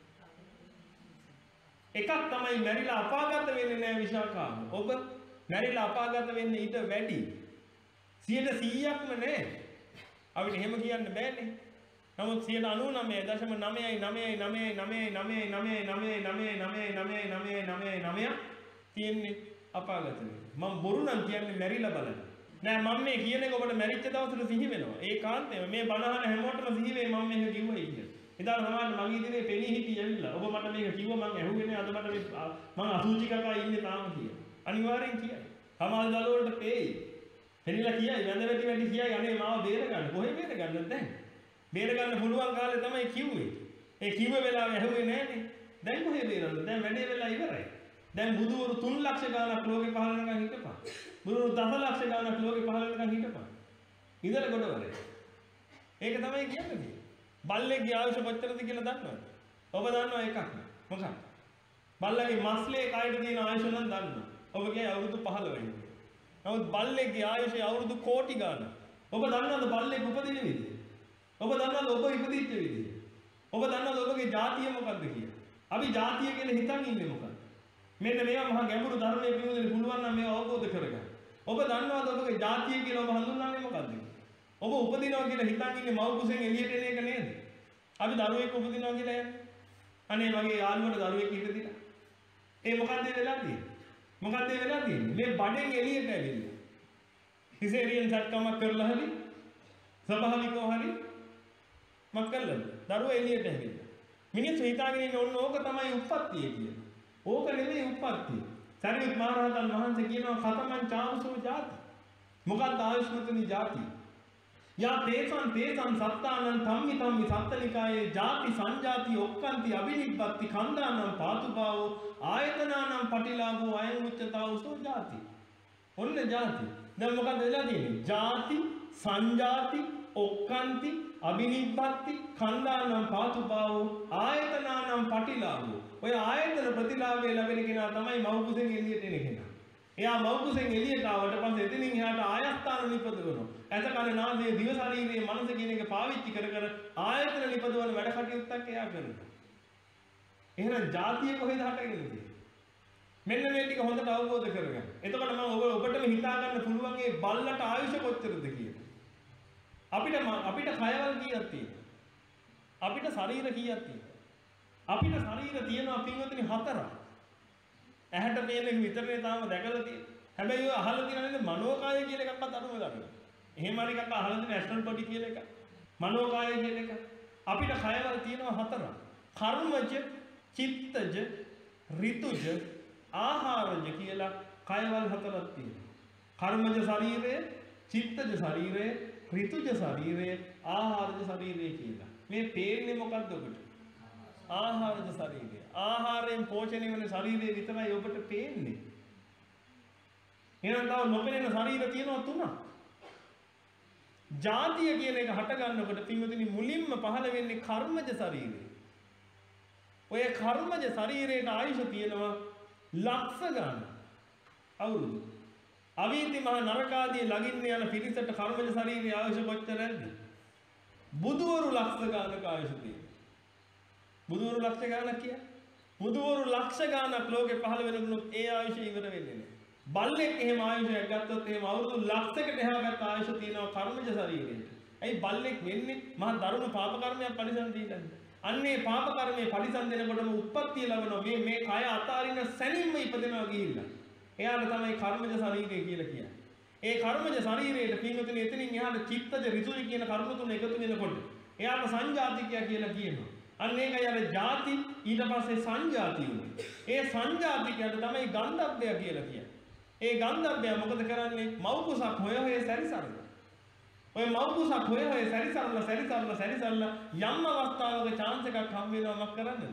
එකක් තමයි මැරිලා අපාගත වෙන්නේ නෑ විශාකාව. ඔබ මැරිලා අපාගත වෙන්නේ ඊට වැඩි. සියයට සීයක්ම නෑ. අපිට එහෙම කියන්න බෑනේ. නමුත් සියයට අනූනවය දශම නවයයි නවයයි නවයයි නවයයි නවයයි නවයයි නවයයි නවයයි නවයයි නවයයි නවයයි නවයයි නවයක් තියෙන්නේ අපාගත වෙන්නේ. මම බොරු නම් කියන්නේ මැරිලා බලන්න. නෑ මම මේ කියන එක ඔබට මැරිච්ච දවසට සිහි වෙනවා. ඒකාන්තයෙන්ම මේ බණහන හැමෝටම සිහි වෙයි මම මේක කිව්වයි කියලා. ඉතින් සමහරවිට මගේ ඉදිරියේ පෙනී හිටිය ඇවිල්ලා ඔබ මට මේක කිව්ව මම ඇහුවේ නෑ අද මට මේ මම අසුචි කකා ඉන්නේ තාම කියලා. අනිවාර්යෙන් කියයි. සමාජ දල වලට පෙයි. එනිලා කියයි වැඳ වැටි වැටි කියයි අනේ මාව බේර ගන්න. කොහෙ බේර ගන්නද දැන්? බේර ගන්න පුළුවන් කාලේ තමයි කිව්වේ. ඒ කිව්ව වෙලාවේ ඇහුවේ නෑනේ. දැන් කොහෙ බේරන්නද? දැන් වැඩේ වෙලා ඉවරයි. දැන් බුදුවරු තුන් ලක්ෂ ගාණක් ලෝකේ පහළ වෙනකන් හිටපන්. බුදුවරු දස ලක්ෂ ගාණක් ලෝකේ පහළ වෙනකන් හිටපන්. ඉඳලා ගොඩවරේ. ඒක තමයි කියන්නේ. බල්ලෙක්ගේ ආයුෂ කොච්චරද කියලා දන්නවද? ඔබ දන්නවා එකක්. මොකක්ද? බල්ලගේ මස්ලේ කයට තියෙන ආයුෂ නම් දන්නවා. ඔබගේ අවුරුදු පහළොවයි. නමුත් බල්ලෙක්ගේ ආයුෂය අවුරුදු කෝටි ගාණක්. ඔබ දන්නවද බල්ලෙක් උපදින විදිහ? ඔබ දන්නවද ඔබ ඉපදිච්ච විදිය? ඔබ දන්නවද ඔබගේ ජාතිය මොකක්ද කියලා? අපි ජාතිය කියලා හිතන් ඉන්නේ මොකක්ද? මෙන්න මේවා මහා ගැඹුරු ධර්මයේ පිළිවෙල පුළුවන් නම් මේවා අවබෝධ කරගන්න. ඔබ දන්නවද ඔබගේ ජාතිය කියලා ඔබ හඳුන්වන්නේ මොකක්ද කියලා? ඔබ උපදිනවා කියලා හිතන් ඉන්නේ මව් කුසෙන් එළියට එන එක නේද? අපි දරුවෙක් උපදිනවා කියලා යන්නේ. අනේ මගේ යාළුවට දරුවෙක් ඉපදිලා. ඒ මොකද්ද වෙලා තියෙන්නේ? මොකද්ද වෙලා තියෙන්නේ? මේ බඩෙන් එළියට ඇවිල්ලා. සිසේරියන් සත්කමක් කරලා හරි ස්වභාවිකව හරි මක් කළාද? දරුවා එළියට ඇවිල්ලා. මිනිස්සු හිතාගෙන ඉන්නේ ඔන්න ඕක තමයි උප්පත්තිය කියලා. ඕක නෙමෙයි උප්පත්තිය. සරියුත් මහ රහතන් වහන්සේ කියනවා කතමං චාවසෝ ජාති. මොකක්ද ආයුෂ්මතුනි ජාති? යා තේසං තේසං සත්තානං ධම්මි ධම්මි සත්තනිකායේ ජාති සංජාති ඔක්කාන්ති අබිනිබ්බත්ති කන්දානං පාතුභාවෝ ආයතනානං පටිලාභෝ අයං උච්චතාවසෝ ජාති. ඔන්න ජාති. දැන් මොකක්ද වෙලා තියෙන්නේ? ජාති සංජාති ඔක්කාන්ති අබිනිබ්බත්ති කන්දානං පාතුභාවෝ ආයතනානං පටිලාභෝ. ඔය ආයතන ප්‍රතිලාභය ලැබෙන කෙනා තමයි මව් කුසෙන් එළියට එන කෙනා. එයා මව් කුසෙන් එළියට ආවට පස්සේ එතනින් එහාට ආයස්ථාන නිපදවනවා. ඇස කන නාසය දිව ශරීරයේ මනස කියන එක පාවිච්චි කර කර ආයතන නිපදවන වැඩ කටයුත්තක් එයා කරනවා. එහෙනම් ජාතිය කොහෙද හටගෙන තියෙන්නේ? මෙන්න මේ ටික හොඳට අවබෝධ කරගන්න. එතකොට මම ඔබ ඔබටම හිතා ගන්න පුළුවන් මේ බල්ලට ආයුෂ කොච්චරද කියලා. අපිට අපිට කයවල් කීයක් තියෙනවා? අපිට ශරීර කීයක් තියෙනවා? අපිට ශරීර තියෙනවා පින්වතුනි හතරක්. ඇහැට පේන එක විතරනේ තාම දැකලා තියෙන්නේ. හැබැයි ඔය අහලා තියෙන නේද මනෝකාය කියලා එකක්වත් අරුම ගන්නවා. එහෙම හරි එකක් අහලා තියෙන ඇස්ට්‍රල් බොඩි කියලා එකක්. මනෝකාය කියන එක. අපිට කයවල් තියෙනවා හතරක්. කර්මජ, චිත්තජ, ඍතුජ, ආහාරජ කියලා කයවල් හතරක් තියෙනවා. කර්මජ ශරීරය, චිත්තජ ශරීරය, ඍතුජ ශරීරය, ආහාරජ ශරීරය කියලා. මේ පේන්නේ මොකක්ද ඔබට? ආහාරජ ශරීරය. ආහාරයෙන් පෝෂණය වෙන ශරීරය විතරයි ඔබට පේන්නේ. එහෙනම් තව නොපෙනෙන ශරීර තියෙනවා තුනක්. ජාතිය කියන එක හට ගන්නකොට පින්වතුනි මුලින්ම පහළ වෙන්නේ කර්මජ ශරීරය. ඔය කර්මජ ශරීරයට ආයුෂ තියෙනවා ලක්ෂ ගණන්. අවුරුදු. අවීති මහ නරකාදී ළඟින් යන පිරිසට කර්මජ ශරීරයේ ආයුෂ කොච්චරද? බුදුවරු ලක්ෂ ගණනක ආයුෂ තියෙනවා. බුදුවරු ලක්ෂ ගණනක් කියන්නේ බුදුවරු ලක්ෂ ගණනක් ලෝකේ පහළ වෙනකොට ඒ ආයුෂ ඉවර වෙන්නේ නැහැ. බල්ලෙක් එහෙම ආයුෂයක් ගත්තොත් එහෙම අවුරුදු ලක්ෂයකට එහා ගත්ත ආයුෂ තියෙනවා කර්මජ ශරීරයට. ඇයි බල්ලෙක් වෙන්නේ? මහා දරුණු පාප කර්මයක් පරිසම් දීලා. අන්නේ පාප කර්මයේ පරිසම් දෙනකොටම උප්පත්තිය ලැබෙනවා. මේ මේ කය අතාරින්න සැනින්ම ඉපදෙනවා ගිහිල්ලා. එයාට තමයි කර්මජ ශරීරය කියලා කියන්නේ. ඒ කර්මජ ශරීරයට පින්වතුනි එතනින් එහාට චිත්තජ ඍතුජ කියන කර්ම තුන එකතු වෙනකොට එයාට සංජාතිකය කියලා කියනවා. අන්න ඒකයි අර ಜಾති ඊට පස්සේ සංජාති උනේ. ඒ සංජාතිකයට තමයි ගන්ධබ්බය කියලා කියන්නේ. ඒ ගන්ධබ්බය මොකද කරන්නේ? මව් කුසක් හොය හොය සැරිසරන. ඔය මව් කුසක් හොය හොය සැරිසරලා සැරිසරලා සැරිසරලා යම් අවස්ථාවක chance එකක් හම් වෙනවා මොකක් කරන්නද?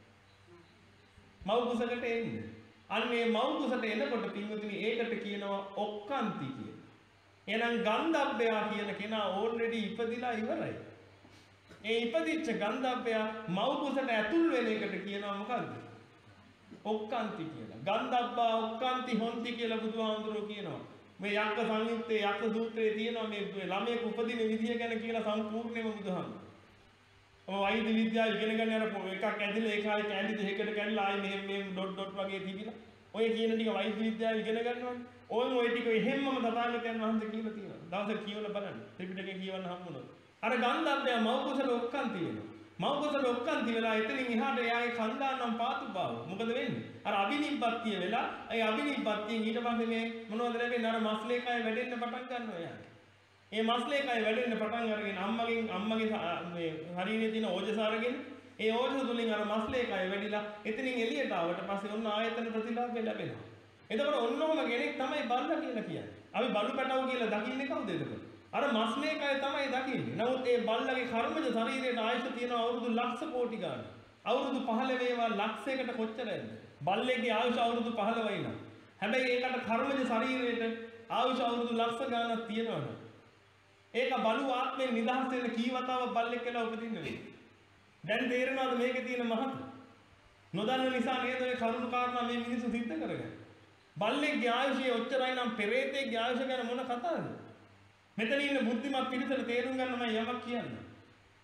මව් කුසකට එන්නේ. අන්න මේ මව් කුසට එනකොට පින්වතුනි ඒකට කියනවා ඔක්කාන්ති කියලා. එහෙනම් ගන්ධබ්බය කියන කෙනා ඕල්රෙඩි ඉපදිලා ඉවරයි. ඒ ඉපදිච්ච ගන්ධබ්බය මව් කුසට ඇතුල් වෙන එකට කියනවා මොකද්ද? ඔක්කාන්ති කියලා. ගන්ධබ්බා ඔක්කාන්ති හොන්ති කියලා බුදුහාමුදුරුවෝ කියනවා. මේ යක්ක සංයුත්තේ යක්ක සූත්‍රයේ තියෙනවා මේ ළමයෙක් උපදින විදිය ගැන කියලා සම්පූර්ණයෙන්ම බුදුහාමුදුරුවෝ. ඔය වෛද්‍ය විද්‍යාව ඉගෙන ගන්න අර එකක් ඇදලා ඒකයි කැඳි දෙකකට කැඩලා ආයි මෙහෙම මෙහෙම ඩොට් ඩොට් වගේ තිබිලා ඔය කියන ටික වෛද්‍ය විද්‍යාව ඉගෙන ගන්නවනේ. ඕන් ඔය ටික එහෙම්මම තථාගතයන් වහන්සේ කියලා තියෙනවා. දවසට කියවලා බලන්න. ත්‍රිපිටකේ කියවන්න හම්බුනොත්. අර ගන්ධබ්බය මව් කුසල ඔක්කාන්ති වෙනවා. මව් කුසල ඔක්කාන්ති වෙලා එතනින් එහාට එයාගේ කන්දානම් පාතුභාව. මොකද වෙන්නේ? අර අබිනිබ්බත්තිය වෙලා ඒ අබිනිබ්බත්තියෙන් ඊට පස්සේ මේ මොනවද ලැබෙන්නේ? අර මස්ලේ කය වැඩෙන්න පටන් ගන්නවා එයාට. ඒ මස්ලේ කය වැඩෙන්න පටන් අරගෙන අම්මගෙන් අම්මගේ මේ ශරීරයේ තියෙන ඕජස අරගෙන ඒ ඕජස තුලින් අර මස්ලේ කය වැඩිලා එතනින් එළියට ආවට පස්සේ ඔන්න ආයතන ප්‍රතිලාභය ලැබෙනවා. එතකොට ඔන්නෝම කෙනෙක් තමයි බල්ලා කියලා කියන්නේ. අපි බලු පැටව කියලා දකින්නේ කවුද එතකොට? අර මස්ලේ කය තමයි දකින්නේ. නමුත් ඒ බල්ලගේ කර්මජ ශරීරයට ආයුෂ තියෙනවා අවුරුදු ලක්ෂ කෝටි ගාණක්. අවුරුදු පහළොව වේවා ලක්ෂයකට කොච්චරද? බල්ලේගේ ආයුෂ අවුරුදු පහළොවයි නම්. හැබැයි ඒකට කර්මජ ශරීරයට ආයුෂ අවුරුදු ලක්ෂ ගාණක් තියෙනවනේ. ඒක බලු ආත්මෙන් නිදහස් වෙන කී වතාවක් බල්ලෙක් කියලා උපදින්න වෙන්නේ. දැන් තේරෙනවද මේකේ තියෙන මහත? නොදන්න නිසා නේද මේ කරුණු කාරණා මේ මිනිස්සු සිද්ධ කරගන්නේ. බල්ලෙක්ගේ ආයුෂය ඔච්චරයි නම් පෙරේතෙක්ගේ ආයුෂ ගැන මොන කතාවද? මෙතන ඉන්න බුද්ධිමත් පිරිසට තේරුම් ගන්න මම යමක් කියන්නේ.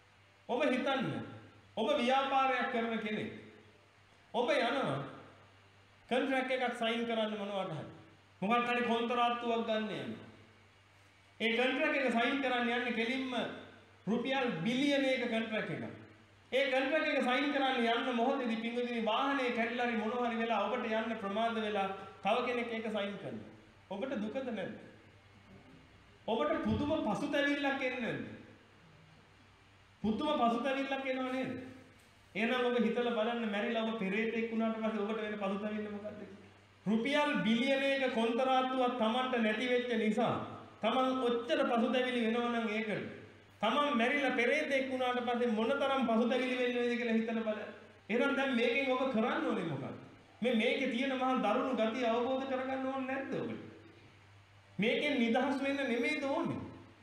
ඔබ හිතන්න. ඔබ ව්‍යාපාරයක් කරන කෙනෙක්. ඔබ යනවා කොන්ත්‍රාක්ට් එකක් සයින් කරන්න මොනවද හරි. මොකක් හරි කොන්ත්‍රාත්තුවක් ගන්න යනවා. ඒ කොන්ත්‍රාක්ට් එක සයින් කරන්න යන්නේ කෙලින්ම රුපියල් බිලියනයක කොන්ත්‍රාක්ට් එකක්. ඒ කොන්ත්‍රාක්ට් එක සයින් කරන්න යන්න මොහොතේදී පින්වතුනි වාහනේ කැඩිලා හරි මොනවා හරි වෙලා ඔබට යන්න ප්‍රමාද වෙලා තව කෙනෙක් ඒක සයින් කරනවා. ඔබට දුකද නැද්ද? ඔබට පුදුම පසුතැවිල්ලක් එන්නේ නැද්ද? පුදුම පසුතැවිල්ලක් එනව නේද? එහෙනම් ඔබ හිතලා බලන්න මැරිලා ඔබ පෙරේතෙක් වුණාට පස්සේ ඔබට වෙන පසුතැවිල්ල මොකක්ද? රුපියල් බිලියනයක කොන්ත්‍රාත්තුවක් Tamanට නැති වෙච්ච නිසා Taman ඔච්චර පසුතැවිලි වෙනව නම් ඒකට Taman මැරිලා පෙරේතෙක් වුණාට පස්සේ මොනතරම් පසුතැවිලි වෙන්න වේද කියලා හිතලා බලන්න. එහෙනම් දැන් මේකෙන් ඔබ කරන්න ඕනේ මොකක්ද? මේ මේකේ තියෙන මහා දරුණු ගතිය අවබෝධ කරගන්න ඕනේ නැද්ද ඔබට? මේකෙන් නිදහස් වෙන්න නෙමෙයිද ඕනේ?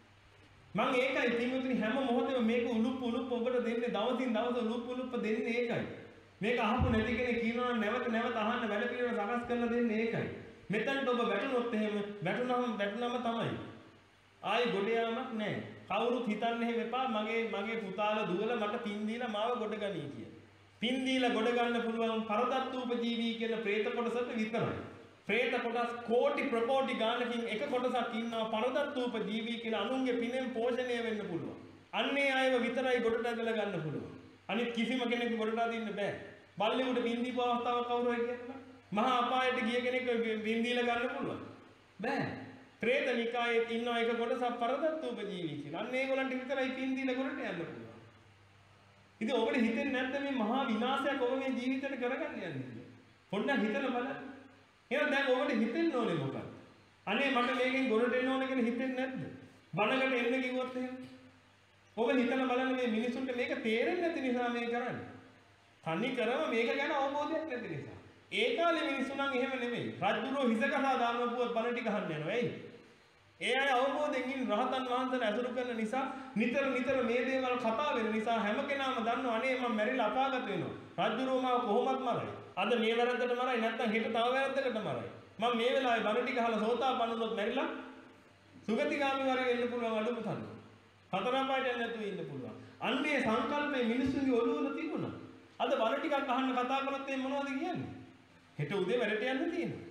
මම ඒකයි පින්වතුනි හැම මොහොතේම මේක උලුප්ප උලුප්ප ඔබට දෙන්නේ දවසින් දවස උලුප්ප උලුප්ප දෙන්නේ ඒකයි. මේක අහපු නැති කෙනෙක් කියනවා නම් නැවත නැවත අහන්න වැඩ පිළිවෙල සකස් කරලා දෙන්නේ ඒකයි. මෙතනට ඔබ වැටුනොත් එහෙම වැටුනම වැටුනම තමයි. ආයි ගොඩ යාමක් නැහැ. කවුරුත් හිතන්නේ එහෙම එපා මගේ මගේ පුතාලා දුවලා මට පින් දීලා මාව ගොඩ ගනී කියලා. පින් දීලා ගොඩ ගන්න පුළුවන් පරදත්තූපජීවී කියන പ്രേත කොටසට විතරයි. പ്രേත කොටස් කෝටි ප්‍රකෝටි ගානකින් එක කොටසක් ඉන්නවා පරදත්තූපජීවී කියලා අනුන්ගේ පිනෙන් පෝෂණය වෙන්න පුළුවන්. අන්නේ අයව විතරයි ගොඩට ඇදලා ගන්න පුළුවන්. අනිත් කිසිම කෙනෙක් ගොඩට අදින්න බෑ. බල්ලෙකුට පින් දීපු අවස්ථාවක් කවුරු හරි කියනවා. මහා අපායට ගිය කෙනෙක් පින් දීලා ගන්න පුළුවන්. බෑ. പ്രേත නිකායේ ඉන්නවා එක කොටසක් පරදත්තූපජීවී කියලා. අන්න ඒගොල්ලන්ට විතරයි පින් දීලා ගොඩට යන්න පුළුවන්. ඉතින් ඔබට හිතෙන්නේ නැද්ද මේ මහා විනාශයක් ඔබ මේ ජීවිතේට කරගන්න යන්නේ කියලා? පොඩ්ඩක් හිතලා බලන්න. එහෙනම් දැන් ඔබට හිතෙන්න ඕනේ මොකක්ද? අනේ මට මේකෙන් ගොඩට එන්න ඕනේ කියලා හිතෙන්නේ නැද්ද? බණකට එන්න කිව්වොත් එහෙම. ඔබ හිතලා බලන්න මේ මිනිසුන්ට මේක තේරෙන්නේ නැති නිසා මේ කරන්නේ. තනි කරම මේක ගැන අවබෝධයක් නැති නිසා. ඒ කාලේ මිනිස්සු නම් එහෙම නෙමෙයි. රජුරෝ හිසකසා දානවපුවත් බණ ටික අහන්න යනවා. එයි. ඒ අය අවබෝධයෙන් ඉන්න රහතන් වහන්සේලා ඇසුරු කරන නිසා නිතර නිතර මේ දේවල් කතා වෙන නිසා හැම කෙනාම දන්නවා අනේ මම මැරිලා අපාගත වෙනවා. රජුරෝ මාව කොහොමත් මරයි. අද මේ වැරද්දට මරයි නැත්නම් හෙට තව වැරද්දකට මරයි. මම මේ වෙලාවේ බණ ටික අහලා සෝතාපන්න වුණොත් මැරිලා සුගතිගාමී වරේ වෙන්න පුළුවන් අඩුම තරම. හතරම් පායට නැතුව ඉන්න පුළුවන්. අන්නේ සංකල්පේ මිනිස්සුන්ගේ ඔළුවල තිබුණා. අද බණ ටිකක් අහන්න කතා කරනත් මේ මොනවද කියන්නේ? හෙට උදේ වැඩට යන්න තියෙනවා.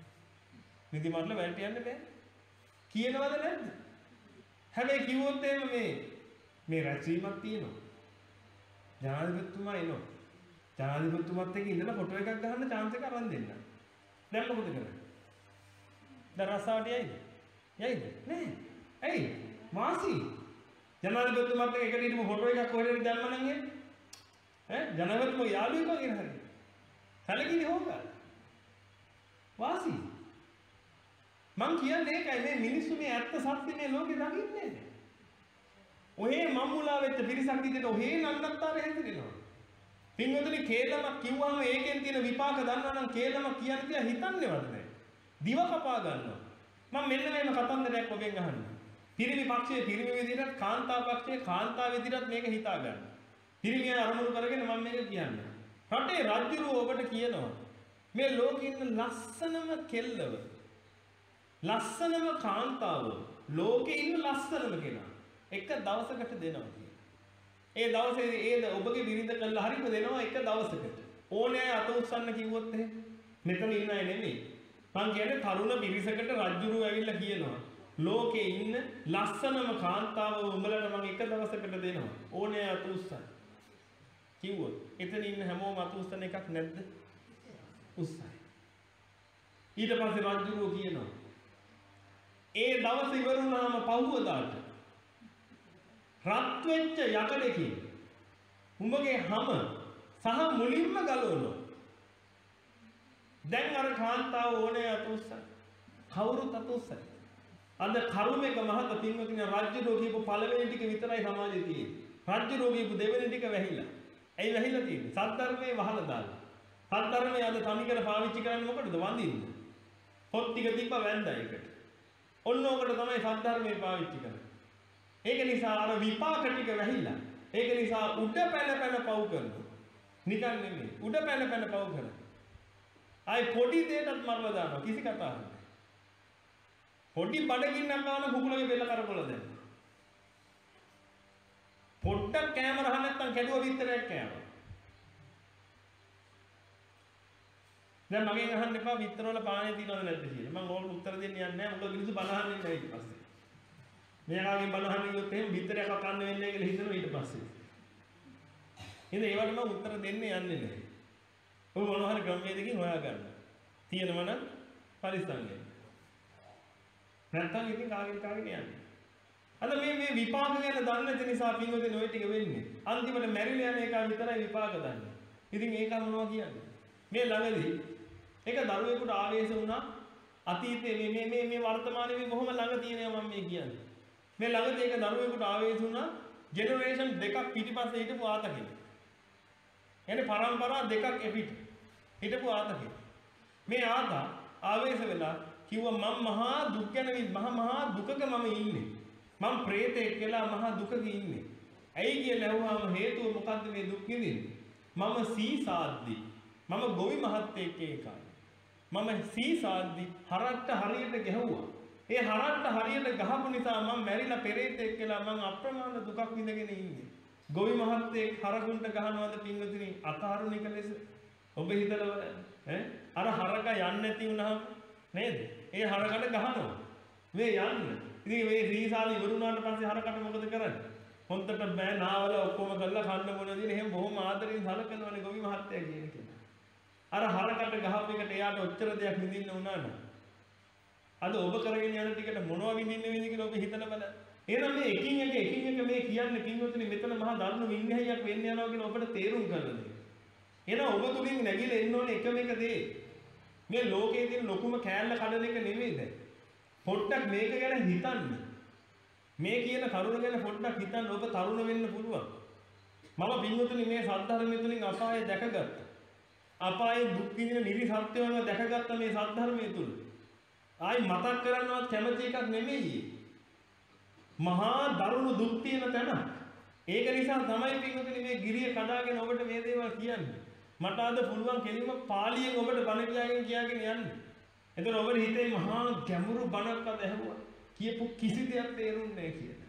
නිදි මරල වැඩට යන්න බෑ. කියනවද නැද්ද? හැබැයි කිව්වොත් එහෙම මේ මේ රැස්වීමක් තියෙනවා. ජනාධිපතිතුමා එනවා. ජනාධිපතිතුමත් එක්ක ඉඳලා ෆොටෝ එකක් ගන්න chance එක අරන් දෙන්න. දැන් මොකද කරන්නේ? දැන් රස්සාවට යයිද? යයිද? නෑ. ඇයි? මාසි. ජනාධිපතිතුමත් එක්ක එකට හිටපු ෆොටෝ එකක් කොහෙද දැම්ම නම් එන්නේ? ඈ ජනාධිපතිතුමා යාළුවෙක් වගේ හරි. සැලකිලි හොගා. වාසි. මං කියන්නේ ඒකයි මේ මිනිස්සු මේ ඇත්ත සත්‍ය මේ ලෝකේ දකින්නේ නැහැ. ඔහේ මම්මුලා වෙච්ච පිරිසක් විදිහට ඔහේ නන්නත්තර හැදිරෙනවා. පින්වතුනි කේලමක් කිව්වම ඒකෙන් තියෙන විපාක දන්නවා නම් කේලමක් කියන්නේ කියලා හිතන්නේවත් නැහැ. දිව කපා ගන්නවා. මම මෙන්න මේම කතන්දරයක් ඔබෙන් අහන්න. පිරිමි පක්ෂයේ පිරිමි විදිහට කාන්තා පක්ෂයේ කාන්තා විදිහට මේක හිතා ගන්න. පිරිමිය අරමුණු කරගෙන මම මේක කියන්නේ. රටේ රජුරෝ ඔබට කියනවා මේ ලෝකේ ඉන්න ලස්සනම කෙල්ලව ලස්සනම කාන්තාව ලෝකේ ඉන්න ලස්සනම කෙනා එක දවසකට දෙනවා කියලා. ඒ දවසේ ඒ ඔබගේ බිරිඳ කළා හරිම දෙනවා එක දවසකට. ඕනෑ අත උස්සන්න කිව්වොත් එහෙම මෙතන ඉන්න අය නෙමෙයි. මං කියන්නේ තරුණ පිරිසකට රජුරෝ ඇවිල්ලා කියනවා ලෝකේ ඉන්න ලස්සනම කාන්තාව උඹලට මං එක දවසකට දෙනවා. ඕනෑ අත උස්සන්න. කිව්වොත් එතන ඉන්න හැමෝම අත උස්සන එකක් නැද්ද? උස්සයි. ඊට පස්සේ රජුරෝ කියනවා ඒ දවස් ඉවර වුණාම පහුවදාට රත් වෙච්ච යකඩකින් උඹගේ හැම සහ මුලින්ම ගලවනවා. දැන් අර කාන්තාව ඕනේ අත උස්සයි. කවුරුත් අත උස්සයි. අද කරුමේක මහත පින්වතුනි රජුරෝ කියපු පළවෙනි ටික විතරයි සමාජයේ තියෙන්නේ. රජුරෝ කියපු දෙවෙනි ටික වැහිලා. ඇයි වැහිලා තියෙන්නේ? සද්ධර්මයේ වහලා දාලා. සද්ධර්මයේ අද තනිකර පාවිච්චි කරන්නේ මොකටද? වඳින්න. පොත් ටික තිබ්බ වැන්දා එකට. ඔන්න ඔකට තමයි සද්ධර්මයේ පාවිච්චි කරන්නේ. ඒක නිසා අර විපාක ටික වැහිලා. ඒක නිසා උඩ පැන පැන පව් කරනවා. නිකන් නෙමෙයි. උඩ පැන පැන පව් කරනවා. ආයි පොඩි දෙයකටත් මරලා දානවා. කිසි කතාවක් නැහැ. පොඩි බඩගින්නක් ගන්න කුකුලගේ බෙල්ල කරකවලා දෙනවා. පොඩ්ඩක් කැම රහ නැත්තම් කැඩුව විතරක් කෑම. දැන් මගෙන් අහන්න එපා විතර වල පානේ තියනවද නැද්ද කියලා. මම ඕකට උත්තර දෙන්න යන්නේ නැහැ. මොකද මිනිස්සු බන අහන්නේ නැහැ ඊට පස්සේ. මෙයාගෙන් බන අහන්නේ කිව්වොත් එහෙම විතරයක් කන්න වෙන්නේ කියලා හිතනවා ඊට පස්සේ. ඉතින් ඒවට මම උත්තර දෙන්න යන්නේ නැහැ. ඔබ මොනවා හරි ක්‍රමවේදකින් හොයාගන්න. තියෙනවා නම් පරිස්සම් වෙන්න. නැත්තම් ඉතින් කාගෙන් කාගෙන් යන්නේ. අද මේ මේ විපාක ගැන දන්නේ නැති නිසා පින්වතුනි ඔය ටික වෙන්නේ. අන්තිමට මැරිලා යන එක විතරයි විපාක දන්නේ. ඉතින් ඒක මොනවා කියන්නේ? මේ ළඟදී එක දරුවෙකුට ආවේශ වුණා අතීතයේ මේ මේ මේ මේ වර්තමානයේ මේ බොහොම ළඟ තියෙනවා මම මේ කියන්නේ. මේ ළඟදී එක දරුවෙකුට ආවේශ වුණා ජෙනරේෂන් දෙකක් පිටිපස්සේ හිටපු ආතකෙක්. එනේ පරම්පරා දෙකක් එපිට හිටපු ආතකෙක්. මේ ආතා ආවේශ වෙලා කිව්වා මම මහා දුක් ගැන මහා මහා දුකක මම ඉන්නේ. මම ප්‍රේතෙක් කියලා මහා දුකක ඉන්නේ. ඇයි කියලා ඇහුවාම හේතුව මොකද්ද මේ දුක් විඳින්නේ? මම සීසාද්දි මම ගොවි මහත්තයෙක් එකයි. මම සීසාද්දි හරක්ට හරියට ගැහුවා. ඒ හරක්ට හරියට ගහපු නිසා මම මැරිලා පෙරේතෙක් කියලා මම අප්‍රමාණ දුකක් විඳගෙන ඉන්නේ. ගොවි මහත්තයෙක් හරකුන්ට ගහනවාද පින්වතුනි අකාරුණික ලෙස? ඔබ හිතලා ඈ අර හරක යන්නේ නැති වුණාම නේද? ඒ හරකට ගහනවා. මේ යන්න. ඉතින් මේ සීසාල ඉවරුණාට පස්සේ හරකට මොකද කරන්නේ? හොන්දට බෑ නාවල ඔක්කොම කරලා කන්න මොන දින එහෙම බොහොම ආදරෙන් සලකනවනේ ගොවි මහත්තයා කියන කෙනා. අර හරකට ගහපු එකට එයාට ඔච්චර දෙයක් විඳින්න වුණා නේද? අද ඔබ කරගෙන යන ටිකට මොනව විඳින්න වෙන්නේ කියලා ඔබ හිතලා බලන්න. එහෙනම් මේ එකින් එක එකින් එක මේ කියන්නේ පින්වතුනි මෙතන මහා දරුණු විඤ්ඤාණයක් වෙන්න යනවා කියලා ඔබට තේරුම් ගන්න දෙන්න. එහෙනම් ඔබ තුලින් නැගිලා එන්න ඕනේ එකම එක දේ. මේ ලෝකයේ තියෙන ලොකුම කෑල්ල කඩන එක නෙමෙයි දැන්. පොඩ්ඩක් මේක ගැන හිතන්න. මේ කියන කරුණ ගැන පොඩ්ඩක් හිතන්න ඔබ තරුණ වෙන්න පුළුවන්. මම පින්වතුනි මේ සද්ධර්මය තුලින් අපාය දැකගත්තා. අපායේ දුක් විඳින නිරි සත්‍යවම දැකගත්ත මේ සද්ධර්මය තුල. ආයි මතක් කරන්නවත් කැමති එකක් නෙමෙයි. මහා දරුණු දුක් තියෙන තැන. ඒක නිසා තමයි පින්වතුනි මේ ගිරිය කඩාගෙන ඔබට මේ දේවල් කියන්නේ. මට අද පුළුවන් කෙලින්ම පාලියෙන් ඔබට බණ කියාගෙන කියාගෙන යන්න. එතකොට ඔබට හිතේ මහා ගැඹුරු බණක් අද ඇහුවා. කියපු කිසි දෙයක් තේරුන්නේ නැහැ කියලා.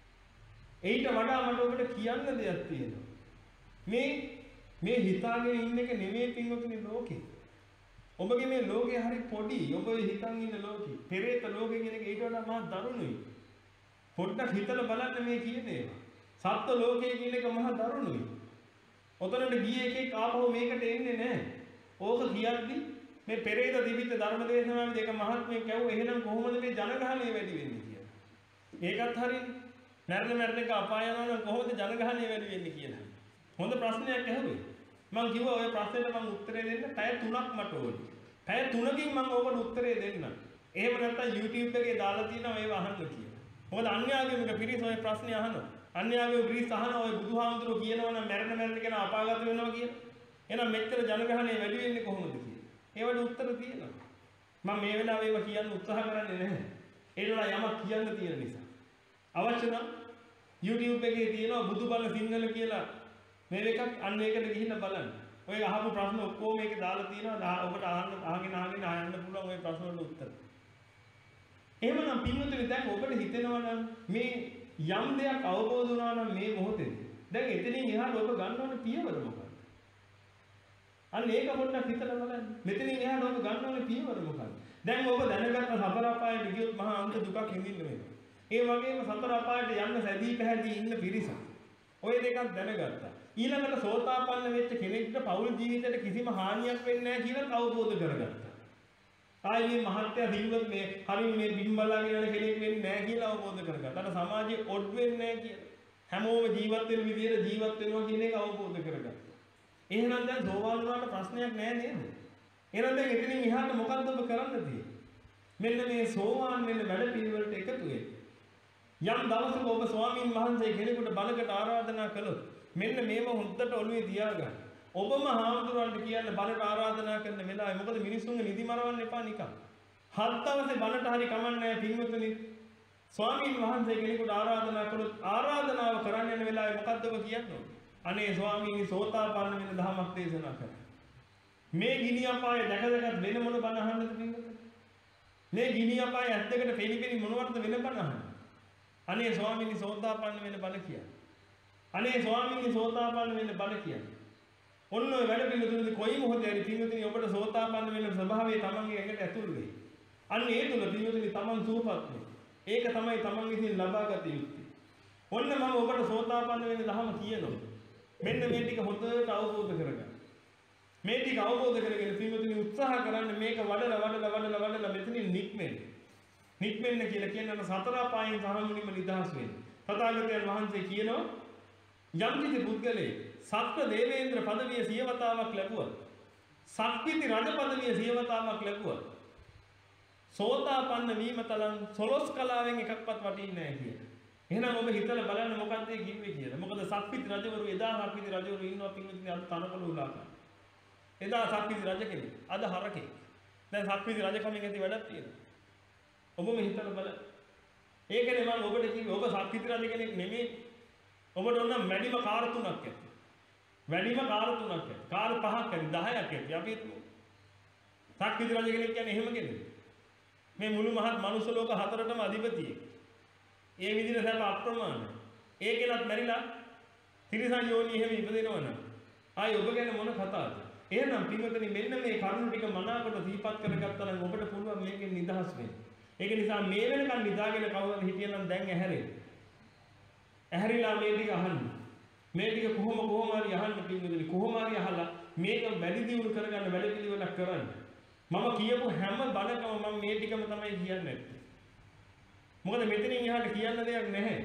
ඊට වඩා මට ඔබට කියන්න දෙයක් තියෙනවා. මේ මේ හිතාගෙන ඉන්න එක නෙමෙයි පින්වතුනි ලෝකේ. ඔබගේ මේ ලෝකේ හරි පොඩි. ඔබ හිතන් ඉන්න ලෝකේ. පෙරේත ලෝකේ කියන එක ඊට වඩා මහා දරුණුයි. පොඩ්ඩක් හිතලා බලන්න මේ කියන ඒවා. සත්ත්ව ලෝකයේ කියන එක මහා දරුණුයි. ඔතනට ගියේ එකෙක් ආපහු මේකට එන්නේ නැහැ. ඕක කියද්දි මේ පෙරේත දිවිත ධර්ම දේශනාවේ දෙක මහත්මයෙක් කියව එහෙනම් කොහොමද මේ ජනගහණය වැඩි වෙන්නේ කියලා. ඒකත් හරිනේ. මරණ මරණ එක අපාය යනවා නම් කොහොමද ජනගහණය වැඩි වෙන්නේ කියලා. හොඳ ප්‍රශ්නයක් ඇහුවේ. මම කිව්වා ඔය ප්‍රශ්නෙට මම උත්තරේ දෙන්න පැය තුනක් මට ඕනේ. පැය තුනකින් මම ඔබට උත්තරේ දෙන්නම්. එහෙම නැත්නම් YouTube එකේ දාලා තියෙනවා ඒව අහන්න කියලා. මොකද අන්‍යාගමික පිරිස ඔය ප්‍රශ්නේ අහනවා. අන්‍යාගමික පිරිස අහනවා ඔය බුදුහාමුදුරුවෝ කියනවා නම් මරණ මරණ කෙනා අපාගත වෙනවා කියලා. එහෙනම් මෙච්චර ජනගහණය වැඩි වෙන්නේ කොහොමද කියලා. ඒවට උත්තර තියෙනවා. මම මේ වෙලාවේ ඒවා කියන්න උත්සාහ කරන්නේ නැහැ. ඒනලා යමක් කියන්න තියෙන නිසා. අවශ්‍ය නම් YouTube එකේ තියෙනවා බුදුබල සිංහල කියලා මේ එකක් අන්න ඒකට ගිහිල්ලා බලන්න. ඔය අහපු ප්‍රශ්න ඔක්කොම මේකේ දාලා තියෙනවා. ඔබට අහන්න අහගෙන අහගෙන අහන්න පුළුවන් ওই ප්‍රශ්න වලට උත්තර. එහෙමනම් පින්වතුනි දැන් ඔබට හිතෙනවා නම් මේ යම් දෙයක් අවබෝධ වුණා නම් මේ මොහොතේදී දැන් එතනින් එහාට ඔබ ගන්න ඕනේ පියවර මොකක්ද? අන්න ඒක පොඩ්ඩක් හිතලා බලන්න. මෙතනින් එහාට ඔබ ගන්න ඕනේ පියවර මොකක්ද? දැන් ඔබ දැනගත්ත සතර අපායට ගියොත් මහා අන්ත දුකක් හිඳින්න වෙනවා. ඒ වගේම සතර අපායට යන්න සැදී පැහැදී ඉන්න පිරිස. ඔය දෙකක් දැනගත්තා. ඊළඟට සෝතාපන්න වෙච්ච කෙනෙක්ට පෞල් ජීවිතේට කිසිම හානියක් වෙන්නේ නැහැ කියලා අවබෝධ කරගත්තා. ආයි මේ මහත්ය හිල්වත් මේ හරින් මේ බිම්බලාගෙන යන කෙනෙක් වෙන්නේ නැහැ කියලා අවබෝධ කරගත්තා. අර සමාජයේ ඔඩ් වෙන්නේ නැහැ කියලා. හැමෝම ජීවත් වෙන විදිහට ජීවත් වෙනවා කියන එක අවබෝධ කරගත්තා. එහෙනම් දැන් සෝවාන් වුණාට ප්‍රශ්නයක් නැහැ නේද? එහෙනම් දැන් එතනින් එහාට මොකද්ද ඔබ කරන්න තියෙන්නේ? මෙන්න මේ සෝවාන් වෙන වැඩ පිළිවෙලට එකතු වෙන්න. යම් දවසක ඔබ ස්වාමීන් වහන්සේ කෙනෙකුට බණකට ආරාධනා කළොත් මෙන්න මේව හොද්දට ඔළුවේ තියාගන්න. ඔබම හාමුදුරන්ට කියන්න බණට ආරාධනා කරන වෙලාවේ මොකද මිනිස්සුන්ගේ නිදි මරවන්න එපා නිකන්. හත් දවසේ බණට හරි කමන්නේ පින්වතුනි. ස්වාමීන් වහන්සේ කෙනෙකුට ආරාධනා කළොත් ආරාධනාව කරන්න යන වෙලාවේ මොකද්ද ඔබ කියන්නේ? අනේ ස්වාමීනි සෝතාපන්න වෙන ධර්මයක් දේශනා කරා. මේ ගිනි අපාය දැක දැක වෙන මොන බණ අහන්නද පින්වතුනි? මේ ගිනි අපාය ඇත්තකට පෙනි පෙනි මොනවද වෙන බණ අහන්නේ? අනේ ස්වාමීනි සෝතාපන්න වෙන බණ කියන්නේ. අනේ ස්වාමීනි සෝතාපන්න වෙන්න බණ කියන්නේ. ඔන්න ඔය වැඩ පිළිතුරුදී කොයි මොහොතේ හරි පින්වතුනි ඔබට සෝතාපන්න වෙන්න ස්වභාවය තමන්ගේ ඇඟට ඇතුල් වෙයි. අන්න ඒ තුල පින්වතුනි තමන් සූපත් වෙයි. ඒක තමයි තමන් විසින් ලබාගත යුත්තේ. ඔන්න මම ඔබට සෝතාපන්න වෙන්න දහම කියනවා. මෙන්න මේ ටික හොඳට අවබෝධ කරගන්න. මේ ටික අවබෝධ කරගෙන පින්වතුනි උත්සාහ කරන්න මේක වඩලා වඩලා වඩලා වඩලා මෙතනින් නික්මෙන්න. නික්මෙන්න කියලා කියන්නේ සතර අපායන් සහමුනින්ම නිදහස් වෙන්න. තථාගතයන් වහන්සේ කියනවා යම් කිසි පුද්ගලයෙක් සත්ත්ව දේවේන්ද්‍ර පදවිය සියවතාවක් ලැබුවා. සක්විති රජ පදවිය සියවතාවක් ලැබුවා. සෝතාපන්න වීම තරම් සොළොස් කලාවෙන් එකක්වත් වටින්නේ නැහැ කියලා. එහෙනම් ඔබ හිතලා බලන්න මොකක්ද ඒ කිව්වේ කියලා. මොකද සක්විති රජවරු එදා සක්විති රජවරු ඉන්නවා පින්විතනේ අද තනකොළ උලා ගන්න. එදා සක්විති රජ කෙනෙක් අද හරකෙක්. දැන් සක්විති රජ කමින් ඇති වැඩක් තියෙනවා. ඔබම හිතලා බලන්න. ඒකනේ මම ඔබට කිව්වේ ඔබ සක්විති රජ කෙනෙක් නෙමෙයි. ඔබට ඕන වැඩිම කාර් තුනක් ඇති. වැඩිම කාර් තුනක් ඇති. කාර් පහක් ඇති දහයක් ඇති. අපි හිතමු. සක්විති රජ කෙනෙක් කියන්නේ එහෙම කෙනෙක්. මේ මුළු මහත් මනුස්ස ලෝක හතරටම අධිපතියෙක්. ඒ විදිහට සැප අප්‍රමාණයි. ඒකෙලත් මැරිලා තිරිසන් යෝනි එහෙම ඉපදෙනවනම් ආයි ඔබ ගැන මොන කතාවද? එහෙනම් පින්වතුනි මෙන්න මේ කරුණු ටික මනාකොට දීපත් කරගත්තා නම් ඔබට පුළුවන් මේකෙන් නිදහස් වෙන්න. ඒක නිසා මේ වෙනකන් නිදාගෙන කවුරුද හිටියනම් දැන් ඇහැරෙන්න. ඇහැරිලා මේ ටික අහන්න. මේ ටික කොහොම කොහොම හරි අහන්න පින්වතුනි කොහොම හරි අහලා මේක වැඩි දියුණු කරගන්න වැඩ පිළිවෙලක් කරන්න. මම කියපු හැම බණකම මම මේ ටිකම තමයි කියන්නේ. මොකද මෙතනින් එහාට කියන්න දෙයක් නැහැ.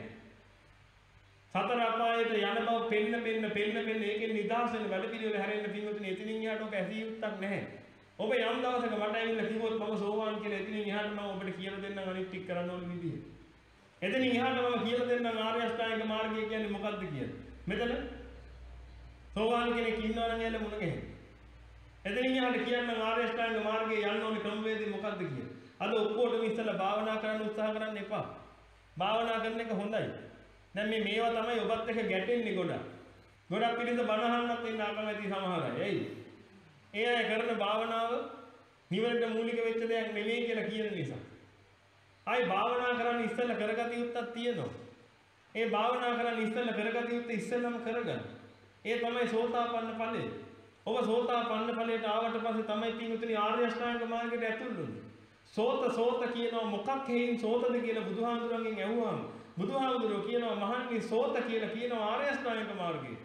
සතර අපායට යන බව පෙන්න පෙන්න පෙන්න පෙන්න ඒකෙන් නිදහස් වෙන වැඩ පිළිවෙල හැරෙන්න පින්වතුනි එතනින් එහාට ඔබ ඇසිය යුත්තක් නැහැ. ඔබ යම් දවසක මට ඇවිල්ලා කිව්වොත් මම සෝවාන් කියලා එතනින් එහාට මම ඔබට කියලා දෙන්නම් අනිත් ටික කරන්න ඕන විදිය. එතනින් එහාට මම කියලා දෙන්නම් ආර්ය අෂ්ටාංගික මාර්ගය කියන්නේ මොකක්ද කියලා. මෙතන සෝවාන් කෙනෙක් ඉන්නවනම් එයාල මුණ ගැහෙන්න. එතනින් එහාට කියන්නම් ආර්ය අෂ්ටාංගික මාර්ගයේ යන්න ඕනේ ක්‍රමවේදය මොකක්ද කියලා. අද ඔක්කොටම ඉස්සලා භාවනා කරන්න උත්සාහ කරන්න එපා. භාවනා කරන එක හොඳයි. දැන් මේ මේවා තමයි ඔබත් එක්ක ගැටෙන්නේ ගොඩක්. ගොඩක් පිළිඳ බණ අහන්නත් ඉන්න අකමැති සමහර අය. එයි. ඒ අය කරන භාවනාව නිවනට මූලික වෙච්ච දෙයක් නෙමෙයි කියලා කියන නිසා. ආයි භාවනා කරන්න ඉස්සලා කරගatiya යුත්තක් තියෙනවා. ඒ භාවනා කරන්න ඉස්සලා කරගatiya යුත්ත ඉස්සලම කරගන්න. ඒ තමයි සෝතාපන්න ඵලය. ඔබ සෝතාපන්න ඵලයට ආවට පස්සේ තමයි පින්විතනි ආර්ය අෂ්ටාංග මාර්ගයට ඇතුල් වෙන්නේ. සෝත සෝත කියනවා මොකක් හේයින් සෝතද කියලා බුදුහාමුදුරන්ගෙන් ඇහුවාම බුදුහාමුදුරුවෝ කියනවා මහන්නේ සෝත කියලා කියනවා ආර්ය අෂ්ටාංග මාර්ගයට.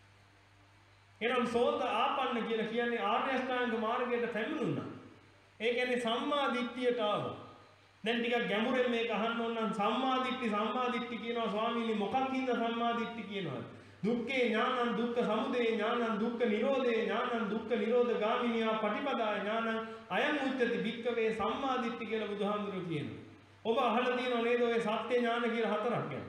එනම් සෝත ආපන්න කියලා කියන්නේ ආර්ය අෂ්ටාංග මාර්ගයට පැමිණුණා. ඒ කියන්නේ සම්මා දිට්ඨියට ආවා. දැන් ටිකක් ගැඹුරෙන් මේක අහන්න ඕන නම් සම්මා දිට්ඨි සම්මා දිට්ඨි කියනවා ස්වාමීනි මොකක්ද සම්මා දිට්ඨි කියනවා? දුක්ඛේ ඥානං දුක්ඛ සමුදය ඥානං දුක්ඛ නිරෝධේ ඥානං දුක්ඛ නිරෝධ ගාමිනියා පටිපදා ඥානං අයං උච්චති භික්ඛවේ සම්මා දිට්ඨි කියලා බුදුහාමුදුරුවෝ කියනවා. ඔබ අහලා තියෙනව නේද ඔය සත්‍ය ඥාන කියලා හතරක් ගැන?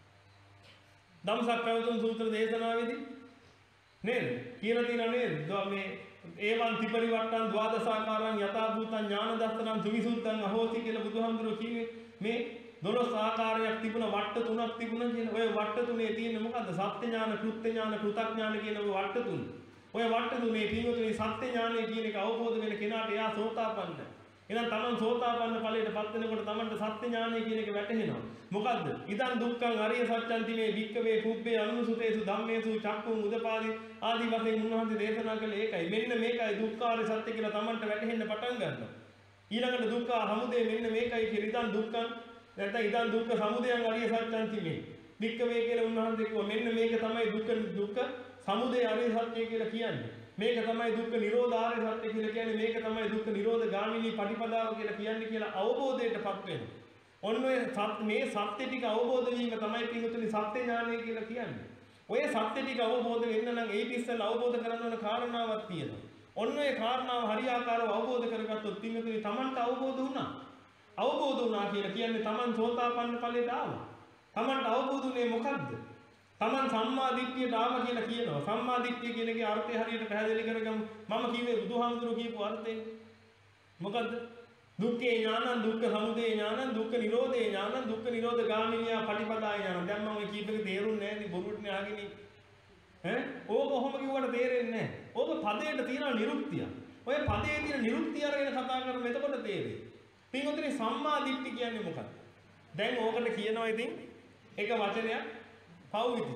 ධම්සක් පැවතුම් සූත්‍ර දේශනාවේදී නේද? කියලා තියෙනව නේද? මේ ඒවන් ත්‍රිපරිවට්ටං ද්වාදසාකාරං යථා භූතං ඥාන දස්සනං සුවිසුද්ධං අහෝති කියලා බුදුහාමුදුරුවෝ කිව්වේ මේ දොළොස් ආකාරයක් තිබුණ වට්ට තුනක් තිබුණ කියන ඔය වට්ට තුනේ තියෙන්නේ මොකද්ද? සත්‍ය ඥාන, කෘත්‍ය ඥාන, කෘතඥාන කියන ඔය වට්ට තුන. ඔය වට්ට තුනේ පින්වතුනි සත්‍ය ඥානය කියන එක අවබෝධ වෙන කෙනාට එයා සෝතාපන්න. එහෙනම් තමන් සෝතාපන්න ඵලයටපත් වෙනකොට තමන්ට සත්‍ය ඥානය කියන එක වැටහෙනවා. මොකද්ද? ඉදන් දුක්ඛං අරිය සත්‍යං තිමේ වික්කවේ කුබ්බේ අනුසුතේසු ධම්මේසු චක්කුං උදපාදි ආදී වශයෙන් උන්වහන්සේ දේශනා කළේ ඒකයි. මෙන්න මේකයි දුක්ඛාරිය සත්‍ය කියලා තමන්ට වැටහෙන්න පටන් ගන්නවා. ඊළඟට දුක්ඛ සමුදය මෙන්න මේකයි කියලා ඉදන් දුක්ඛං නැත්නම් ඉදන් දුක්ඛ සමුදයං අරිය සත්‍යං තිමේ වික්කවේ කියලා උන්වහන්සේ කිව්වා. මෙන්න මේක තමයි දුක්ඛ දුක්ඛ සමුදය අරිය සත්‍ය කියලා කියන්නේ. මේක තමයි දුක්ඛ නිරෝධ ආර්ය සත්‍ය කියලා කියන්නේ. මේක තමයි දුක්ඛ නිරෝධ ගාමිනී පටිපදාව කියලා කියන්නේ කියලා අවබෝධයටපත් වෙනවා. ඔන්න ඔය මේ සත්‍ය ටික අවබෝධ වීම තමයි පින්වතුනි සත්‍ය ඥානය කියලා කියන්නේ. ඔය සත්‍ය ටික අවබෝධ වෙන්න නම් ඒ ඉස්සෙල්ලා අවබෝධ කරගන්න ඕන කාරණාවක් තියෙනවා. ඔන්න ඔය කාරණාව හරියාකාරව අවබෝධ කරගත්තොත් පින්වතුනි Tamanට අවබෝධ වුණා. අවබෝධ වුණා කියලා කියන්නේ Taman සෝතාපන්න ඵලයට ආවා. Tamanට අවබෝධ වුණේ මොකද්ද? Taman සම්මා දිට්ඨියට ආවා කියලා කියනවා. සම්මා දිට්ඨිය කියන එකේ අර්ථය හරියට පැහැදිලි කරගමු. මම කිව්වේ බුදුහාමුදුරුවෝ කියපු අර්ථය. මොකද්ද? දුක්ඛේ ඥානං දුක්ඛ සමුදය ඥානං දුක්ඛ නිරෝධේ ඥානං දුක්ඛ නිරෝධ ගාමිනියා පටිපදා ඥානං. දැන් මම ඔය කීපෙක තේරුන්නේ නැහැ නේ බොරුවට න්යාගෙන ඉන්නේ. ඈ ඕක කොහොම කිව්වට තේරෙන්නේ නැහැ. ඕක පදයට තියෙන නිරුක්තිය. ඔය පදයේ තියෙන නිරුක්තිය අරගෙන කතා කරමු එතකොට තේරෙයි. පින්වතුනි සම්මා දිට්ඨි කියන්නේ මොකක්ද? දැන් ඕකට කියනවා ඉතින් එක වචනයක් පෞවිති.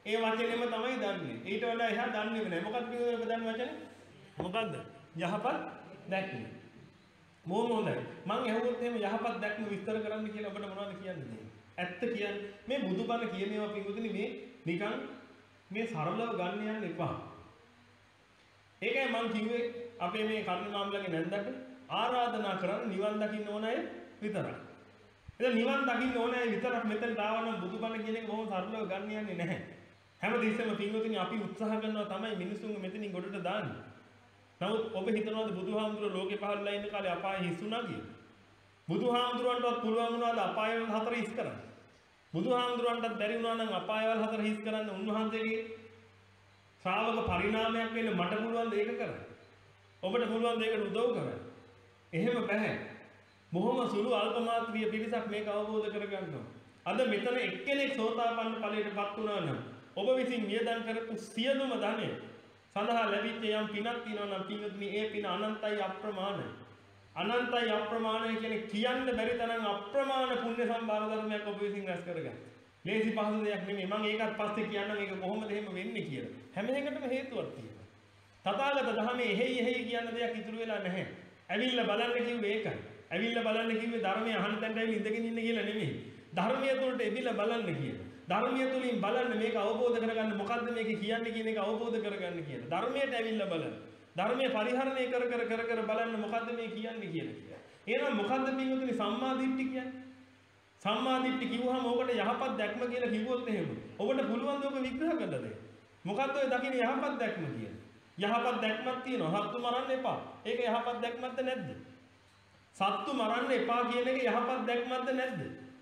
ඒ වචනේම තමයි දන්නේ. ඊට වඩා එහා දන්නේම නැහැ. මොකක්ද මේ ඔබ දන්න වචනේ? මොකද්ද? යහපත් දැක්ම. මොන හොඳයි. මම ඇහුවොත් එහෙම යහපත් දැක්ම විස්තර කරන්න කියලා ඔබට මොනවද කියන්නේ? ඇත්ත කියන්නේ මේ බුදුබණ කියන ඒවා පිටුතුනි මේ නිකන් මේ සරලව ගන්න යන්න එපා. ඒකයි මම කිව්වේ අපේ මේ කර්ණමාමලගේ නැන්දට ආරාධනා කරන්න නිවන් දකින්න ඕන අය විතරයි. එතන නිවන් දකින්න ඕන අය විතරක් මෙතනට ආවනම් බුදුබණ කියන එක බොහොම සරලව ගන්න යන්නේ නැහැ. හැමදෙස්සෙම පිටුතුනි අපි උත්සාහ කරනවා තමයි මිනිසුන්ව මෙතනින් ගොඩට දාන්න. නමුත් ඔබ හිතනවාද බුදුහාමුදුරුවෝ ලෝකේ පහළලා ඉන්න කාලේ අපාය හිස්සුණා කියලා? බුදුහාමුදුරුවන්ටවත් පුළුවන් වුණාද අපායවල හතර හිස් කරන්න? බුදුහාමුදුරුවන්ටත් බැරි වුණා නම් අපායවල හතර හිස් කරන්න උන්වහන්සේගේ ශ්‍රාවක පරිණාමයක් වෙන්න මට පුළුවන් ද ඒක කරන්න? ඔබට පුළුවන් ද ඒකට උදව් කරන්න? එහෙම බෑ. බොහොම සුළු අල්ප මාත්‍රිය පිරිසක් මේක අවබෝධ කරගන්නවා. අද මෙතන එක්කෙනෙක් සෝතාපන්න ඵලයටපත් වුණා නම් ඔබ විසින් නියදම් කරපු සියලුම ධනෙ සඳහා ලැබිච්ච යම් පිනක් තියෙනවා නම් පින්වත්නි ඒ පින අනන්තයි අප්‍රමාණයි. අනන්තයි අප්‍රමාණයි කියන්නේ කියන්න බැරි තරම් අප්‍රමාණ පුණ්‍ය සම්භාර ධර්මයක් ඔබ විසින් රැස් කරගන්න. ලේසි පහසු දෙයක් නෙමෙයි. මම ඒකත් පස්සේ කියන්නම් මේක කොහොමද එහෙම වෙන්නේ කියලා. හැම එකකටම හේතුවක් තියෙනවා. තථාගත ධර්මයේ එහෙයි එහෙයි කියන දෙයක් ඉතුරු වෙලා නැහැ. ඇවිල්ලා බලන්න කිව්වේ ඒකයි. ඇවිල්ලා බලන්න කිව්වේ ධර්මයේ අහන තැනට ඇවිල්ලා ඉඳගෙන ඉන්න කියලා නෙමෙයි. ධර්මයේ තුලට එවිලා බලන්න කියලා. ධර්මයේ තුලින් බලන්න මේක අවබෝධ කරගන්න මොකද්ද මේක කියන්නේ කියන එක අවබෝධ කරගන්න කියලා. ධර්මයට ඇවිල්ලා බලන්න. ධර්මයේ පරිහරණය කර කර කර කර බලන්න මොකද්ද මේ කියන්නේ කියලා. එහෙනම් මොකද්ද පින්වතුනි සම්මා දිට්ඨි කියන්නේ? සම්මා දිට්ඨි කිව්වහම ඕකට යහපත් දැක්ම කියලා කිව්වොත් එහෙම ඔබට පුළුවන් ද ඔබ විග්‍රහ කරන්න දෙන්න. මොකද්ද ඔය දකින්න යහපත් දැක්ම කියන්නේ? යහපත් දැක්මක් තියෙනවා. සත්තු මරන්න එපා. ඒක යහපත් දැක්මක්ද නැද්ද? සත්තු මරන්න එපා කියන එක යහපත් දැක්මක්ද නැද්ද?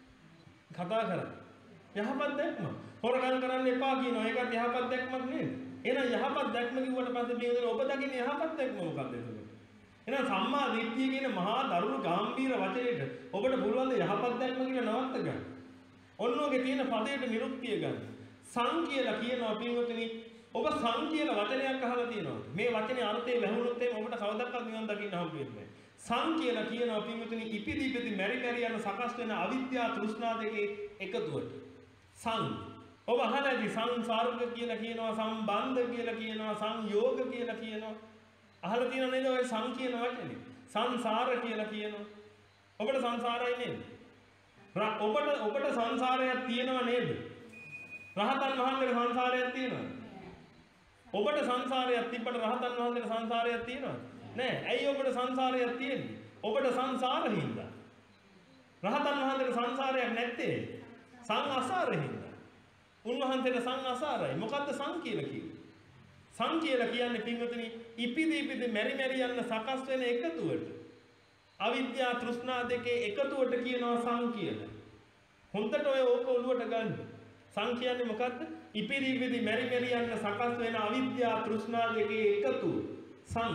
කතා කරන්නේ. යහපත් දැක්ම. හොරකම් කරන්න එපා කියනවා. ඒකත් යහපත් දැක්මක් නේද? එහෙනම් යහපත් දැක්ම කිව්වට පස්සේ මේ ඔබ දකින්නේ යහපත් දැක්ම මොකක්ද එතකොට? එහෙනම් සම්මා දිට්ඨිය කියන මහා දරුණු ගැඹීර වචනේට ඔබට පුළුවන් ද යහපත් දැක්ම කියලා නවත්ත ගන්න. ඔන්න ඔගේ තියෙන පදයට නිරුක්තිය ගන්න. සං කියලා කියනවා පින්වතුනි ඔබ සං කියලා වචනයක් අහලා තියෙනවා. මේ වචනේ අර්ථය වැහුනොත් එimhe ඔබට කවදාවත් නිවන් දකින්න හම්බ වෙන්නේ නැහැ. සං කියලා කියනවා පින්වතුනි ඉපිදි ඉපිදි මෙරි මෙරි යන සකස් වෙන අවිද්‍යාව තෘෂ්ණා දෙකේ එකතුවට. සං ඔබ අහලා ඇති සංසාරක කියලා කියනවා සම්බන්ධ කියලා කියනවා සංයෝග කියලා කියනවා. අහලා තියෙනව නේද ඔය සං කියන වචනේ? සංසාර කියලා කියනවා. ඔබට සංසාරයි නේද? ඔබට ඔබට සංසාරයක් තියෙනව නේද? රහතන් වහන්සේට සංසාරයක් තියෙනවද? ඔබට සංසාරයක් තිබ්බට රහතන් වහන්සේට සංසාරයක් තියෙනවද? නෑ. ඇයි ඔබට සංසාරයක් තියෙන්නේ? ඔබට සංසාරින්ද. රහතන් වහන්සේට සංසාරයක් නැත්තේ සං අසාරින්ද. උන්වහන්සේට සං අසාරයි. මොකද්ද සං කියලා කියන්නේ? සං කියලා කියන්නේ පින්වතුනි ඉපිදි ඉපිදි මෙරි මෙරි යන සකස් වෙන එකතුවට. අවිද්‍යාව තෘෂ්ණා දෙකේ එකතුවට කියනවා සං කියලා. හොඳට ඔය ඕක ඔළුවට ගන්න. සං කියන්නේ මොකද්ද? ඉපිදි ඉපිදි මෙරි මෙරි යන සකස් වෙන අවිද්‍යාව තෘෂ්ණා දෙකේ එකතුව. සං.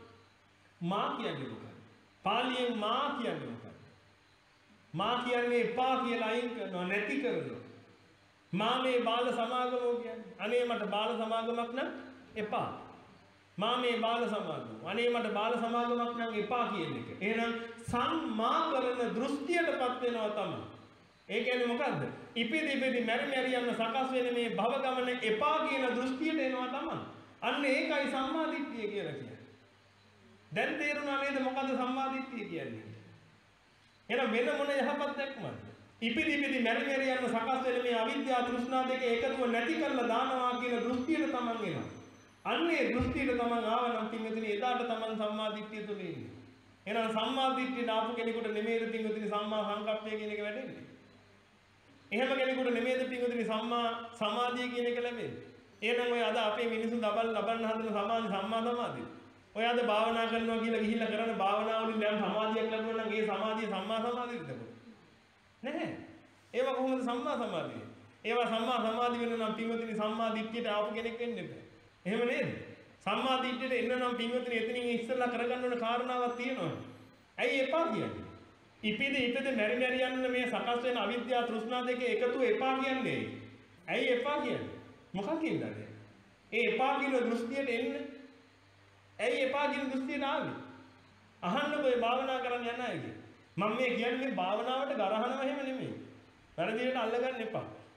මා කියන්නේ මොකක්ද? පාලියෙන් මා කියන්නේ මොකක්ද? මා කියන්නේ එපා කියලා අයින් කරනවා නැති කරනවා. මා මේ බාල සමාගමෝ කියන්නේ. අනේ මට බාල සමාගමක් නම් එපා. මා මේ බාල සමාගම. අනේ මට බාල සමාගමක් නම් එපා කියන එක. එහෙනම් සම්මා කරන දෘෂ්ටියටපත් වෙනවා තමයි. ඒ කියන්නේ මොකද්ද? ඉපිදි ඉපිදි මෙරි මෙරි යන සකස් වෙන මේ භව ගමන එපා කියන දෘෂ්ටියට එනවා තමයි. අන්න ඒකයි සම්මා දිට්ඨිය කියලා කියන්නේ. දැන් තේරුණා නේද මොකද්ද සම්මා දිට්ඨිය කියන්නේ? එහෙනම් වෙන මොන යහපත් දැක්මද? ඉපිදි ඉපිදි මෙරි මෙරි යන සකස් වෙන මේ අවිද්‍යාව තෘෂ්ණා දෙක එකතුව නැති කරලා දානවා කියන දෘෂ්ටියට තමන් එනවා. අන්නේ දෘෂ්ටියට තමන් ආවනම් පින්වතුනි එදාට තමන් සම්මා දිට්ඨිය තුල ඉන්නේ. එහෙනම් සම්මා දිට්ඨියට ආපු කෙනෙකුට නෙමෙයිද පින්වතුනි සම්මා සංකප්පය කියන එක වැඩෙන්නේ? එහෙම කෙනෙකුට නෙමෙයිද පින්වතුනි සම්මා සමාධිය කියන එක ලැබෙන්නේ? එහෙනම් ඔය අද අපේ මිනිස්සු දබල් ලබන්න හදන සමාධි සම්මා සමාධිය. ඔය අද භාවනා කරනවා කියලා ගිහිල්ලා කරන භාවනාව වලින් දැන් සමාධියක් ලැබුණා නම් ඒ සමාධිය සම්මා සමාධියද නැහැ. ඒවා කොහොමද සම්මා සමාධිය? ඒවා සම්මා සමාධිය වෙන්න නම් පින්වතුනි සම්මා දිට්ඨියට ආපු කෙනෙක් වෙන්න බෑ. එහෙම නේද? සම්මා දිට්ඨියට එන්න නම් පින්වතුනි එතනින් ඉස්සෙල්ලා කරගන්න ඕන කාරණාවක් තියෙනවා. ඇයි එපා කියන්නේ? ඉපිද ඉපිද මෙරි මෙරි යන මේ සකස් වෙන අවිද්‍යාව තෘෂ්ණා දෙකේ එකතුව එපා කියන්නේ. ඇයි එපා කියන්නේ? මොකක්ද? ඒ එපා කියන දෘෂ්ටියට එන්න. ඇයි එපා කියන දෘෂ්ටියට ආවේ? අහන්න ඔය භාවනා කරන්න යන අයගේ. මම මේ කියන්නේ මේ භාවනාවට ගරහනවා එහෙම නෙමෙයි. වැරදියට අල්ලගන්න එපා.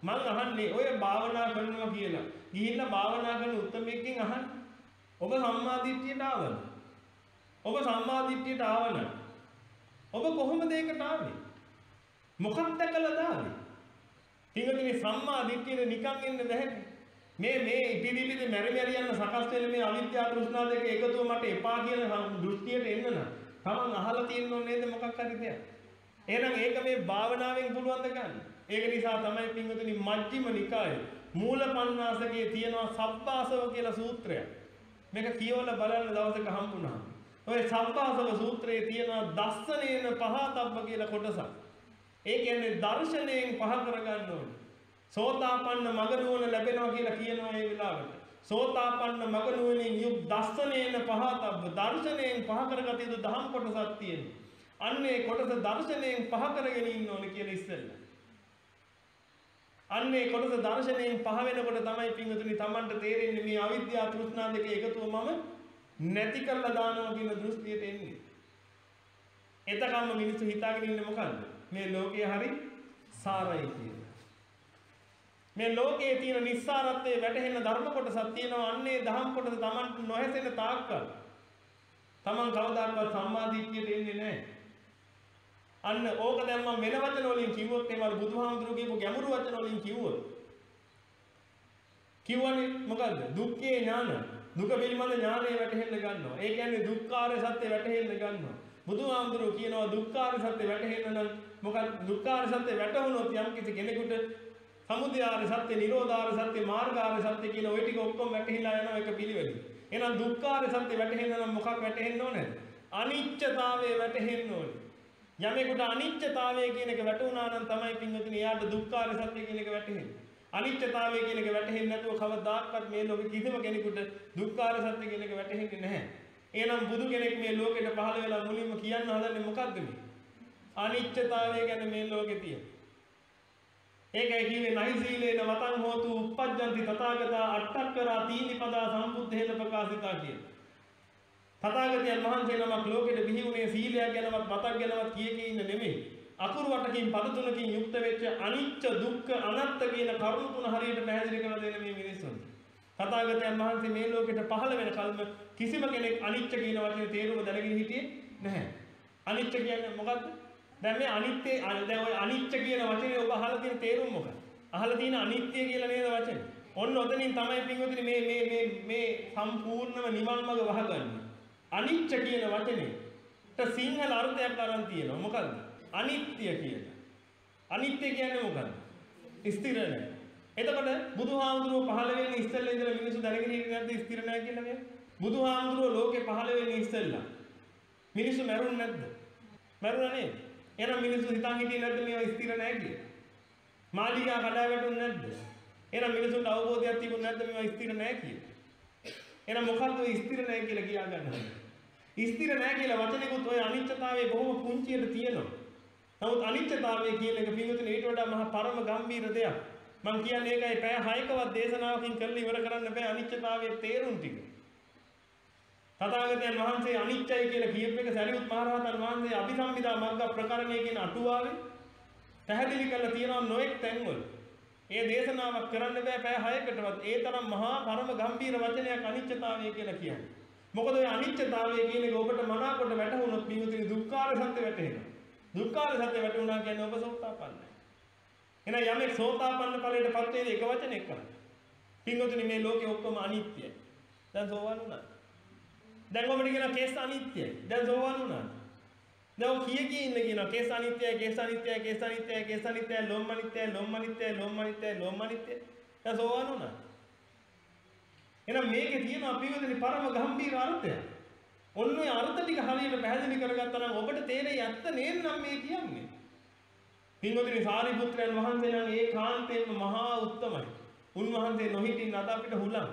මං අහන්නේ ඔය භාවනා කරනවා කියලා. ගිහිල්ලා භාවනා කරන උත්තරමයකින් අහන්න. ඔබ සම්මාදිට්ඨියට ආවද? ඔබ සම්මාදිට්ඨියට ආවද? ඔබ කොහොමද ඒකට ආවේ? මොකක්ද කළාද ආවේ? ඊගොල්ලේ සම්මාදිට්ඨියට නිකන් එන්න බැහැ. මේ මේ ඉදිරිපිට මෙරි මෙරි යන සකස් වෙන මේ අවිද්‍යාව තෘෂ්ණා දෙක එකතුව මට එපා කියන දෘෂ්ටියට එන්න නම් තමන් අහලා තියෙන්න ඕනේ නේද මොකක් හරි දෙයක්. එහෙනම් ඒක මේ භාවනාවෙන් පුළුවන් ද ගන්න. ඒක නිසා තමයි පින්වතුනි මජ්ක්‍ධිම නිකායේ මූලපණ්ණාසකයේ තියෙනවා සබ්බාසව කියලා සූත්‍රයක්. මේක කියවලා බලන්න දවසක හම්බුණා. ඔය සබ්බාසව සූත්‍රයේ තියෙනවා දස්සනේන පහතබ්බ කියලා කොටසක්. ඒ කියන්නේ දර්ශනයෙන් පහ කරගන්න ඕනේ. සෝතාපන්න මග නුවණ ලැබෙනවා කියලා කියනවා මේ වෙලාවට. සෝතාපන්න මග නුවණින් යුක් දස්සනේන පහතබ්බ දර්ශනයෙන් පහ කරගත යුතු දහම් කොටසක් තියෙනවා. අන්නේ කොටස දර්ශනයෙන් පහ කරගෙන ඉන්න ඕනේ කියලා ඉස්සෙල්ලා. අන්නේ කොටස දර්ශනයෙන් පහ වෙනකොට තමයි පින්වතුනි Tamanට තේරෙන්නේ මේ අවිද්‍යාව තෘෂ්ණා දෙක එකතුව මම නැති කරලා දානවා කියන දෘෂ්ටියට එන්නේ. එතකම්ම මිනිස්සු හිතාගෙන ඉන්නේ මොකද්ද? මේ ලෝකය හරි සාරයි කියලා. මේ ලෝකයේ තියෙන නිස්සාරත්වයේ වැටහෙන ධර්ම කොටසක් තියෙනවා. අන්නේ දහම් කොටස Tamanට නොහැසෙන තාක්කල් Taman කවදාවත් සම්මාදිට්ඨියට එන්නේ නැහැ. අන්න ඕක දැන් මම වෙන වචන වලින් කිව්වොත් එහෙම අර බුදුහාමුදුරුවෝ කියපු ගැඹුරු වචන වලින් කිව්වොත් කිව්වනේ මොකද්ද? දුක්ඛේ ඥාන. දුක පිළිබඳ ඥානය වැටහෙන්න ගන්නවා. ඒ කියන්නේ දුක්ඛාරය සත්‍ය වැටහෙන්න ගන්නවා. බුදුහාමුදුරුවෝ කියනවා දුක්ඛාරය සත්‍ය වැටහෙන්න නම් මොකක්ද? දුක්ඛාරය සත්‍ය වැටහුනොත් යම් කිසි කෙනෙකුට සමුදයාරය සත්‍ය, නිරෝධාරය සත්‍ය, මාර්ගාරය සත්‍ය කියන ওই ටික ඔක්කොම වැටහිලා යනවා එක පිළිවෙලින්. එහෙනම් දුක්ඛාරය සත්‍ය වැටහෙන්න නම් මොකක් වැටහෙන්න ඕනේද? අනිච්චතාවය වැටහෙන්න ඕනේ. යමෙකුට අනිච්චතාවය කියන එක වැටුණා නම් තමයි පින්වතුනි එයාට දුක්ඛාර සත්‍ය කියන එක වැටහෙන්නේ. අනිච්චතාවය කියන එක වැටහෙන්නේ නැතුව කවදාවත් මේ ලෝකෙ කිසිම කෙනෙකුට දුක්ඛාර සත්‍ය කියන එක වැටහෙන්නේ නැහැ. එහෙනම් බුදු කෙනෙක් මේ ලෝකෙට පහළ වෙලා මුලින්ම කියන්න හදන්නේ මොකද්ද මේ? අනිච්චතාවය ගැන මේ ලෝකේ තියෙන. ඒකයි කිව්වේ නහි සීලේන වතං හෝතු uppajjanti තථාගතා අට්ඨක්කරා තීනිපදා සම්බුද්ධේන ප්‍රකාශිතා කියලා. තථාගතයන් වහන්සේ නමක් ලෝකෙට බිහි වුණේ සීලයක් ගැනවත් මතක් ගැනවත් කිය කී ඉන්න නෙමෙයි. අකුරු වටකින් පද තුනකින් යුක්ත වෙච්ච අනිච්ච දුක්ඛ අනාත්ත කියන කරුණු තුන හරියට පැහැදිලි කරලා දෙන මේ මිනිස්සුන්ට. තථාගතයන් වහන්සේ මේ ලෝකෙට පහළ වෙන කල්ම කිසිම කෙනෙක් අනිච්ච කියන වචනේ තේරුම දැනගෙන හිටියේ නැහැ. අනිච්ච කියන්නේ මොකද්ද? දැන් මේ අනිත්‍ය දැන් ඔය අනිච්ච කියන වචනේ ඔබ අහලා තියෙන තේරුම මොකක්ද? අහලා තියෙන අනිත්‍ය කියලා නේද වචනේ? ඔන්න ඔතනින් තමයි පින්වතුනි මේ මේ මේ මේ සම්පූර්ණම නිවන් මඟ වහගන්නේ. අනිච්ච කියන වචනේට සිංහල අර්ථයක් අරන් තියෙනවා. මොකද්ද? අනිත්‍ය කියලා. අනිත්‍ය කියන්නේ මොකද්ද? ස්ථිර නැහැ. එතකොට බුදුහාමුදුරුවෝ පහළ වෙන්නේ ඉස්සෙල්ලා ඉඳලා මිනිස්සු දැනගෙන හිටියේ නැද්ද ස්ථිර නැහැ කියලා මේ? බුදුහාමුදුරුවෝ ලෝකේ පහළ වෙන්නේ ඉස්සෙල්ලා. මිනිස්සු මැරුණ නැද්ද? මැරුණා නේද? එහෙනම් මිනිස්සු හිතන් හිටියේ නැද්ද මේවා ස්ථිර නැහැ කියලා? මාළිගා කඩා වැටුනේ නැද්ද? එහෙනම් මිනිසුන්ට අවබෝධයක් තිබුණේ නැද්ද මේවා ස්ථිර නැහැ කියලා? එහෙනම් මොකද්ද ඔය ස්ථිර නැහැ කියලා කියා ගන්නවද? ස්ථිර නැහැ කියලා වචනේකුත් ඔය අනිත්‍යතාවයේ බොහොම පුංචියට තියෙනවා. නමුත් අනිත්‍යතාවය කියන එක පින්වතුනි ඊට වඩා මහා පරම ගම්බීර දෙයක්. මම කියන්නේ ඒකයි පැය හයකවත් දේශනාවකින් කරලා ඉවර කරන්න බෑ අනිත්‍යතාවයේ තේරුම් ටික. තථාගතයන් වහන්සේ අනිත්‍යයි කියලා කියපු එක සරියුත් මහ රහතන් වහන්සේ අභිසම්පදා මග්ග ප්‍රකරණය කියන අටුවාවේ පැහැදිලි කරලා තියෙනවා නොඑක් තැන්වල. ඒ දේශනාවක් කරන්න බෑ පැය හයකටවත්. ඒ තරම් මහා පරම ගම්බීර වචනයක් අනිත්‍යතාවය කියලා කියන්නේ. මොකද ඔය අනිත්‍යතාවය කියන එක ඔබට මනාකොට වැටහුනොත් පින්වතුනි දුක්ඛාර සත්‍ය වැටහෙනවා. දුක්ඛාර සත්‍ය වැටුණා කියන්නේ ඔබ සෝතාපන්නයි. එහෙනම් යමෙක් සෝතාපන්න ඵලයට පත් වෙන්නේ එක වචනයක් කරා. පින්වතුනි මේ ලෝකේ ඔක්කොම අනිත්‍යයි. දැන් සෝවන් වුණා. දැන් ඔබට කියන කේස් අනිත්‍යයි. දැන් සෝවන් වුණා. දැන් ඔය කිය කී ඉන්න කියන කේස් අනිත්‍යයි, කේස් අනිත්‍යයි, කේස් අනිත්‍යයි, කේස් අනිත්‍යයි, ලොම් අනිත්‍යයි, ලොම් අනිත්‍යයි, ලොම් අනිත්‍යයි, ලොම් අනිත්‍යයි. දැන් සෝවන් වුණා. එහෙනම් මේකේ තියෙන අපිවදනි පරම ගම්භීර අර්ථය. ඔන්න ඔය අර්ථ ටික හරියට පැහැදිලි කරගත්තා නම් ඔබට තේරෙයි ඇත්ත නේද නම් මේ කියන්නේ. පින්වතුනි සාරිපුත්‍රයන් වහන්සේ නම් ඒකාන්තයෙන්ම මහා උත්තමයි. උන්වහන්සේ නොහිටින් අද අපිට හුලං.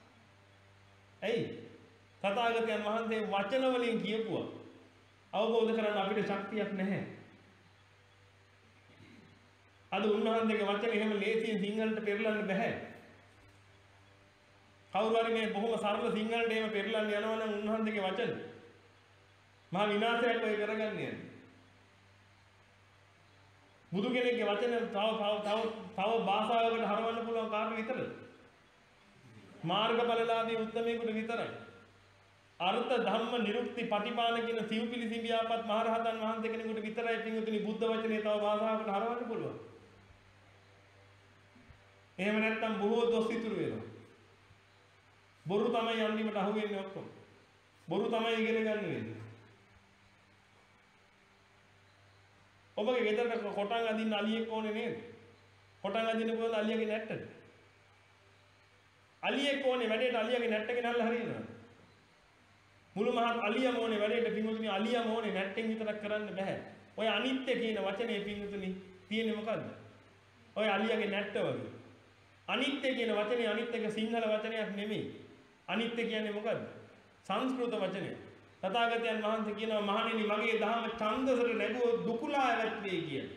ඇයි? තථාගතයන් වහන්සේ වචන වලින් කියපුවා. අවබෝධ කරගන්න අපිට ශක්තියක් නැහැ. අද උන්වහන්සේගේ වචන එහෙම ලේසියෙන් සිංහලට පෙරලන්න බෑ. කවුරු හරි මේ බොහොම සරල සිංහලට එහෙම පෙරලන්න යනවා නම් උන්වහන්සේගේ වචන මහා විනාශයක් ඔය කරගන්නේ. බුදු කෙනෙක්ගේ වචන තව තව තව තව භාෂාවකට හරවන්න පුළුවන් කාට විතරද? මාර්ගඵලලාභී උත්තමයෙකුට විතරයි. අර්ථ ධම්ම නිරුක්ති පටිපාල කියන සිව්පිලි සිඹියාපත් මහරහතන් වහන්සේ කෙනෙකුට විතරයි පින්වතුනි බුද්ධ වචනේ තව භාෂාවකට හරවන්න පුළුවන්. එහෙම නැත්නම් බොහෝ දොස් ඉතුරු වෙනවා. බොරු තමයි අන්තිමට අහුවෙන්නේ ඔක්කොම. බොරු තමයි ඉගෙන ගන්න වෙන්නේ. ඔබගේ ගෙදරට කොටන් අදින්න අලියෙක් ඕනේ නේද? කොටන් අදින්න පුළුවන් අලියගේ නැට්ටද? අලියෙක් ඕනේ වැඩේට අලියගේ නැට්ට ගෙනල්ලා හරියනවා. මුළු මහත් අලියම ඕනේ වැඩේට පින්වතුනි අලියම ඕනේ නැට්ටෙන් විතරක් කරන්න බෑ. ඔය අනිත්‍ය කියන වචනේ පින්වතුනි තියෙන්නේ මොකද්ද? ඔය අලියගේ නැට්ට වගේ. අනිත්‍ය කියන වචනේ අනිත්‍යක සිංහල වචනයක් නෙමෙයි. අනිත්‍ය කියන්නේ මොකද්ද? සංස්කෘත වචනය. තථාගතයන් වහන්සේ කියනවා මහණෙනි මගේ දහම ඡන්දසට නැගුවොත් දුකුලා ඇවැත්වේ කියලා.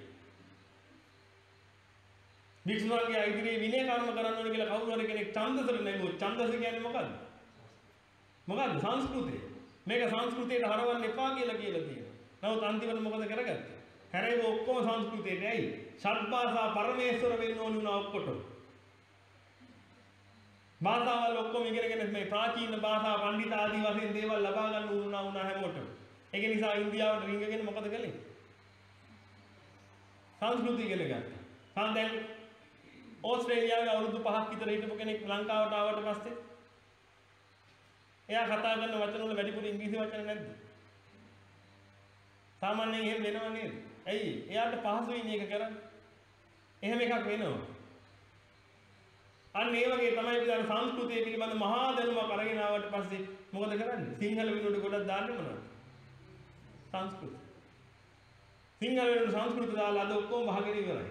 වික්ෂුණන්ගේ ඉදිරියේ විනය කර්ම කරන්න ඕන කියලා කවුරු හරි කෙනෙක් ඡන්දසට නැගුවොත් ඡන්දස කියන්නේ මොකද්ද? මොකද්ද? සංස්කෘතිය. මේක සංස්කෘතියට හරවන්න එපා කියලා කියලා තියෙනවා. නමුත් අන්තිමට මොකද කරගත්තේ? හැරෙව ඔක්කොම සංස්කෘතියට ඇයි? ෂඩ්භාෂා පරමේශ්වර වෙන්න ඕන උනා ඔක්කොටම. භාෂාවල් ඔක්කොම ඉගෙනගෙන මේ ප්‍රාචීන භාෂා පඬිත ආදී වශයෙන් දේවල් ලබා ගන්න උරුණා වුණා හැමෝටම. ඒක නිසා ඉන්දියාවට රිංගගෙන මොකද කළේ? සංස්කෘතිය ඉගෙන ගත්තා. සාන් දැන් ඕස්ට්‍රේලියාවේ අවුරුදු පහක් විතර හිටපු කෙනෙක් ලංකාවට ආවට පස්සේ එයා කතා කරන වචන වල වැඩිපුර ඉංග්‍රීසි වචන නැද්ද? සාමාන්‍යයෙන් එහෙම වෙනව නේද? ඇයි? එයාට පහසුයි මේක කරන්න. එහෙම එකක් වෙනවා. අන්න ඒ වගේ තමයි විතර සංස්කෘතිය පිළිබඳ මහා දැනුමක් අරගෙන ආවට පස්සේ මොකද කරන්නේ? සිංහල වෙනුවට ගොඩක් දාන්නේ මොනවද? සංස්කෘත. සිංහල වෙනුවට සංස්කෘත දාලා අද ඔක්කොම වහගෙන ඉවරයි.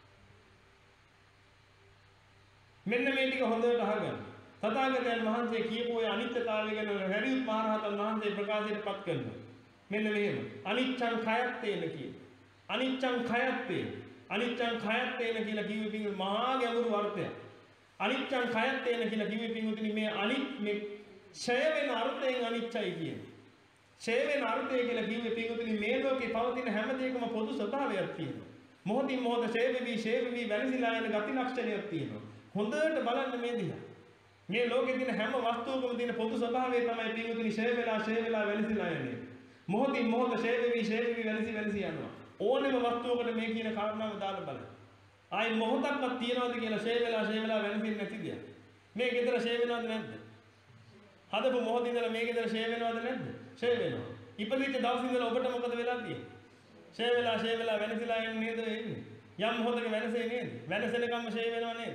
මෙන්න මේ ටික හොඳට අහගන්න. තථාගතයන් වහන්සේ කියපු ඔය අනිත්‍යතාවය ගැන හැරියුත් මහරහතන් වහන්සේ ප්‍රකාශයට පත් කරනවා. මෙන්න මෙහෙම. අනිච්ඡං khයත්තේන කියන. අනිච්ඡං khයත්තේ. අනිච්ඡං khයත්තේන කියලා කිව්වේ පිංගු මහා ගැඹුරු අර්ථයක්. අනිච්ඡං khයත්තේන කියලා කිව්වේ පිංගුතුනි මේ අනිත් මේ ඡය වෙන අර්ථයෙන් අනිච්චයි කියන්නේ. ඡය වෙන අර්ථය කියලා කිව්වේ පිංගුතුනි මේ ලෝකේ පවතින හැම දෙයකම පොදු ස්වභාවයක් තියෙනවා. මොහොතින් මොහොත ඡය වෙවි ඡය වෙවි වෙනසිලා යන ගති ලක්ෂණයක් තියෙනවා. හොඳට බලන්න මේ දිහා. මේ ලෝකේ තියෙන හැම වස්තුවකම තියෙන පොදු ස්වභාවය තමයි පින්වතුනි ඡය වෙලා ඡය වෙලා වෙනසිලා යන්නේ. මොහොතින් මොහොත ඡය වෙවි ඡය වෙවි වෙනසි වෙනසි යනවා. ඕනෙම වස්තුවකට මේ කියන කාරණාව දාලා බලන්න. ආයි මොහොතක්වත් තියනවාද කියලා ඡය වෙලා ඡය වෙලා වෙනසින් නැති දෙයක්. මේ ගෙදර ඡය වෙනවද නැද්ද? හදපු මොහොතින් ඉඳලා මේ ගෙදර ඡය වෙනවද නැද්ද? ඡය වෙනවා. ඉපදිච්ච දවස් ඉඳලා ඔබට මොකද වෙලා තියෙන්නේ? ඡය වෙලා ඡය වෙලා වෙනසිලා යන්නේ නේද වෙන්නේ? යම් මොහොතක වෙනසෙන්නේ නේද? වෙනසෙනකම්ම ඡය වෙනව නේද?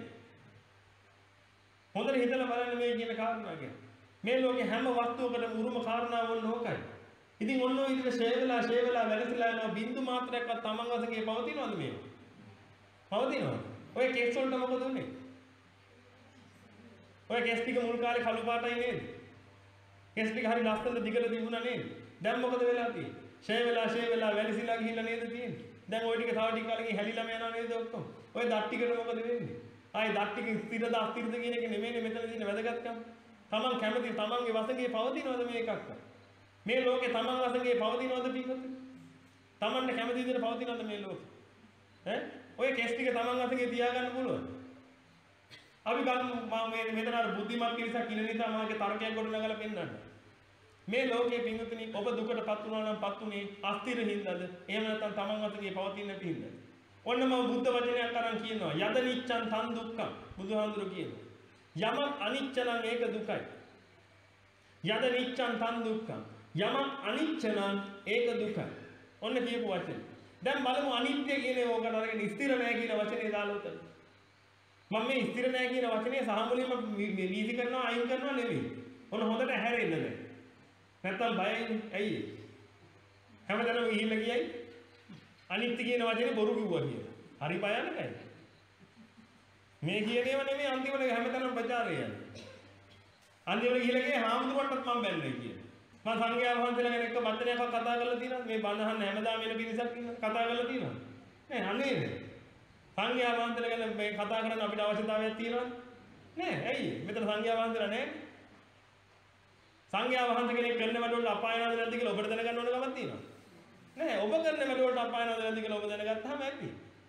හොඳට හිතලා බලන්න මේ කියන කාරණා ගැන. මේ ලෝකේ හැම වස්තුවකටම උරුම කාරණාව වුණ ඕකයි. ඉතින් ඔන්න ඔය විදිහට ෂේ වෙලා ෂේ වෙලා වෙනසලා යනවා බින්දු මාත්‍රයක්වත් තමන් වශයෙන් පවතිනවද මේක? පවතිනවද? ඔය කෙස් වලට මොකද උනේ? ඔය කෙස් ටික මුල් කාලේ කළු පාටයි නේද? කෙස් ටික හරි ලස්සනට දිගට තිබුණා නේද? දැන් මොකද වෙලා තියෙන්නේ? ෂේ වෙලා ෂේ වෙලා වෙනසිලා ගිහිල්ලා නේද තියෙන්නේ? දැන් ඔය ටික තව ටික කාලෙකින් හැලිලාම යනවා නේද ඔක්කොම? ඔය දත් ටිකට මොකද වෙන්නේ? ආයි දත් ටික ස්ථිරද අස්ථිරද කියන එක නෙමෙයිනේ මෙතන තියෙන වැදගත්කම. තමන් කැමති තමන්ගේ වශයෙන් පවතිනවද මේකක්ද? මේ ලෝකේ තමන් වශයෙන් පවතිනවද පිටුත්? තමන්ට කැමති විදිහට පවතිනවද මේ ලෝකේ? ඈ? ඔය කෙස් ටික තමන් වශයෙන් තියාගන්න පුළුවන්. අපි ගන්න මම මේ මෙතන අර බුද්ධිමත් කිරිසක් ඉන්න නිසා මාගේ තර්කයක් ගොඩනගලා පෙන්නන්න. මේ ලෝකයේ පිටුතුනි ඔබ දුකටපත් වුණා නම් පත් උනේ අස්ථිර හින්දාද? එහෙම නැත්නම් තමන් වශයෙන් පවතින නැති හින්දාද? ඔන්න මම බුද්ධ වචනයක් අරන් කියනවා යද නිච්ඡං තන් දුක්ඛං බුදුහාඳුරු කියනවා යමක් අනිච්ච නම් ඒක දුකයි යද නිච්ඡං තන් දුක්ඛං යමක් අනිච්ච නම් ඒක දුකයි ඔන්න කියපු වචනේ දැන් බලමු අනිත්‍ය කියන ඕකට අරගෙන ස්ථිර නැහැ කියන වචනේ දාලා උතන මම මේ ස්ථිර නැහැ කියන වචනේ සහ මුලින්ම නීති කරනවා අයින් කරනවා නෙමෙයි ඔන්න හොඳට හැරෙන්න දැන් නැත්තම් බයයි ඇයි හැමදාම ගිහිල්ලා ගියයි අනිත්‍ය කියන වචනේ බොරු කිව්වා කියලා. හරි භයානකයි. මේ කියන ඒවා නෙමෙයි අන්තිමට හැමතැනම ප්‍රචාරය යන්නේ. අන්තිමට ගිහලා ගියේ හාමුදුරුවන්ටත් මම බැලුවා කියලා. මම සංඝයා වහන්සේලා ගැන එක වචනයක් කතා කරලා තියෙනවා. මේ බණ අහන්න හැමදාම එන පිරිසක් ඉන්න කතා කරලා තියෙනවා. නෑ අනේ නෑ. සංඝයා වහන්සේලා ගැන මේ කතා කරන්න අපිට අවශ්‍යතාවයක් තියෙනවද? නෑ. ඇයි? මෙතන සංඝයා වහන්සේලා නෑ. සංඝයා වහන්සේ කෙනෙක් කරන වැඩ වල අපාය යනවද නැද්ද කියලා ඔබට දැනගන්න ඕන කමක් තියෙනවා. නෑ ඔබ කරන වැඩ වලට අපායනවද නැද්ද කියලා ඔබ දැනගත්තාම ඇති.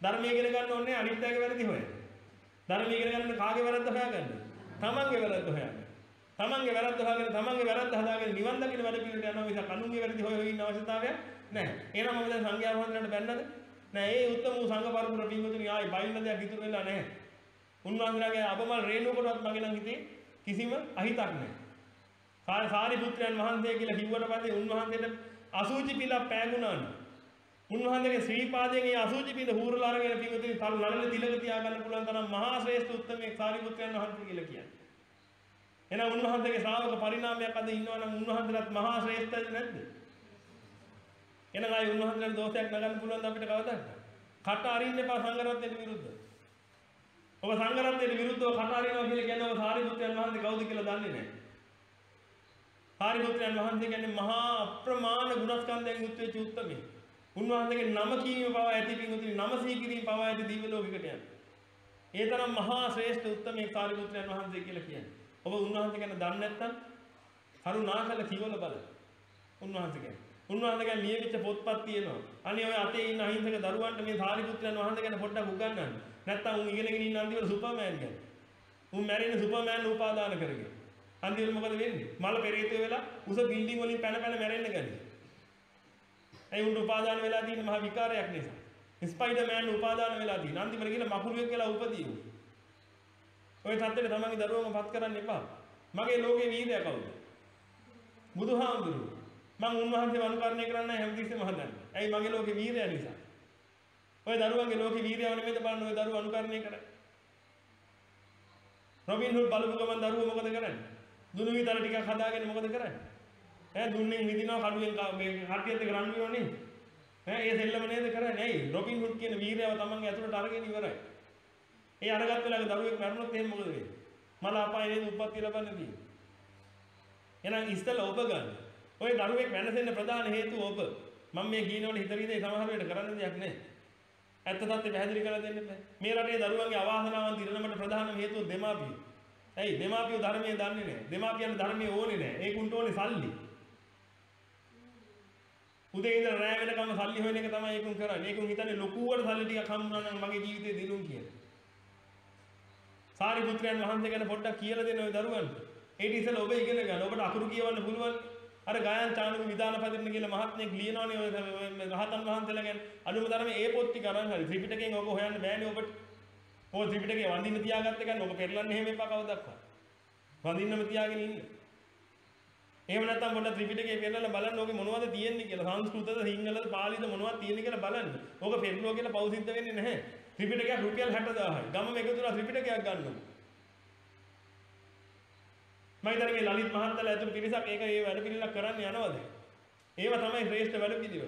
ධර්මය ඉගෙන ගන්න ඕනේ අනිත්‍යයේ වැරදි හොයන්න. ධර්මය ඉගෙන ගන්න කාගේ වැරද්ද හොයාගන්න? තමන්ගේ වැරද්ද හොයාගන්න. තමන්ගේ වැරද්ද හොයාගෙන තමන්ගේ වැරද්ද හදාගෙන නිවන් දකින්න වැඩ පිළිවෙලට යනවා මිසක් අනුන්ගේ වැරදි හොය හොය ඉන්න අවශ්‍යතාවයක් නැහැ. එහෙනම් මම දැන් සංඝයා වහන්සේලාට බැන්නද? නෑ ඒ උත්තම වූ සංඝ පරපුර පින්වතුනි ආයි බයින්න දෙයක් ඉතුරු වෙලා නැහැ. උන්වහන්සේලාගේ අබමල් රේණුවකටවත් මගේ නම් හිතේ කිසිම අහිතක් නැහැ. සාරිපුත්‍රයන් වහන්සේ කියලා කිව්වට පස්සේ උන්වහන්සේට අසුචි පිළ පෑගුණානේ. උන්වහන්සේගේ ශ්‍රී පාදයෙන් ඒ අසුචි පිළ හූරලා අරගෙන පින්වතුනි තල් නළල තිලක තියා ගන්න පුළුවන් තරම් මහා ශ්‍රේෂ්ඨ උත්තමයෙක් සාරිපුත්‍රයන් වහන්සේ කියලා කියන්නේ. එහෙනම් උන්වහන්සේගේ ශ්‍රාවක පරිණාමයක් අද ඉන්නවා නම් උන්වහන්සේලාත් මහා ශ්‍රේෂ්ඨයි නැද්ද? එහෙනම් ආයි උන්වහන්සේලාට දෝෂයක් නගන්න පුළුවන් ද අපිට කවදාද? කට අරින්න එපා සංඝරත්නයට විරුද්ධව. ඔබ සංඝරත්නයට විරුද්ධව කට අරිනවා කියලා කියන්නේ ඔබ සාරිපුත්‍රයන් වහන්සේ කවුද කියලා දන්නේ නැහැ. සාරිපුත්‍රයන් වහන්සේ කියන්නේ මහා අප්‍රමාණ ගුණස්කන්ධයෙන් යුක්ත වෙච්ච උත්තමයෙක්. උන්වහන්සේගේ නම කීම පවා ඇති පිංගුතුනි නම සීකිරීම පවා ඇති දිව්‍ය ලෝකයකට යනවා. ඒ තරම් මහා ශ්‍රේෂ්ඨ උත්තමයෙක් සාරිපුත්‍රයන් වහන්සේ කියලා කියන්නේ. ඔබ උන්වහන්සේ ගැන දන්නේ නැත්නම් කරුණාකර කියවල බලන්න. උන්වහන්සේ ගැන. උන්වහන්සේ ගැන ලියවිච්ච පොත්පත් තියෙනවා. අනේ ඔය අතේ ඉන්න අහිංසක දරුවන්ට මේ සාරිපුත්‍රයන් වහන්සේ ගැන පොඩ්ඩක් උගන්වන්න. නැත්නම් උන් ඉගෙනගෙන ඉන්න අන්තිමට සුපර්මෑන් ගැන. උන් මැරෙන්නේ සුපර්මෑන් උපාදාන කරගෙන. අන්තිමට මොකද වෙන්නේ? මල පෙරේතය වෙලා උස බිල්ඩින් වලින් පැන පැන මැරෙන්න ගන්නේ. ඒ උන් උපාදාන වෙලා තියෙන මහා විකාරයක් නිසා. ස්පයිඩර්මෑන් උපාදාන වෙලා තියෙන. අන්තිමට ගිහලා මකුළුවෙක් වෙලා උපදී උන්. ඔය තත්ත්වෙට තමන්ගේ දරුවම පත් කරන්න එපා. මගේ ලෝකේ වීරයා කවුද? බුදුහාමුදුරුවෝ. මම උන්වහන්සේව අනුකරණය කරන්නේ හැමතිස්සෙම හදන්නේ. ඇයි මගේ ලෝකේ වීරයා නිසා. ඔය දරුවන්ගේ ලෝකේ වීරයව නෙමෙයිද බලන්න ඔය දරුවෝ අනුකරණය කරන්නේ. රොබින් හුඩ් බලපු ගමන් දරුවෝ මොකද කරන්නේ? දුනු විතර ටිකක් හදාගෙන මොකද කරන්නේ? ඈ දුන්නෙන් විදිනවා කඩුවෙන් මේ කට්ටියත් එක්ක රණ්ඩු වෙනව නේ. ඈ ඒ දෙල්ලම නේද කරන්නේ. ඇයි රොබින් හුඩ් කියන වීරයව තමන්ගේ ඇතුළට අරගෙන ඉවරයි. ඒ අරගත් වෙලාවේ දරුවෙක් මැරුණොත් එහෙම මොකද වෙන්නේ? මල අපායේ නේද උප්පත්ති ලබන්නේ තියෙන්නේ. එහෙනම් ඉස්සෙල්ලා ඔබ ගන්න. ඔය දරුවෙක් වෙනසෙන්න ප්‍රධාන හේතුව ඔබ. මම මේ කියනවනේ හිත විදිහේ සමහර වෙලට කරන්න දෙයක් නැහැ. ඇත්ත තත්ත්වය පැහැදිලි කරලා දෙන්න බෑ. මේ රටේ දරුවන්ගේ අවාසනාවන් දිරනකට ප්‍රධානම හේතුව දෙමාපියෝ. ඇයි දෙමාපියෝ ධර්මයේ දන්නේ නැහැ. දෙමාපියන් ධර්මයේ ඕනේ නැහැ. ඒකුන්ට ඕනේ සල්ලි. උදේ ඉඳලා රැය වෙනකම් සල්ලි හොයන එක තමයි ඒකුන් කරන්නේ. ඒකුන් හිතන්නේ ලොකුවට සල්ලි ටිකක් හම්බුනා නම් මගේ ජීවිතේ දිනුම් කියලා. සාරිපුත්‍රයන් වහන්සේ ගැන පොඩ්ඩක් කියලා දෙන්න ඔය දරුවන්ට. ඒ ඉතින් ඔබ ඉගෙන ගන්න. ඔබට අකුරු කියවන්න පුළුවන්. අර ගායන් චානුක විදාන පදින්න කියලා මහත්මයෙක් ලියනවනේ ඔය රහතන් වහන්සේලා ගැන. අනුම ධර්මයේ ඒ පොත් ටික අරන් හරි ත්‍රිපිටකයෙන් ඔබ හොයන්න බෑනේ ඔබට. ඔය ත්‍රිපිටකේ වඳින්න තියාගත්ත ගන්න ඔබ පෙරලන්න එහෙම එපා කවදාවත්. වඳින්නම තියාගෙන ඉන්න. එහෙම නැත්නම් පොඩ්ඩක් ත්‍රිපිටකේ පෙරලලා බලන්න ඕකේ මොනවද තියෙන්නේ කියලා. සංස්කෘතද සිංහලද පාලිද මොනවද තියෙන්නේ කියලා බලන්න. ඕක පෙරලුවා කියලා පව් සිද්ධ වෙන්නේ නැහැ. ත්‍රිපිටකයක් රුපියල් හැට දාහයි. ගමම එකතුලා ත්‍රිපිටකයක් ගන්නවා. මම හිතන්නේ මේ ලලිත් මහත්තයලා ඇතුළු පිරිසක් ඒක ඒ වැඩ පිළිවෙලක් කරන්න යනවාද? ඒව තමයි ශ්‍රේෂ්ඨ වැඩ පිළිවෙල.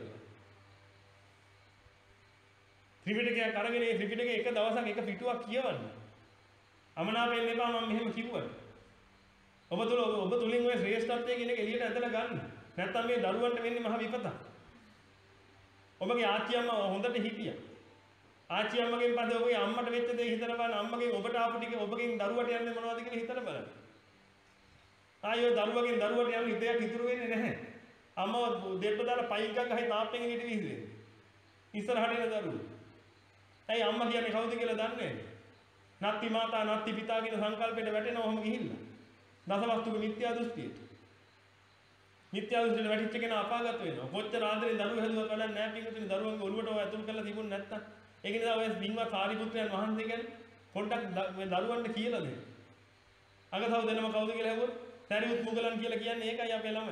ත්‍රිපිටකයක් අරගෙන ඒ ත්‍රිපිටකේ එක දවසක් එක පිටුවක් කියවන්න. අමනාපෙන් එපා මම මෙහෙම කිව්වා. ඔබ තුල ඔබ තුලින් ඔය ශ්‍රේෂ්ඨත්වයේ කියන එක එළියට ඇදලා ගන්න. නැත්තම් මේ දරුවන්ට වෙන්නේ මහ විපතක්. ඔබගේ ආච්චි අම්මා හොඳට හිටියා. ආච්චි අම්මගෙන් පස්සේ ඔබගේ අම්මට වෙච්ච දේ හිතලා බලන්න. අම්මගෙන් ඔබට ආපු ටික ඔබගෙන් දරුවට යන්නේ මොනවද කියලා හිතලා බලන්න. ආයෝ දරුවගෙන් දරුවට යන ඉතයක් ඉතුරු වෙන්නේ නැහැ. අම්මව දෙප්ප දාලා පයින් එකක් ගහයි තාප්පෙන් එළියට විහිදෙන්නේ. ඉස්සරහට එන දරුවෝ. ඇයි අම්මා කියන්නේ කවුද කියලා දන්නේ නැහැ. නත්ති මාතා නත්ති පිතා කියන සංකල්පයට වැටෙනවම ගිහිල්ලා. දසවස්තුක මිත්‍යා දෘෂ්ටියට. මිත්‍යා දෘෂ්ටියට වැටිච්ච කෙනා අපාගත වෙනවා. කොච්චර ආදරෙන් දරුවෝ හැදුවත් වැඩක් නැහැ පිටුතුනේ දරුවන්ගේ ඔළුවට ඔය ඇතුල් කරලා තිබුණ නැත්තම්. ඒක නිසා ඔය බින්වත් සාරිපුත්‍රයන් වහන්සේ කියන්නේ පොඩ්ඩක් මේ දරුවන්ට කියලා දෙන්න. අගතව දෙනම කවුද කියලා ඇහුවොත් සරියුත් මුගලන් කියලා කියන්නේ ඒකයි අපේ ළමයි.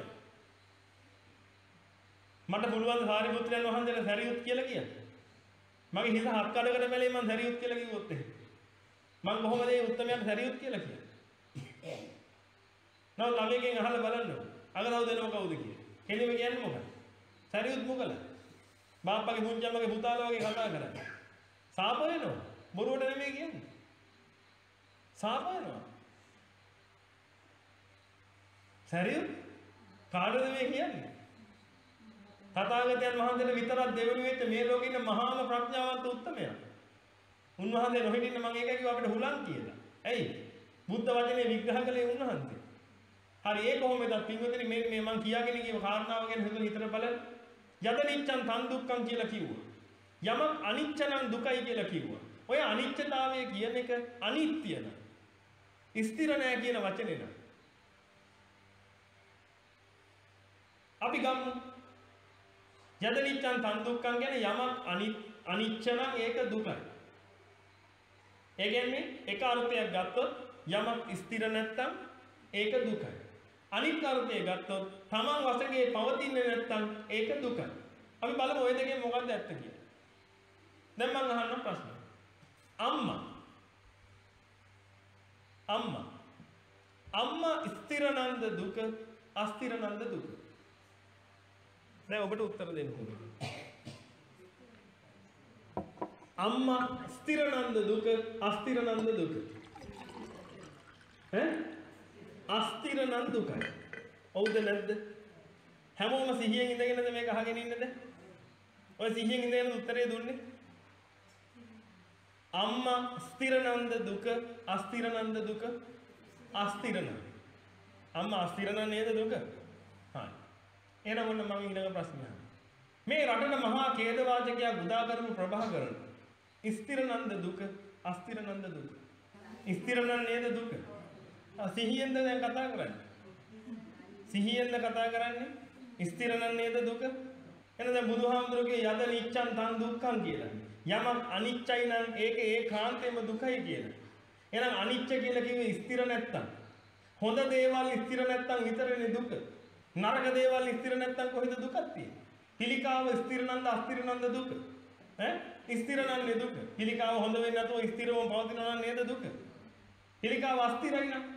මට පුළුවන් සාරිපුත්‍රයන් වහන්සේට සරියුත් කියලා කියන්න. මගේ හිස හත් කඩකට බැලේ මම සරියුත් කියලා කිව්වොත් එහෙම. මම කොහොමද මේ උත්තමයන් සරියුත් කියලා කියන්නේ? නෝ ළමයිගෙන් අහලා බලන්න. අගතව දෙනම කවුද කියලා. කෙනෙක් කියන්නේ මොකක්ද? සරියුත් මුගලන්. බාප්පගේ මුංජම්මගේ පුතාලා වගේ කතා කරන්නේ. සාප වෙනවා. බොරුවට නෙමෙයි කියන්නේ. සාප වෙනවා. සරියුත් කාටද මේ කියන්නේ? තථාගතයන් වහන්සේට විතරක් දෙවනු වෙච්ච මේ ලෝකේ ඉන්න මහාම ප්‍රඥාවන්ත උත්තමයා. උන්වහන්සේ නොහිටින්න මම ඒකයි කිව්වා අපිට හුලං කියලා. ඇයි? බුද්ධ වචනේ විග්‍රහ කළේ උන්වහන්සේ. හරි ඒ කොහොමද පින්වතුනි මේ මේ මම කියාගෙන ගිය කාරණාව ගැන හිතලා හිතලා බලන්න. යද නිච්ඡන් තන් දුක්ඛං කියලා කිව්වා. යමක් අනිච්ච නම් දුකයි කියලා කිව්වා. ඔය අනිච්චතාවය කියන එක අනිත්‍ය නෑ. ස්ථිර නෑ කියන වචනේ නෑ. අපි ගමු යද නිච්ඡං තන් දුක්ඛං කියන යමක් අනිච්ච නම් ඒක දුකයි. ඒ කියන්නේ එක අර්ථයක් ගත්තොත් යමක් ස්ථිර නැත්තම් ඒක දුකයි. අනිත් අර්ථය ගත්තොත් තමන් වශයෙන් පවතින්නේ නැත්තම් ඒක දුකයි. අපි බලමු ওই දෙකෙන් මොකක්ද ඇත්ත කියලා. දැන් මම අහන්න ප්‍රශ්න. අම්මා අම්මා අම්මා ස්ථිර නන්ද දුක අස්ථිර නන්ද දුක? දැන් ඔබට උත්තර දෙන්න ඕනේ. අම්මා ස්ථිර නන්ද දුක අස්ථිර නන්ද දුක? ඈ අස්ථිර නම් දුකයි. ඔව්ද නැද්ද? හැමෝම සිහියෙන් ඉඳගෙනද මේක අහගෙන ඉන්නද? ඔය සිහියෙන් ඉඳගෙන උත්තරේ දුන්නේ. අම්මා ස්ථිර නන්ද දුක අස්ථිර නන්ද දුක? අස්ථිර නම්. අම්මා අස්ථිර නම් නේද දුක? හරි. එහෙනම් ඔන්න මම ඊළඟ ප්‍රශ්නය. මේ රටට මහා ඛේදවාචකයක් උදා කරපු ප්‍රභාකරන් ස්ථිර නන්ද දුක අස්ථිර නන්ද දුක? ස්ථිර නම් නේද දුක? සිහියෙන්ද දැන් කතා කරන්නේ? සිහියෙන්ද කතා කරන්නේ? ස්ථිර නම් නේද දුක? එහෙනම් දැන් බුදුහාමුදුරුවෝ යද නිච්ඡං තන් දුක්ඛං කියලා. යමක් අනිච්චයි නම් ඒක ඒකාන්තයෙන්ම දුකයි කියලා. එහෙනම් අනිච්ච කියලා කිව්වේ ස්ථිර නැත්තම්. හොඳ දේවල් ස්ථිර නැත්තම් විතරනේ දුක. නරක දේවල් ස්ථිර නැත්තම් කොහෙද දුකක් තියෙන්නේ? පිළිකාව ස්ථිර නන්ද අස්ථිර නන්ද දුක? ඈ ස්ථිර නම් නේ දුක. පිළිකාව හොඳ වෙන්නේ නැතුව ස්ථිරවම පවතිනවා නම් නේද දුක? පිළිකාව අස්ථිරයි නම්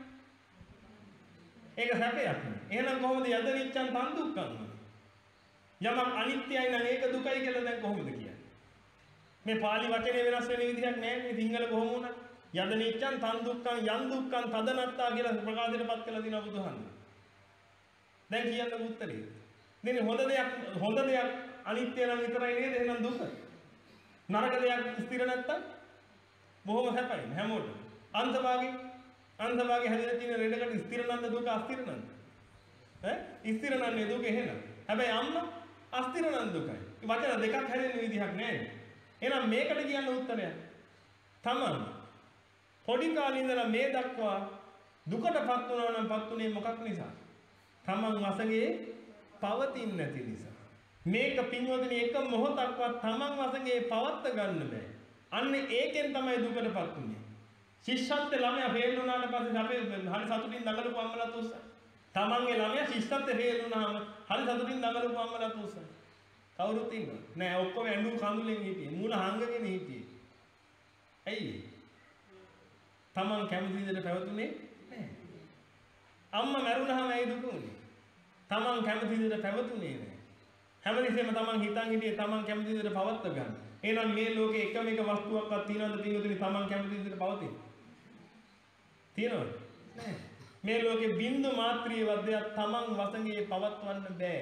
ඒක සැපයක් නේ. එහෙනම් කොහොමද යද නිච්ඡං තන් දුක්ඛං? යමක් අනිත්‍යයි නම් ඒක දුකයි කියලා දැන් කොහොමද කියන්නේ? මේ පාලි වචනේ වෙනස් වෙන විදිහක් නැහැ නේ සිංහල කොහොම වුණත්. යද නිච්ඡං තන් දුක්ඛං යන් දුක්ඛං තදනත්තා කියලා ප්‍රකාශයටපත් කළා දිනවා බුදුහාමුදුරුවෝ. දැන් කියන්න උත්තරේ. නේ හොඳ දෙයක් හොඳ දෙයක් අනිත්‍ය නම් විතරයි නේද එහෙනම් දුක? නරක දෙයක් ස්ථිර නැත්තම් බොහොම සැපයි හැමෝටම. අන්තභාගී අන්තභාගී හැදෙලා තියෙන රෙඩකට ස්ථිර නන්ද දුක අස්ථිර නන්ද? ඈ ස්ථිර නන්නේ දුක එහෙනම්. හැබැයි අම්මා අස්ථිර නන්ද දුකයි. වචන දෙකක් හැදෙන්න විදිහක් නැහැ. එහෙනම් මේකට කියන්න උත්තරය තමන් පොඩි කාලේ ඉඳලා මේ දක්වා දුකටපත් වුණා නම් පත් උනේ මොකක් නිසා? තමන් වශයෙන් පවතින්නේ නැති නිසා. මේක පින්වදින එක මොහොතක්වත් තමන් වශයෙන් පවත්ත ගන්න බෑ. අන්න ඒකෙන් තමයි දුකටපත් උනේ. ශිෂ්‍යත්වයේ ළමයා ෆේල් වුණාට පස්සේ අපි හරි සතුටින් දඟලපු අම්මලාත් උස්ස. තමන්ගේ ළමයා ශිෂ්‍යත්වයේ ෆේල් වුණාම හරි සතුටින් දඟලපු අම්මලාත් උස්ස. කවුරුත් ඉන්නවද? නෑ ඔක්කොම ඇඬු කඳුලෙන් හිටියේ. මූණ හංගගෙන හිටියේ. ඇයි? තමන් කැමති විදිහට පැවතුනේ නෑ. අම්මා මැරුණාම ඇයි දුක උනේ? තමන් කැමති විදිහට පැවතුනේ නෑ. හැමදෙස්සෙම තමන් හිතන් හිටියේ තමන් කැමති විදිහට පවත්ත ගන්න. එහෙනම් මේ ලෝකේ එකම එක වස්තුවක්වත් තියනවද පින්වතුනි තමන් කැමති විදිහට පවතින? තියනවද? නෑ. මේ ලෝකේ බින්දු මාත්‍රිය වදයක් තමන් වශයෙන් පවත්වන්න බෑ.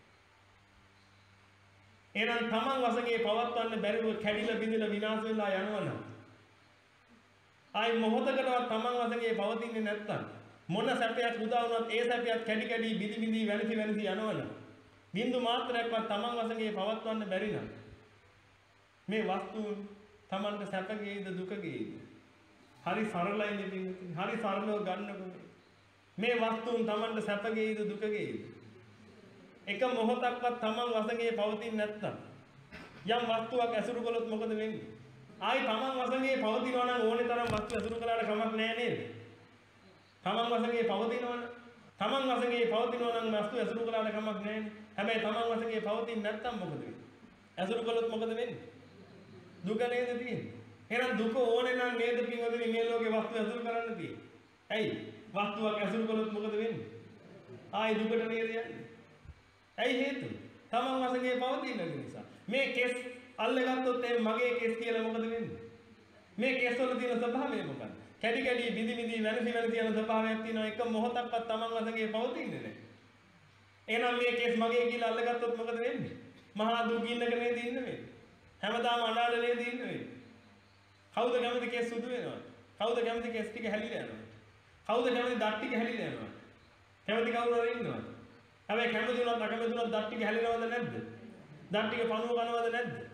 එහෙනම් තමන් වශයෙන් පවත්වන්න බැරිව කැඩිලා බිඳිලා විනාශ වෙලා යනවනම් ආයි මොහොතකටවත් තමන් වශයෙන් පවතින්නේ නැත්තම් මොන සැපයක් උදා වුණත් ඒ සැපයක් කැඩි කැඩි බිදි බිදි වෙනසි වෙනසි යනවනම් බින්දු මාත්‍රයක්වත් තමන් වශයෙන් පවත්වන්න බැරි නම් මේ වස්තුන් තමන්ට සැප ගේයිද දුක ගේයිද? හරි සරලයි නෙමෙයි. හරි සරලව ගන්නකො මේ වස්තුන් තමන්ට සැප ගේයිද දුක ගේයිද? එක මොහොතක්වත් තමන් වශයෙන් පවතින්නේ නැත්තම් යම් වස්තුවක් ඇසුරු කළොත් මොකද වෙන්නේ? ආයි තමන් වශයෙන් පවතිනවා නම් ඕනේ තරම් වස්තු ඇසුරු කළාට කමක් නැහැ නේද? තමන් වශයෙන් පවතිනවනම් තමන් වශයෙන් පවතිනවා නම් වස්තු ඇසුරු කළාට කමක් නැහැ. හැබැයි තමන් වශයෙන් පවතින්නේ නැත්තම් මොකද වෙන්නේ? ඇසුරු කළොත් මොකද වෙන්නේ? දුක නේද තියෙන්නේ? එහෙනම් දුක ඕනේ නම් නේද පින්වතුනි මේ ලෝකේ වස්තු ඇසුරු කරන්න තියෙන්නේ? ඇයි? වස්තුවක් ඇසුරු කළොත් මොකද වෙන්නේ? ආයි දුකට නේද යන්නේ? ඇයි හේතුව? තමන් වශයෙන් පවතින නිසා. මේ කෙස් අල්ලගත්තොත් එහෙනම් මගේ කෙස් කියලා මොකද වෙන්නේ? මේ කෙස් වල තියෙන ස්වභාවය මොකක්ද? කැඩි කැඩි බිඳි බිඳි වෙනසි වෙනසි යන ස්වභාවයක් තියෙනවා. එක මොහොතක්වත් තමන් වශයෙන් පවතින්නේ නැහැ. එහෙනම් මේ කෙස් මගේ කියලා අල්ලගත්තොත් මොකද වෙන්නේ? මහා දුකින්නක නේද ඉන්නේ? හැමදාම අඬාල නේද ඉන්නේ? කවුද කැමති කෙස් සුදු වෙනවා? කවුද කැමති කෙස් ටික හැලිලා යනවා? කවුද කැමති දත් ටික හැලිලා යනවා? කැමති කවුරු හරි ඉන්නවද? හැබැයි කැමති වුණත් අකමැති වුණත් දත් ටික හැලෙනවද නැද්ද? දත් ටික පණුව කනවද නැද්ද?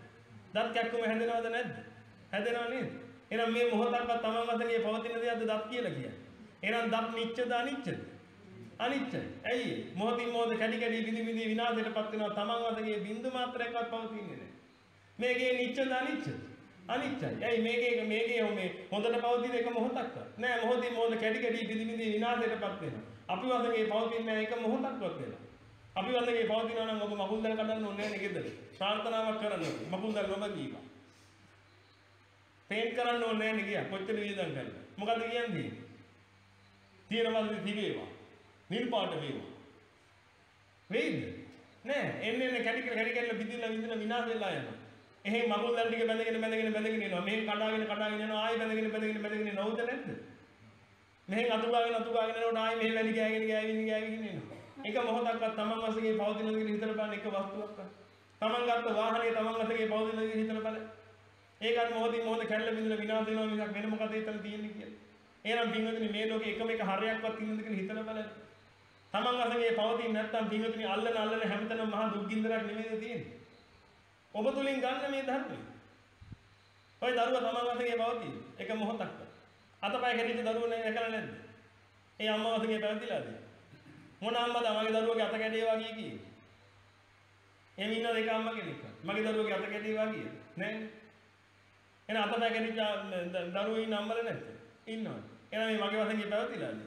දත් කැක්කුම හැදෙනවද නැද්ද? හැදෙනව නේද? එහෙනම් මේ මොහොතක්වත් තමන් වශයෙන් පවතින දෙයක්ද දත් කියලා කියන්නේ. එහෙනම් දත් නිච්චද අනිච්චද? අනිච්චයි. ඇයි? මොහොතින් මොහොත කැඩි කැඩි විදි විදි විනාශයටපත් වෙනවා. තමන් වශයෙන් බින්දු මාත්‍රයක්වත් පවතින්නේ නැහැ. මේකේ නිච්චද අනිච්චද? අනිච්චයි. ඇයි මේකේ මේකේ මේ හොඳට පවතින එක මොහොතක්වත් නෑ. මොහොතින් මොහොත කැඩි කැඩි විදි විදි විනාශයටපත් වෙනවා. අපි වශයෙන් පවතින්නේ එක මොහොතක්වත් වෙලා. අපි වශයෙන් පවතිනවා නම් ඔබ මකුල් දැල් කඩන්න ඕනේ නැහැ නේද? ප්‍රාර්ථනාවක් කරන්න ඕනේ. මකුල් දැල් නොම දීපා. පේන්ට් කරන්න ඕනේ නැහැ නේ ගියා. කොච්චර වියදම් කරලා. මොකද කියන්නේ? තියෙනවද තිබේවා. නිල් පාට වේවා. වෙයිද? නෑ. එන්නේ එන්නේ කැඩි කැඩි කැඩි බිඳිලා බිඳිලා විනාශ වෙලා යනවා. එහෙන් මකුල් දැල් ටික බැඳගෙන බැඳගෙන බැඳගෙන යනවා. මෙහෙන් කඩාගෙන කඩාගෙන යනවා. ආයෙ බැඳගෙන බැඳගෙන බැඳගෙන යනවා. නෝද නැද්ද? මෙහෙන් අතු ගාගෙන අතු ගාගෙන යනකොට ආයෙ මෙහෙ වැලි ගෑගෙන ගෑවින් ගෑවින් යනවා. එක මොහොතක්වත් තමන් වශයෙන් පවතින දේ හිතලා බලන්න එක වස්තුවක්වත්. තමන් ගත්ත වාහනේ තමන් වශයෙන් පවතින දේ හිතලා බලන්න. ඒකත් මොහොතින් මොහොත කැඩලා බිඳලා විනාශ වෙනවා මිසක් වෙන මොකද හිතලා තියෙන්නේ කියලා. එහෙනම් පින්වතුනි මේ ලෝකේ එකම එක හරයක්වත් තියෙනවද කියලා හිතලා බලන්න. තමන් වශයෙන් පවතින්නේ නැත්නම් පින්වතුනි අල්ලන අල්ලන හැමතැනම මහා දුක්ගින්දරක් නෙමෙයිද තියෙන්නේ. ඔබ තුලින් ගන්න මේ ධර්මය. ඔය දරුවා තමන් වශයෙන් පවතින එක මොහොතක්වත්. අතපය කැඩිච්ච දරුවෝ නේ දැකලා නැද්ද? ඒ අම්මා වශයෙන් පැවතිලාද? මොන අම්මද මගේ දරුවගේ අත කැඩේවා කිය කියේ? එහෙම ඉන්නද එක අම්මා කෙනෙක්? මගේ දරුවගේ අත කැඩේවා කිය නෑ. එහෙනම් අතපය කැඩිච්ච දරුවෝ ඉන්න අම්මල නැද්ද? ඉන්නවා. එහෙනම් මේ මගේ වශයෙන් පැවතිලාද?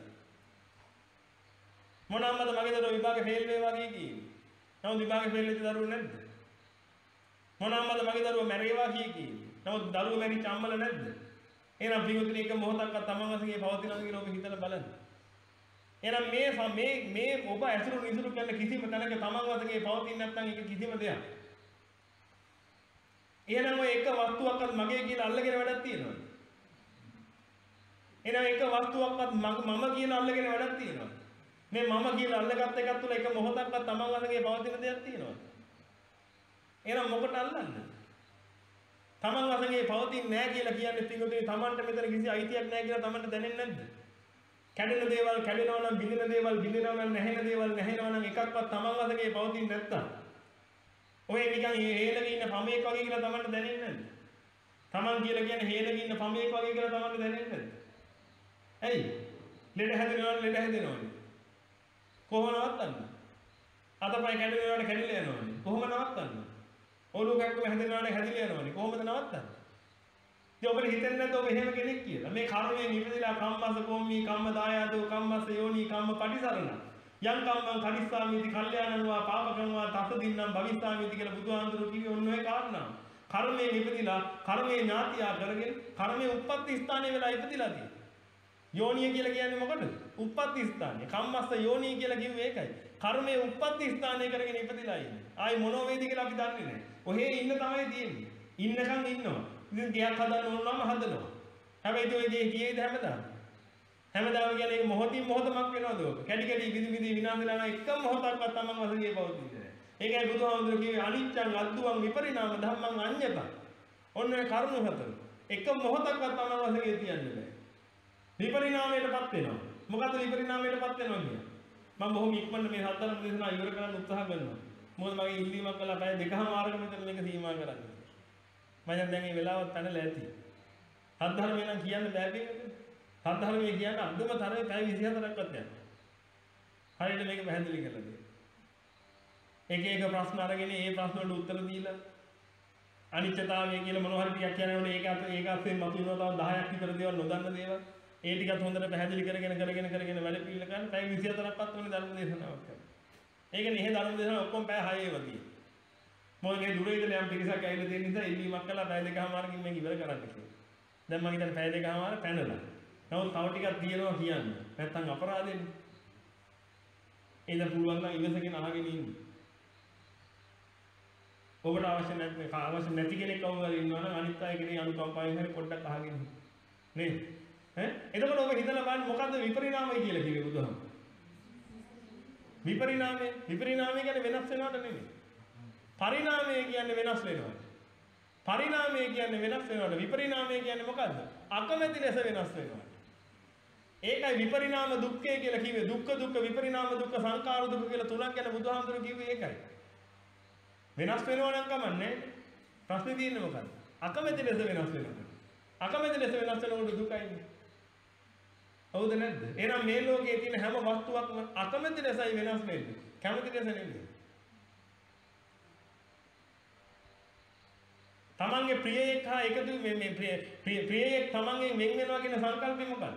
මොන අම්මද මගේ දරුවෝ විභාගේ ෆේල් වේවා කිය කියේ? නමුත් විභාගේ ෆේල් වෙච්ච දරුවෝ නැද්ද? මොන අම්මද මගේ දරුවෝ මැරේවා කිය කියේ? නමුත් දරුවෝ මැරිච්ච අම්මල නැද්ද? එහෙනම් පිටුතුනි එක මොහොතක්වත් තමන් වශයෙන් පවතිනවද කියලා ඔබ හිතලා බලන්න. එහෙනම් මේ මේ මේ ඔබ ඇසුරු නිසුරු කරන කිසිම තැනක තමන් වශයෙන් පවතින්නේ නැත්නම් ඒක කිසිම දෙයක්. එහෙනම් ඔය එක වස්තුවක්වත් මගේ කියලා අල්ලගෙන වැඩක් තියෙනවද? එහෙනම් එක වස්තුවක්වත් මම කියලා අල්ලගෙන වැඩක් තියෙනවද? මේ මම කියලා අල්ලගත්ත එකත් තුළ එක මොහොතක්වත් තමන් වශයෙන් පවතින දෙයක් තියෙනවද? එහෙනම් මොකට අල්ලන්නේ? තමන් වශයෙන් පවතින්නේ නැහැ කියලා කියන්නේ පිටුතුනි තමන්ට මෙතන කිසි අයිතියක් නැහැ කියලා තමන්ට දැනෙන්නේ නැද්ද? කැඩෙන දේවල් කැඩෙනවා නම් බිඳින දේවල් බිඳිනවා නම් නැහෙන දේවල් නැහෙනවා නම් එකක්වත් තමන් වශයෙන් පවතින්නේ නැත්තම් ඔය නිකන් හේලක ඉන්න පමේක් වගේ කියලා තමන්ට දැනෙන්නේ නැද්ද? තමන් කියලා කියන්නේ හේලක ඉන්න පමේක් වගේ කියලා තමන්ට දැනෙන්නේ නැද්ද? ඇයි? ලෙඩ හැදෙනවා ලෙඩ හැදෙනවනේ. කොහොම නවත්තන්නේ? අතපය කැඩෙනවාට කැඩිලා යනවනේ. කොහොම නවත්තන්නේ? ඔළුව කැක්කුම හැදෙනවාට හැදිලා යනවනේ. කොහොමද නවත්තන්නේ? ඉතින් ඔබට හිතෙන්නේ නැද්ද ඔබ එහෙම කෙනෙක් කියලා? මේ කර්මයෙන් ඉපදිලා කම්මස කොම්මි කම්ම දායාදෝ කම්මස යෝනි කම්ම පටිසරණ යම් කම්මං කනිස්සාමිති කල්යාණංවා පාපකංවා තසදින්නම් භවිස්සාමිති කියලා බුදුහාමුදුරුවෝ කිව්වේ ඔන්න ඔය කාරණා. කර්මයෙන් ඉපදිලා කර්මයේ ඥාතියා කරගෙන කර්මයේ උප්පත්ති ස්ථානයේ වෙලා ඉපදිලා තියෙනවා. යෝනිය කියලා කියන්නේ මොකටද? උප්පත්ති ස්ථානය. කම්මස්ස යෝනිය කියලා කිව්වේ ඒකයි. කර්මයේ උප්පත්ති ස්ථානය කරගෙන ඉපදිලා ඉන්නේ. ආයි මොනෝ වේද කියලා අපි දන්නේ නැහැ. ඔහේ ඉන්න තමයි තියෙන්නේ. ඉන්නකම් ඉන්නවා. ඉතින් ගයක් හදන්න ඕන නම් හදනවා. හැබැයි ඔය ගේ කියෙයිද හැමදාම? හැමදාම කියන්නේ ඒක මොහොතින් මොහොතමක් වෙනවද ඔක? කැඩි කැඩි විදි විදි විනාශ වෙලා යන එකම මොහොතක්වත් තමන් වශයෙන් පවතින්නේ නැහැ. ඒකයි බුදුහාමුදුරුවෝ කිව්වේ අනිච්චං අද්දුවං විපරිණාම ධම්මං අඤ්ඤතං. ඔන්න ඔය කරුණු හතර. එක මොහොතක්වත් තමන් වශයෙන් තියන්නේ නැහැ. විපරිණාමයටපත් වෙනවා. මොකද්ද විපරිණාමයටපත් වෙනවා කියන්නේ? මම බොහොම ඉක්මනට මේ හතරම දේශනා ඉවර කරන්න උත්සාහ කරනවා. මොකද මගේ ඉල්ලීමක් කළා පැය දෙකමාරක විතර මේක සීමා කරන්න. මම දැන් මේ වෙලාවත් පැනලා ඇති. හත් ධර්මයෙන් නම් කියන්න බෑ මේකට. හත් ධර්මයේ කියන්නේ අන්තිම තරමේ පැය විසිහතරක්වත් යනවා. හරියට මේක පැහැදිලි කරලා දෙන්න. එක එක ප්‍රශ්න අරගෙන ඒ ප්‍රශ්න වලට උත්තර දීලා අනිත්‍යතාවය කියලා මොනවා හරි ටිකක් කියනවනේ ඒක අත ඒක අතෙන් මතුවෙනවා තව දහයක් විතර දේවල් නොදන්න දේවල්. ඒ ටිකත් හොඳට පැහැදිලි කරගෙන කරගෙන කරගෙන වැඩ පිළිවෙල කරන පැය විසිහතරක්වත් වෙන ධර්ම දේශනාවක් කරනවා. ඒක නේ එහෙ ධර්ම දේශනාව ඔක්කොම පැය හයේ වගේ. මොකද මේ දුර ඉඳලා යම් පිරිසක් ඇවිල්ලා තියෙන නිසා ඉල්ලීමක් කළා පැය දෙකමාරකින් මේක ඉවර කරන්න කියලා. දැන් මම හිතන්නේ පැය දෙකමාර පැනලා. නමුත් තව ටිකක් තියෙනවා කියන්න. නැත්තම් අපරාධෙන්නේ. එන්න පුළුවන් නම් ඉවසගෙන අහගෙන ඉන්න. ඔබට අවශ්‍ය නැත්නම් අවශ්‍ය නැති කෙනෙක් කවුරු ඉන්නවා නම් අනිත් අය කෙනේ අනුකම්පාවෙන් හරි පොඩ්ඩක් අහගෙන ඉන්න. නේද? ඈ එතකොට ඔබ හිතලා බලන්න මොකද්ද විපරිණාමය කියලා කිව්වේ බුදුහාම? විපරිණාමය විපරිණාමය කියන්නේ වෙනස් වෙනවට නෙමෙයි. පරිණාමය කියන්නේ වෙනස් වෙනවට. පරිණාමය කියන්නේ වෙනස් වෙනවට. විපරිණාමය කියන්නේ මොකද්ද? අකමැති ලෙස වෙනස් වෙනවට. ඒකයි විපරිණාම දුක්ඛය කියලා කිව්වේ. දුක්ඛ දුක්ඛ විපරිණාම දුක්ඛ සංඛාර දුක්ඛ කියලා තුනක් ගැන බුදුහාමුදුරුවෝ කිව්වේ ඒකයි. වෙනස් වෙනවා නම් කමන්නේ. ප්‍රශ්නේ තියෙන්නේ මොකද්ද? අකමැති ලෙස වෙනස් වෙනවා. අකමැති ලෙස වෙනස් වෙනකොට දුකයිනේ. හවුද නැද්ද? එහෙනම් මේ ලෝකයේ තියෙන හැම වස්තුවක්ම අකමැති ලෙසයි වෙනස් වෙන්නේ. කැමති ලෙස නෙමෙයි. තමන්ගේ ප්‍රියයෙක් හා එකතු මේ මේ ප්‍රිය ප්‍රියයෙක් තමන්ගෙන් වෙන් වෙනවා කියන සංකල්පය මොකක්ද?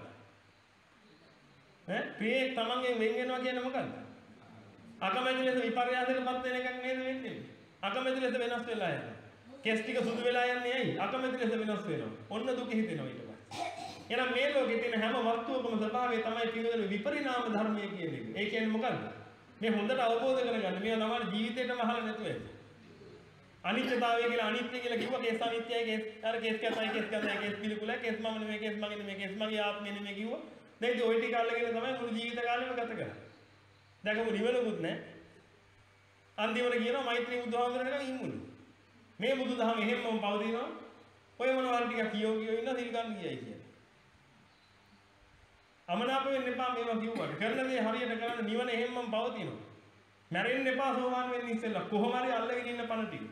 ඈ ප්‍රියයෙක් තමන්ගෙන් වෙන් වෙනවා කියන්නේ මොකක්ද? අකමැති ලෙස විපර්යාසයටපත් වෙන එකක් නේද වෙන්නේ? අකමැති ලෙස වෙනස් වෙලා යනවා. කෙස් ටික සුදු වෙලා යන්නේ ඇයි? අකමැති ලෙස වෙනස් වෙනවා. ඔන්න දුක හිතෙනවා ඊට පස්සේ. එහෙනම් මේ ලෝකේ තියෙන හැම වස්තුවකම ස්වභාවය තමයි පිළිවෙල විපරිණාම ධර්මය කියන එක. ඒ කියන්නේ මොකක්ද? මේ හොඳට අවබෝධ කරගන්න. මේවා තමයි ජීවිතේටම අහලා නැතුව ඇති. අනිත්‍යතාවය කියලා අනිත්‍ය කියලා කිව්වා කේස් අනිත්‍යයි කේස් අර කේස් කැතයි කේස් කැතයි කේස් පිළිකුලයි කේස් මම නෙමෙයි කේස් මගේ නෙමෙයි කේස් මගේ ආත්මෙ නෙමෙයි කිව්වා. දැන් ඉතින් ওই ටික අල්ලගෙන තමයි මුළු ජීවිත කාලෙම ගත කරන්නේ. දැකමු නිවනකුත් නැහැ. අන්තිමට කියනවා මෛත්‍රී බුදුහාමුදුරනේ නිකන් ඉම්මුලු. මේ බුදුදහම එහෙමම පවතිනවා. ඔය මොනවා හරි ටිකක් කියෝ කියෝ ඉන්න සිල් ගන්න ගියයි කියන්නේ. අමනාප වෙන්න එපා මේවා කිව්වට. කරන දේ හරියට කරන්න නිවන එහෙමම පවතිනවා. මැරෙන්න එපා සෝවාන් වෙන්න ඉස්සෙල්ලා. කොහොම හරි අල්ලගෙන ඉන්න පණ ටික.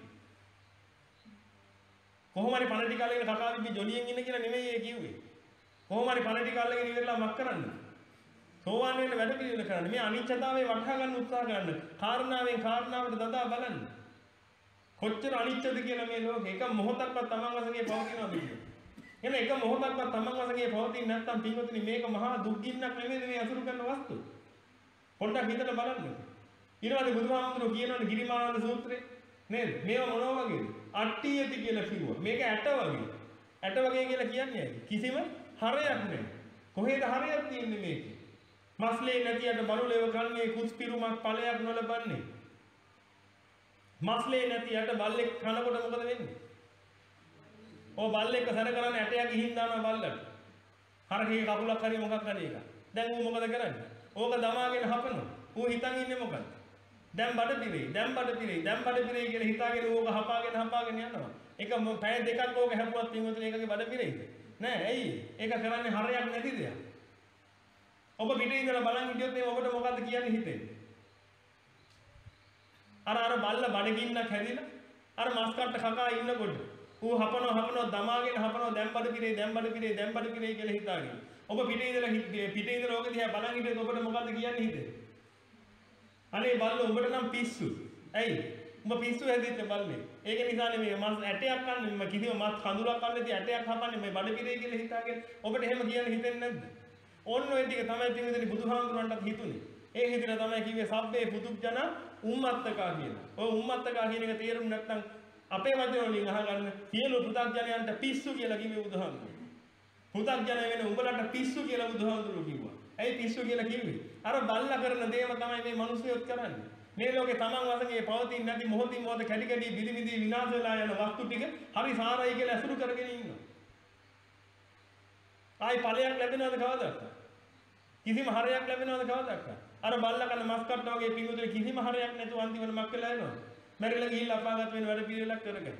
කොහොම හරි පණ ටික අල්ලගෙන කකා බිබි ජොලියෙන් ඉන්න කියලා නෙමෙයි ඒ කිව්වේ. කොහොම හරි පණ ටික අල්ලගෙන ඉවරලා මක් කරන්න. සෝවාන් වෙන්න වැඩ පිළිවෙල කරන්න. මේ අනිත්‍යතාවය වටහා ගන්න උත්සාහ කරන්න. කාරණාවෙන් කාරණාවට දදා බලන්න. කොච්චර අනිත්‍යද කියලා මේ ලෝකේ එක මොහොතක්වත් තමන් වශයෙන් පවතිනවද කියන්නේ. එන එක මොහොතක්වත් තමන් වශයෙන් පවතින්නේ නැත්නම් පින්වතුනි මේක මහා දුක් ගින්නක් නෙමෙයි මේ අසුරු කරන වස්තු. පොඩ්ඩක් හිතලා බලන්න. ඊළඟට බුදුහාමුදුරුවෝ කියනවානේ ගිරිමානන්ද සූත්‍රේ නේද? මේවා මොනවා වගේද? අට්ටියති කියලා කිව්වා. මේක ඇට වගේ. ඇට වගේ කියලා කියන්නේ කිසිම හරයක් නැහැ. කොහෙද හරයක් තියෙන්නේ මේකේ? මස්ලේ නැතියට බරුලේව කන්නේ කුස්පිරුමක් ඵලයක් නොලබන්නේ. මස්ලේ නැතියට බල්ලෙක් කනකොට මොකද වෙන්නේ? ඔය බල්ලෙක් සැර කරන්නේ ඇටයක් ගිහින් දානවා බල්ලට. හරකේ කකුලක් හරි මොකක් හරි එක. දැන් ඌ මොකද කරන්නේ? ඕක දමාගෙන හපනවා. ඌ හිතන් ඉන්නේ මොකද? දැන් බඩ පිරෙයි. දැන් බඩ පිරෙයි. දැන් බඩ පිරෙයි කියලා හිතාගෙන ඕක හපාගෙන හපාගෙන යනවා. ඒක පැය දෙකක් ඕක හැපුවත් පින්වතුනි ඒකගේ බඩ පිරෙයිද? නෑ. ඇයි? ඒක කරන්නේ හරයක් නැති දෙයක්. ඔබ පිටේ ඉඳලා බලන් හිටියොත් මේ ඔබට මොකද්ද කියන්නේ හිතෙන්නේ? අර අර බල්ල බඩගින්නක් හැදිලා අර මස් කට්ට කකා ඉන්නකොට ඌ හපනවා හපනවා දමාගෙන හපනවා දැන් බඩ පිරෙයි දැන් බඩ පිරෙයි දැන් බඩ පිරෙයි කියලා හිතාගෙන. ඔබ පිටේ ඉඳලා පිටේ ඉඳලා ඕක දිහා බලන් හිටියොත් ඔබට මොකද්ද කියන්නේ හිතෙන්නේ? අනේ බල්ල උඹට නම් පිස්සු. ඇයි? උඹ පිස්සු හැදිච්ච බල්ලේ. ඒක නිසානේ මේ මස් ඇටයක් කන්නේ මම කිසිම මස් කඳුරක් කන්නේ නැති ඇටයක් හපන්නේ මේ බඩ පිරෙයි කියලා හිතාගෙන. ඔබට එහෙම කියන්න හිතෙන්නේ නැද්ද? ඕන්න ඔය ටික තමයි පින්විතනි බුදුහාමුදුරන්ටත් හිතුනේ. ඒ හිතන තමයි කිව්වේ සබ්බේ පුදුජන උම්මත්තකා කියලා. ඔය උම්මත්තකා කියන එක තේරුම් නැත්නම් අපේ වචන වලින් අහගන්න සියලු පුදුජනයන්ට පිස්සු කියලා කිව්වේ බුදුහාමුදුරුවෝ. පුදුජන වෙන උඹලට පිස්සු කියලා බුදුහාමුදුරුවෝ කිව්වා. ඇයි පිස්සු කියලා කිව්වේ? අර බල්ලා කරන දේම තමයි මේ මිනිස්සුයොත් කරන්නේ. මේ ලෝකේ තමන් වශයෙන් පවතින නැති මොහොතින් මොහොත කැඩි කැඩි බිලි බිලි විනාශ වෙලා යන වස්තු ටික හරි සාරයි කියලා අසුරු කරගෙන ඉන්නවා. ආයි ඵලයක් ලැබෙනවද කවදාවත්? කිසිම හරයක් ලැබෙනවද කවදාවත්? අර බල්ලා කන මස් කට්ට වගේ පිඟුතුලේ කිසිම හරයක් නැතුව අන්තිමට මක් වෙලා යනවා. මැරිලා ගිහිල්ලා අපාගත වෙන වැඩ පිළිවෙලක් කරගෙන.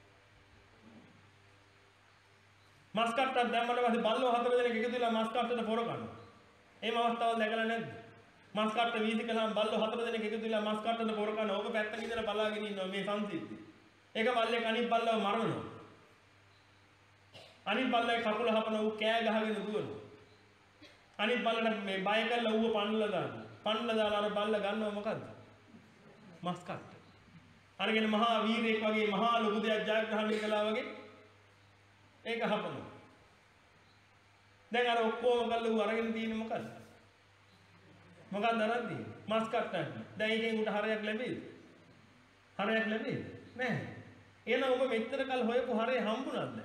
මස් කට්ටක් දැම්මම පස්සේ බල්ලෝ හතර දෙනෙක් එකතු වෙලා මස් කට්ටට පොර කනවා. එහෙම අවස්ථාවල් දැකලා නැද්ද? මස් කට්ට වීසි කළාම බල්ලෝ හතර දෙනෙක් එකතු වෙලා මස් කට්ටට පොර කනවා. ඔබ පැත්තක ඉඳලා බලාගෙන ඉන්නවා මේ සංසිද්ධිය. ඒක බල්ලෙක් අනිත් බල්ලව මරනවා. අනිත් බල්ලේ කකුල හපන ඌ කෑ ගහගෙන දුවනවා. අනිත් බල්ලට මේ බය කරලා ඌව පන්නලා දානවා. පන්නලා දාලා අර බල්ල ගන්නව මොකද්ද? මස් කට්ට. අරගෙන මහා වීරයෙක් වගේ මහා ලොකු දෙයක් ජයග්‍රහණය කළා වගේ ඒක හපනවා. දැන් අර ඔක්කොම ගල්ල ඌ අරගෙන තියෙන්නේ මොකද්ද? මොකක්ද අරන් තියෙන්නේ? මස් කට්ටක්. දැන් ඒකෙන් උට හරයක් ලැබෙයිද? හරයක් ලැබෙයිද? නැහැ. එහෙනම් ඔබ මෙච්චර කල් හොයපු හරය හම්බුණාද?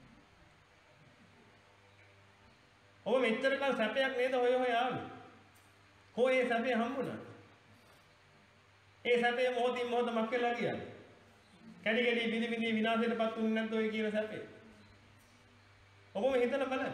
ඔබ මෙච්චර කල් සැපයක් නේද හොය හොය ආවේ? කොහේ සැපේ හම්බුණා? ඒ සැපේ මොහොතින් මොහොත මක් වෙලා ගියාද? කැඩි කැඩි බිනි බිනි විනාශයටපත් වුනේ නැද්ද ඔය කියන සැපේ? ඔබම හිතලා බලන්න.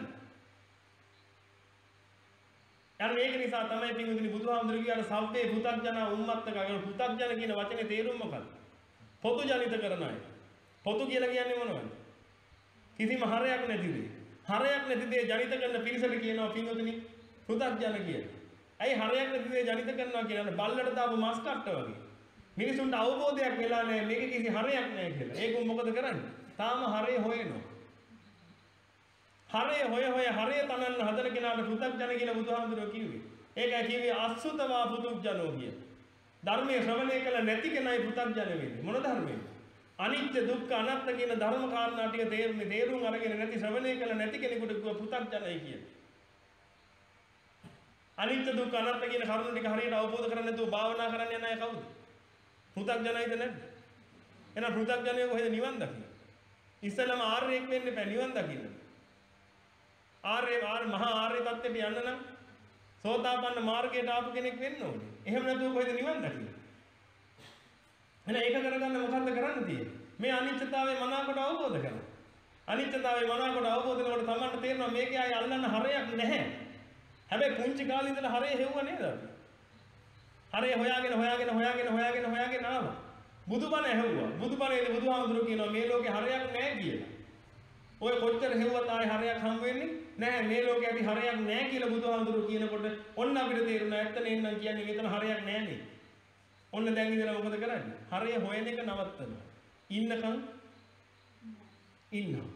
යන්න මේක නිසා තමයි පින්වතුනි බුදුහාමුදුරු කියන සබ්බේ පුතග්ජන උම්මත්තක කියන පුතග්ජන කියන වචනේ තේරුම මොකක්ද? පොදු ජනිත කරන අය. පොදු කියලා කියන්නේ මොනවද? කිසිම හරයක් නැති දේ. හරයක් නැති දේ ජනිත කරන පිරිසට කියනවා පින්වතුනි පුතග්ජන කියලා. ඇයි හරයක් නැති දේ ජනිත කරනවා කියන්නේ බල්ලට දාපු මස් කට්ට වගේ. මිනිසුන්ට අවබෝධයක් වෙලා නැහැ මේක කිසි හරයක් නැහැ කියලා. ඒක මොකද කරන්නේ? තාම හරය හොයනවා. හරය හොය හොය හරය තනන්න හදන කෙනාට පෘථග්ජන කියලා බුදුහාමුදුරුවෝ කිව්වේ. ඒකයි කිව්වේ අසුතවා පුදුජනෝ කිය. ධර්මයේ ශ්‍රවණය කළ නැති කෙනයි පෘථග්ජන වෙන්නේ. මොන ධර්මයේද? අනිත්‍ය දුක්ඛ අනාත්ම කියන ධර්ම කාරණා ටික තේරුම් තේරුම් අරගෙන නැති ශ්‍රවණය කළ නැති කෙනෙකුට පෘථග්ජනයි කියන්නේ. අනිත්‍ය දුක්ඛ අනාත්ම කියන කරුණු ටික හරියට අවබෝධ කරගන්න නැතුව භාවනා කරන්න යන අය කවුද? පෘථග්ජනයිද නැද්ද? එහෙනම් පෘථග්ජනය කොහෙද නිවන් දකින්නේ? ඉස්සෙල්ලාම ආර්යෙක් වෙන්න එපා නිවන් දකින්න. ආර්ය ආර්ය මහා ආර්ය தත්ත්වයට යන්න නම් සෝතාපන්න මාර්ගයට ආපු කෙනෙක් වෙන්න ඕනේ. එහෙම නැතුව කොහෙද නිවන් දකින්නේ? එහෙනම් ඒක කරගන්න මොකද්ද කරන්න තියෙන්නේ? මේ අනිත්‍යතාවය මනාවකට අවබෝධ කරගන්න. අනිත්‍යතාවය මනාවකට අවබෝධ කරනකොට තමන්ට තේරෙනවා මේකේ ආයි අල්ලන්න හරයක් නැහැ. හැබැයි පුංචි කාලේ ඉඳලා හරය හෙව්ව නේද අපි? හරය හොයාගෙන හොයාගෙන හොයාගෙන හොයාගෙන හොයාගෙන ආවා. බුදුබණ ඇහුවා. බුදුබණේදී බුදුහාමුදුරුවෝ කියනවා මේ ලෝකේ හරයක් නැහැ කියලා. ඔය කොච්චර හෙව්වත් ආයේ හරයක් හම් වෙන්නේ නැහැ. මේ ලෝකේ ඇති හරයක් නැහැ කියලා බුදුහාමුදුරුවෝ කියනකොට ඔන්න අපිට තේරුණා ඇත්ත නේනම් කියන්නේ මෙතන හරයක් නැහැ නේ. ඔන්න දැන් ඉඳලා මොකද කරන්නේ? හරය හොයන එක නවත්තනවා. ඉන්නකම් ඉන්නවා.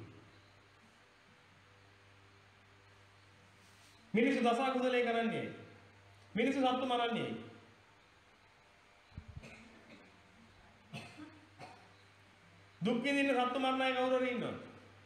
මිනිස්සු දස කුසලයේ කරන්නේ. මිනිස්සු සත්තු මරන්නේ. දුක් විඳින්න සත්තු මරණ අය කවුරු හරි ඉන්නවද?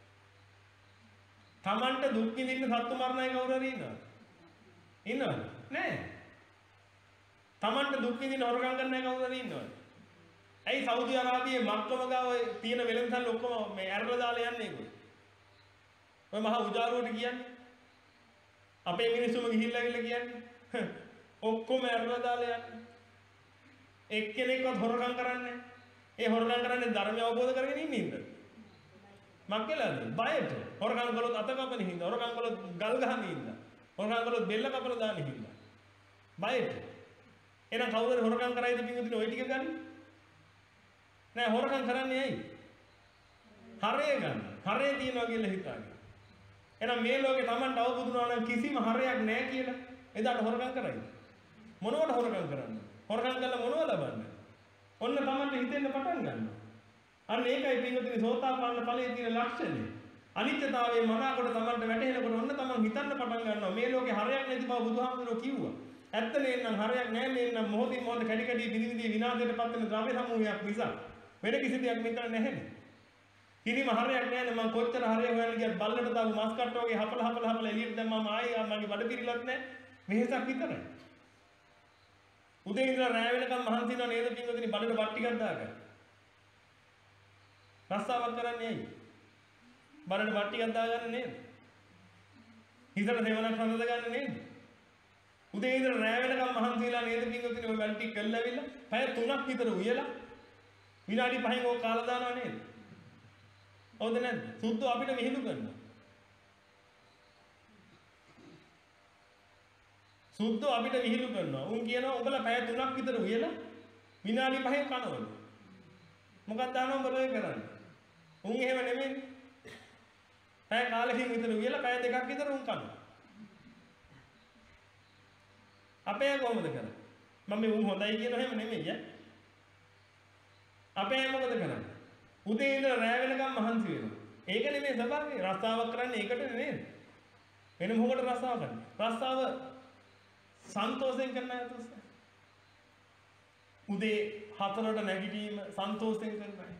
තමන්ට දුක් විඳින්න සත්තු මරණ අය කවුරු හරි ඉන්නවද? ඉන්නවද? නැහැ. තමන්ට දුක් විඳින්න හොරකම් කරන අය කවුරු හරි ඉන්නවද? ඇයි සෞදි අරාබියේ මක්කම ගාව තියෙන වෙළඳසල් ඔක්කොම මේ ඇරලා දාලා යන්නේ ඒගොල්ලෝ? ඔය මහා උජාරුවට කියන්නේ අපේ මිනිස්සුම ගිහිල්ලා ගිහලා කියන්නේ ඔක්කොම ඇරලා දාලා යන්නේ. එක්කෙනෙක්වත් හොරකම් කරන්නේ නැහැ. ඒ හොරකම් කරන්නේ ධර්මය අවබෝධ කරගෙන ඉන්නේ ඉඳ. මක්කලාද? බයට. හොරකම් කළොත් අත කපන හින්දා, හොරකම් කළොත් ගල් ගහන හින්දා, හොරකම් කළොත් බෙල්ල කපලා දාන හින්දා. බයට. එහෙනම් කවුරුද හොරකම් කරයිද පින්වතුනි ওই ටික ගන්න? නෑ හොරකම් කරන්නේ ඇයි? හරය ගන්න. හරය තියනවා කියලා හිතාගෙන. එහෙනම් මේ ලෝකේ Tamanට අවබෝධ වුණා නම් කිසිම හරයක් නෑ කියලා එදාට හොරකම් කරයිද? මොනවට හොරකම් කරන්නේ? හොරකම් කළා මොනව ලබන්නේ? ඔන්න Tamanට හිතෙන්න පටන් ගන්නවා. අන්න ඒකයි පින්වතුනි සෝතාපන්න ඵලයේ තියෙන ලක්ෂණය. අනිත්‍යතාවයේ මනාකොට Tamanට වැටහෙනකොට ඔන්න Taman හිතන්න පටන් ගන්නවා මේ ලෝකේ හරයක් නැති බව බුදුහාමුදුරුවෝ කිව්වා. ඇත්ත නේනම් හරයක් නැහැ නේනම් මොහොතින් මොහොත කැඩි කැඩි විදි විදි විනාශයටපත් වෙන ද්‍රව්‍ය සමූහයක් නිසා වෙන කිසි දෙයක් මෙතන නැහැනේ. කිසිම හරයක් නැහැ මම කොච්චර හරය හොයන්න ගියත් බල්ලට දාපු මස් කට්ට වගේ හපල හපල හපල එළියට දැම්මම ආයි මගේ බඩ පිරිලත් නැහැ. වෙහසක් විතරයි. උදේ ඉඳලා රැය වෙනකම් මහන්සි වෙනවා නේද පින්වතුනි බඩට වත් ටිකක් දාගන්න. රස්සාවක් කරන්නේ ඇයි? බඩට වත් ටිකක් දාගන්න නේද? හිතට සේවනක් හඳද ගන්න නේද? උදේ ඉඳලා රැය වෙනකම් මහන්සි වෙලා නේද පින්වතුනි ඔය වැඩ ටික කළා විලා පැය තුනක් විතර උයලා විනාඩි පහෙන් ඕක කාලා දානවා නේද? හවුද නැද්ද? සුද්ධ අපිට විහිළු කරනවා. සුද්ධ අපිට විහිළු කරනවා. උන් කියනවා උඹලා පැය තුනක් විතර උයලා විනාඩි පහෙන් කනවලු. මොකක්ද දානවා උඹලා ඒ කරන්නේ? උන් එහෙම නෙමෙයි. පැය කාලෙකින් විතර උයලා පැය දෙකක් විතර උන් කනවා. අපේ කොහොමද කරන්නේ? මම මේ උන් හොඳයි කියනවා එහෙම නෙමෙයි ඈ. අපේ මොකද කරන්නේ? උදේ ඉඳලා රැය වෙනකම් මහන්සි වෙනවා. ඒක නෙමෙයි ස්වභාවය. රස්සාවක් කරන්නේ ඒකට නේද? වෙන මොකටද රස්සාව කරන්නේ? රස්සාව සන්තෝෂයෙන් කරන අය තමයි. උදේ හතරට නැගිටීම සන්තෝෂයෙන් කරන අය.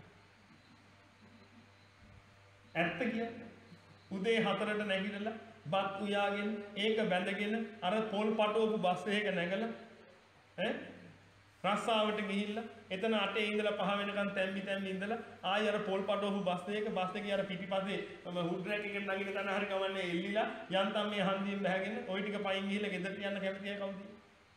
ඇත්ත කියන්නේ. උදේ හතරට නැගිටලා බත් උයාගෙන ඒක බැඳගෙන අර පොල් පටවපු බස් එකක නැගලා ඈ රස්සාවට ගිහිල්ලා එතන අටේ ඉඳලා පහ වෙනකන් තැම්බි තැම්බි ඉඳලා ආයෙ අර පොල් පටවපු බස් එකක බස් එකේ අර පිටිපස්සේ මම හුඩ් රැක් එකට නගින තැන හරි කවන්නේ එල්ලිලා යන්තම් මේ හන්දියෙන් බහගෙන ওই ටික පයින් ගිහිල්ලා ගෙදරට යන්න කැමති අය කවුද?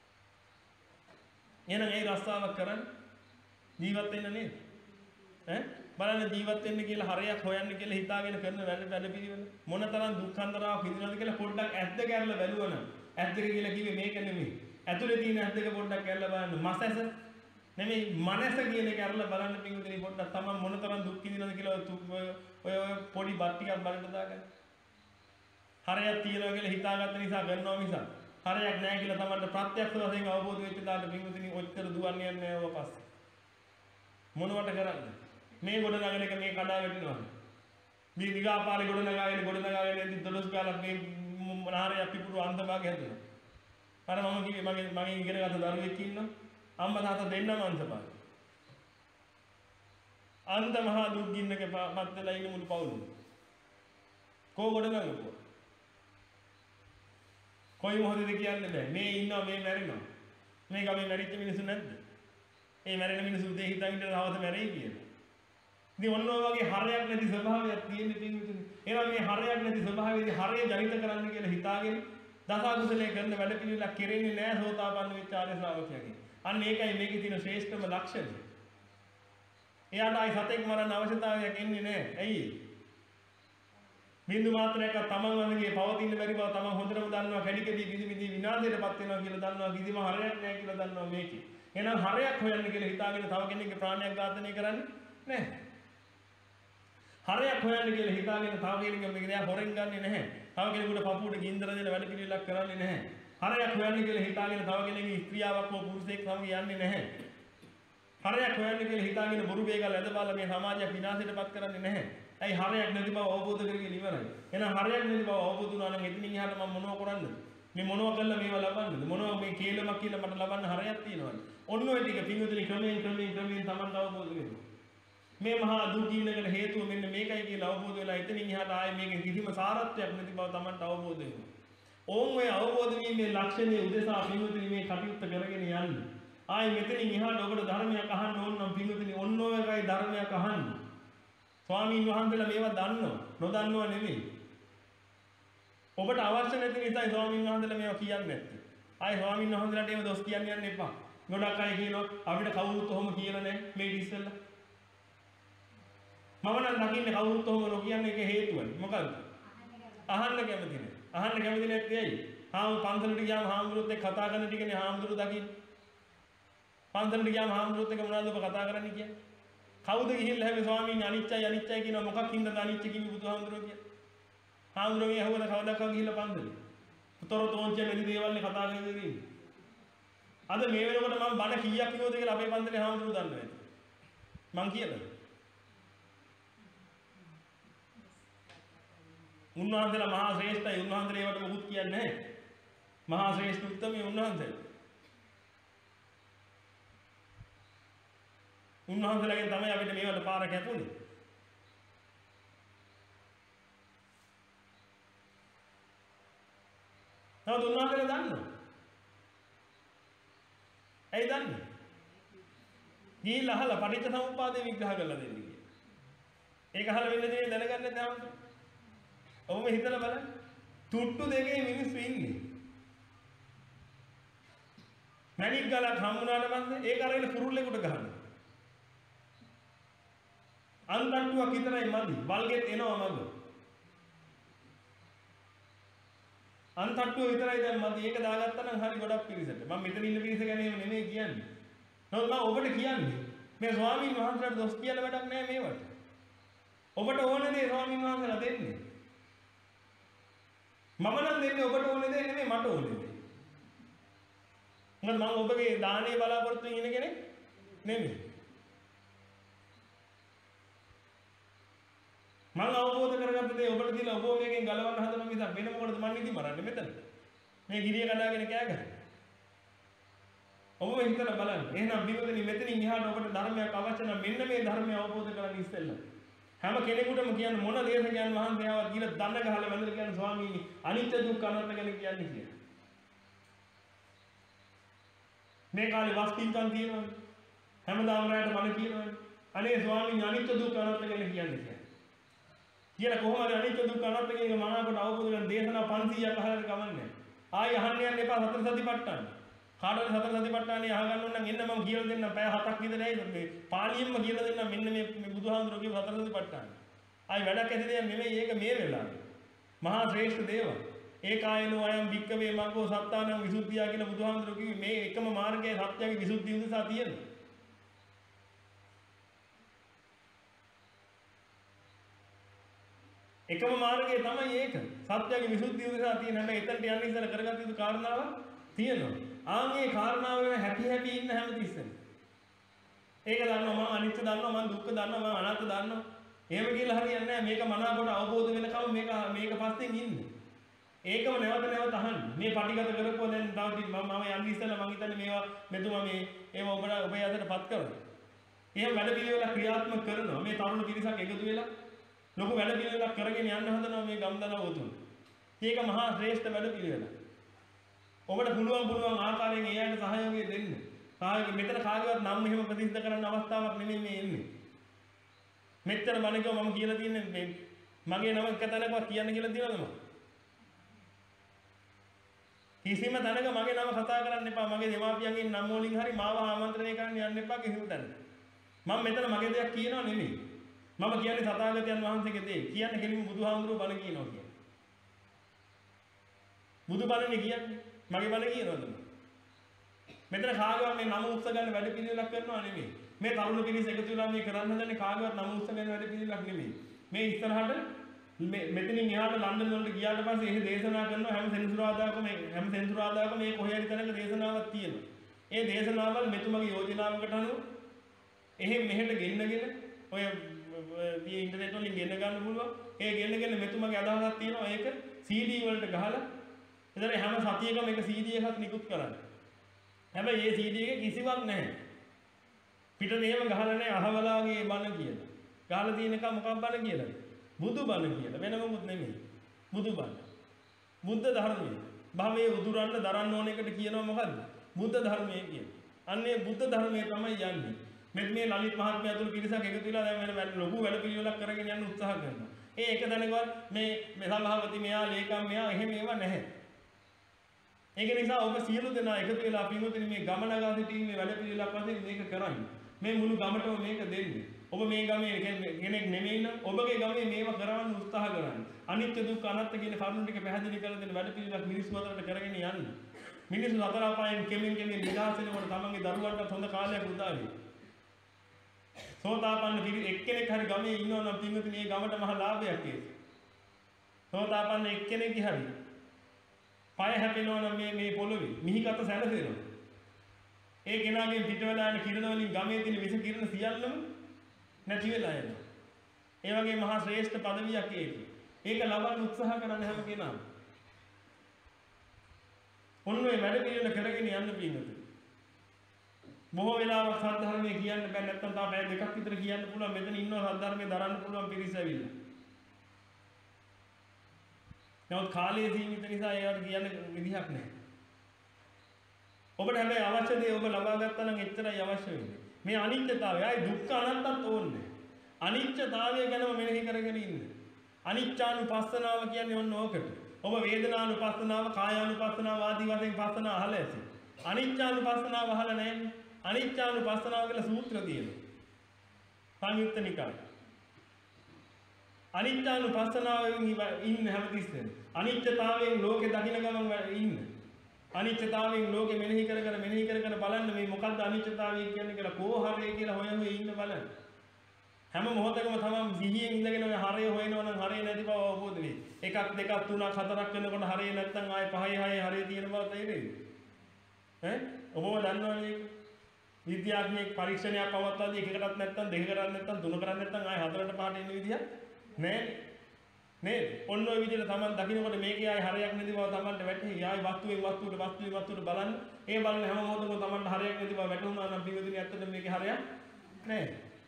එහෙනම් ඒ රස්සාවක් කරන්නේ ජීවත් වෙන්න නේද? ඈ බලන්න ජීවත් වෙන්න කියලා හරයක් හොයන්න කියලා හිතාගෙන කරන වැඩ වැඩ පිළිවෙල මොනතරම් දුක්ඛන්දරාවක් විඳිනවද කියලා පොඩ්ඩක් ඇස් දෙක අරලා බැලුවනම් ඇස් දෙක කියලා කිව්වේ මේක නෙමෙයි. ඇතුලේ තියෙන ඇස් දෙක පොඩ්ඩක් අරලා බලන්න මස් ඇස නෙමෙයි මනස කියන එක අරලා බලන්න පිටුදිනේ පොඩ්ඩක් තමන් මොනතරම් දුක් විඳිනවද කියලා ඔය ඔය පොඩි බත් ටිකක් බලන්න දාගන්න. හරයක් තියනවා කියලා හිතාගත්ත නිසා කරනවා මිසක් හරයක් නැහැ කියලා තමන්ට ප්‍රත්‍යක්ෂ වශයෙන් අවබෝධ වෙච්ච දාට පිටුදිනේ ඔච්චර දුවන්නේ නැහැ ඔය පස්සේ. මොනවට කරන්නේ? මේ ගොඩ නගන එක මේ කඩා වැටෙනවා. මේ දිගාපාරේ ගොඩ නගාගෙන ගොඩ නගාගෙන ඉඳි දොළොස් ගාලක් මේ මොනාරයක් පිපුරු අන්තභාගය හැදුණා. අර මම කිව්වේ මගේ මගේ ඉගෙනගත්ත දරුවෙක් ඉන්නවා. අම්මා තාත්තා දෙන්නම අන්තභාගය. අන්ත මහා දුක් ගින්නක පත් වෙලා ඉන්න මුළු පවුලම. කෝ ගොඩ නගපුවා. කොයි මොහොතේද කියන්නේ බෑ. මේ ඉන්නවා මේ මැරෙනවා. මේ ගමේ මැරිච්ච මිනිස්සු නැද්ද? ඒ මැරෙන මිනිස්සු උදේ හිතන් ඉඳලා හවස මැරෙයි කියලා. ඉතින් ඔන්න ඔය වගේ හරයක් නැති ස්වභාවයක් තියෙන පින්විතනේ. එහෙනම් මේ හරයක් නැති ස්වභාවයේදී හරය ජනිත කරන්න කියලා හිතාගෙන දස කුසලයේ කරන වැඩ පිළිවෙලක් කෙරෙන්නේ නැහැ සෝතාපන්න වෙච්ච ආර්ය ශ්‍රාවකයාගේ. අන්න ඒකයි මේකේ තියෙන ශ්‍රේෂ්ඨම ලක්ෂණය. එයාට ආයි සතෙක් මරන්න අවශ්‍යතාවයක් එන්නේ නැහැ. ඇයි ඒ? බින්දු මාත්‍රයක් තමන් වගේ පවතින බැරි බව තමන් හොඳටම දන්නවා. කැඩි කැඩි විදි විදි විනාශයටපත් වෙනවා කියලා දන්නවා. කිසිම හරයක් නැහැ කියලා දන්නවා මේකේ. එහෙනම් හරයක් හොයන්න කියලා හිතාගෙන තව කෙනෙක්ගේ ප්‍රාණයක් ඝාතනය කරන්නේ නැහැ. හරයක් හොයන්න කියලා හිතාගෙන තව කෙනෙක්ගේ මේක නෑ හොරෙන් ගන්නෙ නැහැ. තව කෙනෙකුට පපුවට ගින්දර දෙන වැඩ පිළිවෙලක් කරන්නේ නැහැ. හරයක් හොයන්න කියලා හිතාගෙන තව කෙනෙක්ගේ ස්ත්‍රියාවක් හෝ පුරුෂයෙක් සමග යන්නේ නැහැ. හරයක් හොයන්න කියලා හිතාගෙන බොරු බේගල් ඇදබාලා මේ සමාජයක් විනාශයටපත් කරන්නේ නැහැ. ඇයි හරයක් නැති බව අවබෝධ කරගෙන ඉවරයි. එහෙනම් හරයක් නැති බව අවබෝධ වුණා නම් එතනින් එහාට මම මොනව කරන්නද? මේ මොනව කළා මේවා ලබන්නද? මොනව මේ කේලමක් කියලා මට ලබන්න හරයක් තියෙනවද? ඔන්න ඔය ටික පින්වතුනි ක්‍රමයෙන් ක්‍රමයෙන් ක්‍රමයෙන් Taman අවබෝධ වෙනවා. මේ මහා දුක් ගින්නකට හේතුව මෙන්න මේකයි කියලා අවබෝධ වෙලා එතනින් එහාට ආයේ මේකේ කිසිම සාරත්වයක් නැති බව Tamanට අවබෝධ වෙනවා. ඕන් ඔය අවබෝධ වීමේ ලක්ෂණය උදෙසා පින්වතුනි මේ කටයුත්ත කරගෙන යන්න. ආයේ මෙතනින් එහාට ඔබට ධර්මයක් අහන්න ඕන නම් පින්වතුනි ඔන්න ඔය එකයි ධර්මයක් අහන්න. ස්වාමීන් වහන්සේලා මේවා දන්නව නොදන්නව නෙමෙයි. ඔබට අවශ්‍ය නැති නිසායි ස්වාමීන් වහන්සේලා මේවා කියන්නේ නැත්තේ. ආයේ ස්වාමීන් වහන්සේලාට එහෙම දොස් කියන්න යන්න එපා. ගොඩක් අය කියනවා අපිට කවුරුත් ඔහොම කියලා නැහැ මේ ඉස්සෙල්ලා. මම නම් දකින්නේ කවුරුත් ඔහොම නොකියන්නේ ඒකේ හේතුවනේ. මොකද්ද? අහන්න කැමති නැහැ. අහන්න කැමති නැත්තේ ඇයි? හාම පන්සලට ගියාම හාමුදුරුවොත් එක්ක කතා කරන ටිකනේ හාමුදුරුවෝ දකින්නේ. පන්සලට ගියාම හාමුදුරුවොත් එක්ක මොනවද ඔබ කතා කරන්නේ කියන්නේ? කවුද ගිහිල්ලා හැම ස්වාමීන් අනිච්චයි අනිච්චයි කියන මොකක් හින්දාද අනිච්ච කිව්වේ බුදුහාමුදුරුවෝ කියන්නේ? හාමුදුරුවෝ ඇහුවද කවදාවත් ගිහිල්ලා පන්සලේ? උතර තෝන්චේ නැති දේවල්නේ කතා කරන්නේ ඉන්නේ. අද මේ වෙනකොට මම බණ කීයක් කිව්වද කියලා අපේ පන්සලේ හාමුදුරුවෝ දන්නේ නැහැ. මං කියලාද? උන්වහන්සේලා මහා ශ්‍රේෂ්ඨයි. උන්වහන්සේ ඒවට මොකුත් කියන්නේ නැහැ. මහා ශ්‍රේෂ්ඨ උත්තමී උන්වහන්සේ. උන්වහන්සේලාගෙන් තමයි අපිට මේවට පාර කැපුණේ. නමුත් උන්වහන්සේලා දන්නවා. ඇයි දන්නේ? ගිහිල්ලා අහලා පටිච්චසමුප්පාදේ විග්‍රහ කරලා දෙන්න කියලා. ඒක අහලා වෙන දේ දැනගන්නේ නැහැ. ඔබම හිතලා බලන්න. තුට්ටු දෙකේ මිනිස්සු ඉන්නේ. මැණික් ගලක් හම්බුනාට පස්සේ ඒක අරගෙන කුරුල්ලෙකුට ගහනවා. අන්තට්ටුවක් විතරයි මදි. බල්ගෙත් එනවා මග. අන්තට්ටුව විතරයි දැන් මදි. ඒක දාගත්තා නම් හරි ගොඩක් පිරිසට. මම මෙතන ඉන්න පිරිස ගැන එහෙම නෙමෙයි කියන්නේ. නමුත් මම ඔබට කියන්නේ මේ ස්වාමීන් වහන්සේලාට දොස් කියලා වැඩක් නැහැ මේවට. ඔබට ඕන දේ ස්වාමීන් වහන්සේලා දෙන්නේ. මම නම් දෙන්නේ ඔබට ඕන දේ නෙමෙයි මට ඕන දේ. මොකද මම ඔබගේ දානේ බලාපොරොත්තු වෙන කෙනෙක් නෙමෙයි. මම අවබෝධ කරගත්ත දේ ඔබට දීලා ඔබ මේකෙන් ගලවන්න හදන මිසක් වෙන මොකටද මම ඉදි මරන්නේ මෙතන. මේ ගිරිය කඩාගෙන කෑ ගහන. ඔබ හිතලා බලන්න. එහෙනම් බිමුදනි මෙතනින් එහාට ඔබට ධර්මයක් අවශ්‍ය නම් මෙන්න මේ ධර්මය අවබෝධ කරගන්න ඉස්සෙල්ලා. හැම කෙනෙකුටම කියන්නේ මොන දේශකයන් වහන්සේව කියලා දන්න ගහලා වැඳලා කියන ස්වාමීනි අනිත්‍ය දුක්ඛ අනාත්ම ගැන කියන්නේ කියලා. මේ කාලේ වස්තින්කම් තියෙනවනේ. හැමදාම රැයට බණ කියනවනේ. අනේ ස්වාමීනි අනිත්‍ය දුක්ඛ අනාත්ම ගැන කියන්නේ කියලා. කියලා කොහොම හරි අනිත්‍ය දුක්ඛ අනාත්ම කියන මනාවකට අවබෝධ කරගන්න දේශනා පන්සීයක් අහලා කමන්නේ. ආයි අහන්න යන්න එපා සතර සතිපට්ඨාන. කාටද සතර සතිපට්ඨානේ අහගන්න ඕන නම් එන්න මම කියලා දෙන්නම් පැය හතක් විතර ඇයි මේ පාලියෙන්ම කියලා දෙන්නම් මෙන්න මේ මේ බුදුහාමුදුරුවෝ කියපු සතර සතිපට්ඨාන. ආයි වැඩක් ඇති දෙයක් නෙමෙයි ඒක මේ වෙලාවේ. මහා ශ්‍රේෂ්ඨ දේව. ඒකායනෝ අයම් වික්කවේ මග්ගෝ සත්තානං විසුද්ධිය කියලා බුදුහාමුදුරුවෝ කිව්වේ මේ එකම මාර්ගයේ සත්‍යයේ විසුද්ධිය උදෙසා තියෙනවා. එකම මාර්ගය තමයි ඒක. සත්‍යයේ විසුද්ධිය උදෙසා තියෙන හැම එතනට යන්න ඉස්සෙල්ලා කරගත් යුතු කාරණාවක් තියෙනවා. ආන්ගේ කාරණාව වෙන හැපි හැපි ඉන්න හැමතිස්සෙම. ඒක දන්නවා මම අනිත්‍ය දන්නවා මම දුක්ඛ දන්නවා මම අනාත්ම දන්නවා. එහෙම කියලා හරියන්නේ නැහැ. මේක මනාවකට අවබෝධ වෙනකම් මේක මේක පස්සෙන් ඉන්නේ. ඒකම නැවත නැවත අහන්න. මේ පටිගත කරපුවා දැන් තව මම මම යන්නේ ඉස්සෙල්ලා මම හිතන්නේ මේවා මෙතුමා මේ ඒව ඔබ ඔබේ අතටපත් කරනවා. එහෙම වැඩ පිළිවෙල ක්‍රියාත්මක කරනවා. මේ තරුණ පිරිසක් එකතු වෙලා ලොකු වැඩ පිළිවෙලක් කරගෙන යන්න හදනවා මේ ගම්දනව උතුම්. මේක මහා ශ්‍රේෂ්ඨ වැඩ පිළිවෙලක්. ඔබට පුළුවන් පුළුවන් ආකාරයෙන් ඒ අයට සහයෝගය දෙන්න. සහයෝගය මෙතන කාගේවත් නම් එහෙම ප්‍රතිසිද්ධ කරන්න අවස්ථාවක් නෙමෙයි මේ එන්නේ. මෙච්චර බණකෝ මම කියලා තියන්නේ මේ මගේ නම එක තැනකවත් කියන්න කියලා තියනවද මම? කිසිම තැනක මගේ නම කතා කරන්න එපා. මගේ දෙමාපියන්ගේ නම් වලින් හරි මාව ආමන්ත්‍රණය කරන්න යන්න එපා කිසිම තැනක. මම මෙතන මගේ දෙයක් කියනවා නෙමෙයි. මම කියන්නේ තථාගතයන් වහන්සේගේ දේ. කියන්නේ කෙලින්ම බුදුහාමුදුරුවෝ බණ කියනවා කියන්නේ. බුදු බණනේ කියන්නේ. මගේ බණ කියනවද? මෙතන කාගේවත් මේ නම උත්ස ගන්න වැඩ පිළිවෙලක් කරනවා නෙමෙයි. මේ තරුණ පිරිස එකතු වෙලා මේ කරන්න හදන්නේ කාගේවත් නම උත්ස ගන්න වැඩ පිළිවෙලක් නෙමෙයි. මේ ඉස්සරහට මෙතනින් එහාට ලන්ඩන් වලට ගියාට පස්සේ එහෙ දේශනා කරනවා හැම සෙනසුරාදාකම හැම සෙනසුරාදාකම මේ කොහේ හරි තැනක දේශනාවක් තියෙනවා. ඒ දේශනාවල් මෙතුමගේ යෝජනාවකට අනුව එහෙ මෙහෙට ගෙන්නගෙන ඔය මේ ඉන්ටර්නෙට් වලින් ගෙන්න ගන්න පුළුවන්. ඒ ගෙන්නගෙන මෙතුමගේ අදහසක් තියෙනවා ඒක සී ඩී වලට ගහලා එතන හැම සතියකම එක සී ඩී එකක් නිකුත් කරන්න. හැබැයි මේ සී ඩී එකේ කිසිවක් නැහැ. පිටට එහෙම ගහලා නැහැ අහවලාගේ බණ කියලා. ගහලා තියෙන එක මොකක් බණ කියලාද? බුදු බණ කියලා. වෙන මොකුත් නෙමෙයි. බුදු බණ. බුද්ධ ධර්මය. භවයේ උදුරන්න දරන්න ඕන එකට කියනවා මොකද්ද? බුද්ධ ධර්මය කියන්නේ. අන්නේ බුද්ධ ධර්මය තමයි යන්නේ. මෙත් මේ ලලිත් මහත්මයා ඇතුළු පිරිසක් එකතු වෙලා දැන් වෙන ලොකු වැඩ පිළිවෙලක් කරගෙන යන්න උත්සාහ කරනවා. ඒ එක දැනගවත් මේ මේ සභාපති මෙයා ලේකම් මෙයා එහෙම ඒවා නැහැ. ඒක නිසා ඔබ සියලු දෙනා එකතු වෙලා පින්වතුනි මේ ගමනගා සිටීමේ වැඩ පිළිවෙලක් වශයෙන් මේක කරන්නේ. මේ මුළු ගමටම මේක දෙන්නේ. ඔබ මේ ගමේ කෙනෙක් නෙමෙයි නම් ඔබගේ ගමේ මේවා කරවන්න උත්සාහ කරන්න. අනිත්‍ය දුක්ඛ අනාත්ම කියන කරුණු ටික පැහැදිලි කරලා දෙන වැඩ පිළිවෙලක් මිනිස්සු අතරට කරගෙන යන්න. මිනිස්සු අතර අපායෙන් කෙමෙන් කෙමෙන් නිදහස් වෙනකොට තමන්ගේ දරුවන්ට හොඳ කාලයක් උදා වෙයි. සෝතාපන්න පිරි එක්කෙනෙක් හරි ගමේ ඉන්නවා නම් පින්වතුනි මේ ගමට මහ ලාභයක් ඒක. සෝතාපන්න එක්කෙනෙක්ගේ හරි පය හැපෙනවා නම් මේ මේ පොළොවේ මිහිකත සැලසෙනවා. ඒ කෙනාගෙන් පිටවලා යන කිරණ වලින් ගමේ තියෙන විස කිරණ සියල්ලම නැති වෙලා යනවා. ඒ වගේ මහා ශ්‍රේෂ්ඨ පදවියක් ඒක. ඒක ලබන්න උත්සාහ කරන හැම කෙනාම. ඔන්න ඔය වැඩ පිළිවෙල කරගෙන යන්න පින්වතුනි. බොහෝ වෙලාවක් සද්ධර්මයේ කියන්න බෑ නැත්තම් තා බෑ දෙකක් විතර කියන්න පුළුවන් මෙතන ඉන්නවා සද්ධර්මයේ දරන්න පුළුවන් පිරිස ඇවිල්ලා. නමුත් කාලය සීමිත නිසා ඒවට කියන්න විදිහක් නැහැ. ඔබට හැබැයි අවශ්‍ය දේ ඔබ ලබා ගත්තා නම් එච්චරයි අවශ්‍ය වෙන්නේ. මේ අනිත්‍යතාවය, ආයි දුක්ඛ අනාත්තත් ඕනේ. අනිත්‍යතාවය ගැනම මෙනෙහි කරගෙන ඉන්න. අනිච්චානුපස්සනාව කියන්නේ ඔන්න ඕකට. ඔබ වේදනානුපස්සනාව, කායානුපස්සනාව ආදී වශයෙන් පස්සනාව අහලා ඇති. අනිච්චානුපස්සනාව අහලා නැහැ. අනිච්චානුපස්සනාව කියලා සූත්‍ර තියෙනවා. සංයුත්ත නිකාය. අනිච්චානුපස්සනාවෙන් ඉන්න හැමතිස්සෙම අනිත්‍යතාවයෙන් ලෝකෙ දකින්න ගමන් ඉන්න. අනිත්‍යතාවයෙන් ලෝකෙ මෙනෙහි කර කර මෙනෙහි කර කර බලන්න මේ මොකද්ද අනිත්‍යතාවය කියන්නේ කියලා කෝහරය කියලා හොය හොය ඉන්න බලන්න. හැම මොහොතකම තමන් සිහියෙන් ඉඳගෙන ඔය හරය හොයනවා නම් හරය නැති බව අවබෝධ වෙයි. එකක් දෙකක් තුනක් හතරක් වෙනකොට හරය නැත්නම් ආයේ පහයි හයයි හරය තියෙන බව තේරෙයි. ඈ ඔබව දන්නවනේ විද්‍යාඥයෙක් පරීක්ෂණයක් පවත්වාදී එකකටත් නැත්නම් දෙකකටත් නැත්නම් තුනකටත් නැත්නම් ආයේ හතරට පහට එන්න විදියක් නෑ නේද? ඔන්න ඔය විදිහට තමන් දකින්නකොට මේකේ ආයේ හරයක් නැති බව තමන්ට වැටහෙයි. ආයේ වස්තුවෙන් වස්තුවට වස්තුවෙන් වස්තුවට බලන්න. ඒ බලන හැම මොහොතකම තමන්ට හරයක් නැති බව වැටහුණා නම් පිළිවෙදින ඇත්තට මේකේ හරයක් නෑ.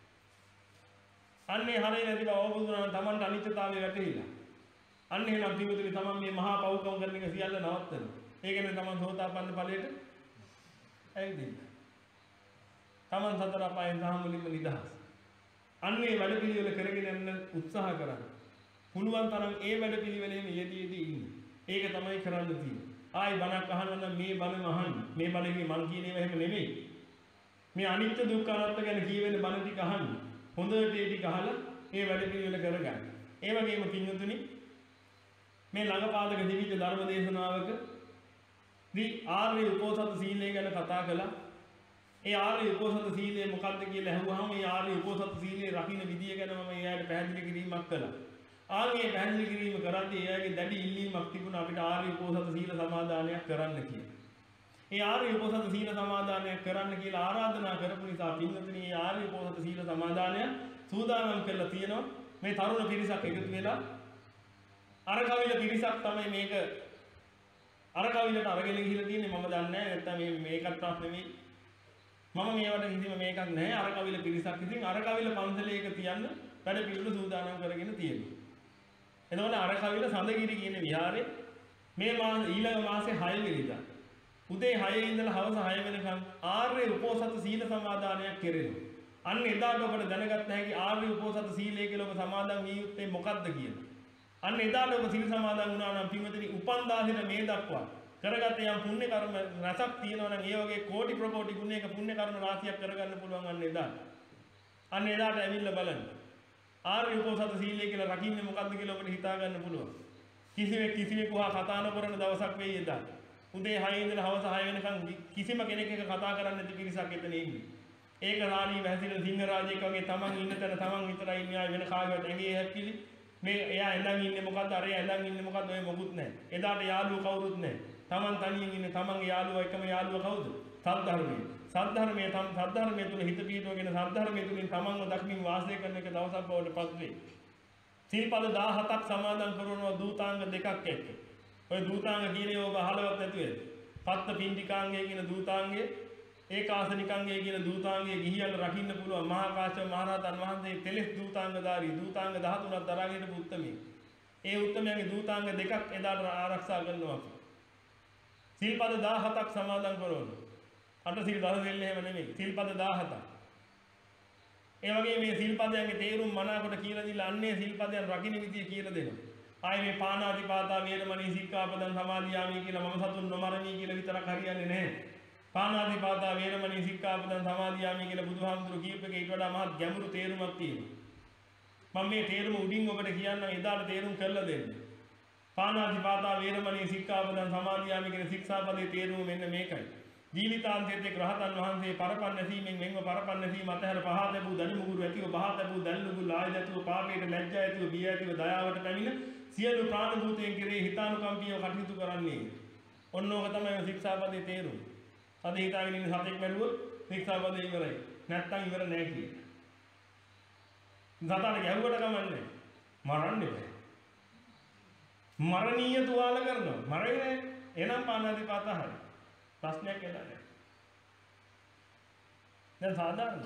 අන්නේ හරය නැති බව අවබෝධ වුණා නම් තමන්ට අනිත්‍යතාවය වැටහිලා. අන්න එහෙනම් පිළිවෙදින තමන් මේ මහා පව්කම් කරන එක සියල්ල නවත්තනවා. ඒ කියන්නේ තමන් සෝතාපන්න ඵලයට ඇවිදින්න. තමන් සතර අපායන් දහම් වලින්ම නිදහස්. අන්නේ වැඩ පිළිවෙල කරගෙන යන්න උත්සාහ කරන්න. පුළුවන් තරම් ඒ වැඩ පිළිවෙලෙම යෙදීදී ඉන්න. ඒක තමයි කරන්න තියෙන්නේ. ආයි බණක් අහනවා නම් මේ බණම අහන්න. මේ බණේ මං කියන ඒවා එහෙම නෙමෙයි. මේ අනිත්‍ය දුක්ඛ අනාත්ම ගැන කියවෙන බණ ටික අහන්න. හොඳට ඒ ටික අහලා ඒ වැඩ පිළිවෙල කරගන්න. ඒ වගේම පින්වතුනි මේ ළඟපාදක දිවිච්ච ධර්ම දේශනාවක දී ආර්ය උපෝසත සීලය ගැන කතා කළා. ඒ ආර්ය උපෝසත සීලය මොකක්ද කියලා අහුවාම ඒ ආර්ය උපෝසත සීලේ රකින්න විදිය ගැන මම එයාට පැහැදිලි කිරීමක් කළා. ආන්ගේ පැහැදිලි කිරීම කරද්දී එයාගේ දැඩි ඉල්ලීමක් තිබුණා අපිට ආර්ය උපෝසත සීල සමාදානයක් කරන්න කියලා. ඒ ආර්ය උපෝසත සීල සමාදානය කරන්න කියලා ආරාධනා කරපු නිසා පින්වතුනි මේ ආර්ය උපෝසත සීල සමාදානය සූදානම් කරලා තියෙනවා. මේ තරුණ පිරිසක් එකතු වෙලා අර කවිල පිරිසක් තමයි මේක අර කවිලට අරගෙන ගිහිල්ලා තියෙන්නේ. මම දන්නේ නැහැ නැත්තම් මේ මේකත් ප්‍රශ්න නෙමෙයි. මම මේවට කිසිම මේකක් නැහැ. අර කවිල පිරිසක් ඉතින් අර කවිල පන්සලේ එක තියන්න වැඩ පිළිවෙල සූදානම් කරගෙන තියෙනවා. එතකොට අර කවිල සඳගිරි කියන විහාරේ මේ මාස ඊළඟ මාසේ හය වෙනිදා උදේ හය ඉඳලා හවස හය වෙනකම් ආර්ය උපෝසත සීල සමාදානයක් කෙරෙනවා. අන්න එදාට ඔබට දැනගත්ත හැකි ආර්ය උපෝසත සීලය කියලා ඔබ සමාදන් වී යුත්තේ මොකක්ද කියලා. අන්න එදාට ඔබ සීල සමාදන් වුණා නම් පින්වතුනි උපන්දාසිට මේ දක්වා කරගත යම් පුණ්‍ය කර්ම රසක් තියෙනවා නම් ඒ වගේ කෝටි ප්‍රකෝටි ගුණයක පුණ්‍ය කර්ම රාශියක් කරගන්න පුළුවන් අන්න එදාට. අන්න එදාට ඇවිල්ලා බලන්න. ආර්ය උපෝසත සීලය කියලා රකින්නේ මොකක්ද කියලා ඔබට හිතා ගන්න පුළුවන්. කිසිවෙක් කිසිවෙකු හා කතා නොකරන දවසක් වෙයි එදාට. උදේ හය ඉඳලා හවස හය වෙනකම් කිසිම කෙනෙක් එක කතා කරන්නේ නැති පිරිසක් එතන ඉන්නේ. ඒක රාණී වැසිරෙන සිංහ රාජයෙක් වගේ තමන් ඉන්න තැන තමන් විතරයි ඉන්නේ. ආ වෙන කාගේවත් ඇඟේ හැප්පිලි. මේ එයා ඇඳන් ඉන්නේ මොකද්ද? අර එයා ඇඳන් ඉන්නේ මොකද්ද? ඔය මොකුත් නැහැ. එදාට යාළුවෝ කවුරුත් නැහැ. තමන් තනියෙන් ඉන්නේ. තමන්ගේ යාළුවා එකම යාළුවා කවුද? සද්ධර්මයේ. සද්ධර්මයේ තම සද්ධර්මයේ තුල හිත පිහිටවගෙන සද්ධර්මයේ තුලින් තමන්ව දක්මින් වාසය කරන එක දවසක් බවට පත් වෙයි. සීල්පද දහහතක් සමාදන් කරනවා දූතාංග දෙකක් එක්ක. ඔය දූතාංග කියන්නේ ඔබ අහලවත් නැති වෙයි. පත්ත පින්ඩිකාංගය කියන දූතාංගය, ඒකාසනිකාංගය කියන දූතාංගය ගිහියන් රකින්න පුළුවන්. මහා කාශ්‍යප මහ රහතන් වහන්සේ තෙලස් දූතාංගධාරී දූතාංග දහතුනක් දරාගෙන හිටපු උත්තමී. ඒ උත්තමයන්ගේ දූතාංග දෙකක් එදාට ආරක්ෂා කරනවා අපි. සීල්පද දහහතක් සමාදන් කරනවා. අට සීල් දස සීල් එහෙම නෙමෙයි. සීල්පද දහහතක්. ඒ වගේ මේ සීල්පදයන්ගේ තේරුම් මනාකොට කියලා දීලා අන්නේ සීල්පදයන් රකින්න විදිය කියලා දෙනවා. ආයේ මේ පාණාතිපාතා වේරමණී සික්ඛාපදං සමාදියාමි කියලා මම සතුන් නොමරණී කියලා විතරක් හරියන්නේ නැහැ. පාණාතිපාතා වේරමණී සික්ඛාපදං සමාදියාමි කියලා බුදුහාමුදුරු කියප එක ඊට වඩා මහත් ගැඹුරු තේරුමක් තියෙනවා. මම මේ තේරුම උඩින් ඔබට කියන්නම් එදාට තේරුම් කරලා දෙන්න. පාණාතිපාතා වේරමණී සික්ඛාපදං සමාදියාමි කියන ශික්ෂාපදයේ තේරුම මෙන්න මේකයි. ජීවිතාන්තයේදී රහතන් වහන්සේ පරපන්න නැසීමෙන් මෙන්ව පරපන්න නැසීම අතහැර පහත ලැබූ දනි මුගුරු ඇතිව පහත ලැබූ දනි මුගුරු ආයද ඇතිව පාපයට ලැජ්ජා ඇතිව බිය ඇතිව දයාවට පැමිණ සියලු ප්‍රාණ භූතයන් කෙරෙහි හිතානුකම්පීව කටයුතු කරන්නේ. ඔන්න ඕක තමයි ශික්ෂාපදයේ තේරුම. අද හිතාගෙන ඉන්න සතෙක් මැරුවොත් ශික්ෂාපදේ ඉවරයි. නැත්තම් ඉවර නැහැ කියන. සතාට ගැහුවට කමන්නේ. මරන්න බෑ. මරණීය තුවාල කරනවා. මරන්නේ එනම් පාණාතිපාතා හරි. ප්‍රශ්නයක් එලා නැහැ. දැන් සාධාරණයි.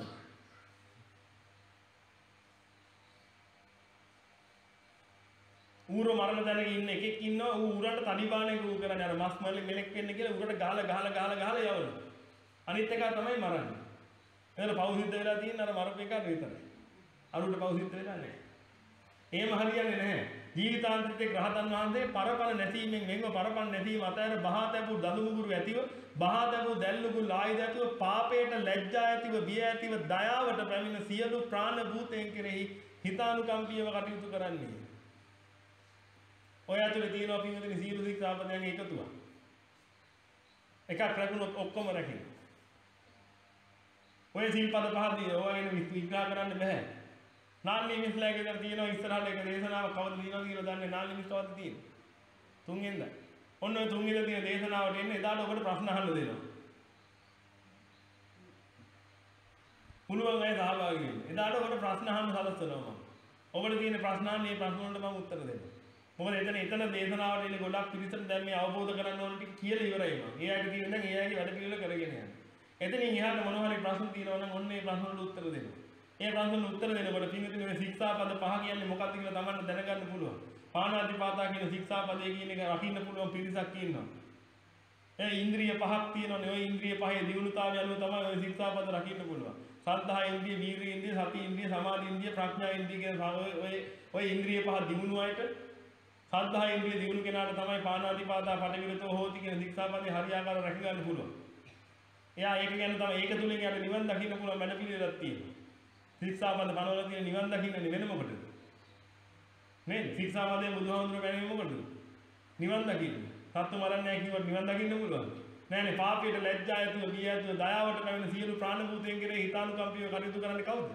ඌර මරණ තැනක ඉන්න එකෙක් ඉන්නවා. ඌ ඌරන්ට තඩි බාන එක ඌ කරන්නේ අර මස් මල්ලේ මෙලෙක් වෙන්න කියලා ඌරට ගහලා ගහලා ගහලා ගහලා යවනවා. අනිත් එක තමයි මරන්නේ. එතන පව් සිද්ධ වෙලා තියෙන අර මරපු එක විතරයි. අරුන්ට පව් සිද්ධ වෙලා නැහැ. එහෙම හරියන්නේ නැහැ. ජීවිතාන්තයේ රහතන් වහන්සේ පරපල නැසීමෙන් මෙන්ව පරපන් නැසීම අතර බහාතැපු දඳු මුගුරු ඇතිව බහාතැපු දැල්ලුගු ලායිද ඇතිව පාපයට ලැජ්ජා ඇතිව බිය ඇතිව දයාවට පැමිණ සියලු ප්‍රාණ භූතයන් කෙරෙහි හිතානුකම්පීව කටයුතු කරන්නේ. ඔය ඇතුලේ තියෙනවා පින්වතුනි සීල ශික්ෂාපදයන්ගේ එකතුවක්. එකක් රැකුණොත් ඔක්කොම රැකෙන. ඔය සීල්පද පහදී ඔය ගැන විග්‍රහ කරන්න බෑ. නාන්නේ මිස්ලාගේ දර තියෙනවා ඉස්සරහට එක දේශනාවක් කවද දිනනවා කියලා දන්නේ නාන්නේ මිස් කවද තියෙන්නේ. තුන්ෙන්ද. ඔන්න ඔය තුන්ෙන්ද තියෙන දේශනාවට එන්නේ එදාට ඔබට ප්‍රශ්න අහන්න දෙනවා. පුළුවන් අය සහභාගී වෙන්න. එදාට ඔබට ප්‍රශ්න අහන්න සලස්වනවා මම. ඔබට තියෙන ප්‍රශ්න අහන්නේ මේ ප්‍රශ්න වලට මම උත්තර දෙන්නම්. මොකද එතන එතන දේශනාවට එන්නේ ගොඩක් පිළිසෙට දැන් මේ අවබෝධ කරගන්න ඕන ටික කියලා ඉවරයි මම. ඒ අයට කියන දැන් ඒ අයගේ වැඩ පිළිවෙල කරගෙන යන්න. එතනින් එහාට මොනවා හරි ප්‍රශ්න තියෙනවා නම් ඔන්න ඒ ප්‍රශ්න වලට උත්තර දෙන්න. ඒ ප්‍රශ්න උත්තර දෙනකොට පින්විතනේ මේ ශික්ෂාපද පහ කියන්නේ මොකක්ද කියලා තමන්ට දැනගන්න පුළුවන්. පාණාතිපාතා කියන ශික්ෂාපදයේ කියන එක රකින්න පුළුවන් පිරිසක් ඉන්නවා. ඒ ඉන්ද්‍රිය පහක් තියෙනවානේ. ওই ඉන්ද්‍රිය පහේ දියුණුතාවය අනුව තමයි ওই ශික්ෂාපද රකින්න පුළුවන්. සද්ධා ඉන්ද්‍රිය, වීර්ය ඉන්ද්‍රිය, සති ඉන්ද්‍රිය, සමාධි ඉන්ද්‍රිය, ප්‍රඥා ඉන්ද්‍රිය කියන ඔය ඔය ඉන්ද්‍රිය පහ දිනුන අයට සද්ධා ඉන්ද්‍රිය දිනුන කෙනාට තමයි පාණාතිපාතා පටිවිරතෝ හෝති කියන ශික්ෂාපදේ හරියාකාරව රැක ගන්න පුළුවන්. එයා ඒක ගැන තමයි ඒක තුලින් යට නිවන් දකින්න පුළුවන් වැඩ පිළිවෙලක් තියෙනවා. ශික්ෂාපද පනවල තියෙන නිවන් දකින්නේ වෙන මොකටද? නේද? ශික්ෂාපදයේ බුදුහාමුදුරුවෝ පැනෙන්නේ මොකටද? නිවන් දකින්න. සත්තු මරන්නේ නැහැ කිව්වට නිවන් දකින්න පුළුවන්. නෑනේ පාපයට ලැජ්ජා ඇතුව බිය ඇතුව දයාවට පැමිණ සියලු ප්‍රාණ භූතයන් කෙරෙහි හිතානුකම්පීව කටයුතු කරන්නේ කවුද?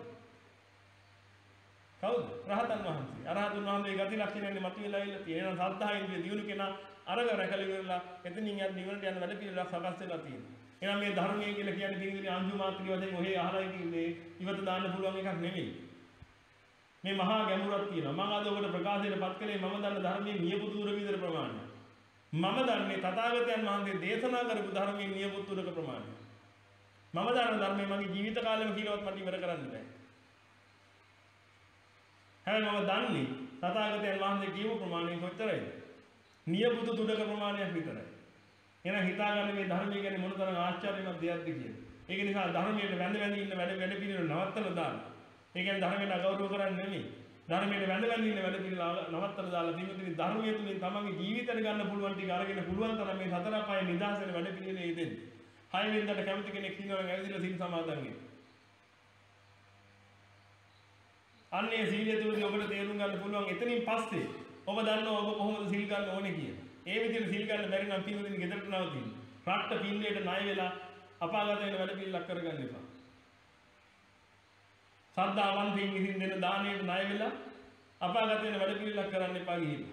කවුද? රහතන් වහන්සේ. අරහතුන් වහන්සේ ගති ලක්ෂණයන්නේ මතුවලා ඉන්න තියෙන සද්ධා ඉන්ද්‍රිය දියුණු කෙනා අරග රැකලා ඉවරලා එතනින් යන නිවනට යන වැඩ පිළිවෙලක් සකස් වෙලා තියෙනවා. එහෙනම් මේ ධර්මයේ කියලා කියන්නේ පිළිගන්නේ අංජු මාත්‍රික වශයෙන් ඔහේ අහලා ඉන්නේ ඉවත දාන්න පුළුවන් එකක් නෙමෙයි. මේ මහා ගැඹුරක් තියෙනවා. මම අද ඔබට ප්‍රකාශයටපත් කළේ මම දන්න ධර්මයේ නියපොතුර විතර ප්‍රමාණය. මම දන්නේ තථාගතයන් වහන්සේ දේශනා කරපු ධර්මයේ නියපොතුරක ප්‍රමාණය. මම දන්න ධර්මයේ මගේ ජීවිත කාලෙම කියලාවත් මට ඉවර කරන්න බෑ. හැබැයි මම දන්නේ තථාගතයන් වහන්සේ කියපු ප්‍රමාණය කොච්චරයිද? නියපොතු තුඩක ප්‍රමාණයක් විතරයි. එහෙනම් හිතාගන්න මේ ධර්මයේ කියන්නේ මොනතරම් ආශ්චර්යමත් දෙයක්ද කියලා. ඒක නිසා ධර්මයට වැඳ වැඳ ඉන්න වැඩ වැඩ පිළිවෙල නවත්තලා දාන්න. ඒ කියන්නේ ධර්මයට අගෞරව කරන්නේ නෙමෙයි. ධර්මයට වැඳ වැඳ ඉන්න වැඩ පිළිවෙල නවත්තලා දාලා පින්විතනි ධර්මයේ තුලින් තමන්ගේ ජීවිතයට ගන්න පුළුවන් ටික අරගෙන පුළුවන් තරම් මේ සතර අපායේ නිදහස් වෙන වැඩ පිළිවෙලේ යෙදෙන්න. හය වෙනිදාට කැමති කෙනෙක් ඉන්නවා නම් ඇවිදලා සීල් සමාදන් වෙන්න. අන්නේ සීලය තුලදී ඔබට තේරුම් ගන්න පුළුවන් එතනින් පස්සේ ඔබ දන්නවා ඔබ කොහොමද සීල් ගන්න ඕනේ කියලා. ඒ විදිහට සීල් ගන්න බැරි නම් පින්විතනි ගෙදරට නවතින්න. රට්ට පින්නේට ණය වෙලා අපාගත වෙන වැඩ පිළිලක් කරගන්න එපා. සද්ධාවන්තයින් විසින් දෙන දාණයට ණය වෙලා අපාගත වෙන වැඩ පිළිලක් කරන්න එපා ගිහින්.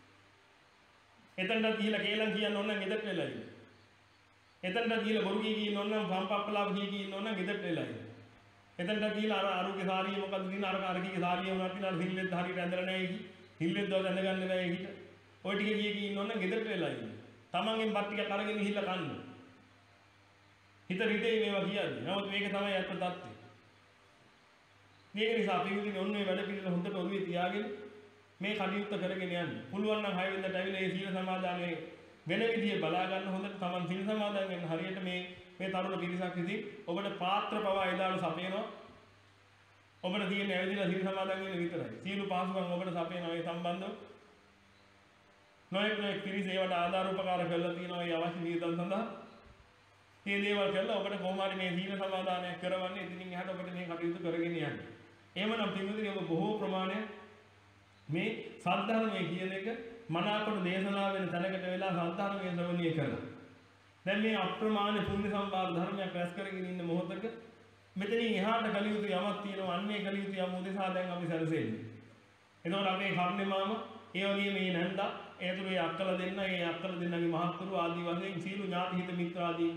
එතනට ගිහිලා කේලම් කියන්න ඕන නම් ගෙදරට වෙලා ඉන්න. එතනට ගිහිලා බොරු කී කී ඉන්න ඕන නම් සම්පප්පලාව කී කී ඉන්න ඕන නම් ගෙදරට වෙලා ඉන්න. එතනට ගිහිලා අර අරුගේ සාරිය මොකද්ද දින අර අරකීගේ සාරිය වුණා තියන අර හිල්ලෙත් හරියට ඇඳලා නැහැ කි. හිල්ලෙත් දවස් ඇඳ ගන්න බෑ කිට. ඔය ටික කී කී ඉන්න ඕන නම් ගෙදරට වෙලා ඉන්න. තමන්ගෙන් බත් ටිකක් අරගෙන ගිහිල්ලා කන්න. හිත රිදෙයි මේවා කියන්නේ. නමුත් මේක තමයි අත්ත தත්ත්වය. මේක නිසා පිළිවිදින ඔන්න මේ වැඩ පිළිවෙල හොඳට ඔළුවේ තියාගෙන මේ කටයුත්ත කරගෙන යන්න. පුළුවන් නම් හය වෙනිදාට ඇවිල්ලා මේ සීල සමාදානයේ වෙන විදිය බලා ගන්න හොඳට තමන් සීල සමාදන් වෙන්න හරියට මේ මේ තරුණ පිරිසක් ඉදී ඔබට පාත්‍ර පවා එදාට සපයනවා. ඔබට තියෙන ඇවිදලා සීල සමාදන් වෙන්න විතරයි. සීල පහසුකම් ඔබට සපයනවා ඒ සම්බන්ධව. නොයෙක් නොයෙක් පිරිස ඒවට ආධාර උපකාර කරලා තියෙනවා ඒ අවශ්‍ය වියදම් සඳහා. මේ දේවල් කරලා ඔබට කොහොම හරි මේ සීල සමාදානයක් කරවන්න ඉතින් එහාට ඔබට මේ කටයුතු කරගෙන යන්න. එහෙමනම් පින්වතුනි ඔබ බොහෝ ප්‍රමාණයක් මේ සද්ධර්මයේ කියන එක මනාකොට දේශනා වෙන තැනකට වෙලා සද්ධර්මයේ ශ්‍රවණය කරලා. දැන් මේ අප්‍රමාණ පුණ්‍ය සම්පාද ධර්මයක් රැස් කරගෙන ඉන්න මොහොතක මෙතනින් එහාට කළ යුතු යමක් තියෙනවා අන්නේ කළ යුතු යම උදෙසා දැන් අපි සැලසෙන්නේ. එතකොට අපේ කර්ණේ මාම ඒ වගේ මේ නැන්දා ඒතුළු ඒ අක්කල දෙන්න ඒ අක්කල දෙන්නගේ මහත්තුරු ආදී වශයෙන් සීල ඥාති හිත මිත්‍ර ආදී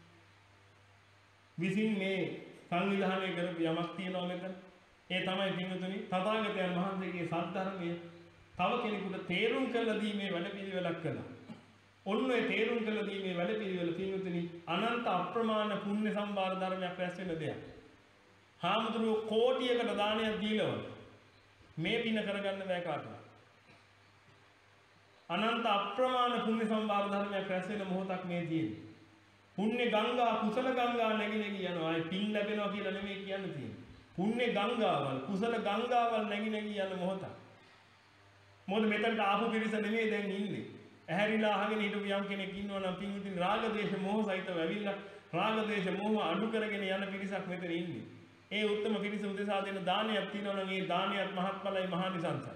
විසින් මේ සංවිධානය කරපු යමක් තියෙනවා මෙතන. ඒ තමයි පින්වතුනි තථාගතයන් වහන්සේගේ සද්ධර්මය තව කෙනෙකුට තේරුම් කරලා දීමේ වැඩ පිළිවෙලක් කළා. ඔන්න ඒ තේරුම් කරලා දීමේ වැඩ පිළිවෙල පින්වතුනි අනන්ත අප්‍රමාණ පුණ්‍ය සම්භාර ධර්මයක් රැස් වෙන දෙයක්. හාමුදුරුවෝ කෝටියකට දානයක් දීලවල මේ පින කරගන්න බෑ කාටවත්. අනන්ත අප්‍රමාණ පුණ්‍ය සම්භාර ධර්මයක් රැස් වෙන මොහොතක් මේ තියෙන්නේ. පුණ්‍ය ගංගා කුසල ගංගා නැగి නැగి යනවා. ඒ පින් ලැබෙනවා කියලා නෙමෙයි කියන්න තියෙන්නේ. පුණ්‍ය ගංගාවල් කුසල ගංගාවල් නැగి නැగి යන මොහොත. මොකද මෙතනට ආපු පිරිස නෙමෙයි දැන් ඉන්නේ. ඇහැරිලා අහගෙන හිටපු යම් කෙනෙක් ඉන්නවා නම් පින්විතින් රාග දේශ මොහ සහිතව ඇවිල්ලා රාග දේශ මොහ අඩු කරගෙන යන පිරිසක් මෙතන ඉන්නේ. ඒ උත්තම පිරිස උදෙසා දෙන දානයක් තියෙනවා නම් ඒ දානයත් මහත්ඵලයි මහානිසංසයි.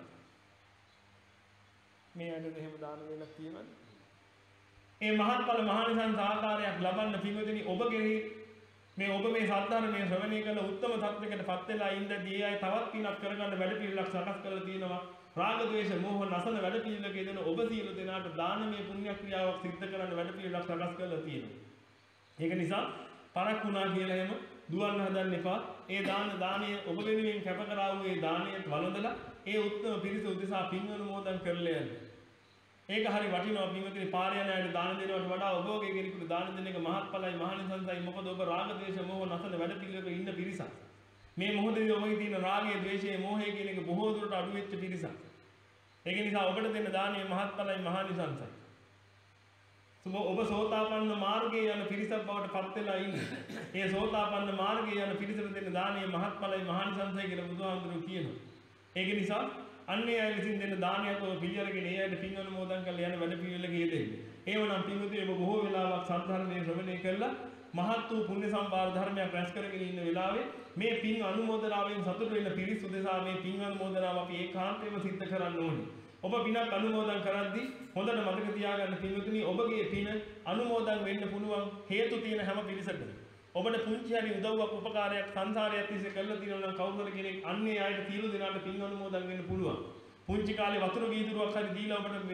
මේ ඇයිද එහෙම දාන වෙලක් තියෙනවද? ඒ මහත්ඵල මහානිසංස ආකාරයක් ලබන්න පින්විතිනි ඔබ කෙරෙහි මේ ඔබ මේ සද්ධර්මයේ ශ්‍රවණය කළ උත්තම සත්‍යයකට පත් වෙලා ඉඳදී අය තවත් පිනක් කරගන්න වැඩ පිළිලක් සකස් කරලා තියෙනවා. රාග ද්වේෂ මෝහ නැසන වැඩ පිළිලක යෙදෙන ඔබ සියලු දෙනාට දානමය පුණ්‍ය ක්‍රියාවක් සිද්ධ කරන්න වැඩ පිළිලක් සකස් කරලා තියෙනවා. ඒක නිසා පරක් වුණා කියලා එහෙම දුවන්න හදන්න එපා. ඒ දාන දානීය ඔබ වෙනුවෙන් කැප කරා වූ ඒ දානීය වළඳලා ඒ උත්තම පිරිස උදෙසා පින් අනුමෝදන් කරලා යන්න. ඒක හරි වටිනවා පින්වතුනි පාර යන අයට දාන දෙනවට වඩා ඔබ වගේ කෙනෙකුට දාන දෙන එක මහත්ඵලයි මහානිසංසයි. මොකද ඔබ රාග ද්වේෂ මෝහ නැසන වැඩ පිළිලක ඉන්න පිරිසක්. මේ මොහොතේදී ඔබගේ තියෙන රාගය, ද්වේෂය, මෝහය කියන එක බොහෝ දුරට අඩු වෙච්ච පිරිසක්. ඒක නිසා ඔබට දෙන්න දානීය මහත්ඵලයි මහානිසංසයි. සුබ ඔබ සෝතාපන්න මාර්ගයේ යන පිරිසක් බවට පත් වෙලා ඉන්නේ. ඒ සෝතාපන්න මාර්ගයේ යන පිරිසට දෙන්න දානීය මහත්ඵලයි මහානිසංසයි කියලා බුදුහාමුදුරුවෝ කියනවා. ඒක නිසා අන්නේ අය විසින් දෙන්න දානයක් ඔබ පිළිඅරගෙන ඒ අයට පින් අනුමෝදන් කරලා යන වැඩ පිළිවෙලක යෙදෙන්න. ඒවනම් පින්වතුනි ඔබ බොහෝ වෙලාවක් සද්ධර්මයේ ශ්‍රවණය කළා මහත් වූ පුණ්‍ය සම්භාර ධර්මයක් රැස් කරගෙන ඉන්න වෙලාවේ මේ පින් අනුමෝදනාවෙන් සතුටු වෙන පිරිස් උදෙසා මේ පින් අනුමෝදනාව අපි ඒකාන්තයෙන්ම සිද්ධ කරන්න ඕනේ. ඔබ පිනක් අනුමෝදන් කරද්දී හොඳට මතක තියාගන්න පින්වතුනි ඔබගේ පින අනුමෝදන් වෙන්න පුළුවන් හේතු තියෙන හැම පිරිසකටම. ඔබට පුංචි හරි උදව්වක් උපකාරයක් සංසාරයක් තිස්සේ කරලා තියෙනවා නම් කවුරුද කෙනෙක් අන්නේ ආයත තීරු දෙනාට පින් අනුමෝදන් වෙන්න පුළුවන්. පුංචි කාලේ වතුර වීදුරුවක් හරි දීලා ඔබට මේ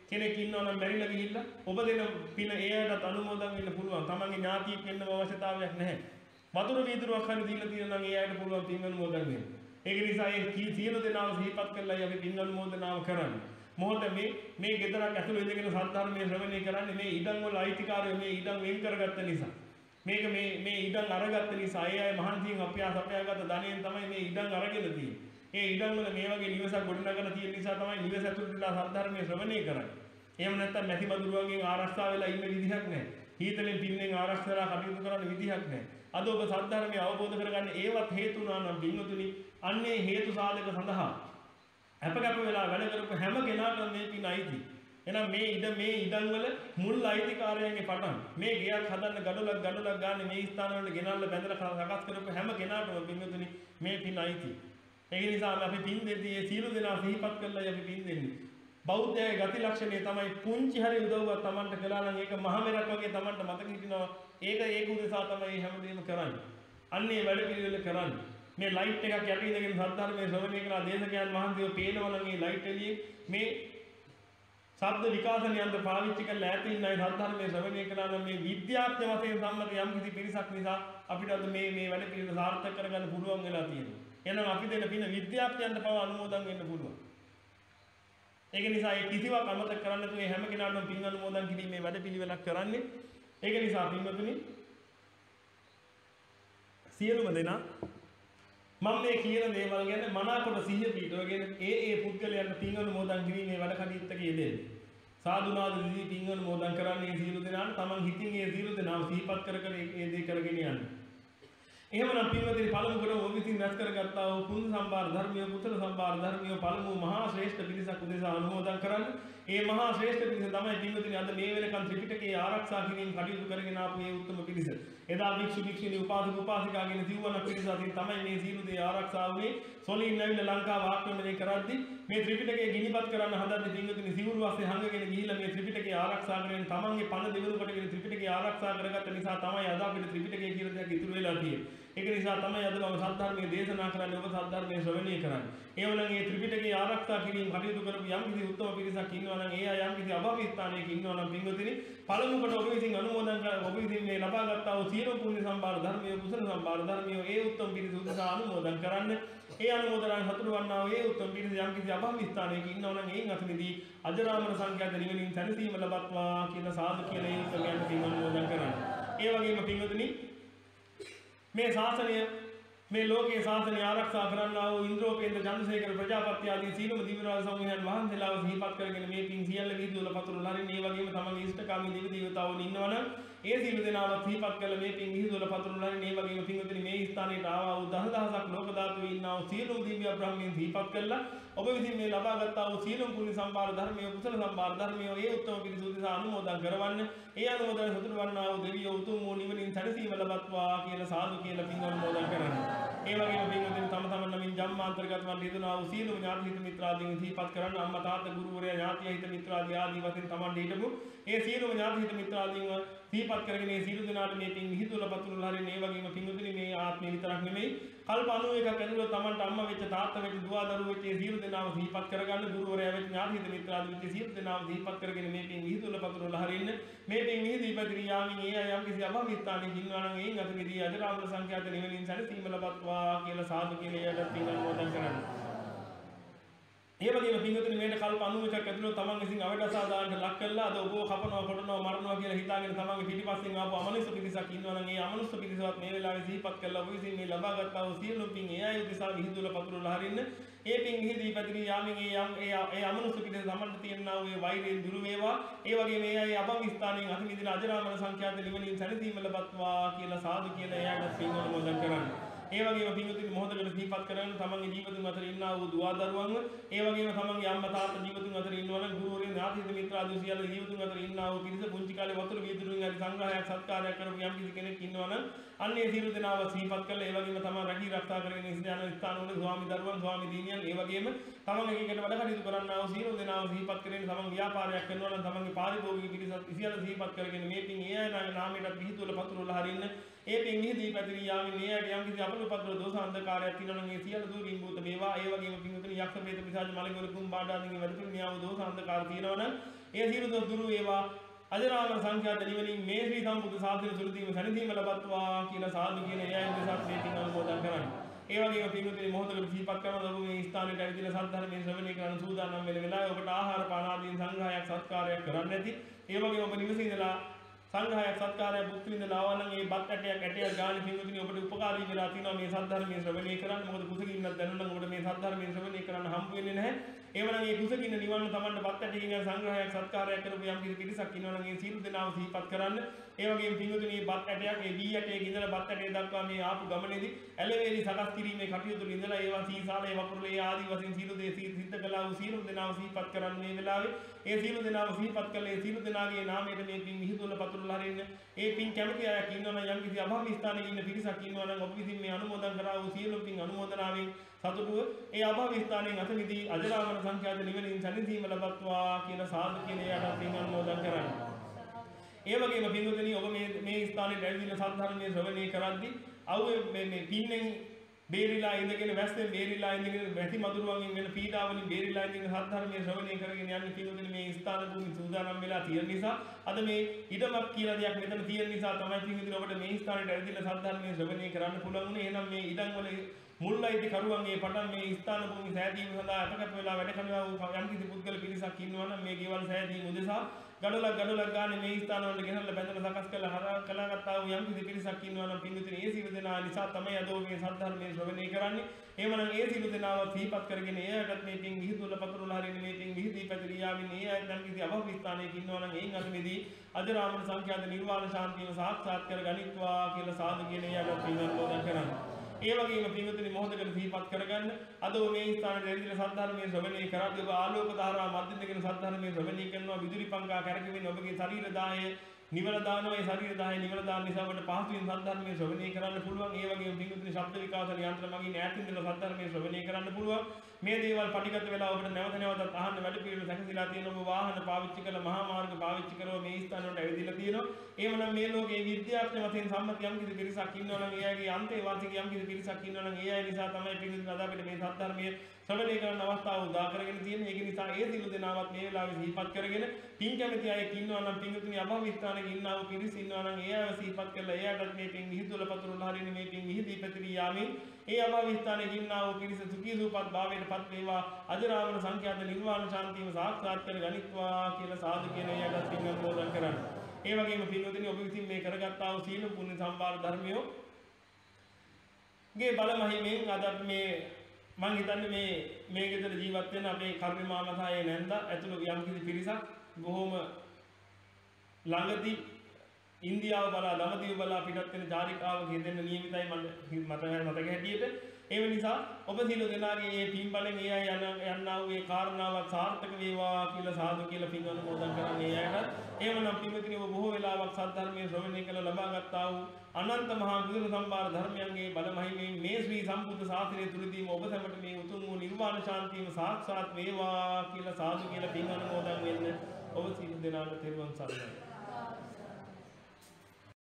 කෙනෙක් ඉන්නවා නම් මැරිලා ගිහිල්ලා ඔබ දෙන පින එයාට අනුමෝදන් වෙන්න පුළුවන්. තමන්ගේ ඥාතියෙක් වෙන්න අවශ්‍යතාවයක් නැහැ. වතුර වීදුරුවක් හරි දීලා තියෙනවා නම් එයාට පුළුවන් පින් අනුමෝදන් වෙන්න. ඒක නිසා ඒ සියලු දෙනාව සිහිපත් කරලා අපි පින් අනුමෝදනාව කරන්නේ. මොහොත මේ මේ ගෙදරක් ඇතුළේ ඉඳගෙන සද්ධර්මයේ ශ්‍රවණය කරන්නේ මේ ඉඩම් වල අයිතිකාරයෝ මේ ඉඩම් වෙන් කරගත්ත නිසා. මේක මේ මේ ඉඩම් අරගත්ත නිසා ඒ අය මහන්සියෙන් අප්‍යාස අපයාගත්ත ධනයෙන් තමයි මේ ඉඩම් අරගෙන තියෙන්නේ. ඒ ඉඩම් වල මේ වගේ නිවසක් ගොඩනගලා තියෙන නිසා තමයි නිවස ඇතුළේ ඉඳලා සද්ධර්මයේ ශ්‍රවණය කරන්නේ. එහෙම නැත්නම් මැටි මදුරුවන්ගෙන් ආරක්ෂා වෙලා ඉන්න විදිහක් නැහැ. හීතලෙන් පින්නෙන් ආරක්ෂා කරලා කටයුතු කරන්න විදිහක් නැහැ. අද ඔබ සද්ධර්මය අවබෝධ කරගන්න ඒවත් හේතු වුණා නම් බින්වතුනි අන්නේ හේතු සාධක සඳහා අපකප වෙලා වැඩ කරපු හැම කෙනාටම මේ පින් අයිති. එහෙනම් මේ ඉඩ මේ ඉඩම් වල මුල් අයිතිකාරයන්ගේ පටන් මේ ගියක් හදන්න ගඩොලක් ගඩොලක් ගන්න මේ ස්ථාන වලට ගෙනල්ලා බැඳලා සකස් කරපු හැම කෙනාටම බින්වතුනි මේ පින් අයිති. ඒ නිසා අපි පින් දෙදී ඒ සියලු දෙනා සිහිපත් කරලා අපි පින් දෙන්නේ. බෞද්ධයේ ගති ලක්ෂණය තමයි පුංචි හරි උදව්වක් Tamanට කළා නම් ඒක මහ මෙරක් වගේ Tamanට මතක හිටිනවා. ඒක ඒක උදෙසා තමයි හැමදේම කරන්නේ. අන්නේ වැඩ පිළිවෙල කරන්නේ. මේ ලයිට් එකක් යට ඉඳගෙන සද්ධර්මයේ ශ්‍රවණය කරන දේශකයන් වහන්සේව පේනවා නම් මේ ලයිට් එළියේ මේ ශබ්ද විකාශන යන්ත්‍ර පාවිච්චි කරලා ඈත ඉන්න අය සද්ධර්මයේ ශ්‍රවණය කරන මේ විද්‍යාත්මක වශයෙන් සම්මත යම් කිසි පිරිසක් නිසා අපිට අද මේ මේ වැඩ පිළිවෙල සාර්ථක කරගන්න පුළුවන් වෙලා තියෙනවා. එහෙනම් අපි දෙන පින විද්‍යාඥයන්ට පව අනුමෝදන් වෙන්න පුළුවන්. ඒක නිසා ඒ කිසිවක් අමතක කරන්න නැතුව හැම කෙනාටම පින් අනුමෝදන් කිරීමේ වැඩ පිළිවෙලක් කරන්නේ. ඒක නිසා පින්වතුනි සියලුම දෙනා මම මේ කියන දේවල් ගැන මනාකොට සිහිය පිටවගෙන ඒ ඒ පුද්ගලයන්ට පින් අනුමෝදන් කිරීමේ වැඩ කටයුත්තක යෙදෙන්න. සාදුනාද දිවි පින් අනුමෝදන් කරන්නේ සියලු දෙනාට තමන් හිතින් ඒ සියලු දෙනාව සිහිපත් කර කර ඒ දේ කරගෙන යන්න. එහෙමනම් පින්වතුනි පළමු කොට ඔබ විසින් රැස් කරගත්තා වූ කුණ සම්බාර ධර්මිය කුසල සම්බාර ධර්මිය පළමු මහා ශ්‍රේෂ්ඨ පිරිසක් උදෙසා අනුමෝදන් කරන්න. ඒ මහා ශ්‍රේෂ්ඨ පිරිස තමයි පින්වතුනි අද මේ වෙනකන් ත්‍රිපිටකයේ ආරක්ෂා කිරීම කටයුතු කරගෙන ආපු මේ උත්තම පිරිස. එදා භික්ෂු භික්ෂුණී උපාසක උපාසිකාගෙන සිව්වන පිරිස අතින් තමයි මේ සීල දේ ආරක්ෂා වුනේ. සොලින් ඇවිල්ලා ලංකාව ආක්‍රමණය කරද්දී මේ ත්‍රිපිටකය ගිනිපත් කරන්න හදද්දී පින්වතුනි සිවුරු වාසේ හංගගෙන ගිහිල්ලා මේ ත්‍රිපිටකය ආරක්ෂා කරගෙන තමන්ගේ පණ දෙවරු කොටගෙන ත්‍රිපිටකය ආරක්ෂා කරගත්ත නිසා තමයි අද අපිට ත්‍රිපිටකය කියලා දෙයක් ඉතුරු වෙලා තියෙන්නේ. ඒක නිසා තමයි අද මම සද්ධර්මයේ දේශනා කරන්නේ ඔබ සද්ධර්මයේ ශ්‍රවණය කරන්නේ. ඒ වුණා මේ ත්‍රිපිටකයේ ආරක්ෂා කිරීම කටයුතු කරපු යම් කිසි උත්තම පිරිසක් ඉන්නවා නම් ඒ අය යම් කිසි අභාවී ස්ථානයක ඉන්නවා නම් පින්වතුනි පළමු කොට ඔබ විසින් අනුමෝදන් කර ඔබ විසින් මේ ලබා ගත්තා වූ සියලු පුණ්‍ය සම්භාර ධර්මයේ කුසල සම්භාර ධර්මයේ ඒ උත්තම පිරිස උදෙසා අනුමෝදන් කරන්න. ඒ අනුමෝදනයන් සතුටු වන්නා වූ ඒ උත්තම පිරිස යම් කිසි අභාවී ස්ථානයක ඉන්නවා නම් එයින් අතනදී අජරාමර සංඛ්‍යාත නිවනින් සැනසීම ලබත්වා කියලා සාදු කියලා ඒ උත්තමයන් පින් අනුමෝදන් කරන්න. ඒ වගේම පින්වතුනි මේ ශාසනය මේ ලෝකයේ ශාසනය ආරක්ෂා කරන්නා වූ ඉන්ද්‍රෝපේන්ද්‍ර චන්ද්‍රසේකර ප්‍රජාපති ආදී සීලම දිව්‍යරාජ සමූහයන් වහන්සේලාව සිහිපත් කරගෙන මේ පින් සියල්ල විදුවල පතුරලා හරින් ඒ වගේම තමන්ගේ ඉෂ්ඨකාමී දෙවි දේවතාවුන් ඉන්නවනම් ඒ සීල දෙනාව සිහිපත් කරලා මේ පින් විදුවල පතුරලා හරින් ඒ වගේම පින්වතුනි මේ ස්ථානයට ආවා වූ දහදහසක් ලෝක ධාතු ඉන්නා වූ සියලුම දිව්‍ය බ්‍රහ්මයන් සිහිපත් කරලා ඔබ විසින් මේ ලබා ගත්තා වූ සියලුම පුණ්‍ය සම්භාර ධර්මයේ කුසල සම්භාර ධර්මයේ ඒ උත්තම පිරිස උදෙසා අනුමෝදන් කරවන්න. ඒ අනුමෝදන සතුටු වන්නා වූ දෙවියෝ උතුම් වූ නිවනින් සැනසීම ලබත්වා කියලා සාදු කියලා පින් අනුමෝදන් කරන්න. ඒ වගේම පින්වතුනි තම තමන් නමින් ජම්මාන්තරගත වන් යෙදුනා වූ සියලුම ඥාති හිත මිත්‍රාදීන් සිහිපත් කරන්න. අම්මා තාත්තා ගුරුවරයා ඥාතිය හිත මිත්‍රාදී ආදී වශයෙන් තමන් හිටපු ඒ සියලුම ඥාති හිත මිත්‍රාදීන්ව සිහිපත් කරගෙන මේ සියලු දෙනාට මේ පින් විහිදුවල පතුරලා හරින් ඒ වගේම පින්වතුනි මේ ආත්මේ විතරක් නෙමෙයි කල්ප අනූ එකක් ඇතුළත තමන්ට අම්මා වෙච්ච තාත්තා වෙච්ච දුව දරුවෝ වෙච්ච සියලු දෙනාව සිහිපත් කරගන්න. ගුරුවරයා වෙච්ච ඥාති හිත මිත්‍රාදී වෙච්ච සියලු දෙනාව සිහිපත් කරගෙන මේ පින් විහිදුවල පතුරලා හරින්න. මේ පින් විහිදී පැතිරී යාමින් ඒ අය යම් කිසි අභාවී ස්ථානයක ඉන්නවා නම් එයින් අතනදී අජරාමර සංඛ්‍යාත නිවනින් සැනසීම ලබත්වා කියලා සාදු කියලා එයාට පින් අනුමෝදන් කරන්න. ඒ වගේම පින්වතුනි මේකට කල්ප අනූ එකක් ඇතුළත තමන් විසින් අවඩසාදානට ලක් කළා අද ඔබව කපනවා කොටනවා මරනවා කියලා හිතාගෙන තමන්ගේ පිටිපස්සෙන් ආපු අමනුෂ්‍ය පිරිසක් ඉන්නවා නම් ඒ අමනුෂ්‍ය පිරිසවත් මේ වෙලාවේ සිහිපත් කරලා ඔබ විසින් මේ ලබා ගත්තා වූ සියලු පින් ඒ අය උදෙසා විහිදුවල පතුරලා හරින්න. ඒ පින් විහිදී පැතිරී යාමින් ඒ යම් ඒ ඒ අමනුෂ්‍ය පිරිස තමන්ට තියෙනා වූ ඒ වෛරයෙන් දුරු වේවා. ඒ වගේම ඒ අය අභාවී ස්ථානයෙන් අත මිදින අජරාමර සංඛ්‍යාත නිවනින් සැනසීම ලබත්වා කියලා සාදු කියලා එයාට පින් අනුමෝදන් කරන්න. ඒ වගේම පින්වතුනි මොහොතකට සිහිපත් කරගෙන තමන්ගේ ජීවිතුන් අතර ඉන්නා වූ දුව දරුවන්ව ඒ වගේම තමන්ගේ අම්මා තාත්තා ජීවිතුන් අතර ඉන්නවා නම් ගුරුවරයන් ඥාති හිත මිත්‍රාදී සියල්ල ජීවිතුන් අතර ඉන්නා වූ පිරිස පුංචි කාලේ වතුර වීදුරුවෙන් හරි සංග්‍රහයක් සත්කාරයක් කරපු යම් කිසි කෙනෙක් ඉන්නවා නම් අන්නේ සියලු දෙනාව සිහිපත් කරලා ඒ වගේම තමන් රැකී ආරක්ෂා කරගෙන ඉස්දාන ස්ථානවල ස්වාමි දරුවන් ස්වාමි දීනියන් ඒ වගේම තමන් එකකට වැඩ කටයුතු කරන්නා වූ සියලු දෙනාව සිහිපත් කරගෙන තමන් ව්‍යාපාරයක් කරනවා නම් තමන්ගේ පාරිභෝගික පිරිසත් සියල්ල සිහිපත් කරගෙන මේ පින් ඒ අයගේ නාමයට පිහිටුවල පතුරවලා හරින්න. ඒ පින් විහිදී පැතිරී යාමින් මේ අයට යම් කිසි අපලපත්‍ර දෝෂ අන්ධකාරයක් තියෙනවා නම් ඒ සියලු දුරින් භූත වේවා. ඒ වගේම පින්වතුනි යක්ෂ ප්‍රේත පිසාච මලගොර කුම් බාඩාදීන් වැඩ පිළිනියාව දෝෂ අන්ධකාර තියෙනවා නම් ඒ සියලු දොස් දුරු වේවා. අජරාමර සංඛ්‍යාත නිවනින් මේ ශ්‍රී සම්බුද්ධ ශාසනය සුළුදීම සැනසීම ලබත්වා කියලා සාදු කියන එයයි දෙසත් මේ පින් අනුමෝදන් කරන්නේ. ඒ වගේම පින්වතුනි මොහොතකට සිහිපත් කරන ඔබ මේ ස්ථානයට ඇවිදලා සද්ධර්මයේ ශ්‍රවණය කරන සූදානම් වෙන වෙලාවේ ඔබට ආහාර පාන ආදී සංග්‍රහයක් සත්කාරයක් කරන්න ඇති. ඒ වගේම ඔබ නිවසේ ඉඳලා සංග්‍රහයක් සත්කාරයක් බුද්ධ විඳලා ආවනම් ඒ බත් ඇටයක් ඇටයක් ගාන පින්වතුනි ඔබට උපකාරී වෙලා තියෙනවා මේ සද්ධර්මයේ ශ්‍රවණය කරන්න. මොකද කුසගින්නක් දැනුණා නම් ඔබට මේ සද්ධර්මයේ ශ්‍රවණය කරන්න හම්බ වෙන්නේ නැහැ. එවනම් මේ කුසගින්න නිවන්න තමන්ට බත් ඇටකින් සංග්‍රහයක් සත්කාරයක් කරපු යම් කිසි පිරිසක් ඉන්නවා නම් ඒ සීල දෙනාව සිහිපත් කරන්න. ඒ වගේම පින්වතුනි මේ බත් ඇටයක් ඒ දී ඇටයක ඉඳලා බත් ඇටය දක්වා මේ ආපු ගමනේදී ඇලවේලි සකස් කිරීමේ කටයුතු වල ඉඳලා ඒවා සීසාලේ වපුරලේ ආදී වශයෙන් සීල දේ සිද්ධ කළා වූ සීල දෙනාව සිහිපත් කරන්න මේ වෙලාවේ. ඒ සීල දෙනාව සිහිපත් කළේ සීල දෙනාගේ නාමයට මේ පින් විහිදුවල පතුරලා හරින්න. ඒ පින් කැමති අය ඉන්නවා නම් යම් කිසි අභාව ස්ථානයේ ඉන්න පිරිසක් ඉන්නවා නම් ඔබ විසින් මේ අනුමෝදන් කරා වූ සියලු පින් අනුමෝදනාවෙන් සතුටුව ඒ අභාව ස්ථානයෙන් අත මිදී අජරාමර සංඛ්‍යාත නිවනින් සැනසීම ලබත්වා කියන සාදු කියන එයාට පින් අනුමෝදන් කරන්න. ඒ වගේම පින්වතුනි ඔබ මේ මේ ස්ථානයේ ඇවිදින සද්ධර්මයේ ශ්‍රවණය කරද්දී අවුවේ මේ මේ පින්නෙන් බේරිලා ඉඳගෙන වැස්සෙන් බේරිලා ඉඳගෙන වැටි මදුරුවන්ගෙන් වෙන පීඩාවලින් බේරිලා ඉඳගෙන සද්ධර්මයේ ශ්‍රවණය කරගෙන යන්න පින්වතුනි මේ ස්ථාන භූමි සූදානම් වෙලා තියෙන නිසා අද මේ ඉඩමක් කියලා දෙයක් මෙතන තියෙන නිසා තමයි පින්වතුනි ඔබට මේ ස්ථානයේ ඇවිදින සද්ධර්මයේ ශ්‍රවණය කරන්න පුළුවන් උනේ. එහෙනම් මේ ඉඩම් වල මුල්ලයිති කරුවන්ගේ පටන් මේ ස්ථාන භූමි සෑදීම සඳහා අපකට වෙලා වැඩ කරනවා වූ යම් කිසි පුද්ගල පිරිසක් ඉන්නවා නම් මේ ගෙවල් සෑදීම උදෙසා ගඩොලක් ගඩොලක් ගානේ මේ ස්ථාන වලට ගෙනල්ලා බැඳලා සකස් කරලා හරහා කලාගත්තා වූ යම් කිසි පිරිසක් ඉන්නවා නම් පින්විතනේ ඒ සියලු දෙනා නිසා තමයි අද මේ සද්ධර්මයේ ශ්‍රවණය කරන්නේ. එහෙමනම් ඒ සියලු දෙනාව සිහිපත් කරගෙන එයාටත් මේ පින් විහිදුවල පතුරලා හරින්න මේ පින් විහිදී පැතිරියාවින් ඒ අය නම් කිසි අභව ස්ථානයක ඉන්නවා නම් එයින් අතුමේදී අජරාමර සංඛ්‍යාත නිර්වාණ ශාන්තියම සාක්ෂාත් කර ගනිත්වා කියලා සාදු කියන එයාට පින් අනුමෝදන් කරන්න. ඒ වගේම පින්වතුනි මොහොතකට සිහිපත් කරගන්න අද මේ ස්ථානයේ ඇවිදලා සද්ධර්මයේ ශ්‍රවණය කරද්දී ඔබ ආලෝක ධාරා මැදින්දගෙන සද්ධර්මයේ ශ්‍රවණය කරනවා විදුලි පංකා කරකෙමින් ඔබගේ ශරීර දාහය නිවල දානවා. ඒ ශරීර දාහය නිවල දාන නිසා ඔබට පහසුවෙන් සද්ධර්මයේ ශ්‍රවණය කරන්න පුළුවන්. ඒ වගේම පින්වතුනි ශබ්ද විකාශන යන්ත්‍ර මගින් ඈතින් ඉඳලා සද්ධර්මයේ ශ්‍රවණය කරන්න පුළුවන්. මේ දේවල් පටිගත වෙලා ඔබට නැවත නැවතත් අහන්න වැඩ පිළිවෙල සැකසීලා තියෙන ඔබ වාහන පාවිච්චි කළ මහා මාර්ග පාවිච්චි කරව මේ ස්ථාන වලට ඇවිදලා තියෙනවා. එහෙමනම් මේ ලෝකයේ විද්‍යාඥ වශයෙන් සම්මත යම් කිසි පිරිසක් ඉන්නවා නම් එයාගේ අන්තේ වාසික යම් කිසි පිරිසක් ඉන්නවා නම් ඒ අය නිසා තමයි පිළිතුරු අද අපිට මේ සද්ධර්මයේ ශ්‍රවණය කරන අවස්ථාව උදා කරගෙන තියෙන්නේ. ඒක නිසා ඒ සිළු දෙනාවත් මේ වෙලාවේ සිහිපත් කරගෙන පින් කැමති අය ඉන්නවා නම් පින්තුනි අභව ස්ථානයේ ඉන්නා වූ පිරිස ඉන්නවා නම් ඒ අය සිහිපත් කරලා එයාටත් මේ පින් විහිදුවල පතුරලා හරින මේ පින් විහිදී පැතිරී යාමින් ඒ අභව ස්ථානයේ ඉන්නා වූ පිරිස සුඛී සූපත් භාවයටපත් වේවා. අජරාමර සංඛ්‍යාත නිර්වාණ ශාන්තියම සාක්ෂාත් කර ගනිත්වා කියලා සාදු කියන එයාට පින් අනුමෝදන් කරන්න. ඒ වගේම පින්වතුනි ඔබ විසින් මේ කරගත්තා වූ සීල පුණ්‍ය සම්භාර ධර්මියෝ ගේ බල මහිමෙන් අද මේ මං හිතන්නේ මේ මේ ගෙදර ජීවත් වෙන අපේ කර්ම මාමතායේ නැන්දා ඇතුළු යම් කිසි පිරිසක් බොහොම ළඟදී ඉන්දියාව බලා දමදිව බලා පිටත් වෙන චාරිකාවක යෙදෙන්න නියමිතයි මම මට මතක හැටියට. ඒ නිසා ඔබ සියලු දෙනාගේ මේ පින් බලෙන් ඒ අය යන යන්නා වූ ඒ කාරණාවක් සාර්ථක වේවා කියලා සාදු කියලා පින් අනුමෝදන් කරන්නේ අයටත්. එහෙමනම් පින්වතුනි ඔබ බොහෝ වෙලාවක් සද්ධර්මයේ ශ්‍රවණය කළ ලබා ගත්තා වූ අනන්ත මහා කුසල සම්භාර ධර්මයන්ගේ බල මහිමෙන් මේ ශ්‍රී සම්බුද්ධ ශාසනය තුලදීම ඔබ සැමට මේ උතුම් වූ නිර්වාණ ශාන්තියම සාක්ෂාත් වේවා කියලා සාදු කියලා පින් අනුමෝදන් වෙන්න ඔබ සියලු දෙනාට තෙරුවන් සරණයි.